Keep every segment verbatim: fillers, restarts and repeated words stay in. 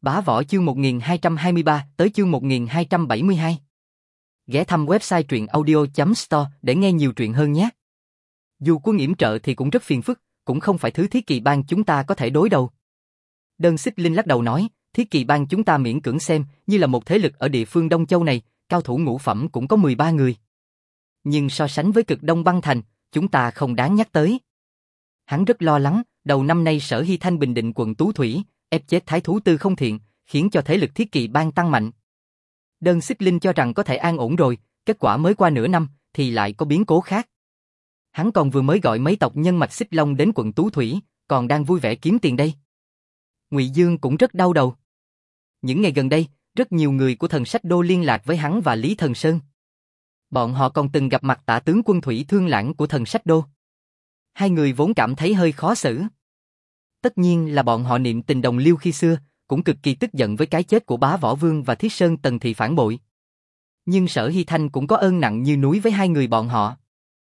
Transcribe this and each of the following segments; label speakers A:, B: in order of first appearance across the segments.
A: Bá Võ chương một nghìn hai trăm hai mươi ba tới chương một nghìn hai trăm bảy mươi hai. Ghé thăm website truyện audio chấm store để nghe nhiều truyện hơn nhé. Dù quân yểm trợ thì cũng rất phiền phức, cũng không phải thứ Thiết Kỵ Bang chúng ta có thể đối đầu. Đơn Xích Linh lắc đầu nói, Thiết Kỵ Bang chúng ta miễn cưỡng xem như là một thế lực ở địa phương Đông Châu này, cao thủ ngũ phẩm cũng có mười ba người. Nhưng so sánh với Cực Đông Băng Thành, chúng ta không đáng nhắc tới. Hắn rất lo lắng, đầu năm nay Sở Hy Thanh bình định quận Tú Thủy, ép chết thái thú Tư Không Thiện, khiến cho thế lực Thiết Kỵ Bang tăng mạnh. Đơn Xích Linh cho rằng có thể an ổn rồi, kết quả mới qua nửa năm thì lại có biến cố khác. Hắn còn vừa mới gọi mấy tộc nhân mạch Xích Long đến quận Tú Thủy, còn đang vui vẻ kiếm tiền đây. Ngụy Dương cũng rất đau đầu. Những ngày gần đây, rất nhiều người của Thần Sách Đô liên lạc với hắn và Lý Thần Sơn. Bọn họ còn từng gặp mặt Tả tướng quân Thủy Thương Lãng của Thần Sách Đô. Hai người vốn cảm thấy hơi khó xử. Tất nhiên là bọn họ niệm tình đồng liêu khi xưa, cũng cực kỳ tức giận với cái chết của Bá Võ Vương và Thiết Sơn Tần Thị phản bội. Nhưng Sở Hy Thanh cũng có ơn nặng như núi với hai người bọn họ.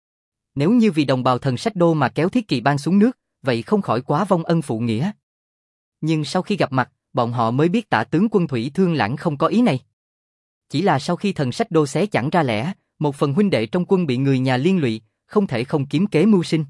A: Nếu như vì đồng bào Thần Sách Đô mà kéo Thiết Kỵ Bang xuống nước, vậy không khỏi quá vong ân phụ nghĩa. Nhưng sau khi gặp mặt, bọn họ mới biết Tả tướng quân Thủy Thương Lãng không có ý này. Chỉ là sau khi Thần Sách Đô xé chẳng ra lẽ, một phần huynh đệ trong quân bị người nhà liên lụy, không thể không kiếm kế mưu sinh.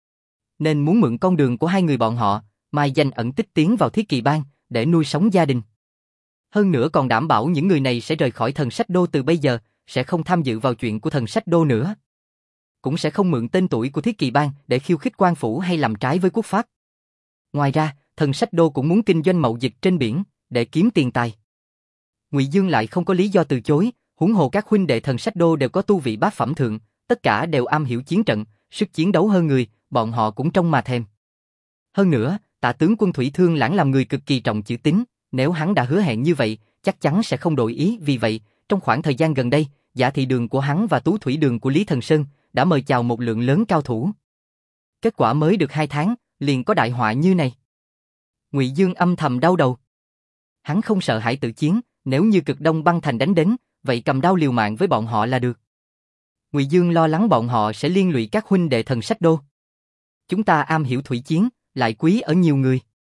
A: Nên muốn mượn con đường của hai người bọn họ, mai danh ẩn tích tiến vào Thiết Kỵ Bang, để nuôi sống gia đình. Hơn nữa còn đảm bảo những người này sẽ rời khỏi Thần Sách Đô từ bây giờ, sẽ không tham dự vào chuyện của Thần Sách Đô nữa. Cũng sẽ không mượn tên tuổi của Thiết Kỵ Bang để khiêu khích quan phủ hay làm trái với quốc pháp. Ngoài ra, Thần Sách Đô cũng muốn kinh doanh mậu dịch trên biển, để kiếm tiền tài. Ngụy Dương lại không có lý do từ chối, huống hồ các huynh đệ Thần Sách Đô đều có tu vị bát phẩm thượng, tất cả đều am hiểu chiến trận, sức chiến đấu hơn người, bọn họ cũng trông mà thèm. Hơn nữa, Tả tướng quân Thủy Thương Lãng làm người cực kỳ trọng chữ tín, nếu hắn đã hứa hẹn như vậy, chắc chắn sẽ không đổi ý. Vì vậy, trong khoảng thời gian gần đây, Dạ Thị Đường của hắn và Tú Thủy Đường của Lý Thần Sơn đã mời chào một lượng lớn cao thủ. Kết quả mới được hai tháng, liền có đại họa như này. Ngụy Dương âm thầm đau đầu. Hắn không sợ hãi tự chiến, nếu như Cực Đông Băng Thành đánh đến, vậy cầm đao liều mạng với bọn họ là được. Ngụy Dương lo lắng bọn họ sẽ liên lụy các huynh đệ Thần Sách Đô. Chúng ta am hiểu thủy chiến, lại quý ở nhiều người.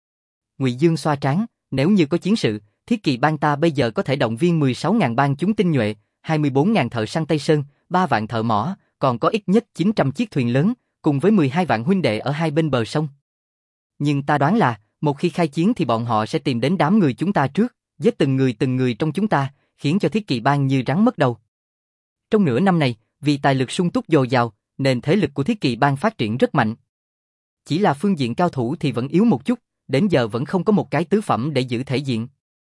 A: Ngụy Dương xoa trán, nếu như có chiến sự, Thiết Kỵ Bang ta bây giờ có thể động viên mười sáu nghìn bang chúng tinh nhuệ, hai mươi bốn nghìn thợ săn Tây Sơn, ba vạn thợ mỏ, còn có ít nhất chín trăm chiếc thuyền lớn, cùng với mười hai vạn huynh đệ ở hai bên bờ sông. Nhưng ta đoán là, một khi khai chiến thì bọn họ sẽ tìm đến đám người chúng ta trước, giết từng người từng người trong chúng ta, khiến cho Thiết Kỵ Bang như rắn mất đầu. Trong nửa năm này, vì tài lực sung túc dồi dào, nên thế lực của Thiết Kỵ Bang phát triển rất mạnh. Chỉ là phương diện cao thủ thì vẫn yếu một chút, đến giờ vẫn không có một cái tứ phẩm để giữ thể diện.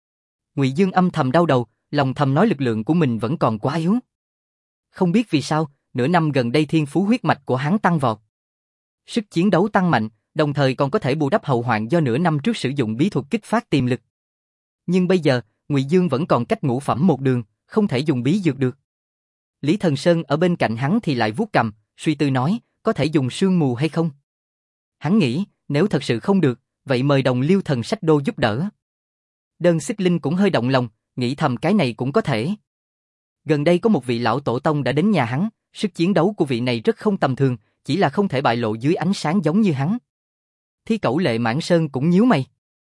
A: Ngụy Dương âm thầm đau đầu, lòng thầm nói lực lượng của mình vẫn còn quá yếu. Không biết vì sao, nửa năm gần đây thiên phú huyết mạch của hắn tăng vọt. Sức chiến đấu tăng mạnh, đồng thời còn có thể bù đắp hậu hoạn do nửa năm trước sử dụng bí thuật kích phát tiềm lực. Nhưng bây giờ, Ngụy Dương vẫn còn cách ngũ phẩm một đường, không thể dùng bí dược được. Lý Thần Sơn ở bên cạnh hắn thì lại vuốt cằm, suy tư nói, có thể dùng sương mù hay không? Hắn nghĩ, nếu thật sự không được, vậy mời đồng liêu Thần Sách Đô giúp đỡ. Đơn Xích Linh cũng hơi động lòng, nghĩ thầm cái này cũng có thể. Gần đây có một vị lão tổ tông đã đến nhà hắn, sức chiến đấu của vị này rất không tầm thường, chỉ là không thể bại lộ dưới ánh sáng giống như hắn. Thi Cẩu Lệ Mãn Sơn cũng nhíu mày.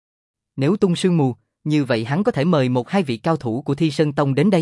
A: Nếu tung sương mù, như vậy hắn có thể mời một hai vị cao thủ của Thi Sơn Tông đến đây.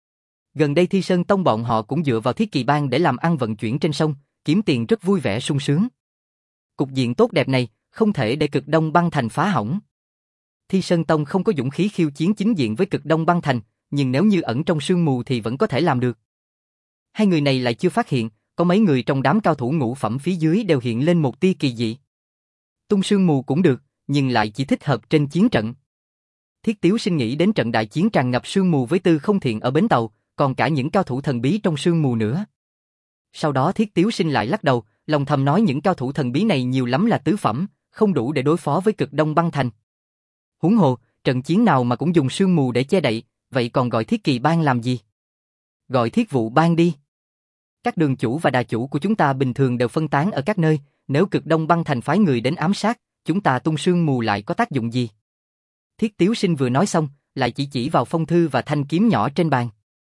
A: Gần đây Thi Sơn Tông bọn họ cũng dựa vào Thiết Kỵ Bang để làm ăn vận chuyển trên sông, kiếm tiền rất vui vẻ sung sướng. Cục diện tốt đẹp này, không thể để Cực Đông Băng Thành phá hỏng. Thi Sơn Tông không có dũng khí khiêu chiến chính diện với Cực Đông Băng Thành, nhưng nếu như ẩn trong sương mù thì vẫn có thể làm được. Hai người này lại chưa phát hiện, có mấy người trong đám cao thủ ngũ phẩm phía dưới đều hiện lên một tia kỳ dị. Tung sương mù cũng được, nhưng lại chỉ thích hợp trên chiến trận. Thiết Tiếu Sinh nghĩ đến trận đại chiến tràn ngập sương mù với Tư Không Thiện ở bến tàu, còn cả những cao thủ thần bí trong sương mù nữa. Sau đó Thiết Tiếu Sinh lại lắc đầu, lòng thầm nói những cao thủ thần bí này nhiều lắm là tứ phẩm, không đủ để đối phó với Cực Đông Băng Thành. Huống hồ, trận chiến nào mà cũng dùng sương mù để che đậy, vậy còn gọi Thiết Kỵ Bang làm gì? Gọi Thiết Vụ Bang đi. Các đường chủ và đà chủ của chúng ta bình thường đều phân tán ở các nơi, nếu Cực Đông Băng Thành phái người đến ám sát, chúng ta tung sương mù lại có tác dụng gì? Thiết Tiếu Sinh vừa nói xong, lại chỉ chỉ vào phong thư và thanh kiếm nhỏ trên bàn.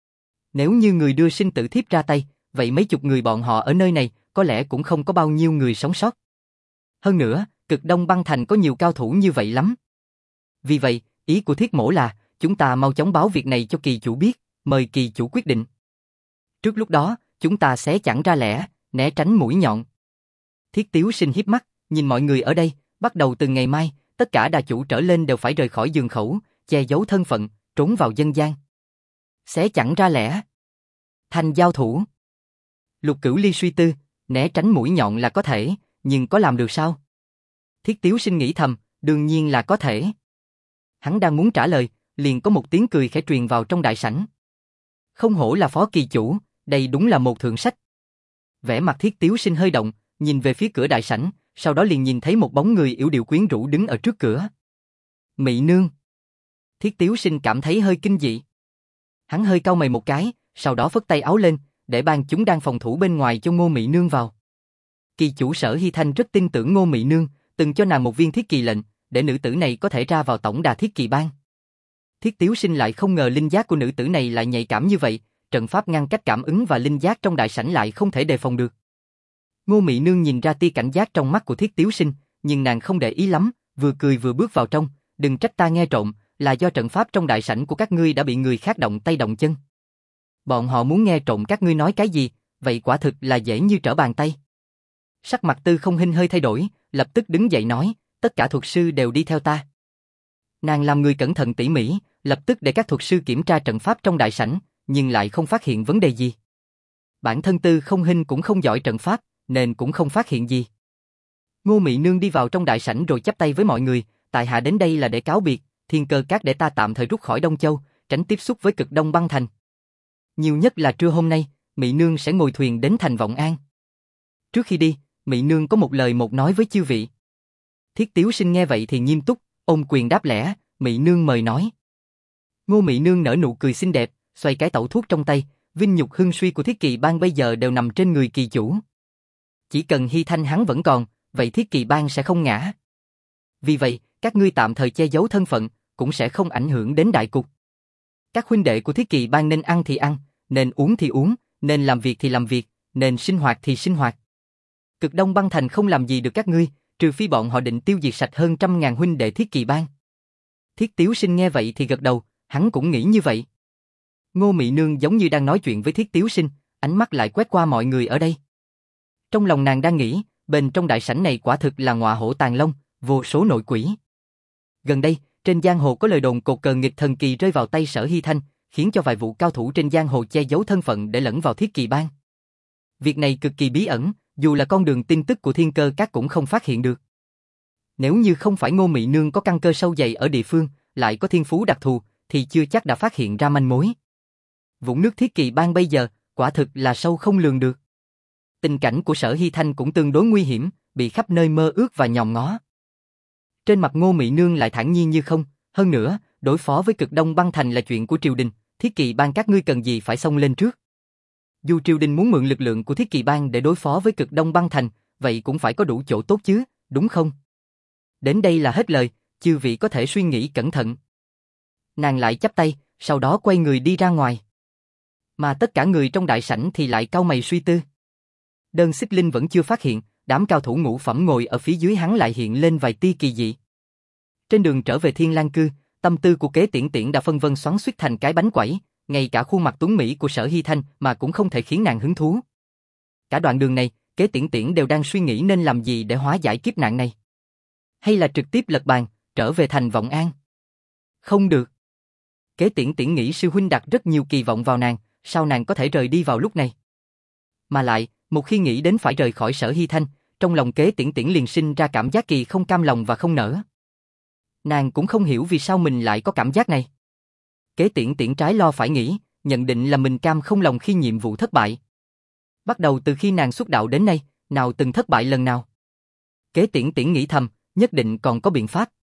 A: Nếu như người đưa sinh tử thiếp ra tay, vậy mấy chục người bọn họ ở nơi này, có lẽ cũng không có bao nhiêu người sống sót. Hơn nữa, Cực Đông Băng Thành có nhiều cao thủ như vậy lắm. Vì vậy, Ý của Thiết Mổ là, chúng ta mau chóng báo việc này cho kỳ chủ biết, mời kỳ chủ quyết định. Trước lúc đó, chúng ta sẽ chẳng ra lẽ, né tránh mũi nhọn. Thiết Tiếu Sinh hiếp mắt, nhìn mọi người ở đây, bắt đầu từ ngày mai, tất cả đà chủ trở lên đều phải rời khỏi giường khẩu, che giấu thân phận, trốn vào dân gian. Xé chẳng ra lẽ. Thành giao thủ. Lục Cửu Ly suy tư, né tránh mũi nhọn là có thể, nhưng có làm được sao? Thiết Tiếu Sinh nghĩ thầm, đương nhiên là có thể. Hắn đang muốn trả lời, liền có một tiếng cười khẽ truyền vào trong đại sảnh. Không hổ là phó kỳ chủ, đây đúng là một thượng sách. Vẻ mặt Thiết Tiếu Sinh hơi động, nhìn về phía cửa đại sảnh, sau đó liền nhìn thấy một bóng người yểu điệu quyến rũ đứng ở trước cửa. Mị nương. Thiết Tiếu Sinh cảm thấy hơi kinh dị. Hắn hơi cau mày một cái, sau đó phất tay áo lên, để ban chúng đang phòng thủ bên ngoài cho Ngô Mị nương vào. Kỳ chủ Sở Hy Thanh rất tin tưởng Ngô Mị nương, từng cho nàng một viên thiết kỳ lệnh, để nữ tử này có thể ra vào tổng đà thiết kỳ bang. Thiết Tiếu Sinh lại không ngờ linh giác của nữ tử này lại nhạy cảm như vậy, trận pháp ngăn cách cảm ứng và linh giác trong đại sảnh lại không thể đề phòng được. Ngô Mị nương nhìn ra tia cảnh giác trong mắt của Thiết Tiếu Sinh, nhưng nàng không để ý lắm, vừa cười vừa bước vào trong, đừng trách ta nghe trộm, là do trận pháp trong đại sảnh của các ngươi đã bị người khác động tay động chân. Bọn họ muốn nghe trộm các ngươi nói cái gì, vậy quả thực là dễ như trở bàn tay. Sắc mặt Tư Không Hinh hơi thay đổi, lập tức đứng dậy nói, tất cả thuật sư đều đi theo ta. Nàng làm người cẩn thận tỉ mỉ, lập tức để các thuật sư kiểm tra trận pháp trong đại sảnh, nhưng lại không phát hiện vấn đề gì. Bản thân Tư Không Hinh cũng không giỏi trận pháp, nên cũng không phát hiện gì. Ngô Mị nương đi vào trong đại sảnh rồi chắp tay với mọi người, tại hạ đến đây là để cáo biệt, Thiên Cơ Các để ta tạm thời rút khỏi Đông Châu, tránh tiếp xúc với Cực Đông băng thành. Nhiều nhất là trưa hôm nay, Mị nương sẽ ngồi thuyền đến thành Vọng An. Trước khi đi, Mị nương có một lời một nói với chư vị. Thiết Tiếu Sinh nghe vậy thì nghiêm túc, ôm quyền đáp lễ, Mị nương mời nói. Ngô Mị nương nở nụ cười xinh đẹp, xoay cái tẩu thuốc trong tay, vinh nhục hưng suy của Thiết Kỳ bang bây giờ đều nằm trên người kỳ chủ. Chỉ cần Hy Thanh hắn vẫn còn, vậy Thiết Kỳ bang sẽ không ngã. Vì vậy, các ngươi tạm thời che giấu thân phận, cũng sẽ không ảnh hưởng đến đại cục. Các huynh đệ của Thiết Kỳ bang nên ăn thì ăn, nên uống thì uống, nên làm việc thì làm việc, nên sinh hoạt thì sinh hoạt. Cực Đông băng thành không làm gì được các ngươi, trừ phi bọn họ định tiêu diệt sạch hơn trăm ngàn huynh đệ Thiết Kỳ bang. Thiết Tiếu Sinh nghe vậy thì gật đầu, hắn cũng nghĩ như vậy. Ngô Mị nương giống như đang nói chuyện với Thiết Tiếu Sinh, ánh mắt lại quét qua mọi người ở đây. Trong lòng nàng đang nghĩ, bên trong đại sảnh này quả thực là ngọa hổ tàng long, vô số nội quỷ. Gần đây, trên giang hồ có lời đồn cột cờ nghịch thần kỳ rơi vào tay Sở Hy Thanh, khiến cho vài vụ cao thủ trên giang hồ che giấu thân phận để lẫn vào Thiết Kỳ bang. Việc này cực kỳ bí ẩn, dù là con đường tin tức của Thiên Cơ Các cũng không phát hiện được. Nếu như không phải Ngô Mị nương có căn cơ sâu dày ở địa phương, lại có thiên phú đặc thù, thì chưa chắc đã phát hiện ra manh mối. Vũng nước Thiết Kỳ bang bây giờ, quả thực là sâu không lường được. Tình cảnh của Sở Hy Thanh cũng tương đối nguy hiểm, bị khắp nơi mơ ước và nhòm ngó. Trên mặt Ngô Mị nương lại thản nhiên như không, hơn nữa, đối phó với Cực Đông băng thành là chuyện của triều đình, Thiết Kỳ bang các ngươi cần gì phải xông lên trước. Dù triều đình muốn mượn lực lượng của Thiết Kỳ bang để đối phó với Cực Đông băng thành, vậy cũng phải có đủ chỗ tốt chứ, đúng không? Đến đây là hết lời, chư vị có thể suy nghĩ cẩn thận. Nàng lại chắp tay, sau đó quay người đi ra ngoài. Mà tất cả người trong đại sảnh thì lại cau mày suy tư. Đơn Xích Linh vẫn chưa phát hiện, đám cao thủ ngũ phẩm ngồi ở phía dưới hắn lại hiện lên vài tia kỳ dị. Trên đường trở về Thiên Lang Cư, tâm tư của Kế Tiễn Tiễn đã phân vân xoắn xuýt thành cái bánh quẩy, ngay cả khuôn mặt tuấn mỹ của Sở Hy Thanh mà cũng không thể khiến nàng hứng thú. Cả đoạn đường này, Kế Tiễn Tiễn đều đang suy nghĩ nên làm gì để hóa giải kiếp nạn này. Hay là trực tiếp lật bàn, trở về thành Vọng An. Không được. Kế Tiễn Tiễn nghĩ sư huynh đặt rất nhiều kỳ vọng vào nàng, sao nàng có thể rời đi vào lúc này. Mà lại, một khi nghĩ đến phải rời khỏi Sở Hy Thanh, trong lòng Kế Tiễn Tiễn liền sinh ra cảm giác kỳ không cam lòng và không nỡ. Nàng cũng không hiểu vì sao mình lại có cảm giác này. Kế Tiễn Tiễn trái lo phải nghĩ, nhận định là mình cam không lòng khi nhiệm vụ thất bại. Bắt đầu từ khi nàng xuất đạo đến nay, nào từng thất bại lần nào. Kế Tiễn Tiễn nghĩ thầm, nhất định còn có biện pháp.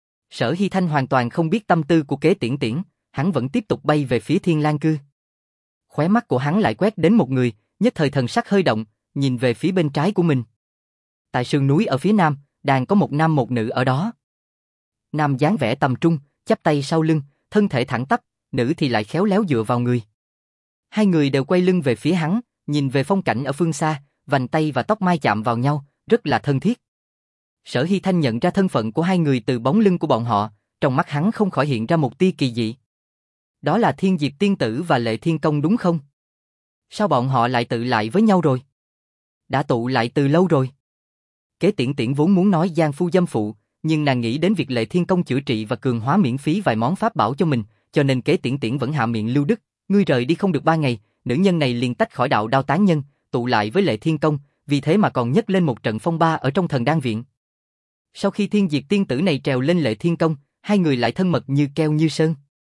A: Sở Hy Thanh hoàn toàn không biết tâm tư của Kế Tiễn Tiễn, hắn vẫn tiếp tục bay về phía Thiên Lang Cư. Khóe mắt của hắn lại quét đến một người, nhất thời thần sắc hơi động, nhìn về phía bên trái của mình. Tại sườn núi ở phía nam, đang có một nam một nữ ở đó. Nam dáng vẻ tầm trung, chắp tay sau lưng, thân thể thẳng tắp, nữ thì lại khéo léo dựa vào người. Hai người đều quay lưng về phía hắn, nhìn về phong cảnh ở phương xa, vành tay và tóc mai chạm vào nhau, rất là thân thiết. Sở Hy Thanh nhận ra thân phận của hai người từ bóng lưng của bọn họ, trong mắt hắn không khỏi hiện ra một tia kỳ dị. Đó là Thiên Diệp tiên tử và Lệ Thiên Công đúng không? Sao bọn họ lại tự lại với nhau rồi? Đã tụ lại từ lâu rồi. Kế Tiễn Tiễn vốn muốn nói giang phu dâm phụ, nhưng nàng nghĩ đến việc Lệ Thiên Công chữa trị và cường hóa miễn phí vài món pháp bảo cho mình, cho nên Kế Tiễn Tiễn vẫn hạ miệng lưu đức, ngươi rời đi không được ba ngày, nữ nhân này liền tách khỏi đạo đao tán nhân, tụ lại với Lệ Thiên Công, vì thế mà còn nhấc lên một trận phong ba ở trong thần đan viện. Sau khi Thiên Diệp tiên tử này trèo lên Lệ Thiên Công, hai người lại thân mật như keo như sơn.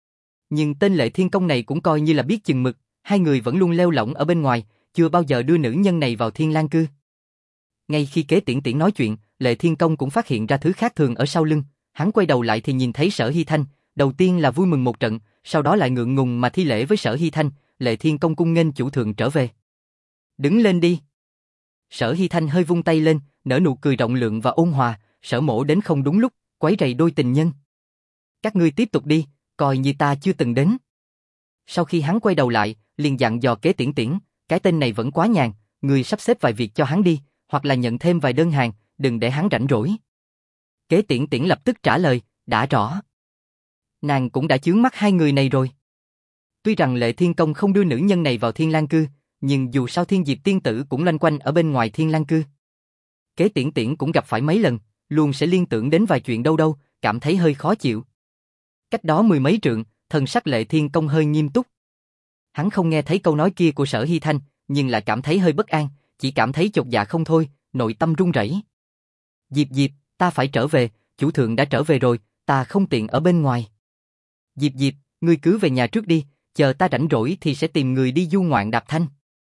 A: Nhưng tên Lệ Thiên Công này cũng coi như là biết chừng mực, hai người vẫn luôn leo lỏng ở bên ngoài, chưa bao giờ đưa nữ nhân này vào Thiên Lang Cư. Ngay khi Kế Tiễn Tiễn nói chuyện, Lệ Thiên Công cũng phát hiện ra thứ khác thường ở sau lưng, hắn quay đầu lại thì nhìn thấy Sở Hy Thanh, đầu tiên là vui mừng một trận, sau đó lại ngượng ngùng mà thi lễ với Sở Hy Thanh, Lệ Thiên Công cung nghênh chủ thượng trở về. Đứng lên đi. Sở Hy Thanh hơi vung tay lên, nở nụ cười rộng lượng và ôn hòa, Sở mỗ đến không đúng lúc, quấy rầy đôi tình nhân. Các ngươi tiếp tục đi, coi như ta chưa từng đến. Sau khi hắn quay đầu lại, liền dặn dò Kế Tiễn Tiễn, cái tên này vẫn quá nhàn, ngươi sắp xếp vài việc cho hắn đi, hoặc là nhận thêm vài đơn hàng, đừng để hắn rảnh rỗi. Kế Tiễn Tiễn lập tức trả lời, đã rõ. Nàng cũng đã chướng mắt hai người này rồi. Tuy rằng Lệ Thiên Công không đưa nữ nhân này vào Thiên Lang Cư, nhưng dù sao Thiên Diệp tiên tử cũng loanh quanh ở bên ngoài Thiên Lang Cư. Kế Tiễn Tiễn cũng gặp phải mấy lần, luôn sẽ liên tưởng đến vài chuyện đâu đâu, cảm thấy hơi khó chịu. Cách đó mười mấy trượng, thần sắc Lệ Thiên Công hơi nghiêm túc. Hắn không nghe thấy câu nói kia của Sở Hy Thanh, nhưng lại cảm thấy hơi bất an, chỉ cảm thấy chột dạ không thôi, nội tâm run rẩy. Diệp Diệp, ta phải trở về, chủ thượng đã trở về rồi, ta không tiện ở bên ngoài. Diệp Diệp, ngươi cứ về nhà trước đi, chờ ta rảnh rỗi thì sẽ tìm người đi du ngoạn đạp thanh.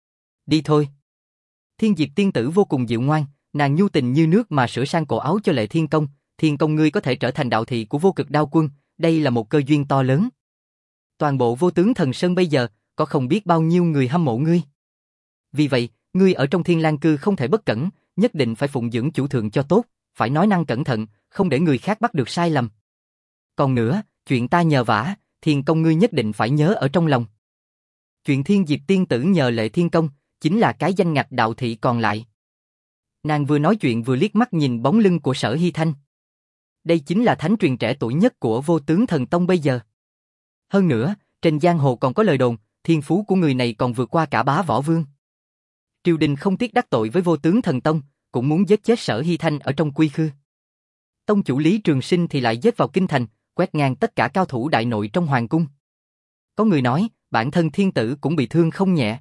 A: Đi thôi. Thiên Diệp tiên tử vô cùng dịu ngoan, nàng nhu tình như nước mà sửa sang cổ áo cho Lệ Thiên Công, Thiên Công ngươi có thể trở thành đạo thị của Vô Cực Đao Quân, đây là một cơ duyên to lớn. Toàn bộ Vô Tướng Thần Sơn bây giờ, có không biết bao nhiêu người hâm mộ ngươi. Vì vậy, ngươi ở trong Thiên Lang Cư không thể bất cẩn, nhất định phải phụng dưỡng chủ thượng cho tốt, phải nói năng cẩn thận, không để người khác bắt được sai lầm. Còn nữa, chuyện ta nhờ vả, Thiên Công ngươi nhất định phải nhớ ở trong lòng. Chuyện Thiên Diệp tiên tử nhờ Lệ Thiên Công, chính là cái danh ngạch đạo thị còn lại. Nàng vừa nói chuyện vừa liếc mắt nhìn bóng lưng của Sở Hy Thanh. Đây chính là thánh truyền trẻ tuổi nhất của Vô Tướng Thần Tông bây giờ. Hơn nữa, trên giang hồ còn có lời đồn, thiên phú của người này còn vượt qua cả Bá Võ Vương. Triều đình không tiếc đắc tội với Vô Tướng Thần Tông, cũng muốn giết chết Sở Hy Thanh ở trong quy khư. Tông chủ Lý Trường Sinh thì lại giết vào kinh thành, quét ngang tất cả cao thủ đại nội trong hoàng cung. Có người nói, bản thân thiên tử cũng bị thương không nhẹ.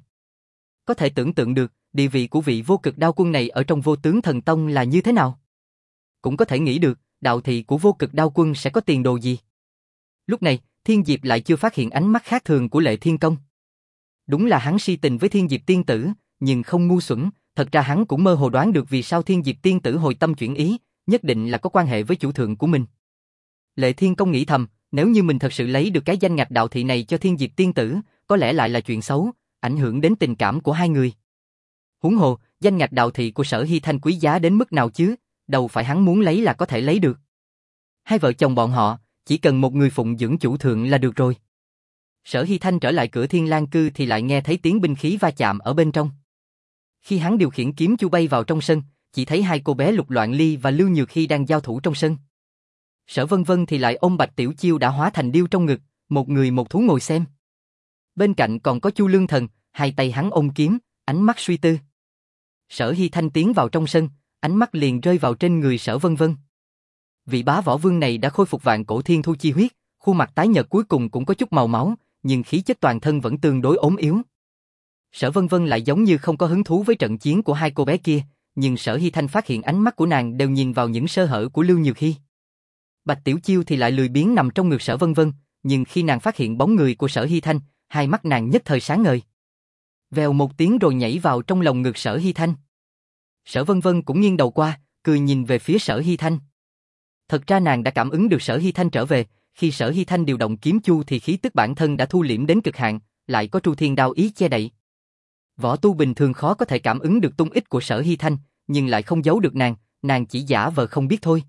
A: Có thể tưởng tượng được, địa vị của vị Vô Cực Đao Quân này ở trong Vô Tướng Thần Tông là như thế nào. Cũng có thể nghĩ được, đạo thị của Vô Cực Đao Quân sẽ có tiền đồ gì. Lúc này, Thiên Diệp lại chưa phát hiện ánh mắt khác thường của Lệ Thiên Công. Đúng là hắn si tình với Thiên Diệp tiên tử, nhưng không ngu xuẩn, thật ra hắn cũng mơ hồ đoán được vì sao Thiên Diệp tiên tử hồi tâm chuyển ý, nhất định là có quan hệ với chủ thượng của mình. Lệ Thiên Công nghĩ thầm, nếu như mình thật sự lấy được cái danh ngạch đạo thị này cho Thiên Diệp tiên tử, có lẽ lại là chuyện xấu, ảnh hưởng đến tình cảm của hai người. Huống hồ, danh ngạch đạo thị của Sở Hy Thanh quý giá đến mức nào chứ, đâu phải hắn muốn lấy là có thể lấy được. Hai vợ chồng bọn họ, chỉ cần một người phụng dưỡng chủ thượng là được rồi. Sở Hy Thanh trở lại cửa Thiên Lang Cư thì lại nghe thấy tiếng binh khí va chạm ở bên trong. Khi hắn điều khiển kiếm chu bay vào trong sân, chỉ thấy hai cô bé Lục Loạn Ly và Lưu Nhược Hy đang giao thủ trong sân. Sở Vân Vân thì lại ôm Bạch Tiểu Chiêu đã hóa thành điêu trong ngực, một người một thú ngồi xem. Bên cạnh còn có Chu Lương Thần, hai tay hắn ôm kiếm, ánh mắt suy tư. Sở Hy Thanh tiến vào trong sân, ánh mắt liền rơi vào trên người Sở Vân Vân. Vị Bá Võ Vương này đã khôi phục vạn cổ thiên thu chi huyết, khuôn mặt tái nhợt cuối cùng cũng có chút màu máu, nhưng khí chất toàn thân vẫn tương đối ốm yếu. Sở Vân Vân lại giống như không có hứng thú với trận chiến của hai cô bé kia, nhưng Sở Hy Thanh phát hiện ánh mắt của nàng đều nhìn vào những sơ hở của Lưu Nhược Hy. Bạch Tiểu Chiêu thì lại lười biếng nằm trong ngực Sở Vân Vân, nhưng khi nàng phát hiện bóng người của Sở Hy Thanh, hai mắt nàng nhất thời sáng ngời. Vèo một tiếng rồi nhảy vào trong lòng ngực Sở Hy Thanh. Sở Vân Vân cũng nghiêng đầu qua, cười nhìn về phía Sở Hy Thanh. Thật ra nàng đã cảm ứng được Sở Hy Thanh trở về, khi Sở Hy Thanh điều động kiếm chu thì khí tức bản thân đã thu liễm đến cực hạn, lại có Tru Thiên Đao ý che đậy. Võ tu bình thường khó có thể cảm ứng được tung tích của Sở Hy Thanh, nhưng lại không giấu được nàng, nàng chỉ giả vờ không biết thôi.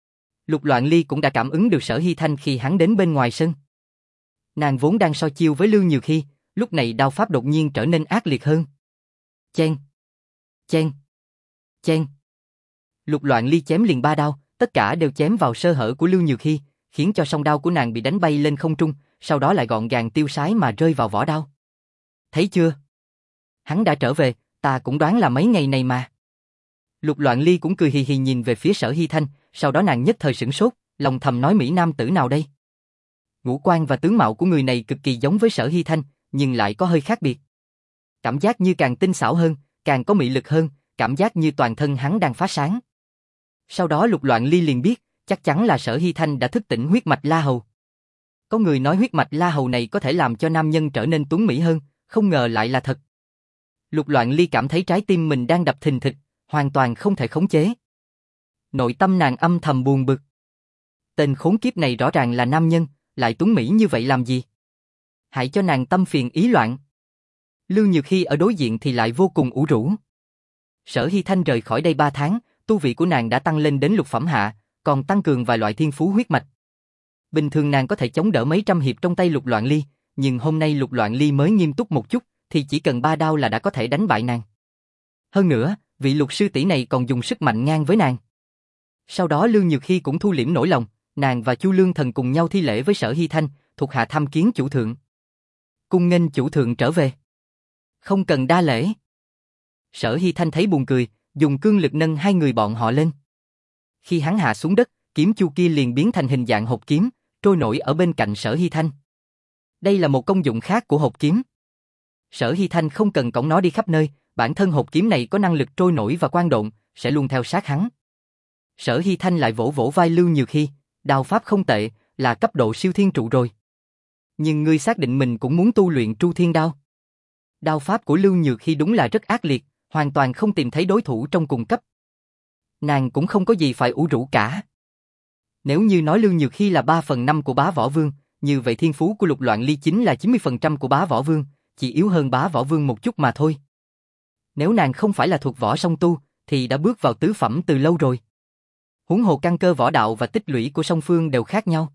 A: Lục Loạn Ly cũng đã cảm ứng được Sở Hy Thanh khi hắn đến bên ngoài sân. Nàng vốn đang so chiêu với Lưu Nhược Hy, lúc này đao pháp đột nhiên trở nên ác liệt hơn. Chen, chen, chen. Lục Loạn Ly chém liền ba đao, tất cả đều chém vào sơ hở của Lưu Nhược Hy, khiến cho song đao của nàng bị đánh bay lên không trung, sau đó lại gọn gàng tiêu sái mà rơi vào vỏ đao. Thấy chưa? Hắn đã trở về, ta cũng đoán là mấy ngày này mà. Lục Loạn Ly cũng cười hì hì nhìn về phía Sở Hy Thanh, sau đó nàng nhất thời sửng sốt, lòng thầm nói mỹ nam tử nào đây? Ngũ quan và tướng mạo của người này cực kỳ giống với Sở Hy Thanh, nhưng lại có hơi khác biệt. Cảm giác như càng tinh xảo hơn, càng có mị lực hơn, cảm giác như toàn thân hắn đang phát sáng. Sau đó Lục Loạn Ly liền biết, chắc chắn là Sở Hy Thanh đã thức tỉnh huyết mạch La Hầu. Có người nói huyết mạch La Hầu này có thể làm cho nam nhân trở nên tuấn mỹ hơn, không ngờ lại là thật. Lục Loạn Ly cảm thấy trái tim mình đang đập thình thịch, hoàn toàn không thể khống chế. Nội tâm nàng âm thầm buồn bực. Tên khốn kiếp này rõ ràng là nam nhân, lại tuấn mỹ như vậy làm gì? Hãy cho nàng tâm phiền ý loạn. Lưu Nhược Hy ở đối diện thì lại vô cùng ủ rũ. Sở Hy Thanh rời khỏi đây ba tháng, tu vị của nàng đã tăng lên đến lục phẩm hạ, còn tăng cường vài loại thiên phú huyết mạch. Bình thường nàng có thể chống đỡ mấy trăm hiệp trong tay Lục Loạn Ly, nhưng hôm nay Lục Loạn Ly mới nghiêm túc một chút, thì chỉ cần ba đao là đã có thể đánh bại nàng. Hơn nữa, vị Lục sư tỷ này còn dùng sức mạnh ngang với nàng. Sau đó Lưu Nhược Hy cũng thu liễm nỗi lòng, nàng và Chu Lương Thần cùng nhau thi lễ với Sở Hy Thanh, thuộc hạ tham kiến chủ thượng. Cung nghênh chủ thượng trở về. Không cần đa lễ. Sở Hy Thanh thấy buồn cười, dùng cương lực nâng hai người bọn họ lên. Khi hắn hạ xuống đất, kiếm chu kia liền biến thành hình dạng hộp kiếm, trôi nổi ở bên cạnh Sở Hy Thanh. Đây là một công dụng khác của hộp kiếm. Sở Hy Thanh không cần cõng nó đi khắp nơi, bản thân hộp kiếm này có năng lực trôi nổi và quang độn, sẽ luôn theo sát hắn. Sở Hy Thanh lại vỗ vỗ vai Lưu Nhược Hy, đao pháp không tệ, là cấp độ siêu thiên trụ rồi. Nhưng ngươi xác định mình cũng muốn tu luyện Tru Thiên Đao. Đao pháp của Lưu Nhược Hy đúng là rất ác liệt, hoàn toàn không tìm thấy đối thủ trong cùng cấp. Nàng cũng không có gì phải ủ rũ cả. Nếu như nói Lưu Nhược Hy là ba phần năm của Bá Võ Vương, như vậy thiên phú của Lục Loạn Ly chính là chín mươi phần trăm của Bá Võ Vương, chỉ yếu hơn Bá Võ Vương một chút mà thôi. Nếu nàng không phải là thuộc võ song tu, thì đã bước vào tứ phẩm từ lâu rồi. Huống hồ căn cơ võ đạo và tích lũy của song phương đều khác nhau.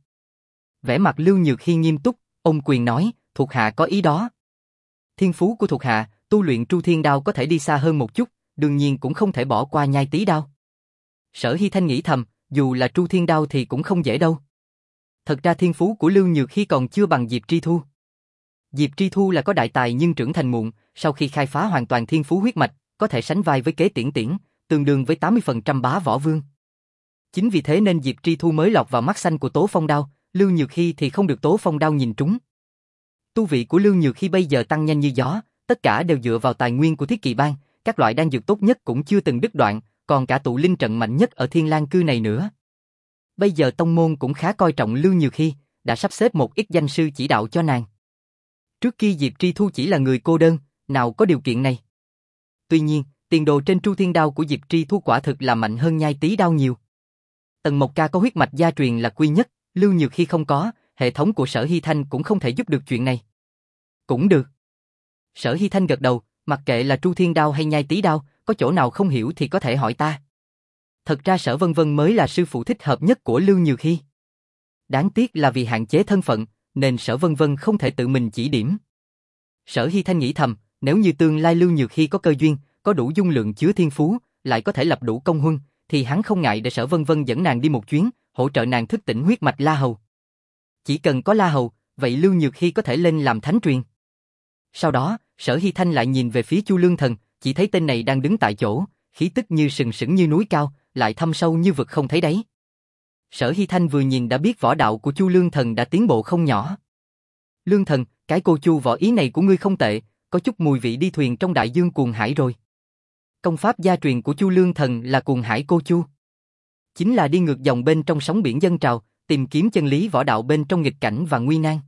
A: Vẻ mặt Lưu Nhược Hy nghiêm túc, ôm quyền nói, thuộc hạ có ý đó. Thiên phú của thuộc hạ, tu luyện Tru Thiên Đao có thể đi xa hơn một chút, đương nhiên cũng không thể bỏ qua Nhai Tý Đao. Sở Hy Thanh nghĩ thầm, dù là Tru Thiên Đao thì cũng không dễ đâu. Thật ra thiên phú của Lưu Nhược Hy còn chưa bằng Diệp Tri Thu. Diệp Tri Thu là có đại tài nhưng trưởng thành muộn, sau khi khai phá hoàn toàn thiên phú huyết mạch, có thể sánh vai với Kế Tiễn Tiễn, tương đương với tám mươi phần trăm Bá Võ Vương. Chính vì thế nên Diệp Tri Thu mới lọt vào mắt xanh của Tố Phong Đao, Lưu Nhược Hy thì không được Tố Phong Đao nhìn trúng. Tu vị của Lưu Nhược Hy bây giờ tăng nhanh như gió, tất cả đều dựa vào tài nguyên của Thiết Kỵ Bang, các loại đan dược tốt nhất cũng chưa từng đứt đoạn, còn cả tụ linh trận mạnh nhất ở Thiên Lang Cư này nữa. Bây giờ tông môn cũng khá coi trọng Lưu Nhược Hy, đã sắp xếp một ít danh sư chỉ đạo cho nàng. Trước kia Diệp Tri Thu chỉ là người cô đơn, nào có điều kiện này. Tuy nhiên, tiền đồ trên Tru Thiên Đao của Diệp Tri Thu quả thực là mạnh hơn Nhai Tý Đao nhiều. Tần Mộc Ca có huyết mạch gia truyền là quy nhất, Lưu Nhược Hy không có, hệ thống của Sở Hy Thanh cũng không thể giúp được chuyện này. Cũng được. Sở Hy Thanh gật đầu, mặc kệ là Tru Thiên Đao hay Nhai Tý Đao, có chỗ nào không hiểu thì có thể hỏi ta. Thật ra Sở Vân Vân mới là sư phụ thích hợp nhất của Lưu Nhược Hy. Đáng tiếc là vì hạn chế thân phận, nên Sở Vân Vân không thể tự mình chỉ điểm. Sở Hy Thanh nghĩ thầm, nếu như tương lai Lưu Nhược Hy có cơ duyên, có đủ dung lượng chứa thiên phú, lại có thể lập đủ công huân, thì hắn không ngại để Sở Vân Vân dẫn nàng đi một chuyến, hỗ trợ nàng thức tỉnh huyết mạch La Hầu. Chỉ cần có La Hầu, vậy Lưu Nhược Hy có thể lên làm thánh truyền. Sau đó, Sở Hy Thanh lại nhìn về phía Chu Lương Thần, chỉ thấy tên này đang đứng tại chỗ, khí tức như sừng sững như núi cao, lại thâm sâu như vực không thấy đáy. Sở Hy Thanh vừa nhìn đã biết võ đạo của Chu Lương Thần đã tiến bộ không nhỏ. Lương Thần, cái cô Chu võ ý này của ngươi không tệ, có chút mùi vị đi thuyền trong đại dương cuồng hải rồi. Công pháp gia truyền của Chu Lương Thần là cuồng hải cô Chu. Chính là đi ngược dòng bên trong sóng biển dân trào, tìm kiếm chân lý võ đạo bên trong nghịch cảnh và nguy nan.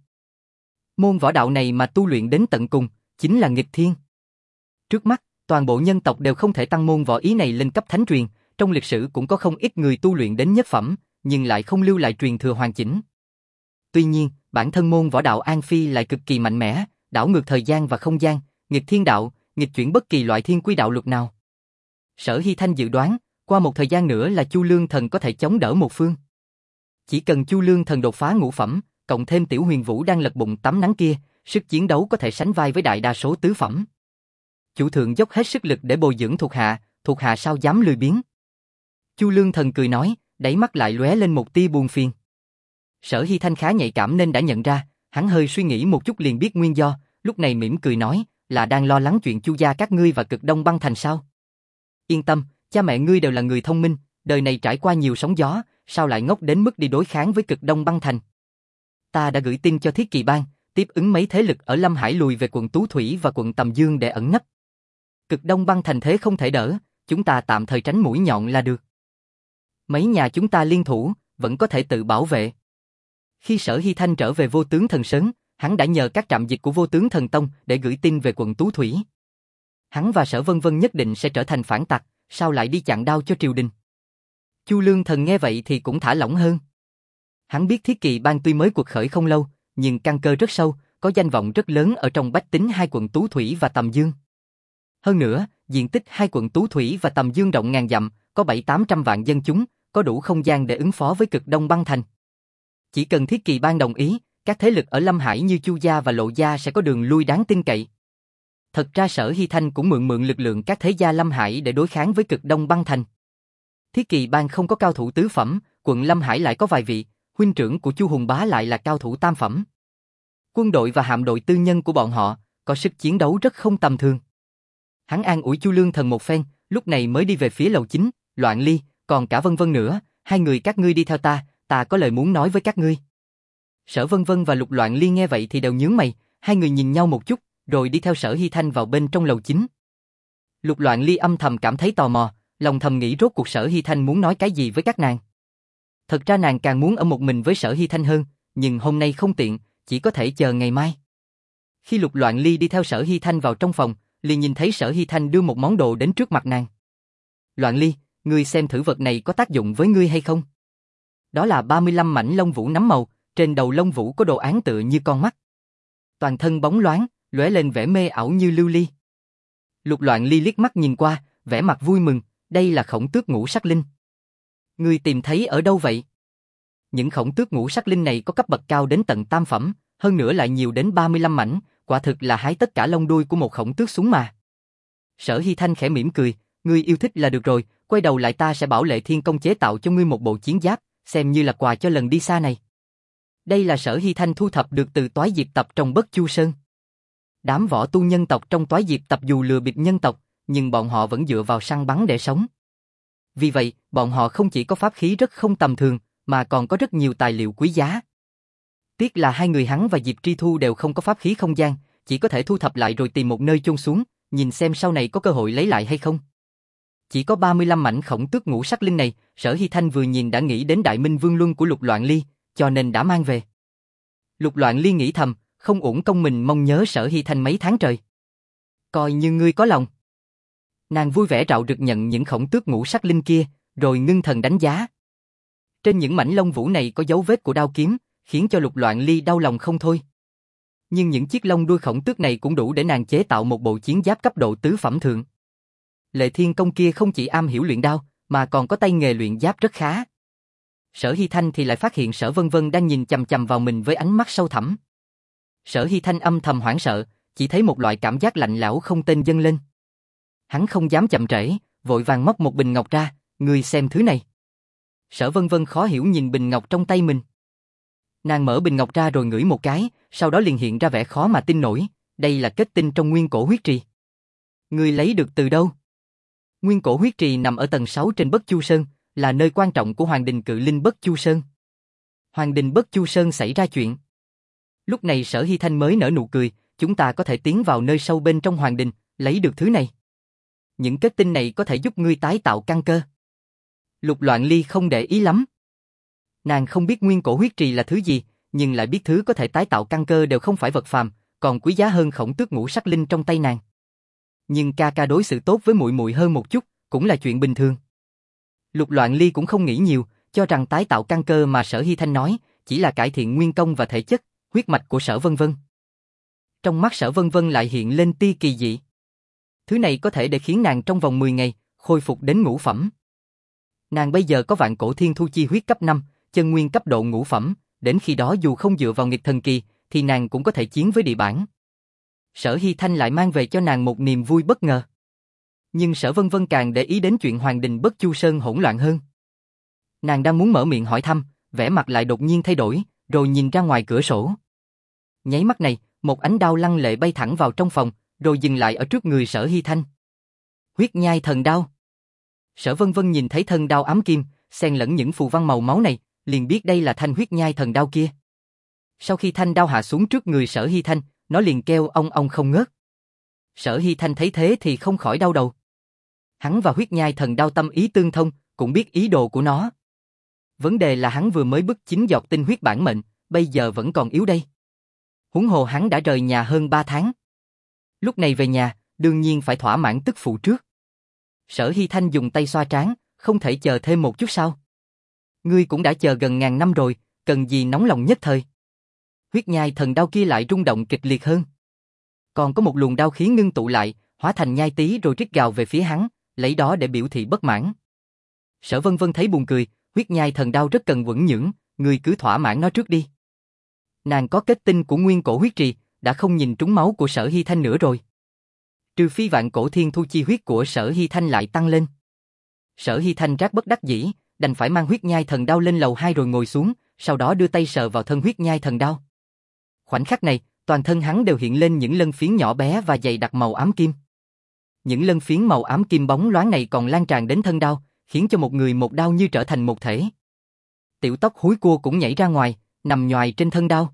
A: Môn võ đạo này mà tu luyện đến tận cùng, chính là nghịch thiên. Trước mắt, toàn bộ nhân tộc đều không thể tăng môn võ ý này lên cấp thánh truyền, trong lịch sử cũng có không ít người tu luyện đến nhất phẩm, nhưng lại không lưu lại truyền thừa hoàn chỉnh. Tuy nhiên, bản thân môn võ đạo An Phi lại cực kỳ mạnh mẽ, đảo ngược thời gian và không gian, nghịch thiên đạo, nghịch chuyển bất kỳ loại thiên quy đạo luật nào. Sở Hy Thanh dự đoán, qua một thời gian nữa là Chu Lương Thần có thể chống đỡ một phương. Chỉ cần Chu Lương Thần đột phá ngũ phẩm, cộng thêm Tiểu Huyền Vũ đang lật bụng tắm nắng kia, sức chiến đấu có thể sánh vai với đại đa số tứ phẩm. Chủ thượng dốc hết sức lực để bồi dưỡng thuộc hạ, thuộc hạ sao dám lười biếng. Chu Lương Thần cười nói, đáy mắt lại lóe lên một tia buồn phiền. Sở Hy Thanh khá nhạy cảm nên đã nhận ra, hắn hơi suy nghĩ một chút liền biết nguyên do, lúc này mỉm cười nói, là đang lo lắng chuyện Chu gia các ngươi và Cực Đông Băng Thành sao? Yên tâm, cha mẹ ngươi đều là người thông minh, đời này trải qua nhiều sóng gió, sao lại ngốc đến mức đi đối kháng với Cực Đông Băng Thành? Ta đã gửi tin cho Thiết Kỳ Bang, tiếp ứng mấy thế lực ở Lâm Hải lùi về quận Tú Thủy và quận Tầm Dương để ẩn nấp. Cực Đông Băng Thành thế không thể đỡ, chúng ta tạm thời tránh mũi nhọn là được. Mấy nhà chúng ta liên thủ, vẫn có thể tự bảo vệ. Khi Sở Hy Thanh trở về Vô Tướng Thần Sớm, hắn đã nhờ các trạm dịch của Vô Tướng Thần Tông để gửi tin về quận Tú Thủy. Hắn và Sở Vân Vân nhất định sẽ trở thành phản tặc, sao lại đi chặn đao cho triều đình? Chu Lương Thần nghe vậy thì cũng thả lỏng hơn. Hắn biết Thiết Kỳ Bang tuy mới cuộc khởi không lâu, nhưng căn cơ rất sâu, có danh vọng rất lớn ở trong bách tính hai quận Tú Thủy và Tầm Dương. Hơn nữa, diện tích hai quận Tú Thủy và Tầm Dương rộng ngàn dặm, có bảy tám trăm vạn dân chúng, có đủ không gian để ứng phó với Cực Đông Băng Thành. Chỉ cần Thiết Kỳ Bang đồng ý, các thế lực ở Lâm Hải như Chu gia và Lộ gia sẽ có đường lui đáng tin cậy. Thật ra Sở Hy Thanh cũng mượn mượn lực lượng các thế gia Lâm Hải để đối kháng với Cực Đông Băng Thành. Thiết Kỳ Bang không có cao thủ tứ phẩm, quận Lâm Hải lại có vài vị, huynh trưởng của Chu Hùng Bá lại là cao thủ tam phẩm. Quân đội và hạm đội tư nhân của bọn họ có sức chiến đấu rất không tầm thường. Hắn an ủi Chu Lương Thần một phen, lúc này mới đi về phía lầu chính, Loạn Ly, còn cả Vân Vân nữa, hai người các ngươi đi theo ta, ta có lời muốn nói với các ngươi. Sở Vân Vân và Lục Loạn Ly nghe vậy thì đều nhướng mày, hai người nhìn nhau một chút, rồi đi theo Sở Hy Thanh vào bên trong lầu chính. Lục Loạn Ly âm thầm cảm thấy tò mò, lòng thầm nghĩ rốt cuộc Sở Hy Thanh muốn nói cái gì với các nàng. Thật ra nàng càng muốn ở một mình với Sở Hy Thanh hơn, nhưng hôm nay không tiện, chỉ có thể chờ ngày mai. Khi Lục Loạn Ly đi theo Sở Hy Thanh vào trong phòng, liền nhìn thấy Sở Hy Thanh đưa một món đồ đến trước mặt nàng. Loạn Ly, ngươi xem thử vật này có tác dụng với ngươi hay không? Đó là ba mươi lăm mảnh lông vũ nắm màu, trên đầu lông vũ có đồ án tựa như con mắt. Toàn thân bóng loáng, lóe lên vẻ mê ảo như lưu ly. Lục Loạn Ly liếc mắt nhìn qua, vẻ mặt vui mừng, đây là khổng tước ngũ sắc linh. Ngươi tìm thấy ở đâu vậy? Những khổng tước ngũ sắc linh này có cấp bậc cao đến tận tam phẩm, hơn nữa lại nhiều đến ba mươi lăm mảnh, quả thực là hái tất cả lông đuôi của một khổng tước xuống mà. Sở Hy Thanh khẽ mỉm cười, ngươi yêu thích là được rồi, quay đầu lại ta sẽ bảo Lệ Thiên Công chế tạo cho ngươi một bộ chiến giáp, xem như là quà cho lần đi xa này. Đây là Sở Hy Thanh thu thập được từ Toái Diệp Tập trong Bất Chu Sơn. Đám võ tu nhân tộc trong Toái Diệp Tập dù lừa bịp nhân tộc, nhưng bọn họ vẫn dựa vào săn bắn để sống. Vì vậy, bọn họ không chỉ có pháp khí rất không tầm thường, mà còn có rất nhiều tài liệu quý giá. Tiếc là hai người hắn và Diệp Tri Thu đều không có pháp khí không gian, chỉ có thể thu thập lại rồi tìm một nơi chôn xuống, nhìn xem sau này có cơ hội lấy lại hay không. Chỉ có ba mươi lăm mảnh khổng tước ngũ sắc linh này, Sở Hy Thanh vừa nhìn đã nghĩ đến Đại Minh Vương Luân của Lục Loạn Ly, cho nên đã mang về. Lục Loạn Ly nghĩ thầm, không uổng công mình mong nhớ Sở Hy Thanh mấy tháng trời. Coi như ngươi có lòng. Nàng vui vẻ rạo rực nhận những khổng tước ngũ sắc linh kia, rồi ngưng thần đánh giá. Trên những mảnh lông vũ này có dấu vết của đao kiếm, khiến cho Lục Loạn Ly đau lòng không thôi. Nhưng những chiếc lông đuôi khổng tước này cũng đủ để nàng chế tạo một bộ chiến giáp cấp độ tứ phẩm thượng. Lệ Thiên Công kia không chỉ am hiểu luyện đao, mà còn có tay nghề luyện giáp rất khá. Sở Hy Thanh thì lại phát hiện Sở Vân Vân đang nhìn chằm chằm vào mình với ánh mắt sâu thẳm. Sở Hy Thanh âm thầm hoảng sợ, chỉ thấy một loại cảm giác lạnh lẽo không tên dâng lên. Hắn không dám chậm trễ, vội vàng móc một bình ngọc ra, ngươi xem thứ này. Sở Vân Vân khó hiểu nhìn bình ngọc trong tay mình. Nàng mở bình ngọc ra rồi ngửi một cái, sau đó liền hiện ra vẻ khó mà tin nổi, đây là kết tinh trong nguyên cổ huyết trì. Ngươi lấy được từ đâu? Nguyên cổ huyết trì nằm ở tầng sáu trên Bất Chu Sơn, là nơi quan trọng của Hoàng đình Cự Linh Bất Chu Sơn. Hoàng đình Bất Chu Sơn xảy ra chuyện. Lúc này Sở Hy Thanh mới nở nụ cười, chúng ta có thể tiến vào nơi sâu bên trong Hoàng đình, lấy được thứ này. Những kết tinh này có thể giúp ngươi tái tạo căn cơ. Lục Loạn Ly không để ý lắm. Nàng không biết nguyên cổ huyết trì là thứ gì, nhưng lại biết thứ có thể tái tạo căn cơ đều không phải vật phàm, còn quý giá hơn khổng tước ngũ sắc linh trong tay nàng. Nhưng ca ca đối xử tốt với muội muội hơn một chút, cũng là chuyện bình thường. Lục Loạn Ly cũng không nghĩ nhiều, cho rằng tái tạo căn cơ mà Sở Hy Thanh nói, chỉ là cải thiện nguyên công và thể chất, huyết mạch của Sở Vân Vân. Trong mắt Sở Vân Vân lại hiện lên tia kỳ dị. Thứ này có thể để khiến nàng trong vòng mười ngày, khôi phục đến ngũ phẩm. Nàng bây giờ có vạn cổ thiên thu chi huyết cấp năm, chân nguyên cấp độ ngũ phẩm, đến khi đó dù không dựa vào nghịch thần kỳ, thì nàng cũng có thể chiến với địa bản. Sở Hy Thanh lại mang về cho nàng một niềm vui bất ngờ. Nhưng Sở Vân Vân càng để ý đến chuyện Hoàng đình Bất Chu Sơn hỗn loạn hơn. Nàng đang muốn mở miệng hỏi thăm, vẻ mặt lại đột nhiên thay đổi, rồi nhìn ra ngoài cửa sổ. Nháy mắt này, một ánh đao lăng lệ bay thẳng vào trong phòng, rồi dừng lại ở trước người Sở Hy Thanh. Huyết nhai thần đao. Sở Vân Vân nhìn thấy thân đao ám kim, xen lẫn những phù văn màu máu này, liền biết đây là thanh huyết nhai thần đao kia. Sau khi thanh đao hạ xuống trước người Sở Hy Thanh, nó liền kêu ong ong không ngớt. Sở Hy Thanh thấy thế thì không khỏi đau đầu. Hắn và huyết nhai thần đao tâm ý tương thông, cũng biết ý đồ của nó. Vấn đề là hắn vừa mới bức chín giọt tinh huyết bản mệnh, bây giờ vẫn còn yếu đây. Huống hồ hắn đã rời nhà hơn ba tháng. Lúc này về nhà, đương nhiên phải thỏa mãn tức phụ trước. Sở Hy Thanh dùng tay xoa trán, không thể chờ thêm một chút sao? Ngươi cũng đã chờ gần ngàn năm rồi, cần gì nóng lòng nhất thời? Huyết nhai thần đao kia lại rung động kịch liệt hơn. Còn có một luồng đao khí ngưng tụ lại, hóa thành nhai tí rồi rít gào về phía hắn, lấy đó để biểu thị bất mãn. Sở Vân Vân thấy buồn cười, huyết nhai thần đao rất cần vững nhưỡng, ngươi cứ thỏa mãn nó trước đi. Nàng có kết tinh của nguyên cổ huyết trì, đã không nhìn trúng máu của Sở Hy Thanh nữa rồi. Trừ phi vạn cổ thiên thu chi huyết của Sở Hy Thanh lại tăng lên. Sở Hy Thanh rác bất đắc dĩ, đành phải mang huyết nhai thần đao lên lầu hai rồi ngồi xuống, sau đó đưa tay sờ vào thân huyết nhai thần đao. Khoảnh khắc này, toàn thân hắn đều hiện lên những lân phiến nhỏ bé và dày đặc màu ám kim. Những lân phiến màu ám kim bóng loáng này còn lan tràn đến thân đao, khiến cho một người một đao như trở thành một thể. Tiểu tóc húi cua cũng nhảy ra ngoài, nằm nhoài trên thân đao.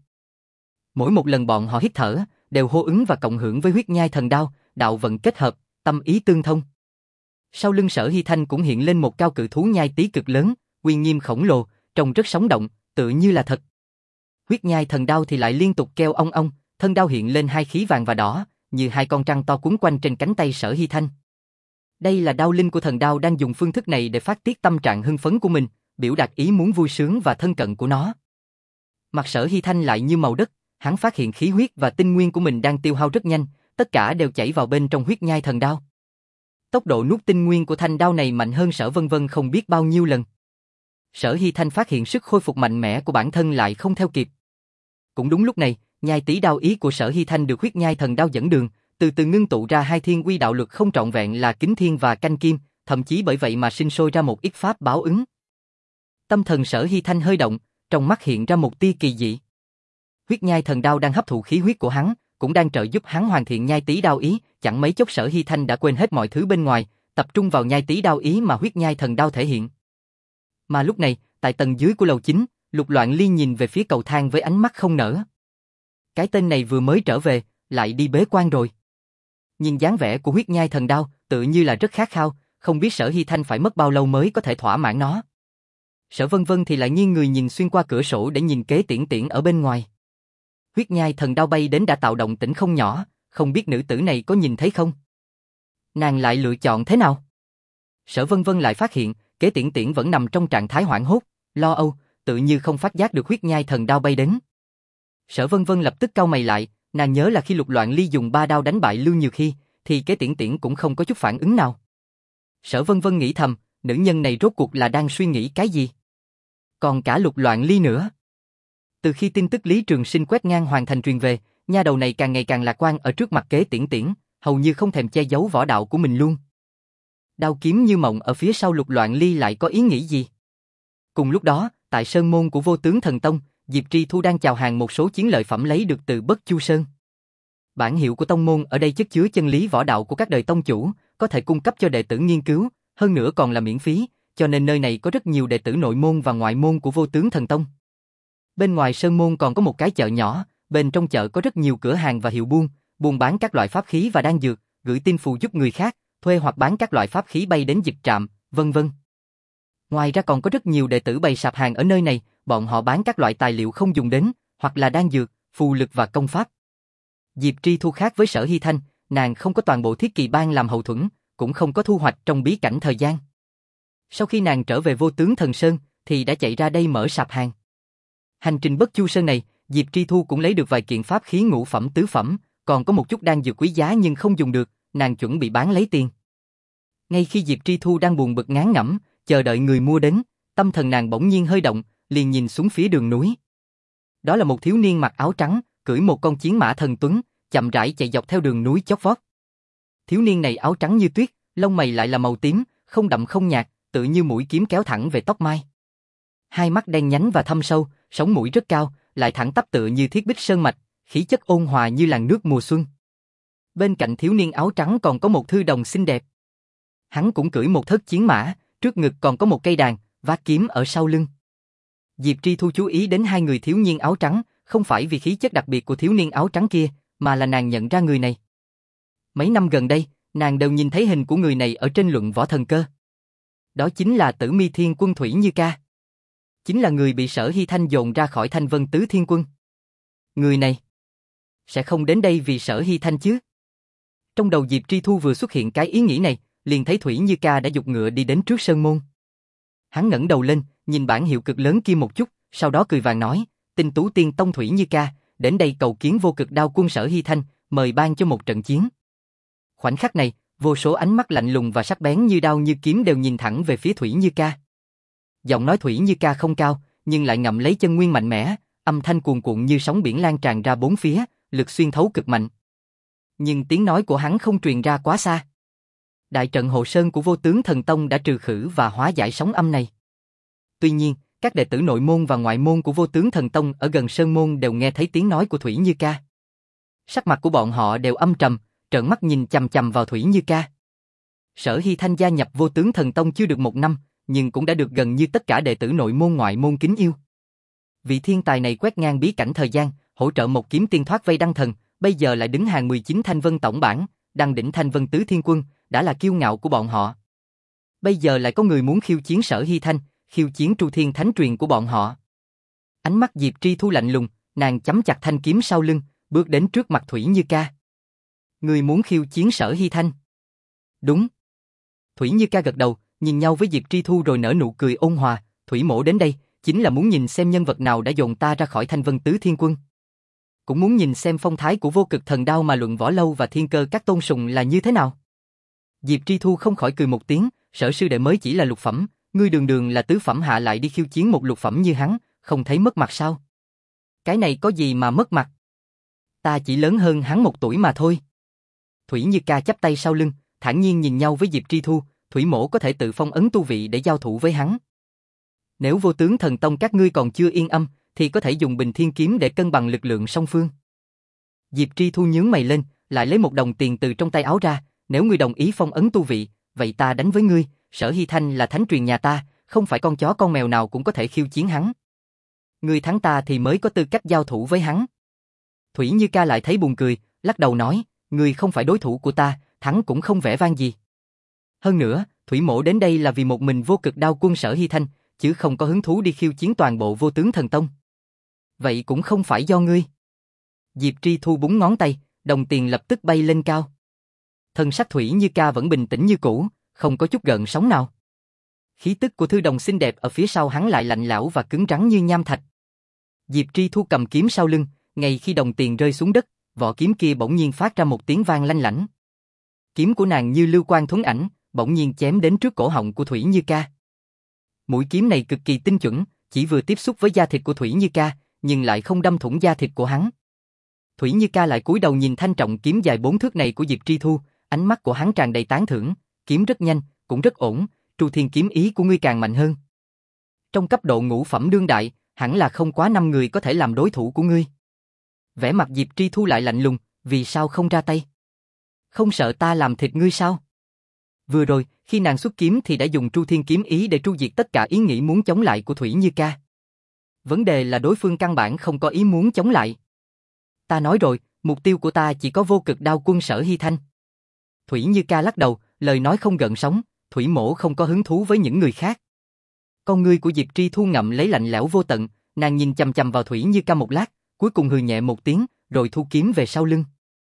A: Mỗi một lần bọn họ hít thở, đều hô ứng và cộng hưởng với huyết nhai thần đao, đạo vận kết hợp, tâm ý tương thông. Sau lưng Sở Hy Thanh cũng hiện lên một cao cự thú nhai tí cực lớn, uy nghiêm khổng lồ, trông rất sống động, tựa như là thật. Huyết nhai thần đao thì lại liên tục kêu ong ong, thân đao hiện lên hai khí vàng và đỏ, như hai con trăng to quấn quanh trên cánh tay Sở Hy Thanh. Đây là đao linh của thần đao đang dùng phương thức này để phát tiết tâm trạng hưng phấn của mình, biểu đạt ý muốn vui sướng và thân cận của nó. Mặt Sở Hy Thanh lại như màu đất, hắn phát hiện khí huyết và tinh nguyên của mình đang tiêu hao rất nhanh, tất cả đều chảy vào bên trong huyết nhai thần đao. Tốc độ nuốt tinh nguyên của thanh đao này mạnh hơn Sở Vân Vân không biết bao nhiêu lần. Sở Hy Thanh phát hiện sức khôi phục mạnh mẽ của bản thân lại không theo kịp. Cũng đúng lúc này, nhai tí đao ý của Sở Hy Thanh được huyết nhai thần đao dẫn đường, từ từ ngưng tụ ra hai thiên uy đạo luật không trọn vẹn là kính thiên và canh kim, thậm chí bởi vậy mà sinh sôi ra một ít pháp báo ứng. Tâm thần Sở Hy Thanh hơi động, trong mắt hiện ra một tia kỳ dị. Huyết nhai thần đao đang hấp thụ khí huyết của hắn, cũng đang trợ giúp hắn hoàn thiện nhai tí đao ý, chẳng mấy chốc Sở Hy Thanh đã quên hết mọi thứ bên ngoài, tập trung vào nhai tí đao ý mà huyết nhai thần đao thể hiện. Mà lúc này, tại tầng dưới của lầu chính, Lục Loạn Ly nhìn về phía cầu thang với ánh mắt không nở. Cái tên này vừa mới trở về, lại đi bế quan rồi. Nhìn dáng vẻ của huyết nhai thần đao, tự như là rất khát khao, không biết Sở Hy Thanh phải mất bao lâu mới có thể thỏa mãn nó. Sở Vân Vân thì lại nghiêng người nhìn xuyên qua cửa sổ để nhìn Kế Tiễn Tiễn ở bên ngoài. Huyết nhai thần đao bay đến đã tạo động tĩnh không nhỏ, không biết nữ tử này có nhìn thấy không? Nàng lại lựa chọn thế nào? Sở Vân Vân lại phát hiện, Kế Tiễn Tiễn vẫn nằm trong trạng thái hoảng hốt, lo âu, tự như không phát giác được huyết nhai thần đao bay đến. Sở Vân Vân lập tức cau mày lại, nàng nhớ là khi Lục Loạn Ly dùng ba đao đánh bại Lưu Nhược Hy, thì Kế Tiễn Tiễn cũng không có chút phản ứng nào. Sở Vân Vân nghĩ thầm, nữ nhân này rốt cuộc là đang suy nghĩ cái gì? Còn cả Lục Loạn Ly nữa. Từ khi tin tức Lý Trường Sinh quét ngang hoàn thành truyền về, nha đầu này càng ngày càng lạc quan ở trước mặt Kế Tiễn Tiễn, hầu như không thèm che giấu võ đạo của mình luôn. Đao kiếm như mộng ở phía sau Lục Loạn Ly lại có ý nghĩ gì? Cùng lúc đó, tại sơn môn của Vô Tướng Thần Tông, Diệp Tri Thu đang chào hàng một số chiến lợi phẩm lấy được từ Bất Chu Sơn. Bản hiệu của tông môn ở đây chất chứa chân lý võ đạo của các đời tông chủ, có thể cung cấp cho đệ tử nghiên cứu, hơn nữa còn là miễn phí, cho nên nơi này có rất nhiều đệ tử nội môn và ngoại môn của Vô Tướng Thần Tông. Bên ngoài sơn môn còn có một cái chợ nhỏ, bên trong chợ có rất nhiều cửa hàng và hiệu buôn, buôn bán các loại pháp khí và đan dược, gửi tin phù giúp người khác, thuê hoặc bán các loại pháp khí bay đến dịch trạm, vân vân. Ngoài ra còn có rất nhiều đệ tử bày sạp hàng ở nơi này, bọn họ bán các loại tài liệu không dùng đến, hoặc là đan dược, phù lực và công pháp. Diệp Tri Thu khác với Sở Hy Thanh, nàng không có toàn bộ thiết kỳ ban làm hậu thuẫn, cũng không có thu hoạch trong bí cảnh thời gian. Sau khi nàng trở về Vô Tướng Thần Sơn, thì đã chạy ra đây mở sạp hàng. Hành trình Bất Chu Sơn này, Diệp Tri Thu cũng lấy được vài kiện pháp khí ngũ phẩm tứ phẩm, còn có một chút đan dược quý giá nhưng không dùng được, nàng chuẩn bị bán lấy tiền. Ngay khi Diệp Tri Thu đang buồn bực ngán ngẩm, chờ đợi người mua đến, tâm thần nàng bỗng nhiên hơi động, liền nhìn xuống phía đường núi. Đó là một thiếu niên mặc áo trắng, cưỡi một con chiến mã thần tuấn, chậm rãi chạy dọc theo đường núi chót vót. Thiếu niên này áo trắng như tuyết, lông mày lại là màu tím, không đậm không nhạt, tự như mũi kiếm kéo thẳng về tóc mai. Hai mắt đen nhánh và thâm sâu, sống mũi rất cao, lại thẳng tắp tựa như thiết bích sơn mạch, khí chất ôn hòa như làn nước mùa xuân. Bên cạnh thiếu niên áo trắng còn có một thư đồng xinh đẹp. Hắn cũng cưỡi một thất chiến mã, trước ngực còn có một cây đàn, vác kiếm ở sau lưng. Diệp Tri Thu chú ý đến hai người thiếu niên áo trắng, không phải vì khí chất đặc biệt của thiếu niên áo trắng kia, mà là nàng nhận ra người này. Mấy năm gần đây, nàng đều nhìn thấy hình của người này ở trên luận võ thần cơ. Đó chính là Tử Mi Thiên Quân Thủy Như Ca. Chính là người bị Sở Hy Thanh dồn ra khỏi Thanh Vân Tứ Thiên Quân. Người này sẽ không đến đây vì Sở Hy Thanh chứ? Trong đầu Diệp Tri Thu vừa xuất hiện cái ý nghĩ này, liền thấy Thủy Như Ca đã giục ngựa đi đến trước sơn môn. Hắn ngẩng đầu lên, nhìn bảng hiệu cực lớn kia một chút, sau đó cười vàng nói, Tinh Tú Tiên Tông Thủy Như Ca, đến đây cầu kiến Vô Cực Đao Quân Sở Hy Thanh, mời ban cho một trận chiến. Khoảnh khắc này, vô số ánh mắt lạnh lùng và sắc bén như đao như kiếm đều nhìn thẳng về phía Thủy Như Ca. Giọng nói Thủy Như Ca không cao, nhưng lại ngậm lấy chân nguyên mạnh mẽ, âm thanh cuồn cuộn như sóng biển lan tràn ra bốn phía, lực xuyên thấu cực mạnh. Nhưng tiếng nói của hắn không truyền ra quá xa. Đại trận hộ sơn của Vô Tướng Thần Tông đã trừ khử và hóa giải sóng âm này. Tuy nhiên, các đệ tử nội môn và ngoại môn của Vô Tướng Thần Tông ở gần sơn môn đều nghe thấy tiếng nói của Thủy Như Ca. Sắc mặt của bọn họ đều âm trầm, trợn mắt nhìn chằm chằm vào Thủy Như Ca. Sở Hy Thanh gia nhập Vô Tướng Thần Tông chưa được một năm, nhưng cũng đã được gần như tất cả đệ tử nội môn ngoại môn kính yêu. Vị thiên tài này quét ngang bí cảnh thời gian, hỗ trợ một kiếm tiên thoát vây đăng thần, bây giờ lại đứng hàng mười chín Thanh Vân tổng bảng, đăng đỉnh Thanh Vân Tứ Thiên Quân, đã là kiêu ngạo của bọn họ. Bây giờ lại có người muốn khiêu chiến Sở Hy Thanh, khiêu chiến Tru Thiên Thánh Truyền của bọn họ. Ánh mắt Diệp Tri Thu lạnh lùng, nàng chấm chặt thanh kiếm sau lưng, bước đến trước mặt Thủy Như Ca. Người muốn khiêu chiến Sở Hy Thanh? Đúng. Thủy Như Ca gật đầu, nhìn nhau với Diệp Tri Thu rồi nở nụ cười ôn hòa, Thủy mỗ đến đây, chính là muốn nhìn xem nhân vật nào đã dồn ta ra khỏi Thanh Vân Tứ Thiên Quân. Cũng muốn nhìn xem phong thái của Vô Cực Thần Đao mà luận võ lâu và thiên cơ các tôn sùng là như thế nào. Diệp Tri Thu không khỏi cười một tiếng, Sở sư đệ mới chỉ là lục phẩm, ngươi đường đường là tứ phẩm hạ lại đi khiêu chiến một lục phẩm như hắn, không thấy mất mặt sao? Cái này có gì mà mất mặt? Ta chỉ lớn hơn hắn một tuổi mà thôi. Thủy Như Ca chắp tay sau lưng, thản nhiên nhìn nhau với Diệp Tri Thu, Thủy mỗ có thể tự phong ấn tu vị để giao thủ với hắn. Nếu Vô Tướng Thần Tông các ngươi còn chưa yên âm, thì có thể dùng Bình Thiên Kiếm để cân bằng lực lượng song phương. Diệp Tri Thu nhướng mày lên, lại lấy một đồng tiền từ trong tay áo ra, nếu ngươi đồng ý phong ấn tu vị, vậy ta đánh với ngươi, Sở Hy Thanh là thánh truyền nhà ta, không phải con chó con mèo nào cũng có thể khiêu chiến hắn. Ngươi thắng ta thì mới có tư cách giao thủ với hắn. Thủy Như Ca lại thấy buồn cười, lắc đầu nói, ngươi không phải đối thủ của ta, thắng cũng không vẻ vang gì. Hơn nữa, Thủy mỗ đến đây là vì một mình Vô Cực Đao Quân Sở Hy Thanh, chứ không có hứng thú đi khiêu chiến toàn bộ Vô Tướng Thần Tông. Vậy cũng không phải do ngươi. Diệp Tri Thu búng ngón tay, đồng tiền lập tức bay lên cao. Thân sắc Thủy Như Ca vẫn bình tĩnh như cũ, không có chút gợn sóng nào. Khí tức của thư đồng xinh đẹp ở phía sau hắn lại lạnh lẽo và cứng rắn như nham thạch. Diệp Tri Thu cầm kiếm sau lưng, ngay khi đồng tiền rơi xuống đất, vỏ kiếm kia bỗng nhiên phát ra một tiếng vang lanh lảnh. Kiếm của nàng như lưu quang thuấn ảnh, bỗng nhiên chém đến trước cổ họng của Thủy Như Ca. Mũi kiếm này cực kỳ tinh chuẩn, chỉ vừa tiếp xúc với da thịt của Thủy Như Ca, nhưng lại không đâm thủng da thịt của hắn. Thủy Như Ca lại cúi đầu nhìn thanh trọng kiếm dài bốn thước này của Diệp Tri Thu, ánh mắt của hắn tràn đầy tán thưởng, kiếm rất nhanh, cũng rất ổn, Tru Thiên kiếm ý của ngươi càng mạnh hơn. Trong cấp độ ngũ phẩm đương đại, hẳn là không quá năm người có thể làm đối thủ của ngươi. Vẻ mặt Diệp Tri Thu lại lạnh lùng, vì sao không ra tay? Không sợ ta làm thịt ngươi sao? Vừa rồi, khi nàng xuất kiếm thì đã dùng Tru Thiên kiếm ý để tru diệt tất cả ý nghĩ muốn chống lại của Thủy Như Ca. Vấn đề là đối phương căn bản không có ý muốn chống lại. Ta nói rồi, mục tiêu của ta chỉ có Vô Cực Đao Quân Sở Hy Thanh. Thủy Như Ca lắc đầu, lời nói không gợn sóng, Thủy mỗ không có hứng thú với những người khác. Con ngươi của Diệp Tri Thu ngậm lấy lạnh lẽo vô tận, nàng nhìn chằm chằm vào Thủy Như Ca một lát, cuối cùng hừ nhẹ một tiếng, rồi thu kiếm về sau lưng.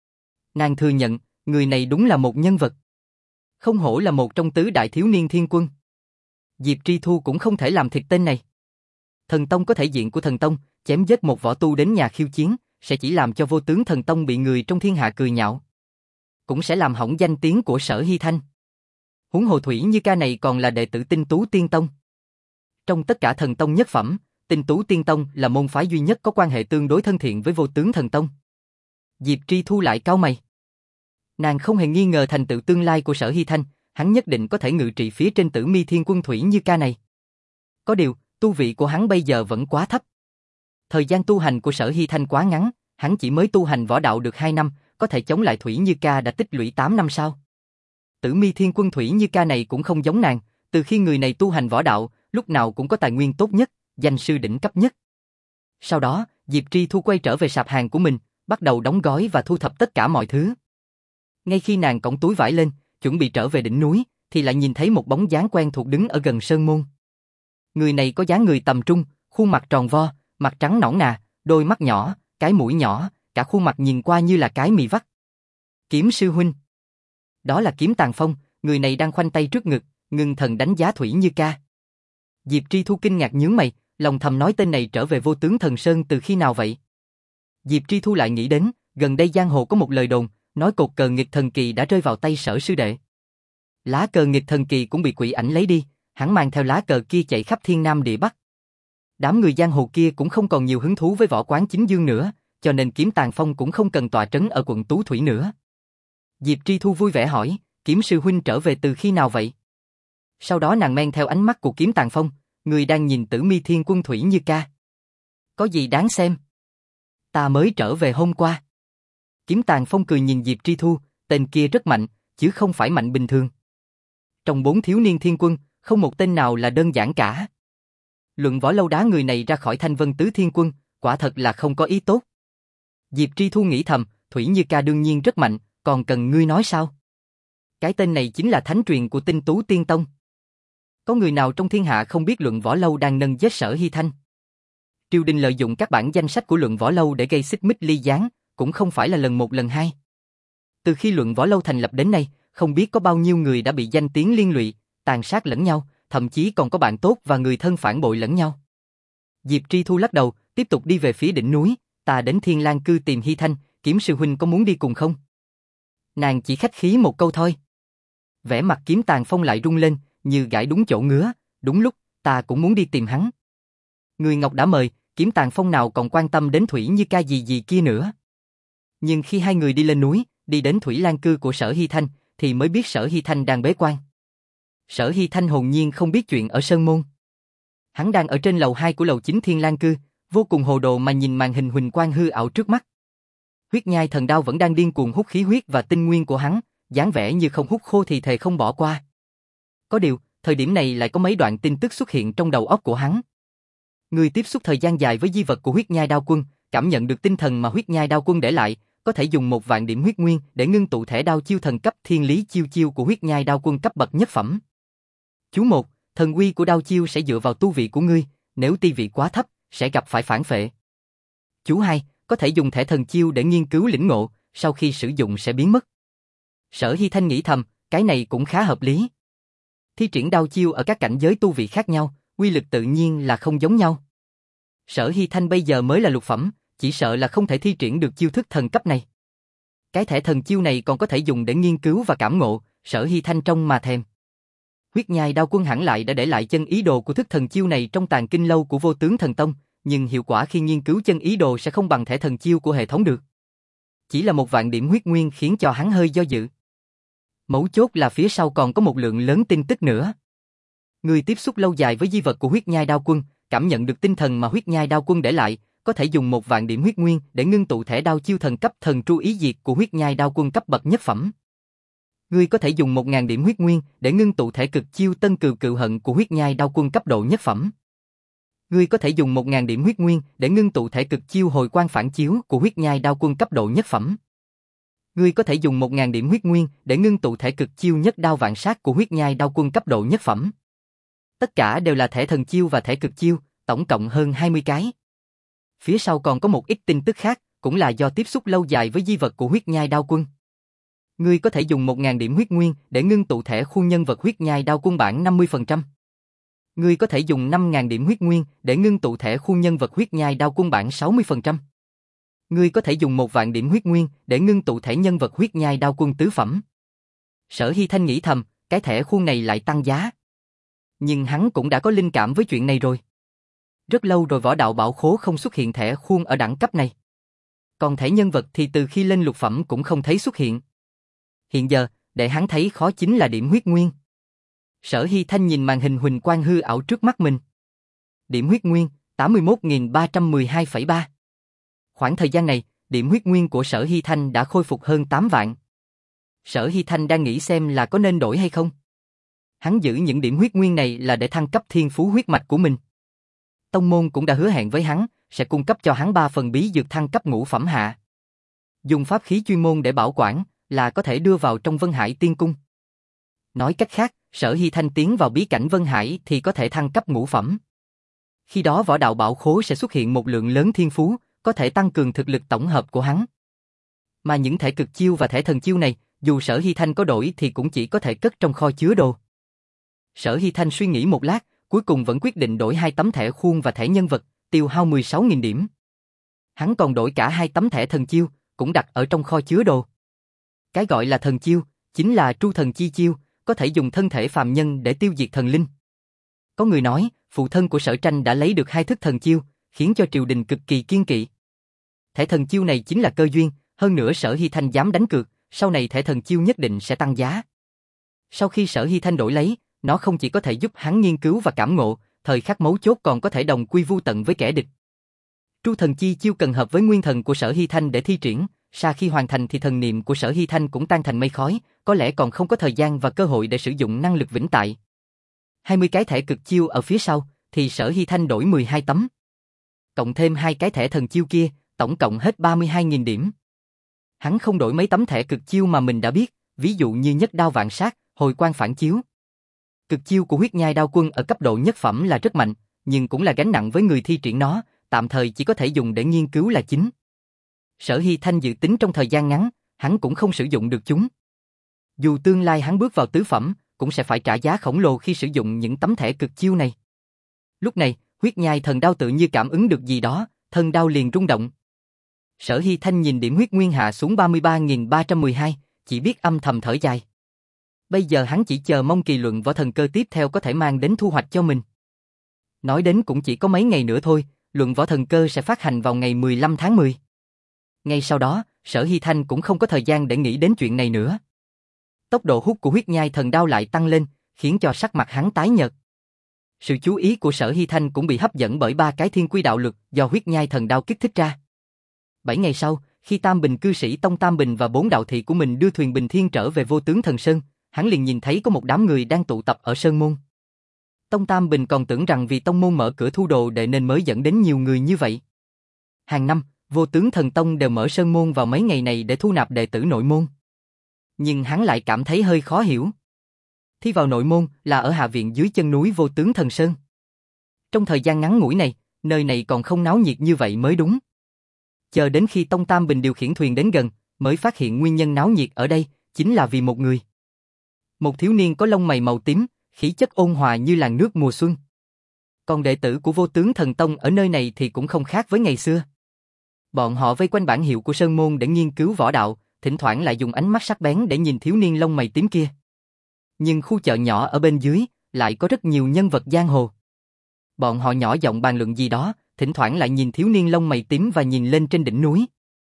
A: Nàng thừa nhận, người này đúng là một nhân vật. Không hổ là một trong tứ đại thiếu niên thiên quân. Diệp Tri Thu cũng không thể làm thịt tên này. Thần Tông có thể diện của Thần Tông, chém giết một võ tu đến nhà khiêu chiến, sẽ chỉ làm cho Vô Tướng Thần Tông bị người trong thiên hạ cười nhạo. Cũng sẽ làm hỏng danh tiếng của Sở Hy Thanh. Huống hồ Thủy Như Ca này còn là đệ tử Tinh Tú Tiên Tông. Trong tất cả thần tông nhất phẩm, Tinh Tú Tiên Tông là môn phái duy nhất có quan hệ tương đối thân thiện với Vô Tướng Thần Tông. Diệp Tri Thu lại cau mày. Nàng không hề nghi ngờ thành tựu tương lai của Sở Hy Thanh, hắn nhất định có thể ngự trị phía trên Tử Mi Thiên Quân Thủy Như Ca này. Có điều, Tu vị của hắn bây giờ vẫn quá thấp. Thời gian tu hành của Sở Hy Thanh quá ngắn, hắn chỉ mới tu hành võ đạo được hai năm, có thể chống lại Thủy Như Ca đã tích lũy tám năm sao? Tử Mi Thiên Quân Thủy Như Ca này cũng không giống nàng, từ khi người này tu hành võ đạo, lúc nào cũng có tài nguyên tốt nhất, danh sư đỉnh cấp nhất. Sau đó, Diệp Tri Thu quay trở về sạp hàng của mình, bắt đầu đóng gói và thu thập tất cả mọi thứ. Ngay khi nàng cõng túi vải lên, chuẩn bị trở về đỉnh núi, thì lại nhìn thấy một bóng dáng quen thuộc đứng ở gần sơn môn. Người này có dáng người tầm trung, khuôn mặt tròn vo, mặt trắng nõn nà, đôi mắt nhỏ, cái mũi nhỏ, cả khuôn mặt nhìn qua như là cái mì vắt. Kiếm sư huynh. Đó là Kiếm Tàng Phong, người này đang khoanh tay trước ngực, ngưng thần đánh giá Thủy Như Ca. Diệp Tri Thu kinh ngạc nhướng mày, lòng thầm nói tên này trở về Vô Tướng Thần Sơn từ khi nào vậy? Diệp Tri Thu lại nghĩ đến, gần đây giang hồ có một lời đồn, nói cột cờ nghịch thần kỳ đã rơi vào tay Sở sư đệ. Lá cờ nghịch thần kỳ cũng bị quỷ ảnh lấy đi, hắn mang theo lá cờ kia chạy khắp thiên nam địa bắc. Đám người giang hồ kia cũng không còn nhiều hứng thú với võ quán chính dương nữa, cho nên Kiếm Tàng Phong cũng không cần tọa trấn ở quận Tú Thủy nữa. Diệp Tri Thu vui vẻ hỏi, Kiếm sư huynh trở về từ khi nào vậy? Sau đó nàng men theo ánh mắt của Kiếm Tàng Phong, người đang nhìn Tử Mi Thiên Quân Thủy Như Ca. Có gì đáng xem? Ta mới trở về hôm qua. Kiếm Tàng Phong cười nhìn Diệp Tri Thu, tên kia rất mạnh, chứ không phải mạnh bình thường. Trong bốn thiếu niên thiên quân, không một tên nào là đơn giản cả. Luận võ lâu đá người này ra khỏi Thanh Vân Tứ Thiên Quân, quả thật là không có ý tốt. Diệp Tri Thu nghĩ thầm, Thủy Như Ca đương nhiên rất mạnh, còn cần ngươi nói sao? Cái tên này chính là thánh truyền của Tinh Tú Tiên Tông. Có người nào trong thiên hạ không biết luận võ lâu đang nâng giết Sở Hy Thanh? Triều đình lợi dụng các bản danh sách của luận võ lâu để gây xích mích ly gián, cũng không phải là lần một lần hai. Từ khi luận võ lâu thành lập đến nay, không biết có bao nhiêu người đã bị danh tiếng liên lụy, tàn sát lẫn nhau, thậm chí còn có bạn tốt và người thân phản bội lẫn nhau. Diệp Tri Thu lắc đầu, tiếp tục đi về phía đỉnh núi, ta đến Thiên Lang Cư tìm Hy Thanh, Kiếm sư huynh có muốn đi cùng không? Nàng chỉ khách khí một câu thôi. Vẻ mặt Kiếm Tàng Phong lại rung lên, như gãi đúng chỗ ngứa, đúng lúc, ta cũng muốn đi tìm hắn. Người Ngọc đã mời, Kiếm Tàng Phong nào còn quan tâm đến Thủy Như Ca gì gì kia nữa. Nhưng khi hai người đi lên núi, đi đến Thủy Lang Cư của Sở Hy Thanh, thì mới biết Sở Hy Thanh đang bế quan. Sở Hy Thanh hồn nhiên không biết chuyện ở Sơn Môn. Hắn đang ở trên lầu hai của lầu chính Thiên Lang Cư, vô cùng hồ đồ mà nhìn màn hình huỳnh quang hư ảo trước mắt. Huyết nhai thần đao vẫn đang điên cuồng hút khí huyết và tinh nguyên của hắn, dáng vẻ như không hút khô thì thề không bỏ qua. Có điều, thời điểm này lại có mấy đoạn tin tức xuất hiện trong đầu óc của hắn. Người tiếp xúc thời gian dài với di vật của huyết nhai đao quân, cảm nhận được tinh thần mà huyết nhai đao quân để lại, có thể dùng một vạn điểm huyết nguyên để ngưng tụ thẻ đao chiêu thần cấp thiên lý chiêu chiêu của huyết nhai đao quân cấp bậc nhất phẩm. Chú một, thần uy của đao chiêu sẽ dựa vào tu vị của ngươi, nếu ti vị quá thấp, sẽ gặp phải phản phệ. Chú hai, có thể dùng thẻ thần chiêu để nghiên cứu lĩnh ngộ, sau khi sử dụng sẽ biến mất. Sở Hy Thanh nghĩ thầm, cái này cũng khá hợp lý. Thi triển đao chiêu ở các cảnh giới tu vị khác nhau, uy lực tự nhiên là không giống nhau. Sở Hy Thanh bây giờ mới là lục phẩm, chỉ sợ là không thể thi triển được chiêu thức thần cấp này. Cái thẻ thần chiêu này còn có thể dùng để nghiên cứu và cảm ngộ, Sở Hy Thanh trông mà thèm. Huyết nhai đao quân hẳn lại đã để lại chân ý đồ của thức thần chiêu này trong tàng kinh lâu của Vô Tướng Thần Tông, nhưng hiệu quả khi nghiên cứu chân ý đồ sẽ không bằng thẻ thần chiêu của hệ thống được. Chỉ là một vạn điểm huyết nguyên khiến cho hắn hơi do dự. Mấu chốt là phía sau còn có một lượng lớn tin tức nữa. Người tiếp xúc lâu dài với di vật của huyết nhai đao quân, cảm nhận được tinh thần mà huyết nhai đao quân để lại, có thể dùng một vạn điểm huyết nguyên để ngưng tụ thẻ đao chiêu thần cấp thần tru ý diệt của huyết nhai đao quân cấp bậc nhất phẩm. Ngươi có thể dùng một ngàn điểm huyết nguyên để ngưng tụ thẻ cực chiêu tân cừu cựu hận của huyết nhai đao quân cấp độ nhất phẩm. Ngươi có thể dùng một ngàn điểm huyết nguyên để ngưng tụ thẻ cực chiêu hồi quang phản chiếu của huyết nhai đao quân cấp độ nhất phẩm. Ngươi có thể dùng một ngàn điểm huyết nguyên để ngưng tụ thẻ cực chiêu nhất đao vạn sát của huyết nhai đao quân cấp độ nhất phẩm. Tất cả đều là thẻ thần chiêu và thẻ cực chiêu, tổng cộng hơn hai mươi cái. Phía sau còn có một ít tin tức khác, cũng là do tiếp xúc lâu dài với di vật của huyết nhai đao quân. Ngươi có thể dùng một ngàn điểm huyết nguyên để ngưng tụ thẻ khuôn nhân vật huyết nhai đao quân bản năm mươi phần trăm. Ngươi có thể dùng năm ngàn điểm huyết nguyên để ngưng tụ thẻ khuôn nhân vật huyết nhai đao quân bản sáu mươi phần trăm. Ngươi có thể dùng một vạn điểm huyết nguyên để ngưng tụ thẻ nhân vật huyết nhai đao quân tứ phẩm. Sở Hy Thanh nghĩ thầm, cái thẻ khuôn này lại tăng giá. Nhưng hắn cũng đã có linh cảm với chuyện này rồi. Rất lâu rồi võ đạo bảo khố không xuất hiện thẻ khuôn ở đẳng cấp này. Còn thẻ nhân vật thì từ khi lên lục phẩm cũng không thấy xuất hiện. Hiện giờ, để hắn thấy khó chính là điểm huyết nguyên. Sở Hy Thanh nhìn màn hình huỳnh quang hư ảo trước mắt mình. điểm huyết nguyên, tám mươi mốt nghìn ba trăm mười hai phẩy ba. Khoảng thời gian này, điểm huyết nguyên của Sở Hy Thanh đã khôi phục hơn tám vạn. Sở Hy Thanh đang nghĩ xem là có nên đổi hay không. Hắn giữ những điểm huyết nguyên này là để thăng cấp thiên phú huyết mạch của mình. Tông môn cũng đã hứa hẹn với hắn, sẽ cung cấp cho hắn ba phần bí dược thăng cấp ngũ phẩm hạ. Dùng pháp khí chuyên môn để bảo quản, là có thể đưa vào trong Vân Hải Tiên Cung. Nói cách khác, Sở Hy Thanh tiến vào bí cảnh Vân Hải thì có thể thăng cấp ngũ phẩm. Khi đó võ đạo bảo khố sẽ xuất hiện một lượng lớn thiên phú, có thể tăng cường thực lực tổng hợp của hắn. Mà những thẻ cực chiêu và thẻ thần chiêu này, dù Sở Hy Thanh có đổi thì cũng chỉ có thể cất trong kho chứa đồ. Sở Hy Thanh suy nghĩ một lát, cuối cùng vẫn quyết định đổi hai tấm thẻ khuôn và thẻ nhân vật, tiêu hao mười sáu nghìn điểm. Hắn còn đổi cả hai tấm thẻ thần chiêu, cũng đặt ở trong kho chứa đồ. Cái gọi là thần chiêu, chính là tru thần chi chiêu, có thể dùng thân thể phàm nhân để tiêu diệt thần linh. Có người nói, phụ thân của Sở Tranh đã lấy được hai thức thần chiêu, khiến cho triều đình cực kỳ kiêng kỵ. Thẻ thần chiêu này chính là cơ duyên, hơn nữa Sở Hy Thanh dám đánh cược, sau này thẻ thần chiêu nhất định sẽ tăng giá. Sau khi Sở Hy Thanh đổi lấy, nó không chỉ có thể giúp hắn nghiên cứu và cảm ngộ, thời khắc mấu chốt còn có thể đồng quy vu tận với kẻ địch. Tru thần chi chiêu cần hợp với nguyên thần của Sở Hy Thanh để thi triển, sau khi hoàn thành thì thần niệm của Sở Hy Thanh cũng tan thành mây khói, có lẽ còn không có thời gian và cơ hội để sử dụng năng lực vĩnh tại. hai mươi cái thẻ cực chiêu ở phía sau, thì Sở Hy Thanh đổi mười hai tấm. Cộng thêm hai cái thẻ thần chiêu kia, tổng cộng hết ba mươi hai nghìn điểm. Hắn không đổi mấy tấm thẻ cực chiêu mà mình đã biết, ví dụ như nhất đao vạn sát, hồi quang phản chiếu. Cực chiêu của huyết nhai đao quân ở cấp độ nhất phẩm là rất mạnh, nhưng cũng là gánh nặng với người thi triển nó, tạm thời chỉ có thể dùng để nghiên cứu là chính. Sở Hy Thanh dự tính trong thời gian ngắn, hắn cũng không sử dụng được chúng. Dù tương lai hắn bước vào tứ phẩm, cũng sẽ phải trả giá khổng lồ khi sử dụng những tấm thẻ cực chiêu này. Lúc này, huyết nhai thần đao tự như cảm ứng được gì đó, thần đao liền rung động. Sở Hy Thanh nhìn điểm huyết nguyên hạ xuống ba mươi ba nghìn ba trăm mười hai, chỉ biết âm thầm thở dài. Bây giờ hắn chỉ chờ mong kỳ luận võ thần cơ tiếp theo có thể mang đến thu hoạch cho mình. Nói đến cũng chỉ có mấy ngày nữa thôi, luận võ thần cơ sẽ phát hành vào ngày mười lăm tháng mười. Ngay sau đó, Sở Hy Thanh cũng không có thời gian để nghĩ đến chuyện này nữa. Tốc độ hút của huyết nhai thần đao lại tăng lên, khiến cho sắc mặt hắn tái nhợt. Sự chú ý của Sở Hy Thanh cũng bị hấp dẫn bởi ba cái thiên quy đạo lực do huyết nhai thần đao kích thích ra. Bảy ngày sau, khi Tam Bình cư sĩ Tông Tam Bình và bốn đạo thị của mình đưa thuyền Bình Thiên trở về Vô Tướng Thần Sơn, hắn liền nhìn thấy có một đám người đang tụ tập ở Sơn Môn. Tông Tam Bình còn tưởng rằng vì Tông Môn mở cửa thu đồ đệ nên mới dẫn đến nhiều người như vậy. Hàng năm, Vô Tướng Thần Tông đều mở Sơn Môn vào mấy ngày này để thu nạp đệ tử nội môn. Nhưng hắn lại cảm thấy hơi khó hiểu. Thi vào nội môn là ở hạ viện dưới chân núi Vô Tướng Thần Sơn. Trong thời gian ngắn ngủi này, nơi này còn không náo nhiệt như vậy mới đúng. Chờ đến khi Tông Tam Bình điều khiển thuyền đến gần, mới phát hiện nguyên nhân náo nhiệt ở đây, chính là vì một người. Một thiếu niên có lông mày màu tím, khí chất ôn hòa như làn nước mùa xuân. Còn đệ tử của Vô Tướng Thần Tông ở nơi này thì cũng không khác với ngày xưa. Bọn họ vây quanh bản hiệu của Sơn Môn để nghiên cứu võ đạo, thỉnh thoảng lại dùng ánh mắt sắc bén để nhìn thiếu niên lông mày tím kia. Nhưng khu chợ nhỏ ở bên dưới, lại có rất nhiều nhân vật giang hồ. Bọn họ nhỏ giọng bàn luận gì đó, thỉnh thoảng lại nhìn thiếu niên lông mày tím và nhìn lên trên đỉnh núi.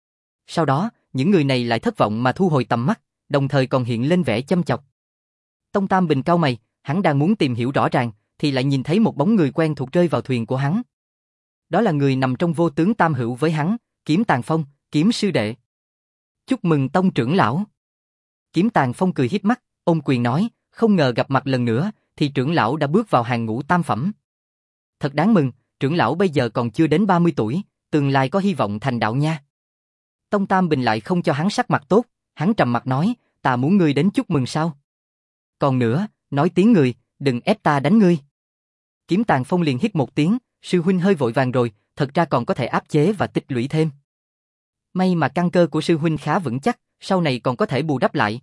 A: Sau đó, những người này lại thất vọng mà thu hồi tầm mắt, đồng thời còn hiện lên vẻ châm chọc. Tông Tam Bình cau mày, hắn đang muốn tìm hiểu rõ ràng, thì lại nhìn thấy một bóng người quen thuộc rơi vào thuyền của hắn. Đó là người nằm trong Vô Tướng Tam Hữu với hắn, Kiếm Tàn Phong, Kiếm sư đệ. Chúc mừng Tông trưởng lão. Kiếm Tàn Phong cười híp mắt, ôm quyền nói, không ngờ gặp mặt lần nữa, thì trưởng lão đã bước vào hàng ngũ tam phẩm. Thật đáng mừng, trưởng lão bây giờ còn chưa đến ba mươi tuổi, tương lai có hy vọng thành đạo nha. Tông Tam Bình lại không cho hắn sắc mặt tốt, hắn trầm mặt nói, ta muốn ngươi đến chúc mừng sao? Còn nữa, nói tiếng người, đừng ép ta đánh ngươi. Kiếm Tàn Phong liền hít một tiếng, sư huynh hơi vội vàng rồi, thật ra còn có thể áp chế và tích lũy thêm. May mà căn cơ của sư huynh khá vững chắc, sau này còn có thể bù đắp lại.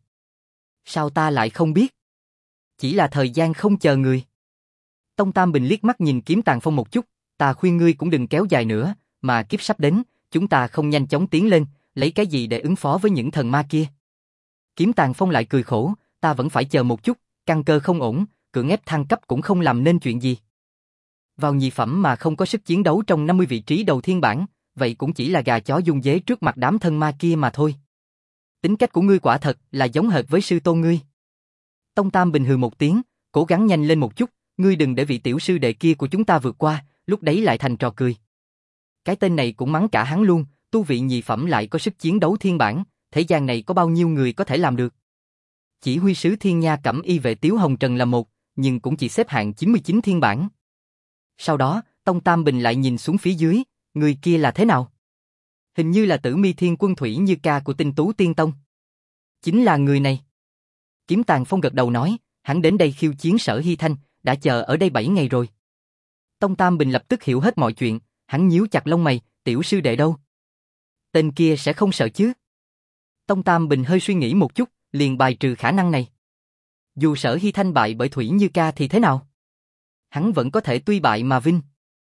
A: Sao ta lại không biết? Chỉ là thời gian không chờ người. Tông Tam Bình liếc mắt nhìn Kiếm Tàn Phong một chút, ta khuyên ngươi cũng đừng kéo dài nữa, mà kiếp sắp đến, chúng ta không nhanh chóng tiến lên, lấy cái gì để ứng phó với những thần ma kia? Kiếm Tàn Phong lại cười khổ, ta vẫn phải chờ một chút, căn cơ không ổn, cưỡng ép thăng cấp cũng không làm nên chuyện gì. Vào nhị phẩm mà không có sức chiến đấu trong năm mươi vị trí đầu thiên bảng, vậy cũng chỉ là gà chó dung dế trước mặt đám thân ma kia mà thôi. Tính cách của ngươi quả thật là giống hệt với sư tôn ngươi. Tông Tam Bình hừ một tiếng, cố gắng nhanh lên một chút, ngươi đừng để vị tiểu sư đệ kia của chúng ta vượt qua, lúc đấy lại thành trò cười. Cái tên này cũng mắng cả hắn luôn, tu vị nhị phẩm lại có sức chiến đấu thiên bản, thế gian này có bao nhiêu người có thể làm được. Chỉ huy sứ Thiên Nha Cẩm Y vệ Tiếu Hồng Trần là một, nhưng cũng chỉ xếp hạng chín mươi chín thiên bản. Sau đó, Tông Tam Bình lại nhìn xuống phía dưới, người kia là thế nào? Hình như là Tử Mi Thiên Quân Thủy Như Ca của Tinh Tú Tiên Tông. Chính là người này. Kiếm Tàng Phong gật đầu nói, hắn đến đây khiêu chiến Sở Hy Thanh, đã chờ ở đây bảy ngày rồi. Tông Tam Bình lập tức hiểu hết mọi chuyện, hắn nhíu chặt lông mày, tiểu sư đệ đâu? Tên kia sẽ không sợ chứ? Tông Tam Bình hơi suy nghĩ một chút, liền bài trừ khả năng này. Dù Sở Hy Thanh bại bởi Thủy Như Ca thì thế nào? Hắn vẫn có thể tuy bại mà vinh.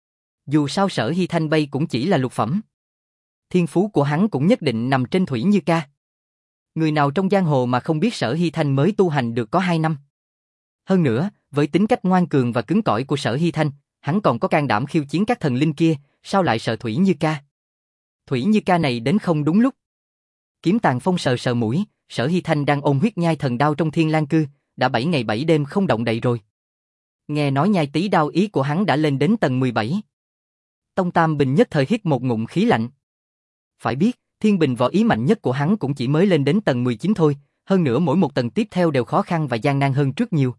A: Dù sao Sở Hy Thanh bay cũng chỉ là lục phẩm. Thiên phú của hắn cũng nhất định nằm trên Thủy Như Ca. Người nào trong giang hồ mà không biết Sở Hy Thanh mới tu hành được có hai năm. Hơn nữa, với tính cách ngoan cường và cứng cỏi của Sở Hy Thanh, hắn còn có can đảm khiêu chiến các thần linh kia, sao lại sợ Thủy Như Ca? Thủy Như Ca này đến không đúng lúc. Kiếm Tàng Phong sờ sờ mũi, Sở Hy Thanh đang ôm huyết nhai thần đao trong Thiên Lang Cư, đã bảy ngày bảy đêm không động đậy rồi. Nghe nói nhai tí đao ý của hắn đã lên đến tầng mười bảy. Tông Tam Bình nhất thời hít một ngụm khí lạnh. Phải biết, thiên bình võ ý mạnh nhất của hắn cũng chỉ mới lên đến tầng mười chín thôi, hơn nữa mỗi một tầng tiếp theo đều khó khăn và gian nan hơn trước nhiều.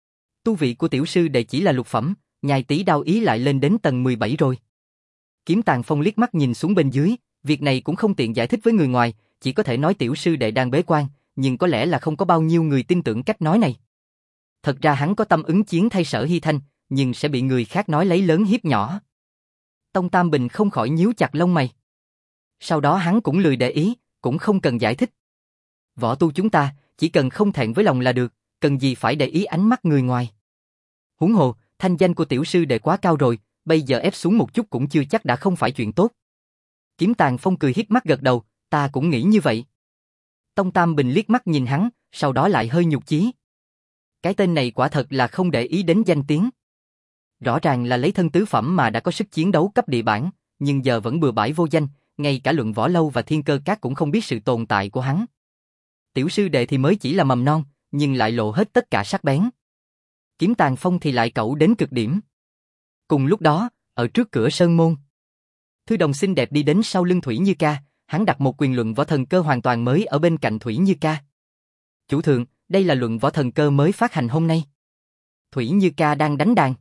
A: Tu vị của tiểu sư đệ chỉ là lục phẩm, nhai tí đao ý lại lên đến tầng mười bảy rồi. Kiếm Tàng Phong liếc mắt nhìn xuống bên dưới, việc này cũng không tiện giải thích với người ngoài, chỉ có thể nói tiểu sư đệ đang bế quan, nhưng có lẽ là không có bao nhiêu người tin tưởng cách nói này. Thật ra hắn có tâm ứng chiến thay Sở Hy Thanh, nhưng sẽ bị người khác nói lấy lớn hiếp nhỏ. Tông Tam Bình không khỏi nhíu chặt lông mày. Sau đó hắn cũng lười để ý, cũng không cần giải thích. Võ tu chúng ta, chỉ cần không thẹn với lòng là được, cần gì phải để ý ánh mắt người ngoài. Huống hồ, thanh danh của tiểu sư đệ quá cao rồi, bây giờ ép xuống một chút cũng chưa chắc đã không phải chuyện tốt. Kiếm Tàng Phong cười híp mắt gật đầu, ta cũng nghĩ như vậy. Tông Tam Bình liếc mắt nhìn hắn, sau đó lại hơi nhục chí. Cái tên này quả thật là không để ý đến danh tiếng. Rõ ràng là lấy thân tứ phẩm mà đã có sức chiến đấu cấp địa bản, nhưng giờ vẫn bừa bãi vô danh, ngay cả Luận Võ Lâu và Thiên Cơ Các cũng không biết sự tồn tại của hắn. Tiểu sư đệ thì mới chỉ là mầm non, nhưng lại lộ hết tất cả sắc bén. Kiếm Tàng Phong thì lại cẩu đến cực điểm. Cùng lúc đó, ở trước cửa sơn môn, Thư Đồng xinh đẹp đi đến sau lưng Thủy Như Ca, hắn đặt một quyền luận võ thần cơ hoàn toàn mới ở bên cạnh Thủy Như Ca. Chủ thượng, đây là luận võ thần cơ mới phát hành hôm nay. Thủy Như Ca đang đánh đàn.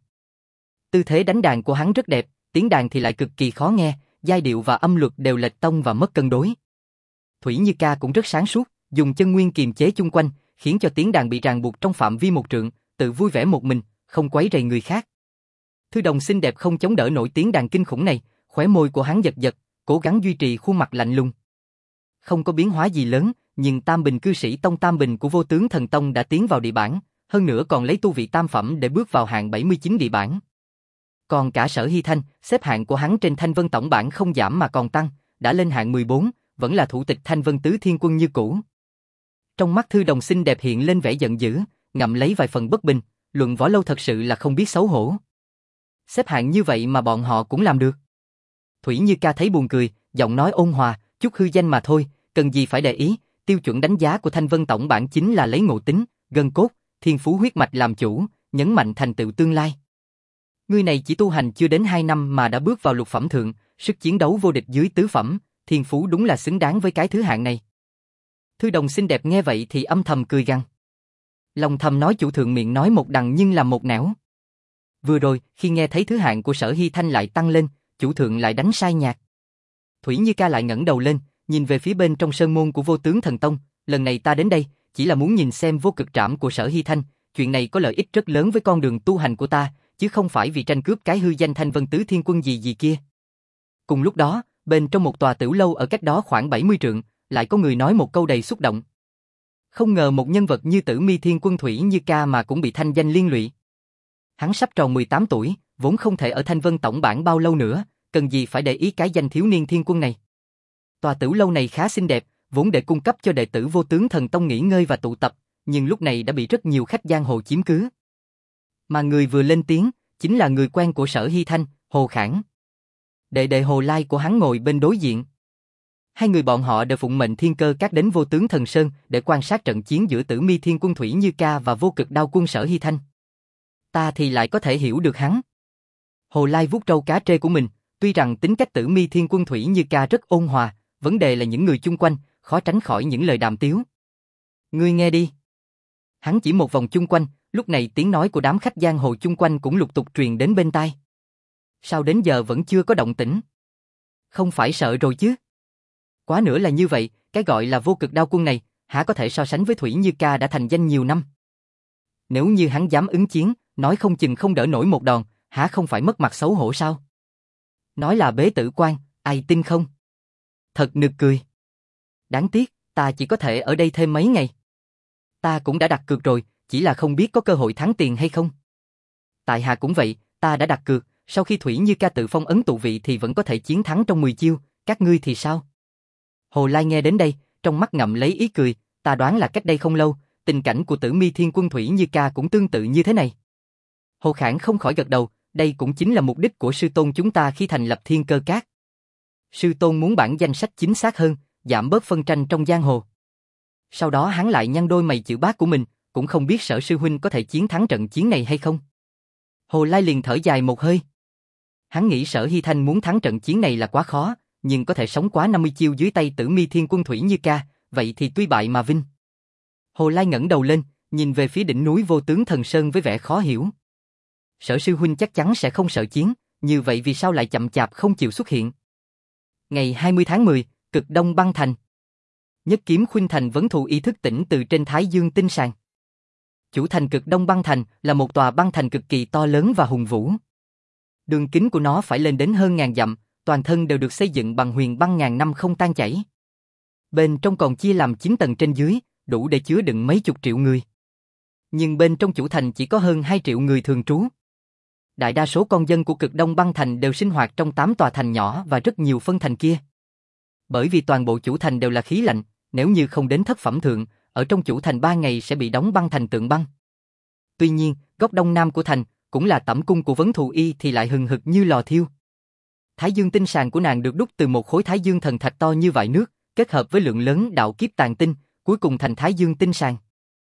A: Tư thế đánh đàn của hắn rất đẹp, tiếng đàn thì lại cực kỳ khó nghe, giai điệu và âm luật đều lệch tông và mất cân đối. Thủy Như Ca cũng rất sáng suốt, dùng chân nguyên kiềm chế chung quanh, khiến cho tiếng đàn bị ràng buộc trong phạm vi một trượng, tự vui vẻ một mình, không quấy rầy người khác. Thư Đồng xinh đẹp không chống đỡ nổi tiếng đàn kinh khủng này, khóe môi của hắn giật giật, cố gắng duy trì khuôn mặt lạnh lùng. Không có biến hóa gì lớn, nhưng Tam Bình cư sĩ Tông Tam Bình của Vô Tướng Thần Tông đã tiến vào địa bản, hơn nữa còn lấy tu vị tam phẩm để bước vào hạng bảy mươi chín địa bản. Còn cả Sở Hy Thanh, xếp hạng của hắn trên Thanh Vân tổng bảng không giảm mà còn tăng, đã lên hạng mười bốn, vẫn là thủ tịch Thanh Vân Tứ Thiên Quân như cũ. Trong mắt Thư Đồng xinh đẹp hiện lên vẻ giận dữ, ngậm lấy vài phần bất bình, Luận Võ Lâu thật sự là không biết xấu hổ. Xếp hạng như vậy mà bọn họ cũng làm được. Thủy Như Ca thấy buồn cười, giọng nói ôn hòa, chút hư danh mà thôi, cần gì phải để ý, tiêu chuẩn đánh giá của Thanh Vân tổng bảng chính là lấy ngộ tính, gân cốt, thiên phú huyết mạch làm chủ, nhấn mạnh thành tựu tương lai. Người này chỉ tu hành chưa đến hai năm mà đã bước vào lục phẩm thượng, sức chiến đấu vô địch dưới tứ phẩm, thiên phú đúng là xứng đáng với cái thứ hạng này. Thư Đồng xinh đẹp nghe vậy thì âm thầm cười gằn. Lòng thầm nói chủ thượng miệng nói một đằng nhưng làm một nẻo. Vừa rồi, khi nghe thấy thứ hạng của Sở Hy Thanh lại tăng lên, chủ thượng lại đánh sai nhạc. Thủy Như Ca lại ngẩng đầu lên, nhìn về phía bên trong sơn môn của Vô Tướng Thần Tông, lần này ta đến đây, chỉ là muốn nhìn xem vô cực trảm của Sở Hy Thanh, chuyện này có lợi ích rất lớn với con đường tu hành của ta, chứ không phải vì tranh cướp cái hư danh Thanh Vân Tứ Thiên Quân gì gì kia. Cùng lúc đó, bên trong một tòa tiểu lâu ở cách đó khoảng bảy mươi trượng, lại có người nói một câu đầy xúc động. Không ngờ một nhân vật như Tử Mi Thiên Quân Thủy Như Ca mà cũng bị thanh danh liên lụy. Hắn sắp tròn mười tám tuổi, vốn không thể ở Thanh Vân tổng bảng bao lâu nữa, cần gì phải để ý cái danh thiếu niên thiên quân này. Tòa tiểu lâu này khá xinh đẹp, vốn để cung cấp cho đệ tử Vô Tướng Thần Tông nghỉ ngơi và tụ tập, nhưng lúc này đã bị rất nhiều khách giang hồ chiếm cứ. Mà người vừa lên tiếng, chính là người quen của Sở Hy Thanh, Hồ Khảng. Đệ đệ Hồ Lai của hắn ngồi bên đối diện. Hai người bọn họ đều phụng mệnh Thiên Cơ Các đến Vô Tướng Thần Sơn để quan sát trận chiến giữa Tử Mi Thiên Quân Thủy Như Ca và Vô Cực Đao Quân Sở Hy Thanh. Ta thì lại có thể hiểu được hắn. Hồ Lai vuốt râu cá trê của mình, tuy rằng tính cách Tử Mi Thiên Quân Thủy Như Ca rất ôn hòa, vấn đề là những người chung quanh, khó tránh khỏi những lời đàm tiếu. Ngươi nghe đi. Hắn chỉ một vòng chung quanh, lúc này tiếng nói của đám khách giang hồ chung quanh cũng lục tục truyền đến bên tai. Sao đến giờ vẫn chưa có động tĩnh? Không phải sợ rồi chứ? Quá nữa là như vậy, cái gọi là vô cực đao quân này, hả có thể so sánh với Thủy Như Ca đã thành danh nhiều năm. Nếu như hắn dám ứng chiến, nói không chừng không đỡ nổi một đòn, hả không phải mất mặt xấu hổ sao? Nói là bế tử quan, ai tin không? Thật nực cười. Đáng tiếc, ta chỉ có thể ở đây thêm mấy ngày. Ta cũng đã đặt cược rồi, chỉ là không biết có cơ hội thắng tiền hay không. Tại hạ cũng vậy, ta đã đặt cược, sau khi Thủy Như Ca tự phong ấn tụ vị thì vẫn có thể chiến thắng trong mười chiêu, các ngươi thì sao? Hồ Lai nghe đến đây, trong mắt ngậm lấy ý cười, ta đoán là cách đây không lâu, tình cảnh của Tử Mi Thiên Quân Thủy Như Ca cũng tương tự như thế này. Hồ Khảng không khỏi gật đầu, đây cũng chính là mục đích của sư tôn chúng ta khi thành lập Thiên Cơ Các. Sư tôn muốn bản danh sách chính xác hơn, giảm bớt phân tranh trong giang hồ. Sau đó hắn lại nhăn đôi mày chữ bát của mình, cũng không biết Sở sư huynh có thể chiến thắng trận chiến này hay không. Hồ Lai liền thở dài một hơi. Hắn nghĩ Sở Hy Thanh muốn thắng trận chiến này là quá khó, nhưng có thể sống quá năm mươi chiêu dưới tay Tử Mi Thiên Quân Thủy Như Ca, vậy thì tuy bại mà vinh. Hồ Lai ngẩng đầu lên, nhìn về phía đỉnh núi Vô Tướng Thần Sơn với vẻ khó hiểu. Sở sư huynh chắc chắn sẽ không sợ chiến, như vậy vì sao lại chậm chạp không chịu xuất hiện? Ngày hai mươi tháng mười, Cực Đông Băng Thành. Nhất kiếm khuynh thành vấn thù y thức tỉnh từ trên Thái Dương tinh sàng. Chủ thành Cực Đông Băng Thành là một tòa băng thành cực kỳ to lớn và hùng vũ. Đường kính của nó phải lên đến hơn ngàn dặm, toàn thân đều được xây dựng bằng huyền băng ngàn năm không tan chảy. Bên trong còn chia làm chín tầng trên dưới, đủ để chứa đựng mấy chục triệu người. Nhưng bên trong chủ thành chỉ có hơn hai triệu người thường trú. Đại đa số con dân của Cực Đông Băng Thành đều sinh hoạt trong tám tòa thành nhỏ và rất nhiều phân thành kia. Bởi vì toàn bộ chủ thành đều là khí lạnh, nếu như không đến thất phẩm thượng, ở trong chủ thành ba ngày sẽ bị đóng băng thành tượng băng. Tuy nhiên, góc đông nam của thành, cũng là tẩm cung của Vấn Thù Y thì lại hừng hực như lò thiêu. Thái Dương tinh sàng của nàng được đúc từ một khối Thái Dương thần thạch to như vại nước, kết hợp với lượng lớn đạo kiếp tàn tinh, cuối cùng thành Thái Dương tinh sàng.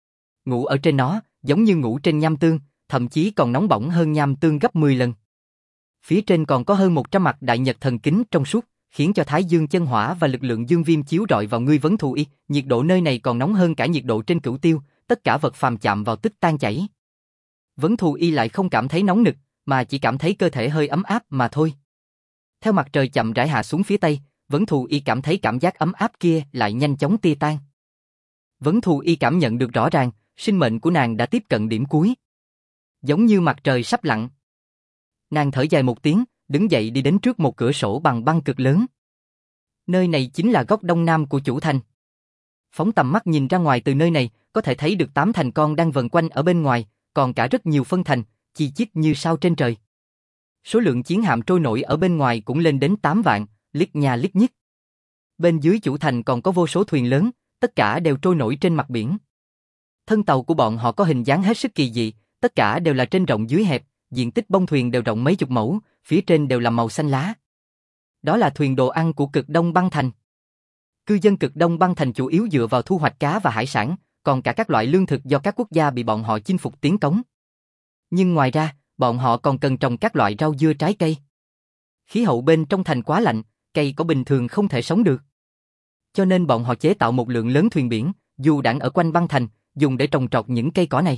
A: Ngủ ở trên nó, giống như ngủ trên nham tương, thậm chí còn nóng bỏng hơn nham tương gấp mười lần. Phía trên còn có hơn một trăm mặt đại nhật thần kính trong suốt, khiến cho Thái Dương chân hỏa và lực lượng dương viêm chiếu rọi vào ngươi Vấn Thù Y, nhiệt độ nơi này còn nóng hơn cả nhiệt độ trên Cửu Tiêu, tất cả vật phàm chạm vào tức tan chảy. Vấn Thù Y lại không cảm thấy nóng nực, mà chỉ cảm thấy cơ thể hơi ấm áp mà thôi. Theo mặt trời chậm rãi hạ xuống phía tây, Vấn Thù Y cảm thấy cảm giác ấm áp kia lại nhanh chóng tia tan. Vấn Thù Y cảm nhận được rõ ràng, sinh mệnh của nàng đã tiếp cận điểm cuối. Giống như mặt trời sắp lặn. Nàng thở dài một tiếng, đứng dậy đi đến trước một cửa sổ bằng băng cực lớn. Nơi này chính là góc đông nam của chủ thành. Phóng tầm mắt nhìn ra ngoài từ nơi này, có thể thấy được tám thành con đang vần quanh ở bên ngoài, còn cả rất nhiều phân thành, chi chít như sao trên trời. Số lượng chiến hạm trôi nổi ở bên ngoài cũng lên đến tám vạn, liếc nhà liếc nhích. Bên dưới chủ thành còn có vô số thuyền lớn, tất cả đều trôi nổi trên mặt biển. Thân tàu của bọn họ có hình dáng hết sức kỳ dị, tất cả đều là trên rộng dưới hẹp, diện tích bông thuyền đều rộng mấy chục mẫu, phía trên đều là màu xanh lá. Đó là thuyền đồ ăn của Cực Đông Băng Thành. Cư dân Cực Đông Băng Thành chủ yếu dựa vào thu hoạch cá và hải sản, còn cả các loại lương thực do các quốc gia bị bọn họ chinh phục tiến cống. Nhưng ngoài ra, bọn họ còn cần trồng các loại rau dưa trái cây. Khí hậu bên trong thành quá lạnh, cây có bình thường không thể sống được. Cho nên bọn họ chế tạo một lượng lớn thuyền biển, dù đãng ở quanh băng thành, dùng để trồng trọt những cây cỏ này.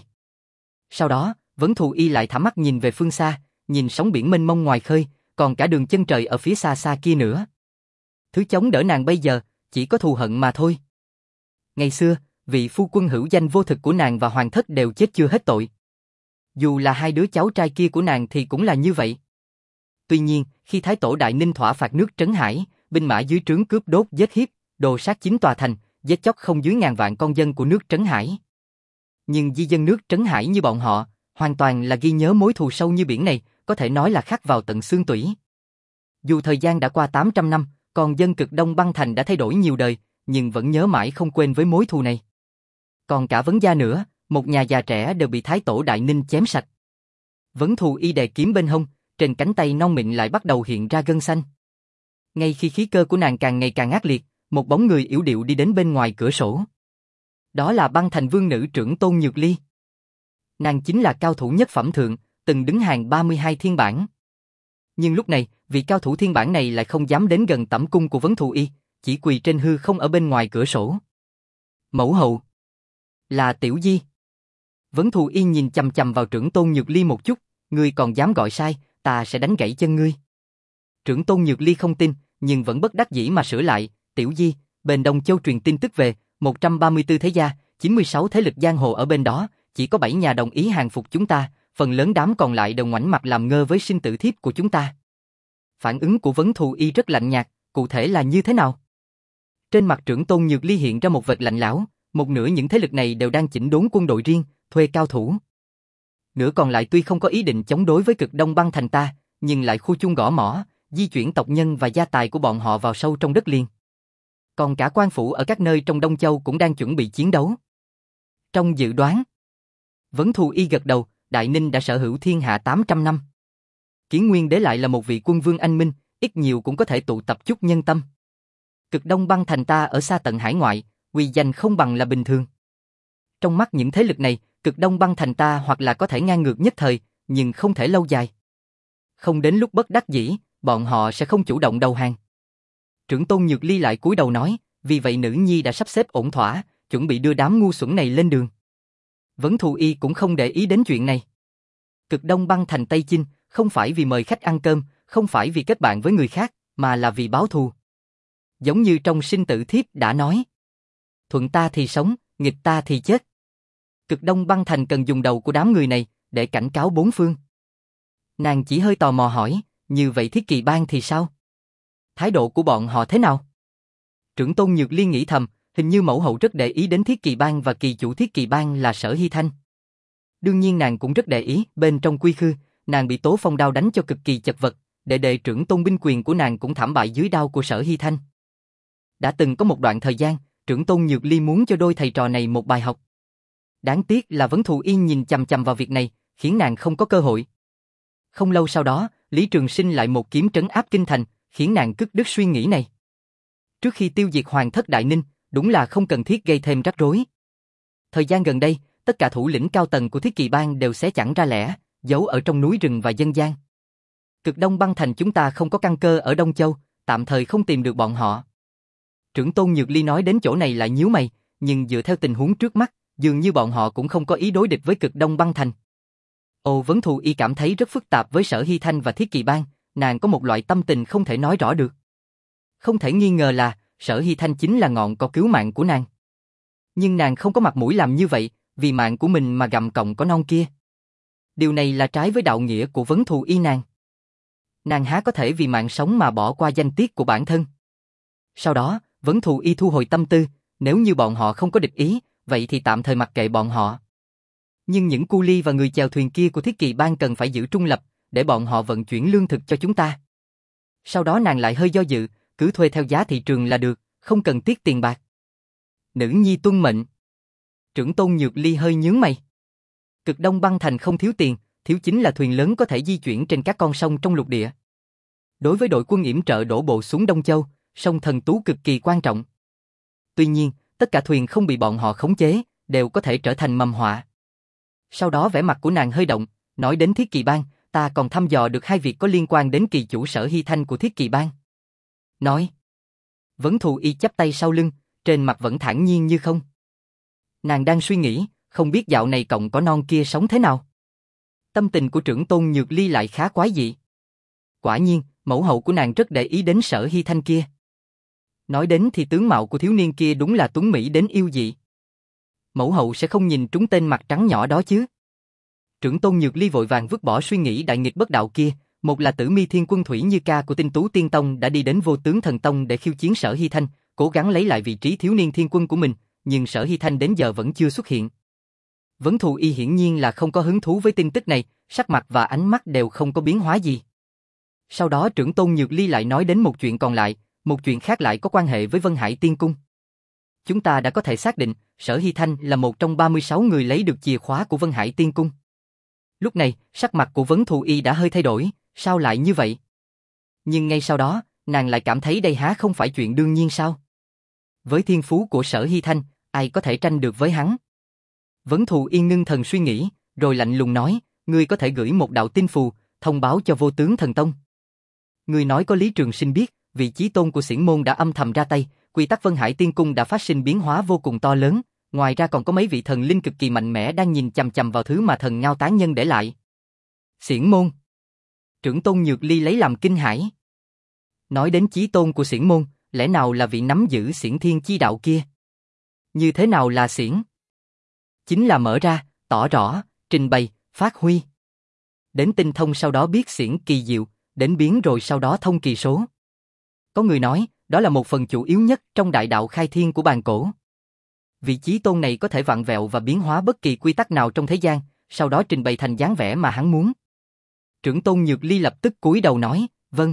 A: Sau đó, Vấn Thù Y lại thả mắt nhìn về phương xa, nhìn sóng biển mênh mông ngoài khơi, còn cả đường chân trời ở phía xa xa kia nữa. Thứ chống đỡ nàng bây giờ, chỉ có thù hận mà thôi. Ngày xưa, vị phu quân hữu danh vô thực của nàng và hoàng thất đều chết chưa hết tội. Dù là hai đứa cháu trai kia của nàng thì cũng là như vậy. Tuy nhiên, khi Thái Tổ Đại Ninh thỏa phạt nước Trấn Hải, binh mã dưới trướng cướp đốt giết hiếp, đồ sát chín tòa thành, giết chóc không dưới ngàn vạn con dân của nước Trấn Hải. Nhưng di dân nước Trấn Hải như bọn họ, hoàn toàn là ghi nhớ mối thù sâu như biển này, có thể nói là khắc vào tận xương tủy. Dù thời gian đã qua tám trăm năm, còn dân Cực Đông Băng Thành đã thay đổi nhiều đời, nhưng vẫn nhớ mãi không quên với mối thù này. Còn cả Vấn gia nữa, một nhà già trẻ đều bị Thái Tổ Đại Ninh chém sạch. Vấn Thù Y đè kiếm bên hông, trên cánh tay non mịn lại bắt đầu hiện ra gân xanh. Ngay khi khí cơ của nàng càng ngày càng ác liệt, một bóng người yểu điệu đi đến bên ngoài cửa sổ. Đó là Băng Thành vương nữ trưởng Tôn Nhược Ly. Nàng chính là cao thủ nhất phẩm thượng, từng đứng hàng ba mươi hai thiên bản. Nhưng lúc này, vị cao thủ thiên bản này lại không dám đến gần tẩm cung của Vấn Thù Y, chỉ quỳ trên hư không ở bên ngoài cửa sổ. Mẫu hậu. Là Tiểu Di. Vấn Thù Y nhìn chằm chằm vào Trưởng Tôn Nhược Ly một chút, ngươi còn dám gọi sai, ta sẽ đánh gãy chân ngươi. Trưởng Tôn Nhược Ly không tin, nhưng vẫn bất đắc dĩ mà sửa lại, Tiểu Di, bên Đông Châu truyền tin tức về, một trăm ba mươi tư thế gia, chín mươi sáu thế lực giang hồ ở bên đó, chỉ có bảy nhà đồng ý hàng phục chúng ta, phần lớn đám còn lại đều ngoảnh mặt làm ngơ với sinh tử thiếp của chúng ta. Phản ứng của Vấn Thù Y rất lạnh nhạt, cụ thể là như thế nào? Trên mặt Trưởng Tôn Nhược Ly hiện ra một vệt lạnh lẽo, một nửa những thế lực này đều đang chỉnh đốn quân đội riêng, thuê cao thủ. Nửa còn lại tuy không có ý định chống đối với Cực Đông Băng Thành ta, nhưng lại khu chung gõ mỏ, di chuyển tộc nhân và gia tài của bọn họ vào sâu trong đất liền. Còn cả quan phủ ở các nơi trong Đông Châu cũng đang chuẩn bị chiến đấu. Trong dự đoán, Vấn Thù Y gật đầu, Đại Ninh đã sở hữu thiên hạ tám trăm năm. Kiến Nguyên Đế lại là một vị quân vương anh minh, ít nhiều cũng có thể tụ tập chút nhân tâm. Cực Đông Băng Thành ta ở xa tận hải ngoại, uy danh không bằng là bình thường. Trong mắt những thế lực này, Cực Đông Băng Thành ta hoặc là có thể ngang ngược nhất thời, nhưng không thể lâu dài. Không đến lúc bất đắc dĩ, bọn họ sẽ không chủ động đầu hàng. Trưởng Tôn Nhược Ly lại cúi đầu nói, vì vậy nữ nhi đã sắp xếp ổn thỏa, chuẩn bị đưa đám ngu xuẩn này lên đường. Vấn Thù Y cũng không để ý đến chuyện này. Cực Đông Băng Thành Tây Chinh, không phải vì mời khách ăn cơm, không phải vì kết bạn với người khác, mà là vì báo thù. Giống như trong sinh tử thiếp đã nói. Thuận ta thì sống, nghịch ta thì chết. Cực Đông Băng Thành cần dùng đầu của đám người này, để cảnh cáo bốn phương. Nàng chỉ hơi tò mò hỏi, như vậy Thiết Kỳ Bang thì sao? Thái độ của bọn họ thế nào? Trưởng Tôn Nhược Liên nghĩ thầm, hình như mẫu hậu rất để ý đến Thiết Kỳ Bang và kỳ chủ Thiết Kỳ Bang là Sở Hy Thanh. Đương nhiên nàng cũng rất để ý, bên trong quy khư, nàng bị Tố Phong đao đánh cho cực kỳ chật vật, đệ đệ trưởng tôn binh quyền của nàng cũng thảm bại dưới đao của Sở Hy Thanh. Đã từng có một đoạn thời gian, trưởng Tôn Nhược Ly muốn cho đôi thầy trò này một bài học. Đáng tiếc là Vấn Thù Yên nhìn chằm chằm vào việc này, khiến nàng không có cơ hội. Không lâu sau đó, Lý Trường Sinh lại một kiếm trấn áp kinh thành, khiến nàng cất đứt suy nghĩ này. Trước khi tiêu diệt Hoàng thất Đại Ninh, đúng là không cần thiết gây thêm rắc rối. Thời gian gần đây, tất cả thủ lĩnh cao tầng của Thiết Kỳ Bang đều xé chẳng ra lẻ, giấu ở trong núi rừng và dân gian. Cực Đông Băng Thành chúng ta không có căn cơ ở Đông Châu, tạm thời không tìm được bọn họ. Trưởng Tôn Nhược Ly nói đến chỗ này lại nhíu mày, nhưng dựa theo tình huống trước mắt, dường như bọn họ cũng không có ý đối địch với Cực Đông Băng Thành. Ồ, Vấn Thù Y cảm thấy rất phức tạp với Sở Hy Thanh và Thiết Kỳ Bang, nàng có một loại tâm tình không thể nói rõ được. Không thể nghi ngờ là Sở Hy Thanh chính là ngọn cỏ cứu mạng của nàng. Nhưng nàng không có mặt mũi làm như vậy, vì mạng của mình mà gặm cọng cỏ non kia. Điều này là trái với đạo nghĩa của Vấn Thù Y nàng. Nàng há có thể vì mạng sống mà bỏ qua danh tiết của bản thân. Sau đó, Vấn Thù Y thu hồi tâm tư, nếu như bọn họ không có địch ý, vậy thì tạm thời mặc kệ bọn họ. Nhưng những cu ly và người chèo thuyền kia của Thiết Kỳ Bang cần phải giữ trung lập, để bọn họ vận chuyển lương thực cho chúng ta. Sau đó nàng lại hơi do dự, cứ thuê theo giá thị trường là được, không cần tiếc tiền bạc. Nữ nhi tuân mệnh. Trưởng Tôn Nhược Ly hơi nhướng mày. Cực Đông Băng Thành không thiếu tiền, thiếu chính là thuyền lớn có thể di chuyển trên các con sông trong lục địa. Đối với đội quân yểm trợ đổ bộ xuống Đông Châu, sông Thần Tú cực kỳ quan trọng. Tuy nhiên, tất cả thuyền không bị bọn họ khống chế, đều có thể trở thành mầm họa. Sau đó vẻ mặt của nàng hơi động, nói đến Thiết Kỳ Bang, ta còn thăm dò được hai việc có liên quan đến kỳ chủ Sở Hy Thanh của Thiết Kỳ Bang. Nói. Vấn Thù Y chắp tay sau lưng, trên mặt vẫn thản nhiên như không. Nàng đang suy nghĩ, không biết dạo này cọng cỏ non kia sống thế nào. Tâm tình của trưởng Tôn Nhược Ly lại khá quái dị. Quả nhiên, mẫu hậu của nàng rất để ý đến Sở Hy Thanh kia. Nói đến thì tướng mạo của thiếu niên kia đúng là tuấn mỹ đến yêu dị. Mẫu hậu sẽ không nhìn trúng tên mặt trắng nhỏ đó chứ. Trưởng Tôn Nhược Ly vội vàng vứt bỏ suy nghĩ đại nghịch bất đạo kia, một là Tử Mi Thiên Quân Thủy Như Ca của Tinh Tú Tiên Tông đã đi đến Vô Tướng Thần Tông để khiêu chiến Sở Hy Thanh, cố gắng lấy lại vị trí thiếu niên thiên quân của mình, nhưng Sở Hy Thanh đến giờ vẫn chưa xuất hiện. Vấn Thù Y hiển nhiên là không có hứng thú với tin tức này, sắc mặt và ánh mắt đều không có biến hóa gì. Sau đó trưởng Tôn Nhược Ly lại nói đến một chuyện còn lại, một chuyện khác lại có quan hệ với Vân Hải Tiên Cung. Chúng ta đã có thể xác định, Sở Hy Thanh là một trong ba mươi sáu người lấy được chìa khóa của Vân Hải Tiên Cung. Lúc này, sắc mặt của Vấn Thù Y đã hơi thay đổi, sao lại như vậy? Nhưng ngay sau đó, nàng lại cảm thấy đây há không phải chuyện đương nhiên sao? Với thiên phú của Sở Hy Thanh, ai có thể tranh được với hắn? Vấn Thù Y ngưng thần suy nghĩ, rồi lạnh lùng nói, ngươi có thể gửi một đạo tin phù, thông báo cho Vô Tướng Thần Tông. Ngươi nói có Lý Trường Sinh biết, vị chí tôn của xiển môn đã âm thầm ra tay, quy tắc Vân Hải Tiên Cung đã phát sinh biến hóa vô cùng to lớn, ngoài ra còn có mấy vị thần linh cực kỳ mạnh mẽ đang nhìn chằm chằm vào thứ mà thần Ngao Tán Nhân để lại. Xiển môn. Trưởng tôn Nhược Ly lấy làm kinh hãi. Nói đến chí tôn của xiển môn, lẽ nào là vị nắm giữ xiển thiên chi đạo kia? Như thế nào là xiển? Chính là mở ra, tỏ rõ, trình bày, phát huy. Đến tinh thông sau đó biết xiển kỳ diệu, đến biến rồi sau đó thông kỳ số. Có người nói, đó là một phần chủ yếu nhất trong đại đạo khai thiên của bàn cổ. Vị chí tôn này có thể vặn vẹo và biến hóa bất kỳ quy tắc nào trong thế gian, sau đó trình bày thành dáng vẻ mà hắn muốn. Trưởng tôn Nhược Ly lập tức cúi đầu nói, vâng.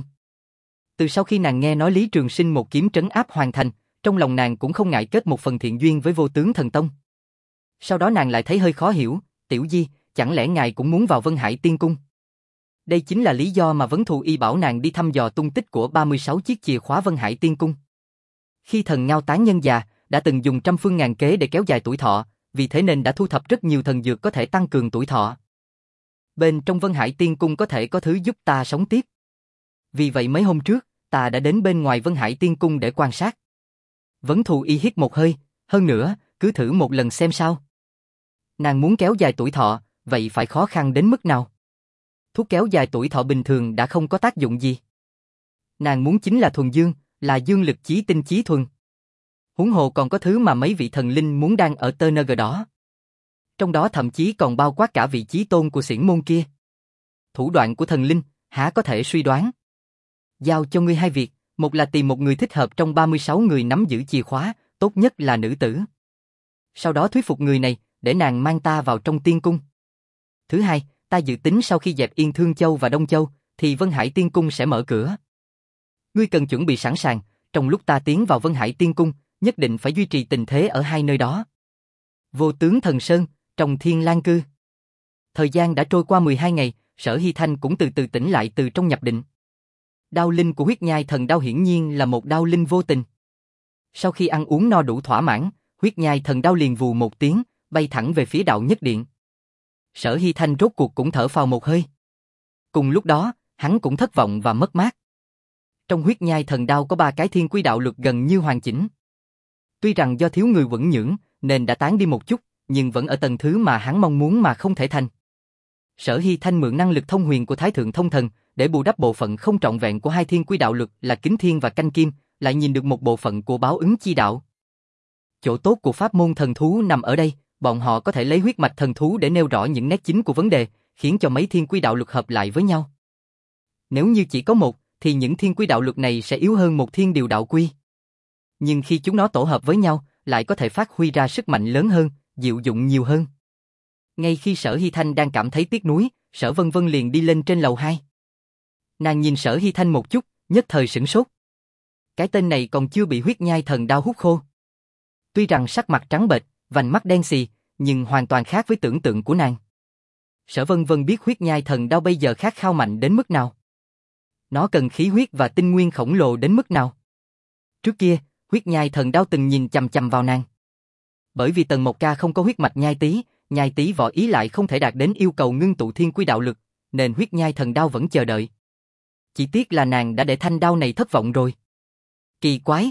A: Từ sau khi nàng nghe nói Lý Trường Sinh một kiếm trấn áp hoàn thành, trong lòng nàng cũng không ngại kết một phần thiện duyên với Vô Tướng Thần Tông. Sau đó nàng lại thấy hơi khó hiểu, Tiểu Di, chẳng lẽ ngài cũng muốn vào Vân Hải Tiên Cung? Đây chính là lý do mà Vấn Thù Y bảo nàng đi thăm dò tung tích của ba mươi sáu chiếc chìa khóa Vân Hải Tiên Cung. Khi thần Ngao Tán Nhân già, đã từng dùng trăm phương ngàn kế để kéo dài tuổi thọ, vì thế nên đã thu thập rất nhiều thần dược có thể tăng cường tuổi thọ. Bên trong Vân Hải Tiên Cung có thể có thứ giúp ta sống tiếp. Vì vậy mấy hôm trước, ta đã đến bên ngoài Vân Hải Tiên Cung để quan sát. Vấn Thù Y hít một hơi, hơn nữa, cứ thử một lần xem sao. Nàng muốn kéo dài tuổi thọ, vậy phải khó khăn đến mức nào? Thuốc kéo dài tuổi thọ bình thường đã không có tác dụng gì. Nàng muốn chính là thuần dương, là dương lực chí tinh chí thuần. Huống hồ còn có thứ mà mấy vị thần linh muốn đang ở tê en giê đó. Trong đó thậm chí còn bao quát cả vị chí tôn của xiển môn kia. Thủ đoạn của thần linh, há có thể suy đoán. Giao cho ngươi hai việc, một là tìm một người thích hợp trong ba mươi sáu người nắm giữ chìa khóa, tốt nhất là nữ tử. Sau đó thuyết phục người này, để nàng mang ta vào trong tiên cung. Thứ hai, ta dự tính sau khi dẹp yên Thương Châu và Đông Châu, thì Vân Hải Tiên Cung sẽ mở cửa. Ngươi cần chuẩn bị sẵn sàng, trong lúc ta tiến vào Vân Hải Tiên Cung, nhất định phải duy trì tình thế ở hai nơi đó. Vô Tướng Thần Sơn, trong Thiên Lang Cư. Thời gian đã trôi qua mười hai ngày, Sở Hy Thanh cũng từ từ tỉnh lại từ trong nhập định. Đao linh của huyết nhai thần đao hiển nhiên là một đao linh vô tình. Sau khi ăn uống no đủ thỏa mãn, huyết nhai thần đao liền vù một tiếng, bay thẳng về phía đạo nhất điện. Sở Hy Thanh rốt cuộc cũng thở phào một hơi. Cùng lúc đó, hắn cũng thất vọng và mất mát. Trong huyết nhai thần đao có ba cái thiên quy đạo luật gần như hoàn chỉnh. Tuy rằng do thiếu người quẫn nhưỡng, nên đã tán đi một chút, nhưng vẫn ở tầng thứ mà hắn mong muốn mà không thể thành. Sở Hy Thanh mượn năng lực thông huyền của Thái Thượng Thông Thần, để bù đắp bộ phận không trọn vẹn của hai thiên quy đạo luật là Kính Thiên và Canh Kim, lại nhìn được một bộ phận của báo ứng chi đạo. Chỗ tốt của pháp môn thần thú nằm ở đây, bọn họ có thể lấy huyết mạch thần thú để nêu rõ những nét chính của vấn đề, khiến cho mấy thiên quy đạo luật hợp lại với nhau. Nếu như chỉ có một, thì những thiên quy đạo luật này sẽ yếu hơn một thiên điều đạo quy. Nhưng khi chúng nó tổ hợp với nhau, lại có thể phát huy ra sức mạnh lớn hơn, diệu dụng nhiều hơn. Ngay khi Sở Hy Thanh đang cảm thấy tiếc nuối, Sở Vân Vân liền đi lên trên lầu hai. Nàng nhìn Sở Hy Thanh một chút, nhất thời sửng sốt. Cái tên này còn chưa bị huyết nhai thần đao hút khô. Tuy rằng sắc mặt trắng bệch, vành mắt đen xì, nhưng hoàn toàn khác với tưởng tượng của nàng. Sở Vân Vân biết huyết nhai thần đao bây giờ khát khao mạnh đến mức nào. Nó cần khí huyết và tinh nguyên khổng lồ đến mức nào. Trước kia, huyết nhai thần đao từng nhìn chằm chằm vào nàng. Bởi vì Tần Mộc Ca không có huyết mạch nhai tý, nhai tý võ ý lại không thể đạt đến yêu cầu ngưng tụ thiên quy đạo lực, nên huyết nhai thần đao vẫn chờ đợi. Chỉ tiếc là nàng đã để thanh đao này thất vọng rồi. Kỳ quái.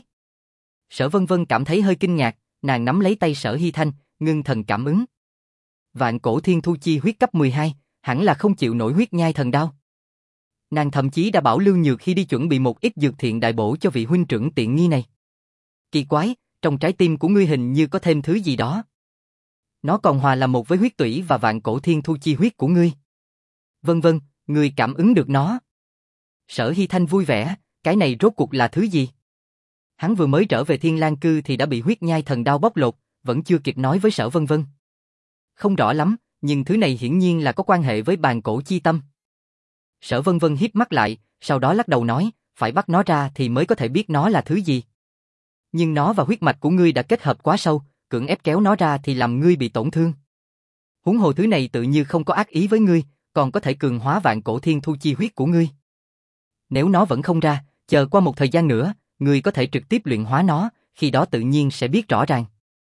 A: Sở Vân Vân cảm thấy hơi kinh ngạc, nàng nắm lấy tay Sở Hy Thanh, ngưng thần cảm ứng. Vạn cổ thiên thu chi huyết cấp mười hai, hẳn là không chịu nổi huyết nhai thần đao. Nàng thậm chí đã bảo Lưu Nhược khi đi chuẩn bị một ít dược thiện đại bổ cho vị huynh trưởng tiện nghi này. Kỳ quái, trong trái tim của ngươi hình như có thêm thứ gì đó. Nó còn hòa làm một với huyết tủy và vạn cổ thiên thu chi huyết của ngươi. Vân vân, ngươi cảm ứng được nó. Sở Hy Thanh vui vẻ, cái này rốt cuộc là thứ gì? Hắn vừa mới trở về Thiên Lang Cư thì đã bị huyết nhai thần đao bóc lột, vẫn chưa kịp nói với Sở Vân Vân. Không rõ lắm, nhưng thứ này hiển nhiên là có quan hệ với bàn cổ chi tâm. Sở Vân Vân híp mắt lại, sau đó lắc đầu nói, phải bắt nó ra thì mới có thể biết nó là thứ gì. Nhưng nó và huyết mạch của ngươi đã kết hợp quá sâu, cưỡng ép kéo nó ra thì làm ngươi bị tổn thương. Huống hồ thứ này tự như không có ác ý với ngươi, còn có thể cường hóa vạn cổ thiên thu chi huyết của ngươi. Nếu nó vẫn không ra, chờ qua một thời gian nữa, ngươi có thể trực tiếp luyện hóa nó, khi đó tự nhiên sẽ biết rõ ràng.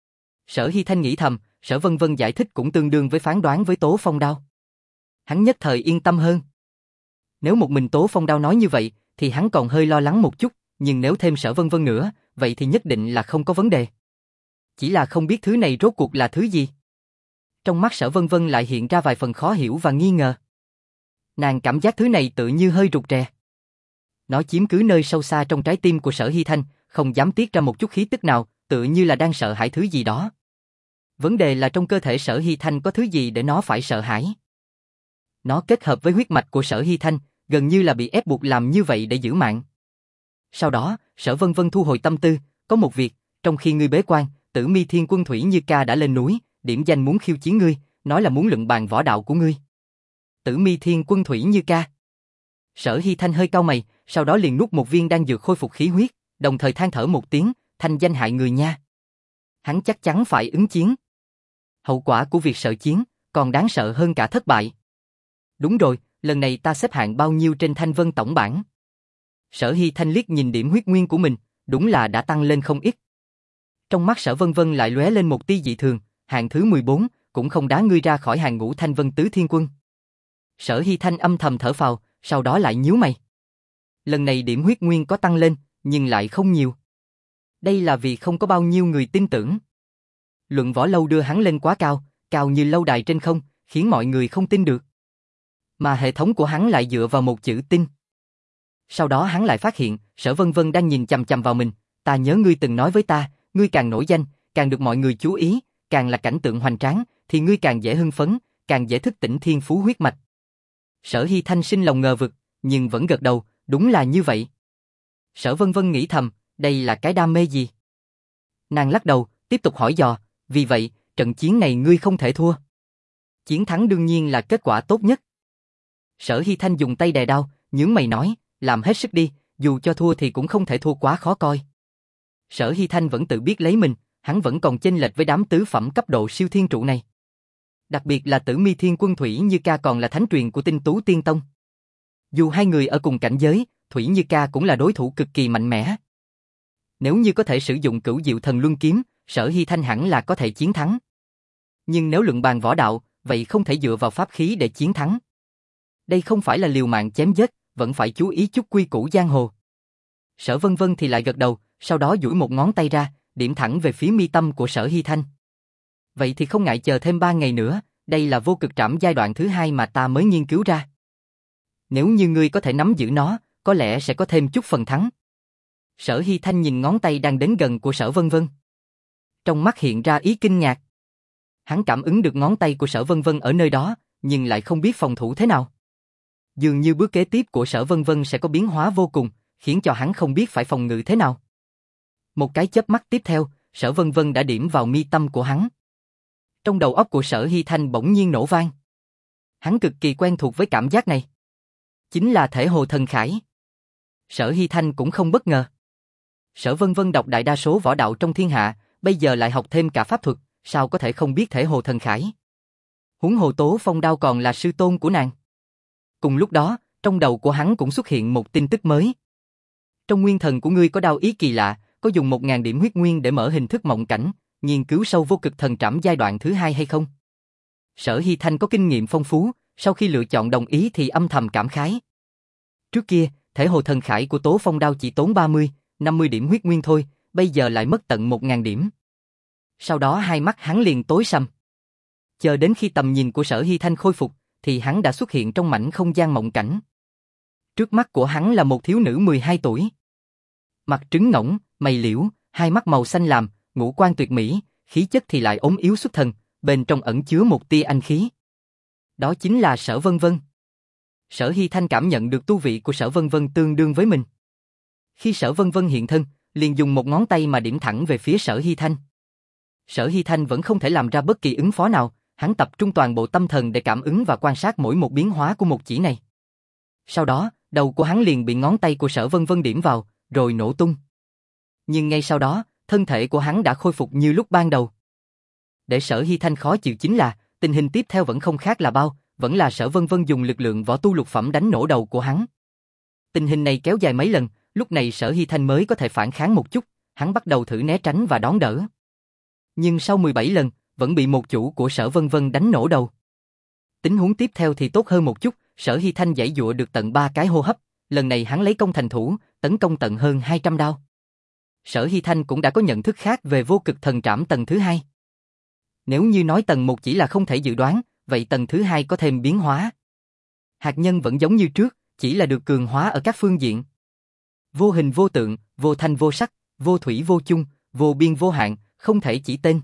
A: Sở Hy Thanh nghĩ thầm, Sở Vân Vân giải thích cũng tương đương với phán đoán với Tố Phong Đao. Hắn nhất thời yên tâm hơn. Nếu một mình Tố Phong Đao nói như vậy, thì hắn còn hơi lo lắng một chút, nhưng nếu thêm Sở Vân Vân nữa, vậy thì nhất định là không có vấn đề. Chỉ là không biết thứ này rốt cuộc là thứ gì. Trong mắt Sở Vân Vân lại hiện ra vài phần khó hiểu và nghi ngờ. Nàng cảm giác thứ này tự như hơi rụt rè. Nó chiếm cứ nơi sâu xa trong trái tim của Sở Hy Thanh, không dám tiết ra một chút khí tức nào, tự như là đang sợ hãi thứ gì đó. Vấn đề là trong cơ thể Sở Hy Thanh có thứ gì để nó phải sợ hãi. Nó kết hợp với huyết mạch của Sở Hy Thanh, gần như là bị ép buộc làm như vậy để giữ mạng. Sau đó, Sở Vân Vân thu hồi tâm tư, có một việc, trong khi ngươi bế quan, Tử Mi Thiên Quân Thủy Như Ca đã lên núi, điểm danh muốn khiêu chiến ngươi, nói là muốn luận bàn võ đạo của ngươi. Tử Mi Thiên Quân Thủy Như Ca. Sở Hy Thanh hơi cau mày, sau đó liền nuốt một viên đan dược khôi phục khí huyết, đồng thời than thở một tiếng, thanh danh hại người nha. Hắn chắc chắn phải ứng chiến. Hậu quả của việc sợ chiến, còn đáng sợ hơn cả thất bại. Đúng rồi, lần này ta xếp hạng bao nhiêu trên Thanh Vân tổng bảng? Sở Hy Thanh liếc nhìn điểm huyết nguyên của mình, đúng là đã tăng lên không ít. Trong mắt Sở Vân Vân lại lóe lên một tia dị thường, hạng thứ mười bốn, cũng không đá ngươi ra khỏi hàng ngũ Thanh Vân Tứ Thiên Quân. Sở Hy Thanh âm thầm thở phào, sau đó lại nhíu mày. Lần này điểm huyết nguyên có tăng lên, nhưng lại không nhiều. Đây là vì không có bao nhiêu người tin tưởng. Luận võ lâu đưa hắn lên quá cao, cao như lâu đài trên không, khiến mọi người không tin được. Mà hệ thống của hắn lại dựa vào một chữ tin. Sau đó hắn lại phát hiện, Sở Vân Vân đang nhìn chằm chằm vào mình, ta nhớ ngươi từng nói với ta, ngươi càng nổi danh, càng được mọi người chú ý, càng là cảnh tượng hoành tráng, thì ngươi càng dễ hưng phấn, càng dễ thức tỉnh thiên phú huyết mạch. Sở Hy Thanh sinh lòng ngờ vực, nhưng vẫn gật đầu, đúng là như vậy. Sở Vân Vân nghĩ thầm, đây là cái đam mê gì? Nàng lắc đầu, tiếp tục hỏi dò, vì vậy, trận chiến này ngươi không thể thua. Chiến thắng đương nhiên là kết quả tốt nhất. Sở Hy Thanh dùng tay đè đao, nhướng mày nói, làm hết sức đi, dù cho thua thì cũng không thể thua quá khó coi. Sở Hy Thanh vẫn tự biết lấy mình, hắn vẫn còn chênh lệch với đám tứ phẩm cấp độ siêu thiên trụ này. Đặc biệt là Tử Mi Thiên Quân Thủy Như Ca còn là thánh truyền của Tinh Tú Tiên Tông. Dù hai người ở cùng cảnh giới, Thủy Như Ca cũng là đối thủ cực kỳ mạnh mẽ. Nếu như có thể sử dụng Cửu Diệu Thần Luân Kiếm, Sở Hy Thanh hẳn là có thể chiến thắng. Nhưng nếu luận bàn võ đạo, vậy không thể dựa vào pháp khí để chiến thắng. Đây không phải là liều mạng chém giết, vẫn phải chú ý chút quy củ giang hồ. Sở Vân Vân thì lại gật đầu, sau đó duỗi một ngón tay ra, điểm thẳng về phía mi tâm của Sở Hy Thanh. Vậy thì không ngại chờ thêm ba ngày nữa, đây là vô cực trảm giai đoạn thứ hai mà ta mới nghiên cứu ra. Nếu như ngươi có thể nắm giữ nó, có lẽ sẽ có thêm chút phần thắng. Sở Hy Thanh nhìn ngón tay đang đến gần của Sở Vân Vân. Trong mắt hiện ra ý kinh ngạc. Hắn cảm ứng được ngón tay của Sở Vân Vân ở nơi đó, nhưng lại không biết phòng thủ thế nào. Dường như bước kế tiếp của Sở Vân Vân sẽ có biến hóa vô cùng, khiến cho hắn không biết phải phòng ngự thế nào. Một cái chớp mắt tiếp theo, Sở Vân Vân đã điểm vào mi tâm của hắn. Trong đầu óc của Sở Hy Thanh bỗng nhiên nổ vang. Hắn cực kỳ quen thuộc với cảm giác này. Chính là thể hồ thần khải. Sở Hy Thanh cũng không bất ngờ. Sở Vân Vân đọc đại đa số võ đạo trong thiên hạ, bây giờ lại học thêm cả pháp thuật, sao có thể không biết thể hồ thần khải. Huống hồ Tố Phong Đao còn là sư tôn của nàng. Cùng lúc đó, trong đầu của hắn cũng xuất hiện một tin tức mới. Trong nguyên thần của ngươi có đao ý kỳ lạ, có dùng một ngàn điểm huyết nguyên để mở hình thức mộng cảnh, nghiên cứu sâu vô cực thần trảm giai đoạn thứ hai hay không? Sở Hy Thanh có kinh nghiệm phong phú, sau khi lựa chọn đồng ý thì âm thầm cảm khái. Trước kia, thể hồ thần khải của Tố Phong Đao chỉ tốn ba mươi, năm mươi điểm huyết nguyên thôi, bây giờ lại mất tận một ngàn điểm. Sau đó hai mắt hắn liền tối sầm. Chờ đến khi tầm nhìn của Sở Hy Thanh khôi phục, thì hắn đã xuất hiện trong mảnh không gian mộng cảnh. Trước mắt của hắn là một thiếu nữ mười hai tuổi. Mặt trứng ngỗng, mày liễu, hai mắt màu xanh lam, ngũ quan tuyệt mỹ, khí chất thì lại ốm yếu xuất thần, bên trong ẩn chứa một tia anh khí. Đó chính là Sở Vân Vân. Sở Hy Thanh cảm nhận được tu vị của Sở Vân Vân tương đương với mình. Khi Sở Vân Vân hiện thân, liền dùng một ngón tay mà điểm thẳng về phía Sở Hy Thanh. Sở Hy Thanh vẫn không thể làm ra bất kỳ ứng phó nào, hắn tập trung toàn bộ tâm thần để cảm ứng và quan sát mỗi một biến hóa của một chỉ này. Sau đó, đầu của hắn liền bị ngón tay của Sở Vân Vân điểm vào, rồi nổ tung. Nhưng ngay sau đó, thân thể của hắn đã khôi phục như lúc ban đầu. Để Sở Hy Thanh khó chịu chính là, tình hình tiếp theo vẫn không khác là bao, vẫn là Sở Vân Vân dùng lực lượng võ tu lục phẩm đánh nổ đầu của hắn. Tình hình này kéo dài mấy lần, lúc này Sở Hy Thanh mới có thể phản kháng một chút, hắn bắt đầu thử né tránh và đón đỡ. Nhưng sau mười bảy lần, vẫn bị một chủ của Sở Vân Vân đánh nổ đầu. Tình huống tiếp theo thì tốt hơn một chút, Sở Hy Thanh giãy giụa được tận ba cái hô hấp, lần này hắn lấy công thành thủ, tấn công tận hơn hai trăm đao. Sở Hy Thanh cũng đã có nhận thức khác về vô cực thần trảm tầng thứ hai. Nếu như nói tầng một chỉ là không thể dự đoán, vậy tầng thứ hai có thêm biến hóa. Hạt nhân vẫn giống như trước, chỉ là được cường hóa ở các phương diện. Vô hình vô tượng, vô thanh vô sắc, vô thủy vô chung, vô biên vô hạn, không thể chỉ tên.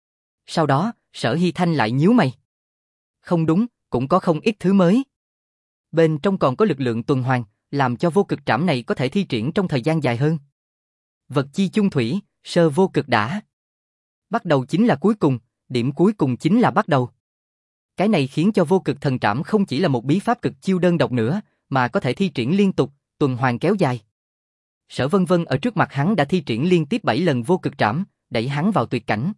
A: Sau đó, Sở Hy Thanh lại nhíu mày. Không đúng, cũng có không ít thứ mới. Bên trong còn có lực lượng tuần hoàn, làm cho vô cực trảm này có thể thi triển trong thời gian dài hơn. Vật chi chung thủy, sơ vô cực đã. Bắt đầu chính là cuối cùng, điểm cuối cùng chính là bắt đầu. Cái này khiến cho vô cực thần trảm không chỉ là một bí pháp cực chiêu đơn độc nữa, mà có thể thi triển liên tục, tuần hoàn kéo dài. Sở Vân Vân ở trước mặt hắn đã thi triển liên tiếp bảy lần vô cực trảm, đẩy hắn vào tuyệt cảnh.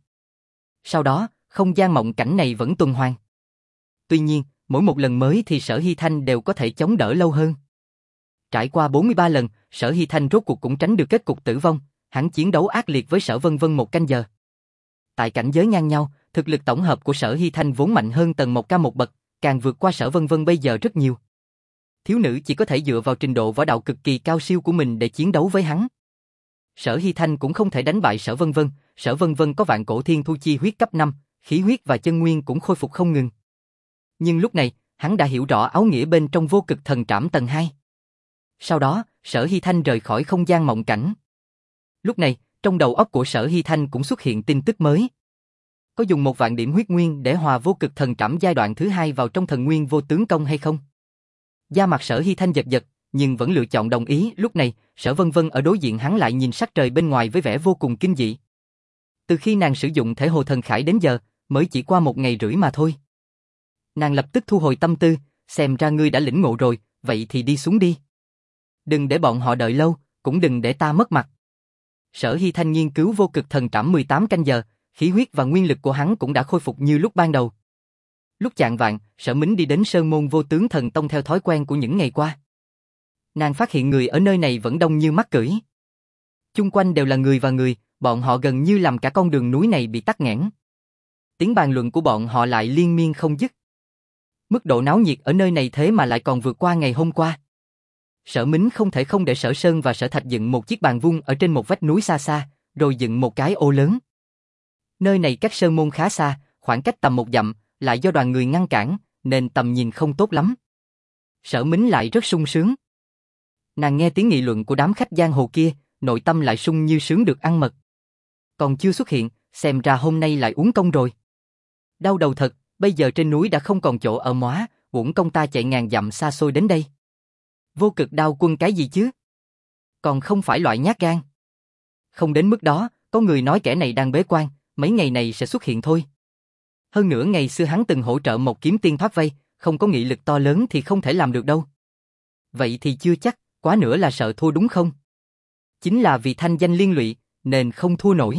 A: Sau đó, không gian mộng cảnh này vẫn tuần hoàn. Tuy nhiên, mỗi một lần mới thì Sở Hy Thanh đều có thể chống đỡ lâu hơn. Trải qua bốn mươi ba lần, Sở Hy Thanh rốt cuộc cũng tránh được kết cục tử vong, hắn chiến đấu ác liệt với Sở Vân Vân một canh giờ. Tại cảnh giới ngang nhau, thực lực tổng hợp của Sở Hy Thanh vốn mạnh hơn tầng một ca một bậc, càng vượt qua Sở Vân Vân bây giờ rất nhiều. Thiếu nữ chỉ có thể dựa vào trình độ võ đạo cực kỳ cao siêu của mình để chiến đấu với hắn. Sở Hy Thanh cũng không thể đánh bại Sở Vân Vân, Sở Vân Vân có vạn cổ thiên thu chi huyết cấp năm, khí huyết và chân nguyên cũng khôi phục không ngừng. Nhưng lúc này, hắn đã hiểu rõ áo nghĩa bên trong vô cực thần trảm tầng hai. Sau đó, Sở Hy Thanh rời khỏi không gian mộng cảnh. Lúc này, trong đầu óc của Sở Hy Thanh cũng xuất hiện tin tức mới. Có dùng một vạn điểm huyết nguyên để hòa vô cực thần trảm giai đoạn thứ hai vào trong thần nguyên vô tướng công hay không? Da mặt Sở Hy Thanh giật giật, nhưng vẫn lựa chọn đồng ý. Lúc này, Sở Vân Vân ở đối diện hắn lại nhìn sắc trời bên ngoài với vẻ vô cùng kinh dị. Từ khi nàng sử dụng thể hồ thần khải đến giờ, mới chỉ qua một ngày rưỡi mà thôi. Nàng lập tức thu hồi tâm tư, xem ra ngươi đã lĩnh ngộ rồi, vậy thì đi xuống đi. Đừng để bọn họ đợi lâu, cũng đừng để ta mất mặt. Sở Hy Thanh nghiên cứu vô cực thần trảm mười tám canh giờ, khí huyết và nguyên lực của hắn cũng đã khôi phục như lúc ban đầu. Lúc chạng vạng, Sở Mính đi đến Sơn Môn Vô Tướng Thần Tông theo thói quen của những ngày qua. Nàng phát hiện người ở nơi này vẫn đông như mắc cưỡi. Chung quanh đều là người và người, bọn họ gần như làm cả con đường núi này bị tắc nghẽn. Tiếng bàn luận của bọn họ lại liên miên không dứt. Mức độ náo nhiệt ở nơi này thế mà lại còn vượt qua ngày hôm qua. Sở Mính không thể không để Sở Sơn và Sở Thạch dựng một chiếc bàn vuông ở trên một vách núi xa xa, rồi dựng một cái ô lớn. Nơi này cách Sơn Môn khá xa, khoảng cách tầm một dặm, lại do đoàn người ngăn cản, nên tầm nhìn không tốt lắm. Sở Mính lại rất sung sướng. Nàng nghe tiếng nghị luận của đám khách giang hồ kia, nội tâm lại sung như sướng được ăn mật. Còn chưa xuất hiện, xem ra hôm nay lại uống công rồi. Đau đầu thật, bây giờ trên núi đã không còn chỗ ở móa, uổng công ta chạy ngàn dặm xa xôi đến đây. Vô cực đao quân cái gì chứ? Còn không phải loại nhát gan. Không đến mức đó, có người nói kẻ này đang bế quan, mấy ngày này sẽ xuất hiện thôi. Hơn nữa ngày xưa hắn từng hỗ trợ một kiếm tiên thoát vây, không có nghị lực to lớn thì không thể làm được đâu. Vậy thì chưa chắc, quá nữa là sợ thua đúng không? Chính là vì thanh danh liên lụy, nên không thua nổi.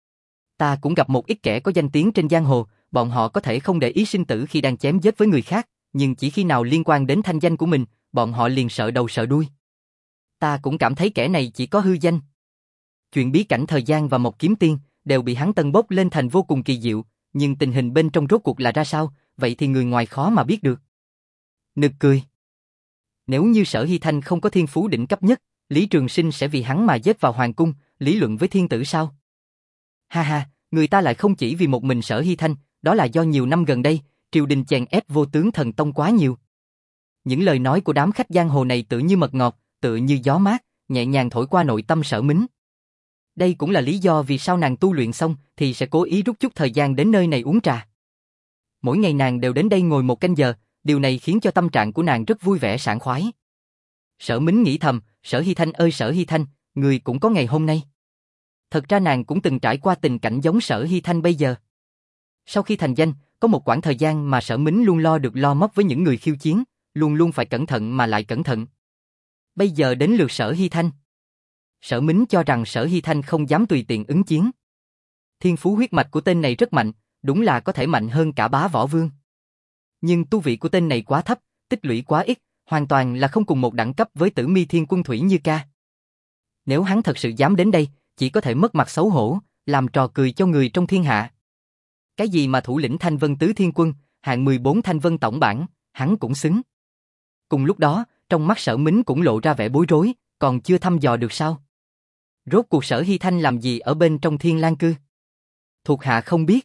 A: Ta cũng gặp một ít kẻ có danh tiếng trên giang hồ, bọn họ có thể không để ý sinh tử khi đang chém giết với người khác, nhưng chỉ khi nào liên quan đến thanh danh của mình, bọn họ liền sợ đầu sợ đuôi. Ta cũng cảm thấy kẻ này chỉ có hư danh. Chuyện bí cảnh thời gian và một kiếm tiên đều bị hắn tân bốc lên thành vô cùng kỳ diệu, nhưng tình hình bên trong rốt cuộc là ra sao, vậy thì người ngoài khó mà biết được. Nực cười. Nếu như Sở Hy Thanh không có thiên phú đỉnh cấp nhất, Lý Trường Sinh sẽ vì hắn mà giết vào hoàng cung, lý luận với thiên tử sao? Ha ha, người ta lại không chỉ vì một mình Sở Hy Thanh, đó là do nhiều năm gần đây, triều đình chèn ép Vô Tướng Thần Tông quá nhiều. Những lời nói của đám khách giang hồ này tự như mật ngọt, tự như gió mát, nhẹ nhàng thổi qua nội tâm Sở Mính. Đây cũng là lý do vì sao nàng tu luyện xong thì sẽ cố ý rút chút thời gian đến nơi này uống trà. Mỗi ngày nàng đều đến đây ngồi một canh giờ, điều này khiến cho tâm trạng của nàng rất vui vẻ sảng khoái. Sở Mính nghĩ thầm, Sở Hy Thanh ơi Sở Hy Thanh, người cũng có ngày hôm nay. Thật ra nàng cũng từng trải qua tình cảnh giống Sở Hy Thanh bây giờ. Sau khi thành danh, có một quãng thời gian mà Sở Mính luôn lo được lo mất với những người khiêu chiến, luôn luôn phải cẩn thận mà lại cẩn thận. Bây giờ đến lượt Sở Hy Thanh. Sở Mính cho rằng Sở Hy Thanh không dám tùy tiện ứng chiến. Thiên phú huyết mạch của tên này rất mạnh, đúng là có thể mạnh hơn cả bá võ vương. Nhưng tu vị của tên này quá thấp, tích lũy quá ít, hoàn toàn là không cùng một đẳng cấp với Tử Mi Thiên Quân Thủy Như Ca. Nếu hắn thật sự dám đến đây, chỉ có thể mất mặt xấu hổ, làm trò cười cho người trong thiên hạ. Cái gì mà thủ lĩnh Thanh Vân Tứ Thiên Quân, hạng mười bốn Thanh Vân tổng bảng, hắn cũng xứng. Cùng lúc đó, trong mắt Sở Mính cũng lộ ra vẻ bối rối, còn chưa thăm dò được sao? Rốt cuộc Sở Hy Thanh làm gì ở bên trong Thiên Lang Cư? Thuộc hạ không biết.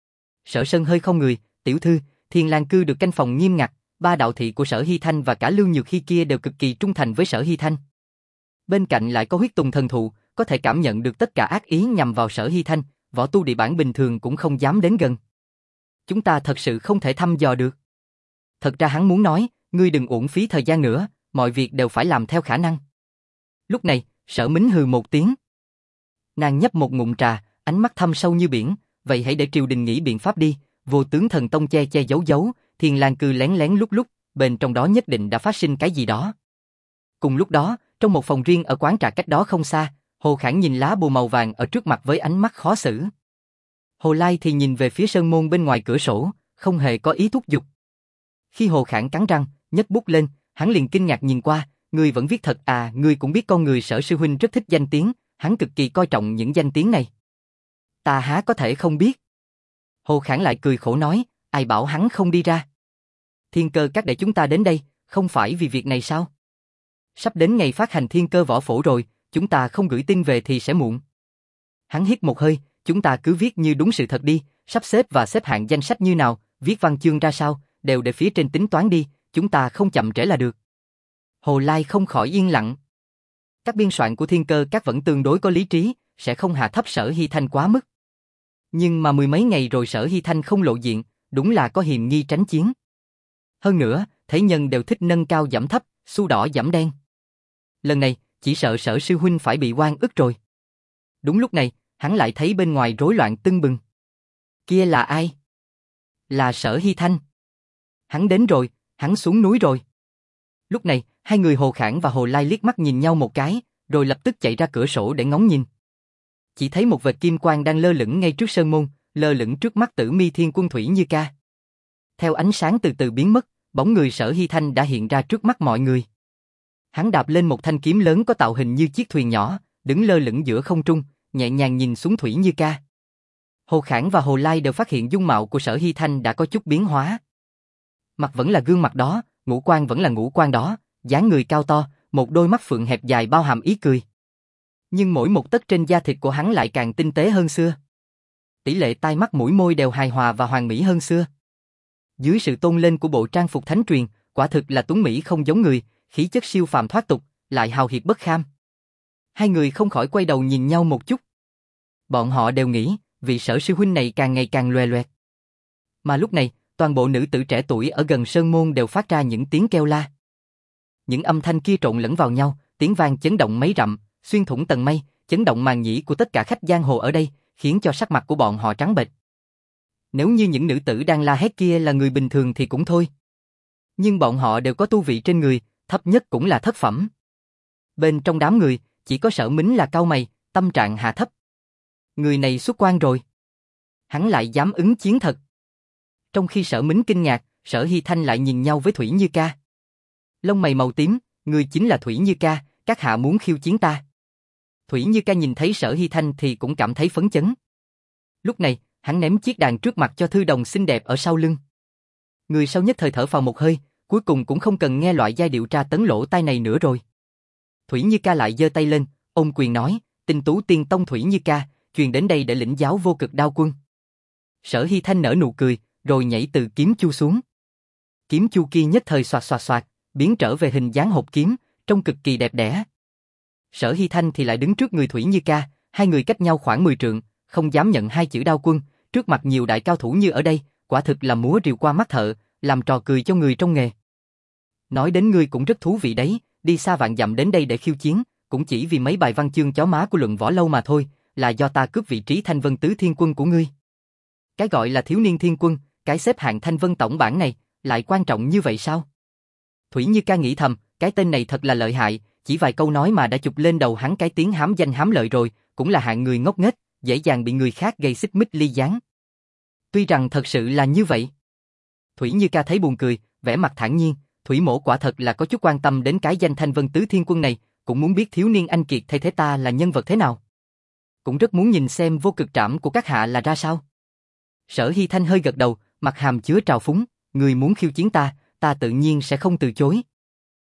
A: Sở Sân hơi không người, tiểu thư, Thiên Lang Cư được canh phòng nghiêm ngặt, ba đạo thị của Sở Hy Thanh và cả Lưu Nhược Hy kia đều cực kỳ trung thành với Sở Hy Thanh. Bên cạnh lại có huyết tùng thần thụ, có thể cảm nhận được tất cả ác ý nhằm vào Sở Hy Thanh, võ tu địa bản bình thường cũng không dám đến gần. Chúng ta thật sự không thể thăm dò được. Thật ra hắn muốn nói, ngươi đừng uổng phí thời gian nữa, mọi việc đều phải làm theo khả năng. Lúc này, Sở Mính hừ một tiếng. Nàng nhấp một ngụm trà, ánh mắt thâm sâu như biển, vậy hãy để triều đình nghĩ biện pháp đi, Vô Tướng Thần Tông che che giấu giấu, Thiên Lang Cư lén lén lúc lúc, bên trong đó nhất định đã phát sinh cái gì đó. Cùng lúc đó, trong một phòng riêng ở quán trà cách đó không xa, Hồ Khản nhìn lá bùa màu vàng ở trước mặt với ánh mắt khó xử. Hồ Lai thì nhìn về phía sơn môn bên ngoài cửa sổ, không hề có ý thúc giục. Khi Hồ Khản cắn răng, nhấc bút lên, hắn liền kinh ngạc nhìn qua, ngươi vẫn viết thật à, ngươi cũng biết con người Sở sư huynh rất thích danh tiếng, hắn cực kỳ coi trọng những danh tiếng này. Ta há có thể không biết. Hồ Khản lại cười khổ nói, ai bảo hắn không đi ra. Thiên Cơ Các để chúng ta đến đây, không phải vì việc này sao? Sắp đến ngày phát hành Thiên Cơ Võ Phổ rồi, chúng ta không gửi tin về thì sẽ muộn. Hắn hít một hơi, chúng ta cứ viết như đúng sự thật đi, sắp xếp và xếp hạng danh sách như nào, viết văn chương ra sao, đều để phía trên tính toán đi, chúng ta không chậm trễ là được. Hồ Lai không khỏi yên lặng. Các biên soạn của Thiên Cơ Các vẫn tương đối có lý trí, sẽ không hạ thấp Sở Hy Thanh quá mức. Nhưng mà mười mấy ngày rồi Sở Hy Thanh không lộ diện, đúng là có hiềm nghi tránh chiến. Hơn nữa, thế nhân đều thích nâng cao giảm thấp, xu đỏ giảm đen. Lần này, chỉ sợ Sở sư huynh phải bị oan ức rồi. Đúng lúc này, hắn lại thấy bên ngoài rối loạn tưng bừng. Kia là ai? Là Sở Hy Thanh. Hắn đến rồi, hắn xuống núi rồi. Lúc này, hai người Hồ Khản và Hồ Lai liếc mắt nhìn nhau một cái, rồi lập tức chạy ra cửa sổ để ngóng nhìn. Chỉ thấy một vệt kim quang đang lơ lửng ngay trước sơn môn, lơ lửng trước mắt Tử Mi Thiên Quân Thủy Như Ca. Theo ánh sáng từ từ biến mất, bóng người Sở Hy Thanh đã hiện ra trước mắt mọi người. Hắn đạp lên một thanh kiếm lớn có tạo hình như chiếc thuyền nhỏ, đứng lơ lửng giữa không trung, nhẹ nhàng nhìn xuống Thủy Như Ca. Hồ Khản và Hồ Lai đều phát hiện dung mạo của Sở Hy Thanh đã có chút biến hóa. Mặt vẫn là gương mặt đó, ngũ quan vẫn là ngũ quan đó, dáng người cao to, một đôi mắt phượng hẹp dài bao hàm ý cười. Nhưng mỗi một tấc trên da thịt của hắn lại càng tinh tế hơn xưa. Tỷ lệ tai mắt mũi môi đều hài hòa và hoàn mỹ hơn xưa. Dưới sự tôn lên của bộ trang phục thánh truyền, quả thực là tuấn mỹ không giống người, khí chất siêu phàm thoát tục, lại hào hiệp bất kham. Hai người không khỏi quay đầu nhìn nhau một chút. Bọn họ đều nghĩ, vị Sở sư huynh này càng ngày càng loè loẹt. Mà lúc này, toàn bộ nữ tử trẻ tuổi ở gần sơn môn đều phát ra những tiếng kêu la. Những âm thanh kia trộn lẫn vào nhau, tiếng vang chấn động mấy dặm, xuyên thủng tầng mây, chấn động màng nhĩ của tất cả khách giang hồ ở đây, khiến cho sắc mặt của bọn họ trắng bệch. Nếu như những nữ tử đang la hét kia là người bình thường thì cũng thôi. Nhưng bọn họ đều có tu vị trên người, thấp nhất cũng là thất phẩm. Bên trong đám người, chỉ có Sở Mính là cau mày, tâm trạng hạ thấp. Người này xuất quan rồi. Hắn lại dám ứng chiến thật. Trong khi Sở Mính kinh ngạc, Sở Hy Thanh lại nhìn nhau với Thủy Như Ca. Lông mày màu tím, người chính là Thủy Như Ca, các hạ muốn khiêu chiến ta. Thủy Như Ca nhìn thấy Sở Hy Thanh thì cũng cảm thấy phấn chấn. Lúc này, hắn ném chiếc đàn trước mặt cho thư đồng xinh đẹp ở sau lưng. Người sau nhất thời thở phào một hơi, cuối cùng cũng không cần nghe loại giai điệu tra tấn lỗ tai này nữa rồi. Thủy Như Ca lại giơ tay lên, ôm quyền nói, Tinh Tú Tiên Tông Thủy Như Ca, truyền đến đây để lĩnh giáo Vô Cực Đao Quân. Sở Hy Thanh nở nụ cười, rồi nhảy từ kiếm chu xuống. Kiếm chu kia nhất thời xoạt xoạt xoạt, biến trở về hình dáng hộp kiếm, trông cực kỳ đẹp đẽ. Sở Hy Thanh thì lại đứng trước người Thủy Như Ca, hai người cách nhau khoảng mười trượng, không dám nhận hai chữ đao quân, trước mặt nhiều đại cao thủ như ở đây, quả thực là múa rìu qua mắt thợ, làm trò cười cho người trong nghề. Nói đến ngươi cũng rất thú vị đấy, đi xa vạn dặm đến đây để khiêu chiến, cũng chỉ vì mấy bài văn chương chó má của Luận Võ Lâu mà thôi, là do ta cướp vị trí Thanh Vân Tứ Thiên Quân của ngươi. Cái gọi là thiếu niên thiên quân, cái xếp hạng Thanh Vân tổng bảng này, lại quan trọng như vậy sao? Thủy Như Ca nghĩ thầm, cái tên này thật là lợi hại, chỉ vài câu nói mà đã chụp lên đầu hắn cái tiếng hám danh hám lợi rồi, cũng là hạng người ngốc nghếch, dễ dàng bị người khác gây xích mích ly gián. Tuy rằng thật sự là như vậy. Thủy Như Ca thấy buồn cười, vẻ mặt thản nhiên, Thủy mỗ quả thật là có chút quan tâm đến cái danh Thanh Vân Tứ Thiên Quân này, cũng muốn biết thiếu niên anh kiệt thay thế ta là nhân vật thế nào. Cũng rất muốn nhìn xem vô cực trảm của các hạ là ra sao. Sở Hy Thanh hơi gật đầu, mặt hàm chứa trào phúng, người muốn khiêu chiến ta, ta tự nhiên sẽ không từ chối.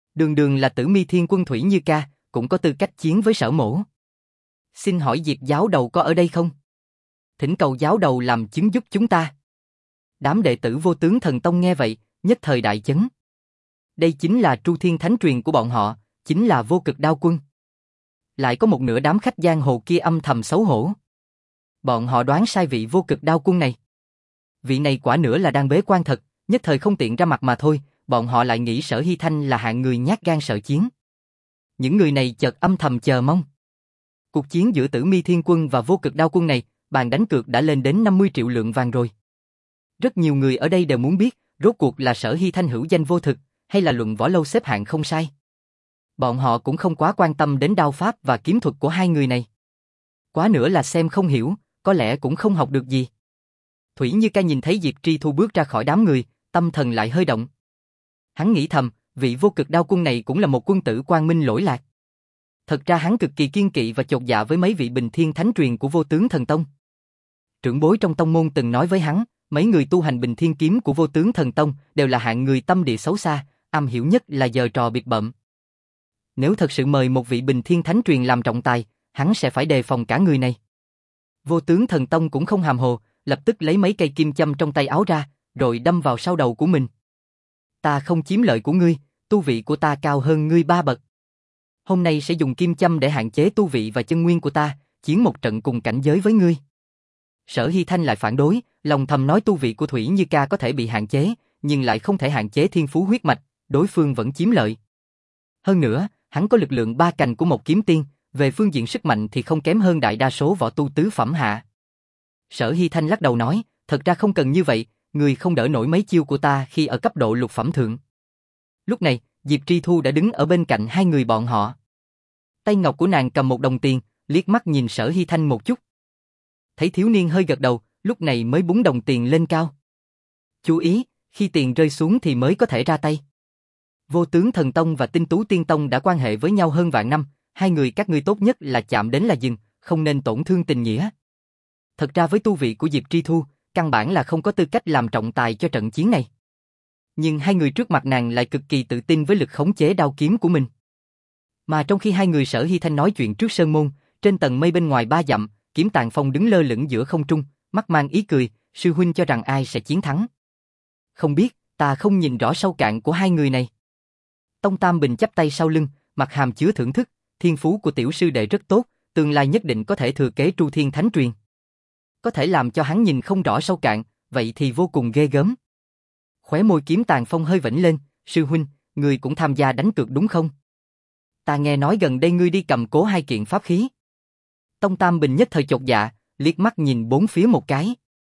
A: Đường đường là Tử Mi Thiên Quân Thủy Như Ca, cũng có tư cách chiến với Sở Mỗ. Xin hỏi Diệp giáo đầu có ở đây không? Thỉnh cầu giáo đầu làm chứng giúp chúng ta. Đám đệ tử Vô Tướng Thần Tông nghe vậy, nhất thời đại chấn. Đây chính là Tru Thiên Thánh truyền của bọn họ, chính là Vô Cực Đao Quân. Lại có một nửa đám khách giang hồ kia âm thầm xấu hổ. Bọn họ đoán sai vị Vô Cực Đao Quân này. Vị này quả nữa là đang bế quan thật, nhất thời không tiện ra mặt mà thôi, bọn họ lại nghĩ Sở Hy Thanh là hạng người nhát gan sợ chiến. Những người này chợt âm thầm chờ mong. Cuộc chiến giữa Tử Mi Thiên Quân và Vô Cực Đao Quân này, bàn đánh cược đã lên đến năm mươi triệu lượng vàng rồi. Rất nhiều người ở đây đều muốn biết, rốt cuộc là Sở Hy Thanh hữu danh vô thực, hay là luận võ lâu xếp hạng không sai. Bọn họ cũng không quá quan tâm đến đao pháp và kiếm thuật của hai người này. Quá nữa là xem không hiểu, có lẽ cũng không học được gì. Thủy Như Ca nhìn thấy Diệp Tri Thu bước ra khỏi đám người, tâm thần lại hơi động. Hắn nghĩ thầm, vị Vô Cực Đao Quân này cũng là một quân tử quang minh lỗi lạc. Thật ra hắn cực kỳ kiên kỵ và chột dạ với mấy vị Bình Thiên Thánh truyền của Vô Tướng Thần Tông. Trưởng bối trong tông môn từng nói với hắn, mấy người tu hành Bình Thiên Kiếm của Vô Tướng Thần Tông đều là hạng người tâm địa xấu xa, am hiểu nhất là giở trò biệt bợm. Nếu thật sự mời một vị Bình Thiên Thánh truyền làm trọng tài, hắn sẽ phải đề phòng cả người này. Vô Tướng Thần Tông cũng không hàm hồ, lập tức lấy mấy cây kim châm trong tay áo ra, rồi đâm vào sau đầu của mình. Ta không chiếm lợi của ngươi, tu vị của ta cao hơn ngươi ba bậc. Hôm nay sẽ dùng kim châm để hạn chế tu vị và chân nguyên của ta, chiến một trận cùng cảnh giới với ngươi. Sở Hy Thanh lại phản đối, lòng thầm nói tu vị của Thủy Như Ca có thể bị hạn chế, nhưng lại không thể hạn chế thiên phú huyết mạch, đối phương vẫn chiếm lợi. Hơn nữa, hắn có lực lượng ba cành của một kiếm tiên, về phương diện sức mạnh thì không kém hơn đại đa số võ tu tứ phẩm hạ. Sở Hy Thanh lắc đầu nói, thật ra không cần như vậy, người không đỡ nổi mấy chiêu của ta khi ở cấp độ lục phẩm thượng. Lúc này, Diệp Tri Thu đã đứng ở bên cạnh hai người bọn họ. Tay ngọc của nàng cầm một đồng tiền, liếc mắt nhìn Sở Hy Thanh một chút. Thấy thiếu niên hơi gật đầu, lúc này mới búng đồng tiền lên cao. Chú ý, khi tiền rơi xuống thì mới có thể ra tay. Vô Tướng Thần Tông và Tinh Tú Tiên Tông đã quan hệ với nhau hơn vạn năm, hai người các ngươi tốt nhất là chạm đến là dừng, không nên tổn thương tình nghĩa. Thật ra với tu vị của Diệp Tri Thu, căn bản là không có tư cách làm trọng tài cho trận chiến này. Nhưng hai người trước mặt nàng lại cực kỳ tự tin với lực khống chế đao kiếm của mình. Mà trong khi hai người Sở Hy Thanh nói chuyện trước sơn môn, trên tầng mây bên ngoài ba dặm, Kiếm Tàn Phong đứng lơ lửng giữa không trung, mắt mang ý cười, sư huynh cho rằng ai sẽ chiến thắng. Không biết, ta không nhìn rõ sâu cạn của hai người này. Tông Tam Bình chắp tay sau lưng, mặt hàm chứa thưởng thức, thiên phú của tiểu sư đệ rất tốt, tương lai nhất định có thể thừa kế Tru Thiên Thánh truyền. Có thể làm cho hắn nhìn không rõ sâu cạn, vậy thì vô cùng ghê gớm. Khóe môi Kiếm Tàn Phong hơi vểnh lên, sư huynh, ngươi cũng tham gia đánh cược đúng không? Ta nghe nói gần đây ngươi đi cầm cố hai kiện pháp khí. Tông Tam Bình nhất thời chột dạ, liếc mắt nhìn bốn phía một cái.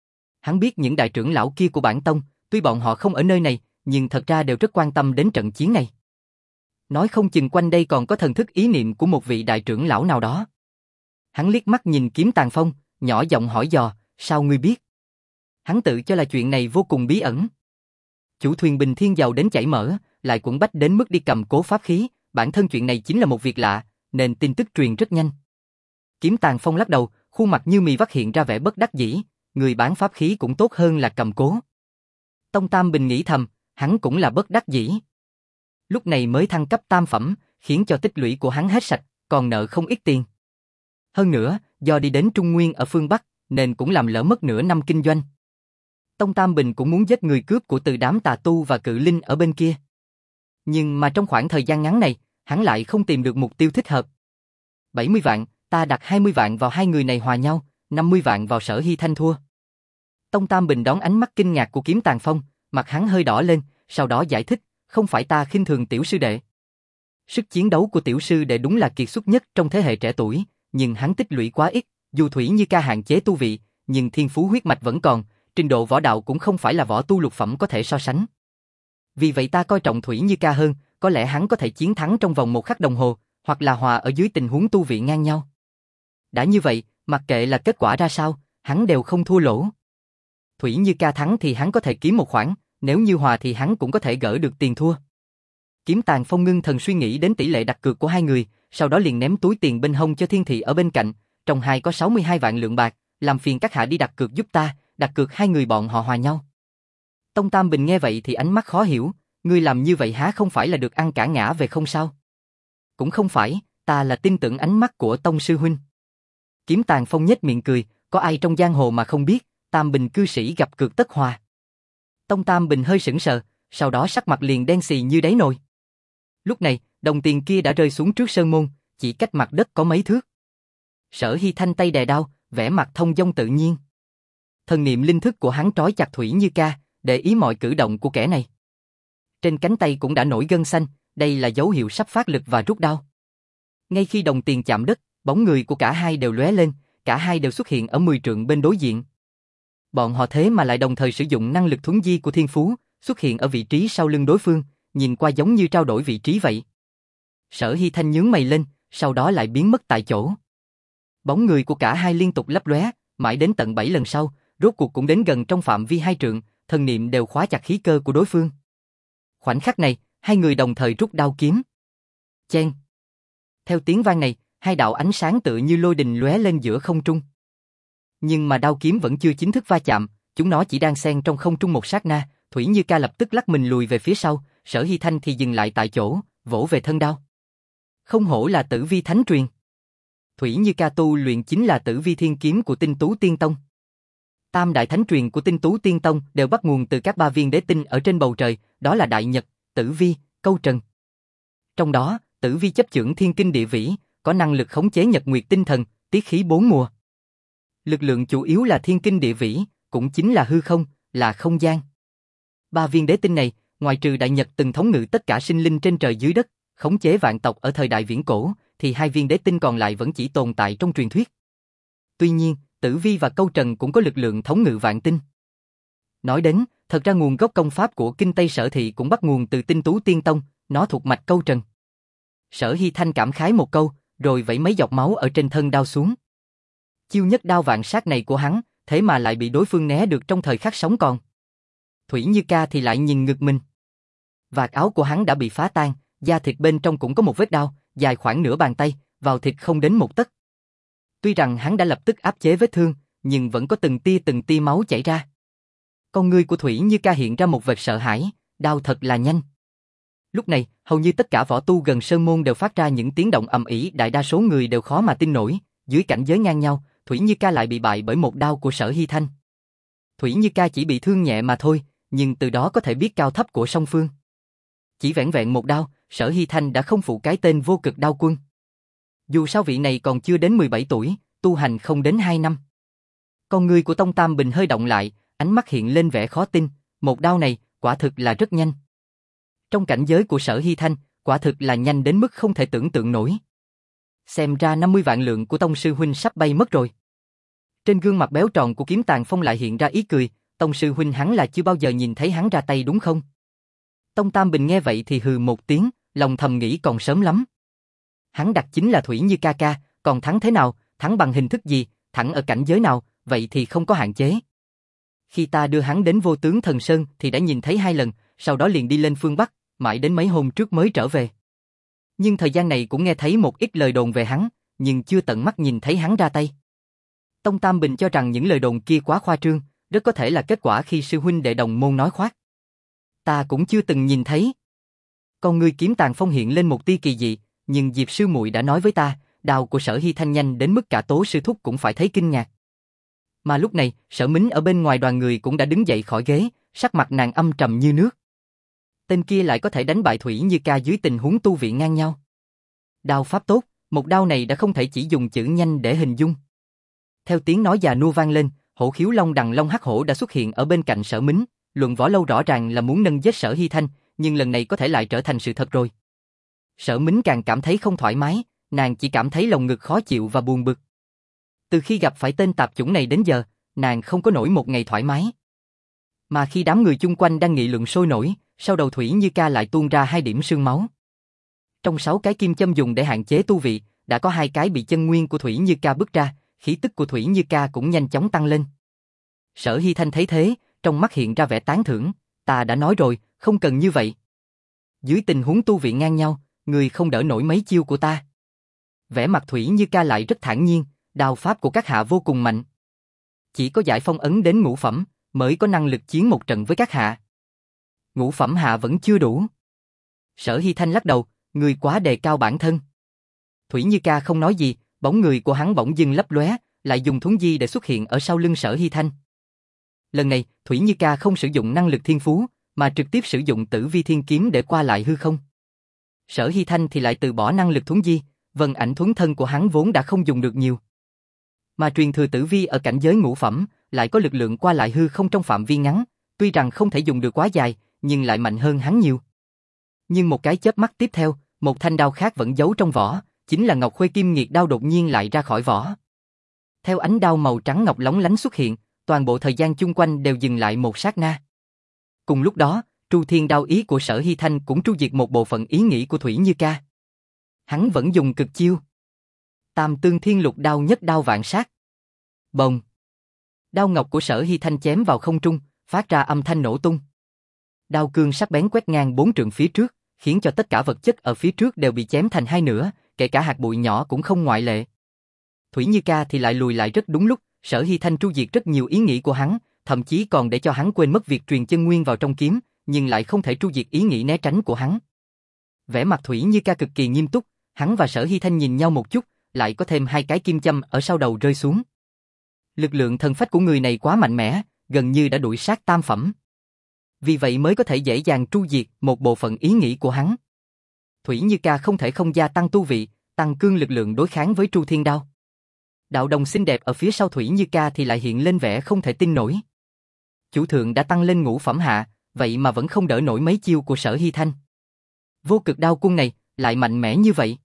A: Hắn biết những đại trưởng lão kia của bản tông, tuy bọn họ không ở nơi này, nhưng thật ra đều rất quan tâm đến trận chiến này. Nói không chừng quanh đây còn có thần thức ý niệm của một vị đại trưởng lão nào đó. Hắn liếc mắt nhìn Kiếm Tàn Phong, nhỏ giọng hỏi dò, sao ngươi biết? Hắn tự cho là chuyện này vô cùng bí ẩn. Chủ thuyền Bình Thiên giàu đến chảy mỡ, lại cũng bách đến mức đi cầm cố pháp khí, bản thân chuyện này chính là một việc lạ, nên tin tức truyền rất nhanh. Kiếm Tàn Phong lắc đầu, khuôn mặt như mì vắt hiện ra vẻ bất đắc dĩ, người bán pháp khí cũng tốt hơn là cầm cố. Tông Tam Bình nghĩ thầm, hắn cũng là bất đắc dĩ. Lúc này mới thăng cấp tam phẩm, khiến cho tích lũy của hắn hết sạch, còn nợ không ít tiền. Hơn nữa, do đi đến Trung Nguyên ở phương Bắc, nên cũng làm lỡ mất nửa năm kinh doanh. Tông Tam Bình cũng muốn giết người cướp của từ đám tà tu và cự linh ở bên kia. Nhưng mà trong khoảng thời gian ngắn này, hắn lại không tìm được mục tiêu thích hợp. bảy mươi vạn, ta đặt hai mươi vạn vào hai người này hòa nhau, năm mươi vạn vào Sở Hy Thanh thua. Tông Tam Bình đón ánh mắt kinh ngạc của Kiếm Tàn Phong, mặt hắn hơi đỏ lên, sau đó giải thích, không phải ta khinh thường tiểu sư đệ. Sức chiến đấu của tiểu sư đệ đúng là kiệt xuất nhất trong thế hệ trẻ tuổi, nhưng hắn tích lũy quá ít, dù Thủy Như Ca hạn chế tu vị, nhưng thiên phú huyết mạch vẫn còn, trình độ võ đạo cũng không phải là võ tu lục phẩm có thể so sánh. Vì vậy ta coi trọng Thủy Như Ca hơn, có lẽ hắn có thể chiến thắng trong vòng một khắc đồng hồ, hoặc là hòa ở dưới tình huống tu vị ngang nhau. Đã như vậy, mặc kệ là kết quả ra sao, hắn đều không thua lỗ. Thủy Như Ca thắng thì hắn có thể kiếm một khoản, nếu như hòa thì hắn cũng có thể gỡ được tiền thua. Kiếm Tàn Phong ngưng thần suy nghĩ đến tỷ lệ đặt cược của hai người, sau đó liền ném túi tiền bên hông cho Thiên Thị ở bên cạnh, trong hai có sáu mươi hai vạn lượng bạc, làm phiền các hạ đi đặt cược giúp ta, đặt cược hai người bọn họ hòa nhau. Tông Tam Bình nghe vậy thì ánh mắt khó hiểu, ngươi làm như vậy há không phải là được ăn cả ngã về không sao? Cũng không phải, ta là tin tưởng ánh mắt của Tông sư huynh. Kiếm Tàn Phong nhếch miệng cười, có ai trong giang hồ mà không biết, Tam Bình cư sĩ gặp cược tất hòa. Tông Tam Bình hơi sững sờ, sau đó sắc mặt liền đen xì như đáy nồi. Lúc này, đồng tiền kia đã rơi xuống trước sơn môn, chỉ cách mặt đất có mấy thước. Sở Hy Thanh tay đè đao, vẻ mặt thông dong tự nhiên. Thần niệm linh thức của hắn trói chặt Thủy Như Ca, để ý mọi cử động của kẻ này. Trên cánh tay cũng đã nổi gân xanh, đây là dấu hiệu sắp phát lực và rút đao. Ngay khi đồng tiền chạm đất, bóng người của cả hai đều lóe lên, cả hai đều xuất hiện ở mười trượng bên đối diện. Bọn họ thế mà lại đồng thời sử dụng năng lực thuấn di của thiên phú, xuất hiện ở vị trí sau lưng đối phương, nhìn qua giống như trao đổi vị trí vậy. Sở Hy Thanh nhướng mày lên, sau đó lại biến mất tại chỗ. Bóng người của cả hai liên tục lấp lóe, mãi đến tận bảy lần sau, rốt cuộc cũng đến gần trong phạm vi hai trượng, thần niệm đều khóa chặt khí cơ của đối phương. Khoảnh khắc này, hai người đồng thời rút đao kiếm. Chen. Theo tiếng vang này, hai đạo ánh sáng tựa như lôi đình lóe lên giữa không trung. Nhưng mà đao kiếm vẫn chưa chính thức va chạm, chúng nó chỉ đang xen trong không trung một sát na. Thủy Như Ca lập tức lắc mình lùi về phía sau, Sở Hy Thanh thì dừng lại tại chỗ, vỗ về thân đao. Không hổ là Tử Vi Thánh truyền. Thủy Như Ca tu luyện chính là Tử Vi Thiên Kiếm của Tinh Tú Tiên Tông. Tam đại thánh truyền của Tinh Tú Tiên Tông đều bắt nguồn từ các ba viên đế tinh ở trên bầu trời, đó là Đại Nhật, Tử Vi, Câu Trần. Trong đó, Tử Vi chấp chưởng thiên kinh địa vĩ, có năng lực khống chế nhật nguyệt tinh thần, tiết khí bốn mùa. Lực lượng chủ yếu là thiên kinh địa vĩ, cũng chính là hư không, là không gian. Ba viên đế tinh này, ngoài trừ Đại Nhật từng thống ngự tất cả sinh linh trên trời dưới đất, khống chế vạn tộc ở thời đại viễn cổ, thì hai viên đế tinh còn lại vẫn chỉ tồn tại trong truyền thuyết. Tuy nhiên, Tử Vi và Câu Trần cũng có lực lượng thống ngự vạn tinh. Nói đến, thật ra nguồn gốc công pháp của Kinh Tây Sở Thị cũng bắt nguồn từ Tinh Tú Tiên Tông, nó thuộc mạch Câu Trần. Sở Hy Thanh cảm khái một câu, rồi vẩy mấy giọt máu ở trên thân đao xuống. Chiêu nhất đao vạn sát này của hắn, thế mà lại bị đối phương né được trong thời khắc sống còn. Thủy Như Ca thì lại nhìn ngực mình. Vạt áo của hắn đã bị phá tan, da thịt bên trong cũng có một vết đao, dài khoảng nửa bàn tay, vào thịt không đến một tấc. Tuy rằng hắn đã lập tức áp chế vết thương, nhưng vẫn có từng tia từng tia máu chảy ra. Con ngươi của Thủy Như Ca hiện ra một vệt sợ hãi, đao thật là nhanh. Lúc này, hầu như tất cả võ tu gần sơn môn đều phát ra những tiếng động ầm ĩ, đại đa số người đều khó mà tin nổi, dưới cảnh giới ngang nhau, Thủy Như Ca lại bị bại bởi một đao của Sở Hy Thanh. Thủy Như Ca chỉ bị thương nhẹ mà thôi, nhưng từ đó có thể biết cao thấp của song phương. Chỉ vẻn vẹn một đao, Sở Hy Thanh đã không phụ cái tên vô cực đao quân. Dù sao vị này còn chưa đến mười bảy tuổi, tu hành không đến hai năm. Con ngươi của Tông Tam Bình hơi động lại, ánh mắt hiện lên vẻ khó tin, một đao này, quả thực là rất nhanh. Trong cảnh giới của Sở Hy Thanh, quả thực là nhanh đến mức không thể tưởng tượng nổi. Xem ra năm mươi vạn lượng của Tông sư huynh sắp bay mất rồi. Trên gương mặt béo tròn của Kiếm Tàn Phong lại hiện ra ý cười, Tông sư huynh hắn là chưa bao giờ nhìn thấy hắn ra tay đúng không? Tông Tam Bình nghe vậy thì hừ một tiếng, lòng thầm nghĩ còn sớm lắm. Hắn đặt chính là Thủy Như Ca ca, còn thắng thế nào, thắng bằng hình thức gì, thắng ở cảnh giới nào, vậy thì không có hạn chế. Khi ta đưa hắn đến Vô Tướng Thần Sơn thì đã nhìn thấy hai lần, sau đó liền đi lên phương Bắc, mãi đến mấy hôm trước mới trở về. Nhưng thời gian này cũng nghe thấy một ít lời đồn về hắn, nhưng chưa tận mắt nhìn thấy hắn ra tay. Tông Tam Bình cho rằng những lời đồn kia quá khoa trương, rất có thể là kết quả khi sư huynh đệ đồng môn nói khoác. Ta cũng chưa từng nhìn thấy. Con ngươi Kiếm Tàn Phong hiện lên một tia kỳ dị, nhưng Diệp sư muội đã nói với ta, đao của Sở Hy Thanh nhanh đến mức cả Tố sư thúc cũng phải thấy kinh ngạc. Mà lúc này, Sở Mính ở bên ngoài đoàn người cũng đã đứng dậy khỏi ghế, sắc mặt nàng âm trầm như nước. Tên kia lại có thể đánh bại Thủy Như Ca dưới tình huống tu vị ngang nhau. Đao pháp tốt, một đao này đã không thể chỉ dùng chữ nhanh để hình dung. Theo tiếng nói già nua vang lên, Hổ Khiếu Long Đằng Long Hắc Hổ đã xuất hiện ở bên cạnh Sở Mính. Luận võ lâu rõ ràng là muốn nâng giết Sở Hy Thanh, nhưng lần này có thể lại trở thành sự thật rồi. Sở Mính càng cảm thấy không thoải mái, nàng chỉ cảm thấy lòng ngực khó chịu và buồn bực. Từ khi gặp phải tên tạp chủng này đến giờ, nàng không có nổi một ngày thoải mái. Mà khi đám người chung quanh đang nghị luận sôi nổi, sau đầu Thủy Như Ca lại tuôn ra hai điểm sương máu. Trong sáu cái kim châm dùng để hạn chế tu vị, đã có hai cái bị chân nguyên của Thủy Như Ca bứt ra, khí tức của Thủy Như Ca cũng nhanh chóng tăng lên. Sở Hy Thanh thấy thế, trong mắt hiện ra vẻ tán thưởng, ta đã nói rồi, không cần như vậy. Dưới tình huống tu vị ngang nhau, người không đỡ nổi mấy chiêu của ta. Vẻ mặt Thủy Như Ca lại rất thản nhiên, đao pháp của các hạ vô cùng mạnh. Chỉ có giải phong ấn đến ngũ phẩm, mới có năng lực chiến một trận với các hạ. ngũ phẩm hạ vẫn chưa đủ. Sở Hy Thanh lắc đầu, người quá đề cao bản thân. Thủy Như Ca không nói gì, bóng người của hắn bỗng dưng lấp lóe, lại dùng thuấn di để xuất hiện ở sau lưng Sở Hy Thanh. Lần này, Thủy Như Ca không sử dụng năng lực thiên phú, mà trực tiếp sử dụng Tử Vi Thiên Kiếm để qua lại hư không. Sở Hy Thanh thì lại từ bỏ năng lực thuấn di, vân ảnh thuấn thân của hắn vốn đã không dùng được nhiều. Mà truyền thừa Tử Vi ở cảnh giới ngũ phẩm, lại có lực lượng qua lại hư không trong phạm vi ngắn, tuy rằng không thể dùng được quá dài, nhưng lại mạnh hơn hắn nhiều. Nhưng một cái chớp mắt tiếp theo, một thanh đao khác vẫn giấu trong vỏ, chính là Ngọc Khuê Kim Nghiệt đao đột nhiên lại ra khỏi vỏ. Theo ánh đao màu trắng ngọc lóng lánh xuất hiện, toàn bộ thời gian chung quanh đều dừng lại một sát na. Cùng lúc đó, Tru Thiên đao ý của Sở Hy Thanh cũng tru diệt một bộ phận ý nghĩ của Thủy Như Ca. Hắn vẫn dùng cực chiêu Tam Tương Thiên Lục đao nhất đao vạn sát. Bồng. Đao ngọc của Sở Hy Thanh chém vào không trung, phát ra âm thanh nổ tung. Đao cương sắc bén quét ngang bốn trượng phía trước, khiến cho tất cả vật chất ở phía trước đều bị chém thành hai nửa, kể cả hạt bụi nhỏ cũng không ngoại lệ. Thủy Như Ca thì lại lùi lại rất đúng lúc, Sở Hy Thanh tru diệt rất nhiều ý nghĩ của hắn, thậm chí còn để cho hắn quên mất việc truyền chân nguyên vào trong kiếm, nhưng lại không thể tru diệt ý nghĩ né tránh của hắn. Vẻ mặt Thủy Như Ca cực kỳ nghiêm túc, hắn và Sở Hy Thanh nhìn nhau một chút, lại có thêm hai cái kim châm ở sau đầu rơi xuống. Lực lượng thần phách của người này quá mạnh mẽ, gần như đã đuổi sát tam phẩm. Vì vậy mới có thể dễ dàng tru diệt một bộ phận ý nghĩ của hắn. Thủy Như Ca không thể không gia tăng tu vị, tăng cương lực lượng đối kháng với Tru Thiên đao. Đạo đồng xinh đẹp ở phía sau Thủy Như Ca thì lại hiện lên vẻ không thể tin nổi. Chủ thượng đã tăng lên ngũ phẩm hạ, vậy mà vẫn không đỡ nổi mấy chiêu của Sở Hy Thanh. Vô cực đao cung này lại mạnh mẽ như vậy.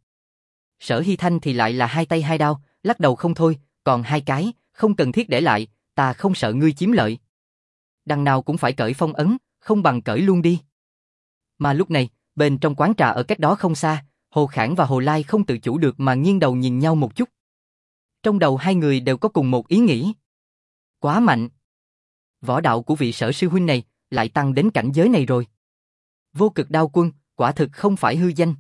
A: Sở Hy Thanh thì lại là hai tay hai đao, lắc đầu không thôi, còn hai cái, không cần thiết để lại, ta không sợ ngươi chiếm lợi. Đằng nào cũng phải cởi phong ấn, không bằng cởi luôn đi. Mà lúc này, bên trong quán trà ở cách đó không xa, Hồ Khảng và Hồ Lai không tự chủ được mà nghiêng đầu nhìn nhau một chút. Trong đầu hai người đều có cùng một ý nghĩ. Quá mạnh. Võ đạo của vị Sở sư huynh này lại tăng đến cảnh giới này rồi. Vô cực đao quân, quả thực không phải hư danh.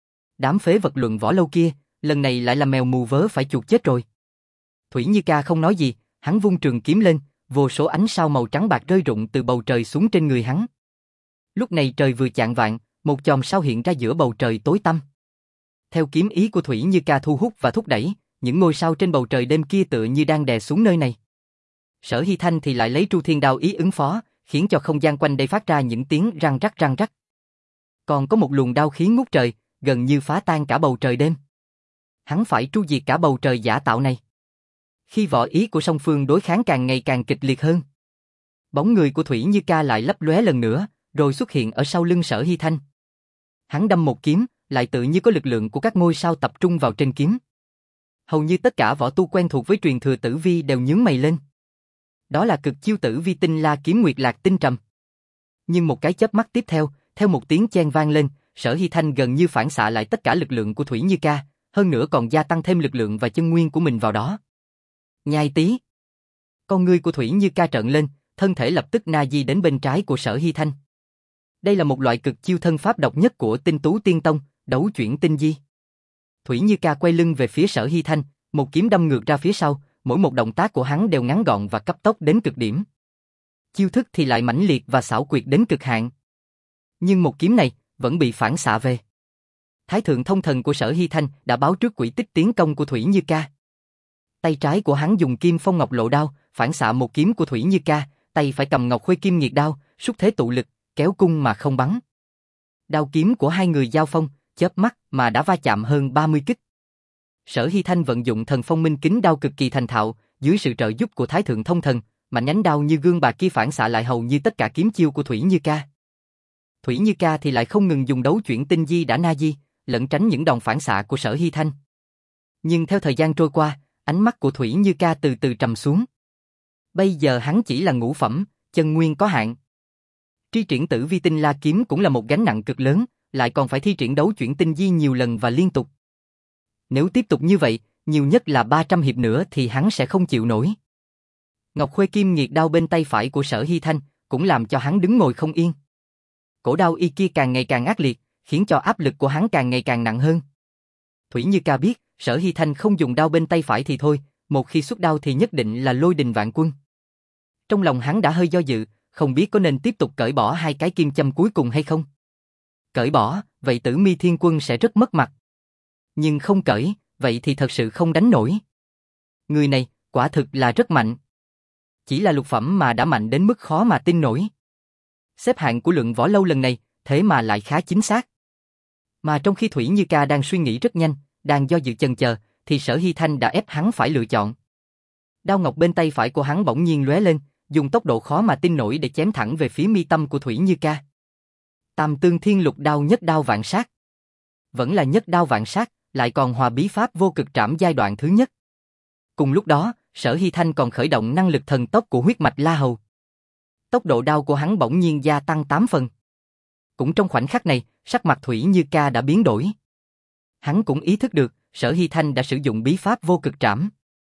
A: Đám phế vật luận võ lâu kia, lần này lại là mèo mù vớ phải chuột chết rồi. Thủy Như Ca không nói gì, hắn vung trường kiếm lên, vô số ánh sao màu trắng bạc rơi rụng từ bầu trời xuống trên người hắn. Lúc này trời vừa chạng vạng, một chòm sao hiện ra giữa bầu trời tối tăm. Theo kiếm ý của Thủy Như Ca thu hút và thúc đẩy, những ngôi sao trên bầu trời đêm kia tựa như đang đè xuống nơi này. Sở Hy Thanh thì lại lấy Tru Thiên đao ý ứng phó, khiến cho không gian quanh đây phát ra những tiếng răng rắc răng rắc. Còn có một luồng đao khí ngút trời, gần như phá tan cả bầu trời đêm. Hắn phải tru diệt cả bầu trời giả tạo này. Khi võ ý của song phương đối kháng càng ngày càng kịch liệt hơn, bóng người của Thủy Như Ca lại lấp lóe lần nữa, rồi xuất hiện ở sau lưng Sở Hy Thanh. Hắn đâm một kiếm, lại tự như có lực lượng của các ngôi sao tập trung vào trên kiếm. Hầu như tất cả võ tu quen thuộc với truyền thừa Tử Vi đều nhướng mày lên. Đó là cực chiêu Tử Vi Tinh La Kiếm Nguyệt Lạc Tinh Trầm. Nhưng một cái chớp mắt tiếp theo, theo một tiếng chen vang lên, Sở Hy Thanh gần như phản xạ lại tất cả lực lượng của Thủy Như Ca, hơn nữa còn gia tăng thêm lực lượng và chân nguyên của mình vào đó. Nhai tí. Con ngươi của Thủy Như Ca trợn lên, thân thể lập tức na di đến bên trái của Sở Hy Thanh. Đây là một loại cực chiêu thân pháp độc nhất của Tinh Tú Tiên Tông, Đấu Chuyển Tinh Di. Thủy Như Ca quay lưng về phía Sở Hy Thanh, một kiếm đâm ngược ra phía sau, mỗi một động tác của hắn đều ngắn gọn và cấp tốc đến cực điểm. Chiêu thức thì lại mãnh liệt và xảo quyệt đến cực hạn. Nhưng một kiếm này vẫn bị phản xạ về. Thái thượng thông thần của Sở Hy Thanh đã báo trước quỹ tích tiến công của Thủy Như Ca. Tay trái của hắn dùng Kim Phong Ngọc Lộ đao, phản xạ một kiếm của Thủy Như Ca, tay phải cầm Ngọc Khuê Kim Nghiệt đao, xúc thế tụ lực, kéo cung mà không bắn. Đao kiếm của hai người giao phong, chớp mắt mà đã va chạm hơn ba mươi kích. Sở Hy Thanh vận dụng thần phong minh kính đao cực kỳ thành thạo, dưới sự trợ giúp của Thái thượng thông thần, mà nhánh đao như gương bạc kia phản xạ lại hầu như tất cả kiếm chiêu của Thủy Như Ca. Thủy Như Ca thì lại không ngừng dùng đấu chuyển tinh di đã na di, lẩn tránh những đòn phản xạ của Sở Hy Thanh. Nhưng theo thời gian trôi qua, ánh mắt của Thủy Như Ca từ từ trầm xuống. Bây giờ hắn chỉ là ngũ phẩm, chân nguyên có hạn. Tri triển Tử Vi Tinh La kiếm cũng là một gánh nặng cực lớn, lại còn phải thi triển đấu chuyển tinh di nhiều lần và liên tục. Nếu tiếp tục như vậy, nhiều nhất là ba trăm hiệp nữa thì hắn sẽ không chịu nổi. Ngọc Khuê Kim Nghiệt đao bên tay phải của Sở Hy Thanh cũng làm cho hắn đứng ngồi không yên. Cổ đao y kia càng ngày càng ác liệt, khiến cho áp lực của hắn càng ngày càng nặng hơn. Thủy Như Ca biết, Sở Hy Thanh không dùng đao bên tay phải thì thôi, một khi xuất đao thì nhất định là lôi đình vạn quân. Trong lòng hắn đã hơi do dự, không biết có nên tiếp tục cởi bỏ hai cái kim châm cuối cùng hay không? Cởi bỏ, vậy Tử Mi Thiên Quân sẽ rất mất mặt. Nhưng không cởi, vậy thì thật sự không đánh nổi. Người này, quả thực là rất mạnh. Chỉ là lục phẩm mà đã mạnh đến mức khó mà tin nổi. Xếp hạng của Luận Võ Lâu lần này, thế mà lại khá chính xác. Mà trong khi Thủy Như Ca đang suy nghĩ rất nhanh, đang do dự chần chờ, thì Sở Hy Thanh đã ép hắn phải lựa chọn. Đao ngọc bên tay phải của hắn bỗng nhiên lóe lên, dùng tốc độ khó mà tin nổi để chém thẳng về phía mi tâm của Thủy Như Ca. Tam Tương Thiên Lục Đao, nhất đao vạn sát. Vẫn là nhất đao vạn sát, lại còn hòa bí pháp vô cực trảm giai đoạn thứ nhất. Cùng lúc đó, Sở Hy Thanh còn khởi động năng lực thần tốc của huyết mạch La Hầu. Tốc độ đao của hắn bỗng nhiên gia tăng tám phần. Cũng trong khoảnh khắc này, sắc mặt Thủy Như Ca đã biến đổi. Hắn cũng ý thức được, Sở Hy Thanh đã sử dụng bí pháp vô cực trảm.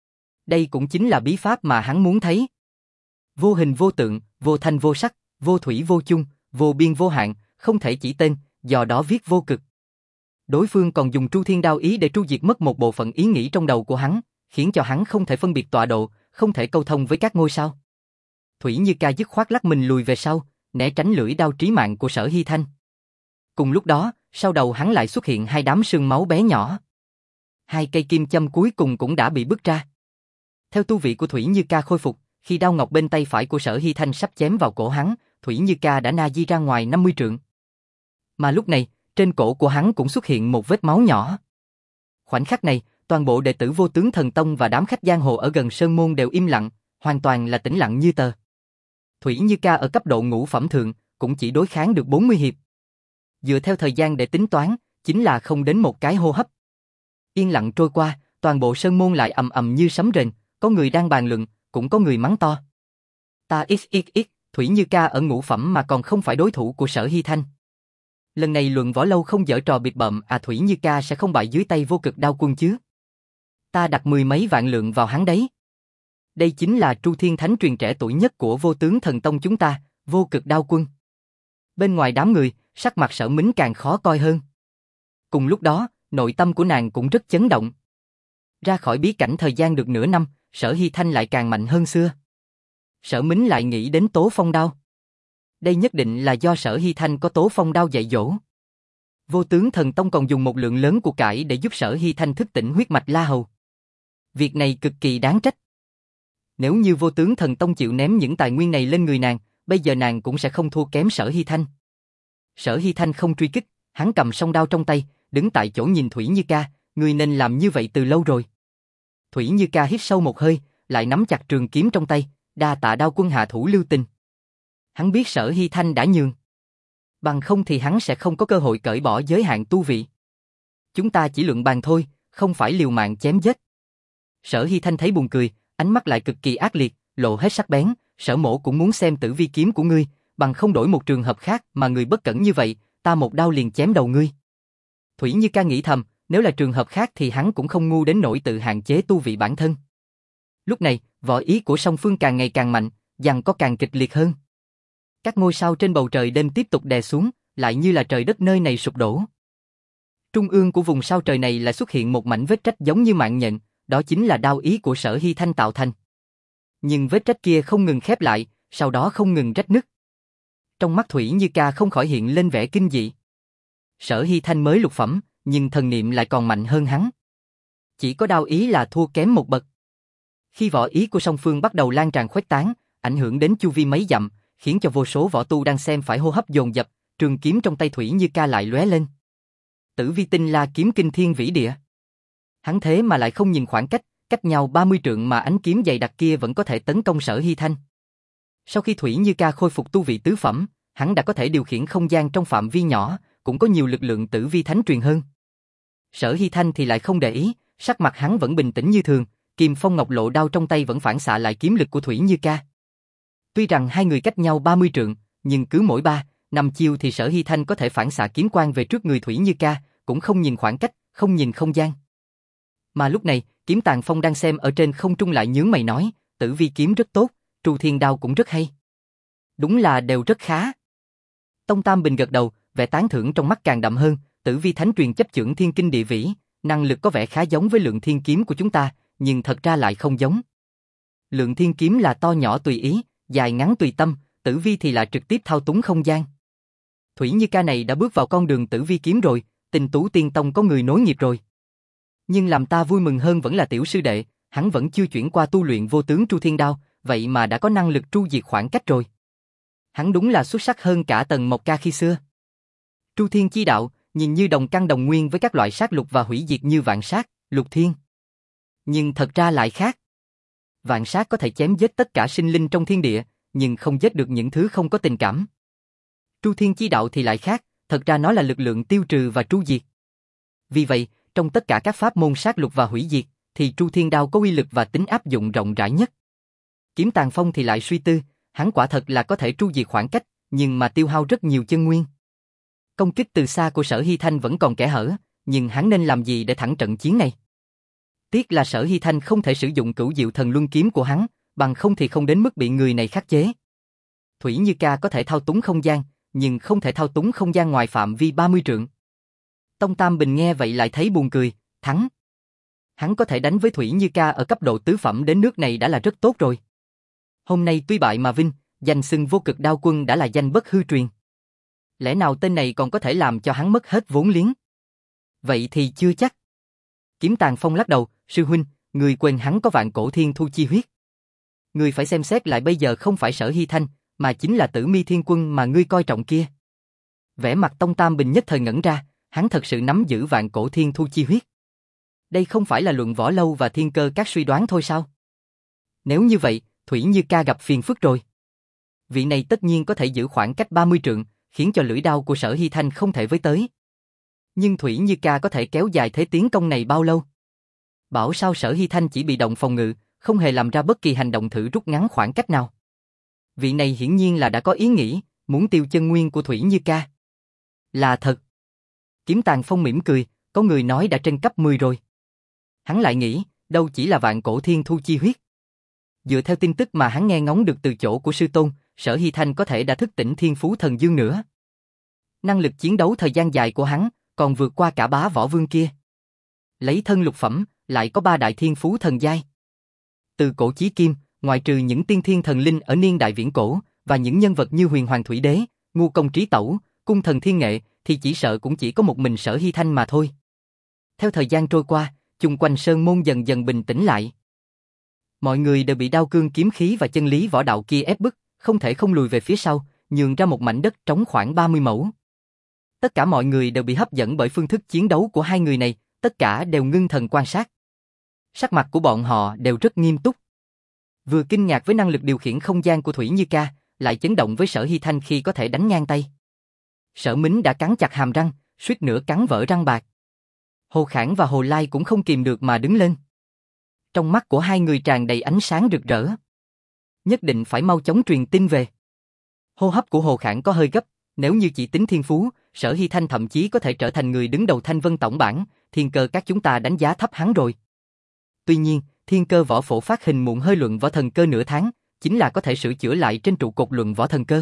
A: Đây cũng chính là bí pháp mà hắn muốn thấy. Vô hình vô tượng, vô thanh vô sắc, vô thủy vô chung, vô biên vô hạn, không thể chỉ tên, do đó viết vô cực. Đối phương còn dùng Tru Thiên Đao ý để tru diệt mất một bộ phận ý nghĩ trong đầu của hắn, khiến cho hắn không thể phân biệt tọa độ, không thể câu thông với các ngôi sao. Thủy Như Ca dứt khoát lắc mình lùi về sau, né tránh lưỡi đao trí mạng của Sở Hy Thanh. Cùng lúc đó, sau đầu hắn lại xuất hiện hai đám sương máu bé nhỏ. Hai cây kim châm cuối cùng cũng đã bị bứt ra. Theo tu vị của Thủy Như Ca khôi phục, khi đao ngọc bên tay phải của Sở Hy Thanh sắp chém vào cổ hắn, Thủy Như Ca đã na di ra ngoài năm mươi trượng. Mà lúc này, trên cổ của hắn cũng xuất hiện một vết máu nhỏ. Khoảnh khắc này, toàn bộ đệ tử Vô Tướng Thần Tông và đám khách giang hồ ở gần sơn môn đều im lặng, hoàn toàn là tĩnh lặng như tờ. Thủy Như Ca ở cấp độ ngũ phẩm thượng, cũng chỉ đối kháng được bốn mươi hiệp. Dựa theo thời gian để tính toán, chính là không đến một cái hô hấp. Yên lặng trôi qua, toàn bộ sơn môn lại ầm ầm như sấm rền, có người đang bàn luận, cũng có người mắng to. Ta xxx, Thủy Như Ca ở ngũ phẩm mà còn không phải đối thủ của Sở Hy Thanh. Lần này Luận Võ Lâu không giở trò bịp bợm à, Thủy Như Ca sẽ không bại dưới tay vô cực đao quân chứ. Ta đặt mười mấy vạn lượng vào hắn đấy. Đây chính là Tru Thiên Thánh truyền trẻ tuổi nhất của Vô Tướng Thần Tông chúng ta, vô cực đao quân. Bên ngoài đám người, sắc mặt Sở Mính càng khó coi hơn. Cùng lúc đó, nội tâm của nàng cũng rất chấn động. Ra khỏi bí cảnh thời gian được nửa năm, Sở Hy Thanh lại càng mạnh hơn xưa. Sở Mính lại nghĩ đến Tố Phong Đao. Đây nhất định là do Sở Hy Thanh có Tố Phong Đao dạy dỗ. Vô Tướng Thần Tông còn dùng một lượng lớn của cải để giúp Sở Hy Thanh thức tỉnh huyết mạch La Hầu. Việc này cực kỳ đáng trách. Nếu như Vô Tướng Thần Tông chịu ném những tài nguyên này lên người nàng, bây giờ nàng cũng sẽ không thua kém Sở Hy Thanh. Sở Hy Thanh không truy kích, hắn cầm song đao trong tay, đứng tại chỗ nhìn Thủy Như Ca, người nên làm như vậy từ lâu rồi. Thủy Như Ca hít sâu một hơi, lại nắm chặt trường kiếm trong tay, đa tạ đao quân hạ thủ lưu tình. Hắn biết Sở Hy Thanh đã nhường. Bằng không thì hắn sẽ không có cơ hội cởi bỏ giới hạn tu vị. Chúng ta chỉ luận bàn thôi, không phải liều mạng chém giết. Sở Hy Thanh thấy buồn cười, ánh mắt lại cực kỳ ác liệt, lộ hết sắc bén. Sở mổ cũng muốn xem tử vi kiếm của ngươi, bằng không đổi một trường hợp khác mà người bất cẩn như vậy, ta một đao liền chém đầu ngươi. Thủy Như Ca nghĩ thầm, nếu là trường hợp khác thì hắn cũng không ngu đến nỗi tự hạn chế tu vị bản thân. Lúc này, võ ý của song phương càng ngày càng mạnh, giằng có càng kịch liệt hơn. Các ngôi sao trên bầu trời đêm tiếp tục đè xuống, lại như là trời đất nơi này sụp đổ. Trung ương của vùng sao trời này lại xuất hiện một mảnh vết rách giống như mạng nhện, đó chính là đao ý của Sở Hy Thanh tạo thành. Nhưng vết rách kia không ngừng khép lại, sau đó không ngừng rách nứt. Trong mắt Thủy Như Ca không khỏi hiện lên vẻ kinh dị. Sở Hy Thanh mới lục phẩm, nhưng thần niệm lại còn mạnh hơn hắn. Chỉ có đao ý là thua kém một bậc. Khi võ ý của song phương bắt đầu lan tràn khuếch tán, ảnh hưởng đến chu vi mấy dặm, khiến cho vô số võ tu đang xem phải hô hấp dồn dập, trường kiếm trong tay Thủy Như Ca lại lóe lên. Tử vi tinh la kiếm kinh thiên vĩ địa. Hắn thế mà lại không nhìn khoảng cách, cách nhau ba mươi trượng mà ánh kiếm dày đặc kia vẫn có thể tấn công Sở Hy Thanh. Sau khi Thủy Như Ca khôi phục tu vị tứ phẩm, hắn đã có thể điều khiển không gian trong phạm vi nhỏ, cũng có nhiều lực lượng tử vi thánh truyền hơn. Sở Hy Thanh thì lại không để ý, sắc mặt hắn vẫn bình tĩnh như thường, Kim Phong Ngọc Lộ đao trong tay vẫn phản xạ lại kiếm lực của Thủy Như Ca. Tuy rằng hai người cách nhau ba mươi trượng, nhưng cứ mỗi ba, năm chiêu thì Sở Hy Thanh có thể phản xạ kiếm quang về trước người Thủy Như Ca, cũng không nhìn khoảng cách, không nhìn không gian. Mà lúc này, Kiếm Tàng Phong đang xem ở trên không trung lại nhướng mày nói, tử vi kiếm rất tốt, Tru Thiên Đao cũng rất hay. Đúng là đều rất khá. Tông Tam Bình gật đầu, vẻ tán thưởng trong mắt càng đậm hơn, tử vi thánh truyền chấp chưởng thiên kinh địa vĩ, năng lực có vẻ khá giống với Lượng Thiên kiếm của chúng ta, nhưng thật ra lại không giống. Lượng Thiên kiếm là to nhỏ tùy ý, dài ngắn tùy tâm, Tử Vi thì là trực tiếp thao túng không gian. Thủy Như Ca này đã bước vào con đường Tử Vi kiếm rồi, Tình Tú Tiên Tông có người nối nghiệp rồi. Nhưng làm ta vui mừng hơn vẫn là tiểu sư đệ, hắn vẫn chưa chuyển qua tu luyện vô tướng Tru Thiên Đao, vậy mà đã có năng lực tru diệt khoảng cách rồi. Hắn đúng là xuất sắc hơn cả Tần Mộc Ca khi xưa. Tru Thiên chi đạo, nhìn như đồng căn đồng nguyên với các loại sát lục và hủy diệt như vạn sát, lục thiên. Nhưng thật ra lại khác. Vạn sát có thể chém giết tất cả sinh linh trong thiên địa, nhưng không giết được những thứ không có tình cảm. Tru Thiên chi đạo thì lại khác, thật ra nó là lực lượng tiêu trừ và tru diệt. Vì vậy, trong tất cả các pháp môn sát lục và hủy diệt, thì Tru Thiên Đao có uy lực và tính áp dụng rộng rãi nhất. Kiếm Tàn Phong thì lại suy tư, hắn quả thật là có thể tru diệt khoảng cách, nhưng mà tiêu hao rất nhiều chân nguyên. Công kích từ xa của Sở Hy Thanh vẫn còn kẽ hở, nhưng hắn nên làm gì để thắng trận chiến này? Tiếc là Sở Hy Thanh không thể sử dụng Cửu Diệu Thần Luân kiếm của hắn, bằng không thì không đến mức bị người này khắc chế. Thủy Như Ca có thể thao túng không gian, nhưng không thể thao túng không gian ngoài phạm vi ba mươi trượng. Tông Tam Bình nghe vậy lại thấy buồn cười, thắng. Hắn có thể đánh với Thủy Như Ca ở cấp độ tứ phẩm đến nước này đã là rất tốt rồi. Hôm nay tuy bại mà vinh, danh xưng Vô Cực Đao Quân đã là danh bất hư truyền. Lẽ nào tên này còn có thể làm cho hắn mất hết vốn liếng? Vậy thì chưa chắc. Kiếm Tàn Phong lắc đầu, sư huynh, người quên hắn có vạn cổ thiên thu chi huyết. Người phải xem xét lại bây giờ không phải Sở Hy Thanh, mà chính là Tử Mi Thiên Quân mà ngươi coi trọng kia. Vẻ mặt Tông Tam Bình nhất thời ngẩn ra, hắn thật sự nắm giữ vạn cổ thiên thu chi huyết. Đây không phải là luận võ lâu và thiên cơ các suy đoán thôi sao? Nếu như vậy, Thủy Như Ca gặp phiền phức rồi. Vị này tất nhiên có thể giữ khoảng cách ba mươi trượng, khiến cho lưỡi đao của Sở Hy Thanh không thể với tới. Nhưng Thủy Như Ca có thể kéo dài thế tiến công này bao lâu? Bảo sao Sở Hy Thanh chỉ bị động phòng ngự, không hề làm ra bất kỳ hành động thử rút ngắn khoảng cách nào. Vị này hiển nhiên là đã có ý nghĩ, muốn tiêu chân nguyên của Thủy Như Ca. Là thật. Kiếm Tàn Phong mỉm cười, có người nói đã trên cấp mười rồi. Hắn lại nghĩ, đâu chỉ là vạn cổ thiên thu chi huyết. Dựa theo tin tức mà hắn nghe ngóng được từ chỗ của sư tôn, Sở Hy Thanh có thể đã thức tỉnh thiên phú thần dương nữa. Năng lực chiến đấu thời gian dài của hắn, còn vượt qua cả bá võ vương kia. Lấy thân lục phẩm, lại có ba đại thiên phú thần giai. Từ cổ chí kim, ngoại trừ những tiên thiên thần linh ở niên đại viễn cổ, và những nhân vật như Huyền Hoàng Thủy Đế, Ngu Công Trí Tẩu, Cung Thần Thiên Nghệ, thì chỉ sợ cũng chỉ có một mình Sở Hy Thanh mà thôi. Theo thời gian trôi qua, chung quanh sơn môn dần dần bình tĩnh lại. Mọi người đều bị đao cương kiếm khí và chân lý võ đạo kia ép bức, không thể không lùi về phía sau, nhường ra một mảnh đất trống khoảng ba mươi mẫu. Tất cả mọi người đều bị hấp dẫn bởi phương thức chiến đấu của hai người này, tất cả đều ngưng thần quan sát. Sắc mặt của bọn họ đều rất nghiêm túc. Vừa kinh ngạc với năng lực điều khiển không gian của Thủy Như Ca, lại chấn động với Sở Hy Thanh khi có thể đánh ngang tay. Sở Mính đã cắn chặt hàm răng, suýt nữa cắn vỡ răng bạc. Hồ Khảng và Hồ Lai cũng không kìm được mà đứng lên. Trong mắt của hai người tràn đầy ánh sáng rực rỡ. Nhất định phải mau chóng truyền tin về. Hô hấp của Hồ Khảng có hơi gấp, nếu như chỉ tính thiên phú, Sở Hy Thanh thậm chí có thể trở thành người đứng đầu Thanh Vân tổng bảng, thiên cơ các chúng ta đánh giá thấp hắn rồi. Tuy nhiên, thiên cơ võ phổ phát hình muộn hơi luận võ thần cơ nửa tháng, chính là có thể sửa chữa lại trên trụ cột luận võ thần cơ.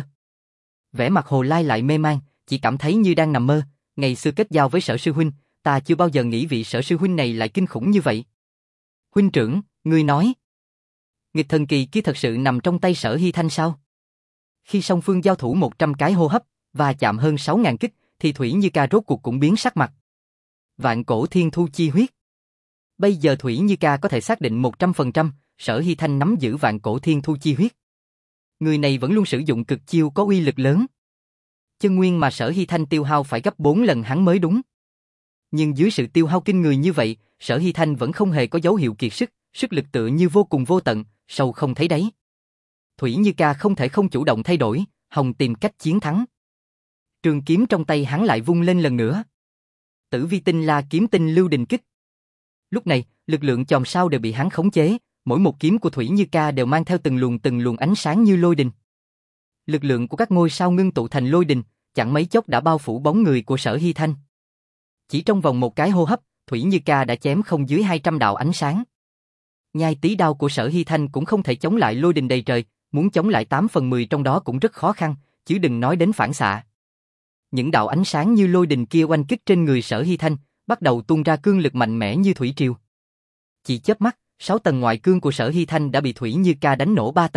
A: Vẻ mặt Hồ Lai lại mê man, chỉ cảm thấy như đang nằm mơ, ngày xưa kết giao với Sở sư huynh, ta chưa bao giờ nghĩ vị Sở sư huynh này lại kinh khủng như vậy. Huynh trưởng, ngươi nói, nghịch thần kỳ kia thật sự nằm trong tay Sở Hy Thanh sao? Khi song phương giao thủ một trăm cái hô hấp, và chạm hơn sáu ngàn kích, thì Thủy Như Ca rốt cuộc cũng biến sắc mặt. Vạn cổ thiên thu chi huyết. Bây giờ Thủy Như Ca có thể xác định một trăm phần trăm, Sở Hy Thanh nắm giữ vạn cổ thiên thu chi huyết. Người này vẫn luôn sử dụng cực chiêu có uy lực lớn. Chân nguyên mà Sở Hy Thanh tiêu hao phải gấp bốn lần hắn mới đúng. Nhưng dưới sự tiêu hao kinh người như vậy, Sở Hy Thanh vẫn không hề có dấu hiệu kiệt sức, sức lực tựa như vô cùng vô tận, sâu không thấy đáy. Thủy Như Ca không thể không chủ động thay đổi, hòng tìm cách chiến thắng. Trường kiếm trong tay hắn lại vung lên lần nữa. Tử Vi Tinh La kiếm tinh lưu đình kích. Lúc này, lực lượng chòm sao đều bị hắn khống chế, mỗi một kiếm của Thủy Như Ca đều mang theo từng luồng từng luồng ánh sáng như lôi đình. Lực lượng của các ngôi sao ngưng tụ thành lôi đình, chẳng mấy chốc đã bao phủ bóng người của Sở Hy Thanh. Chỉ trong vòng một cái hô hấp, Thủy Như Ca đã chém không dưới hai trăm đạo ánh sáng. Nhai tí đao của Sở Hy Thanh cũng không thể chống lại lôi đình đầy trời, muốn chống lại tám phần mười trong đó cũng rất khó khăn, chứ đừng nói đến phản xạ. Những đạo ánh sáng như lôi đình kia oanh kích trên người Sở Hy Thanh, bắt đầu tuôn ra cương lực mạnh mẽ như thủy triều. Chỉ chớp mắt, sáu tầng ngoại cương của Sở Hy Thanh đã bị Thủy Như Ca đánh nổ ba tầng,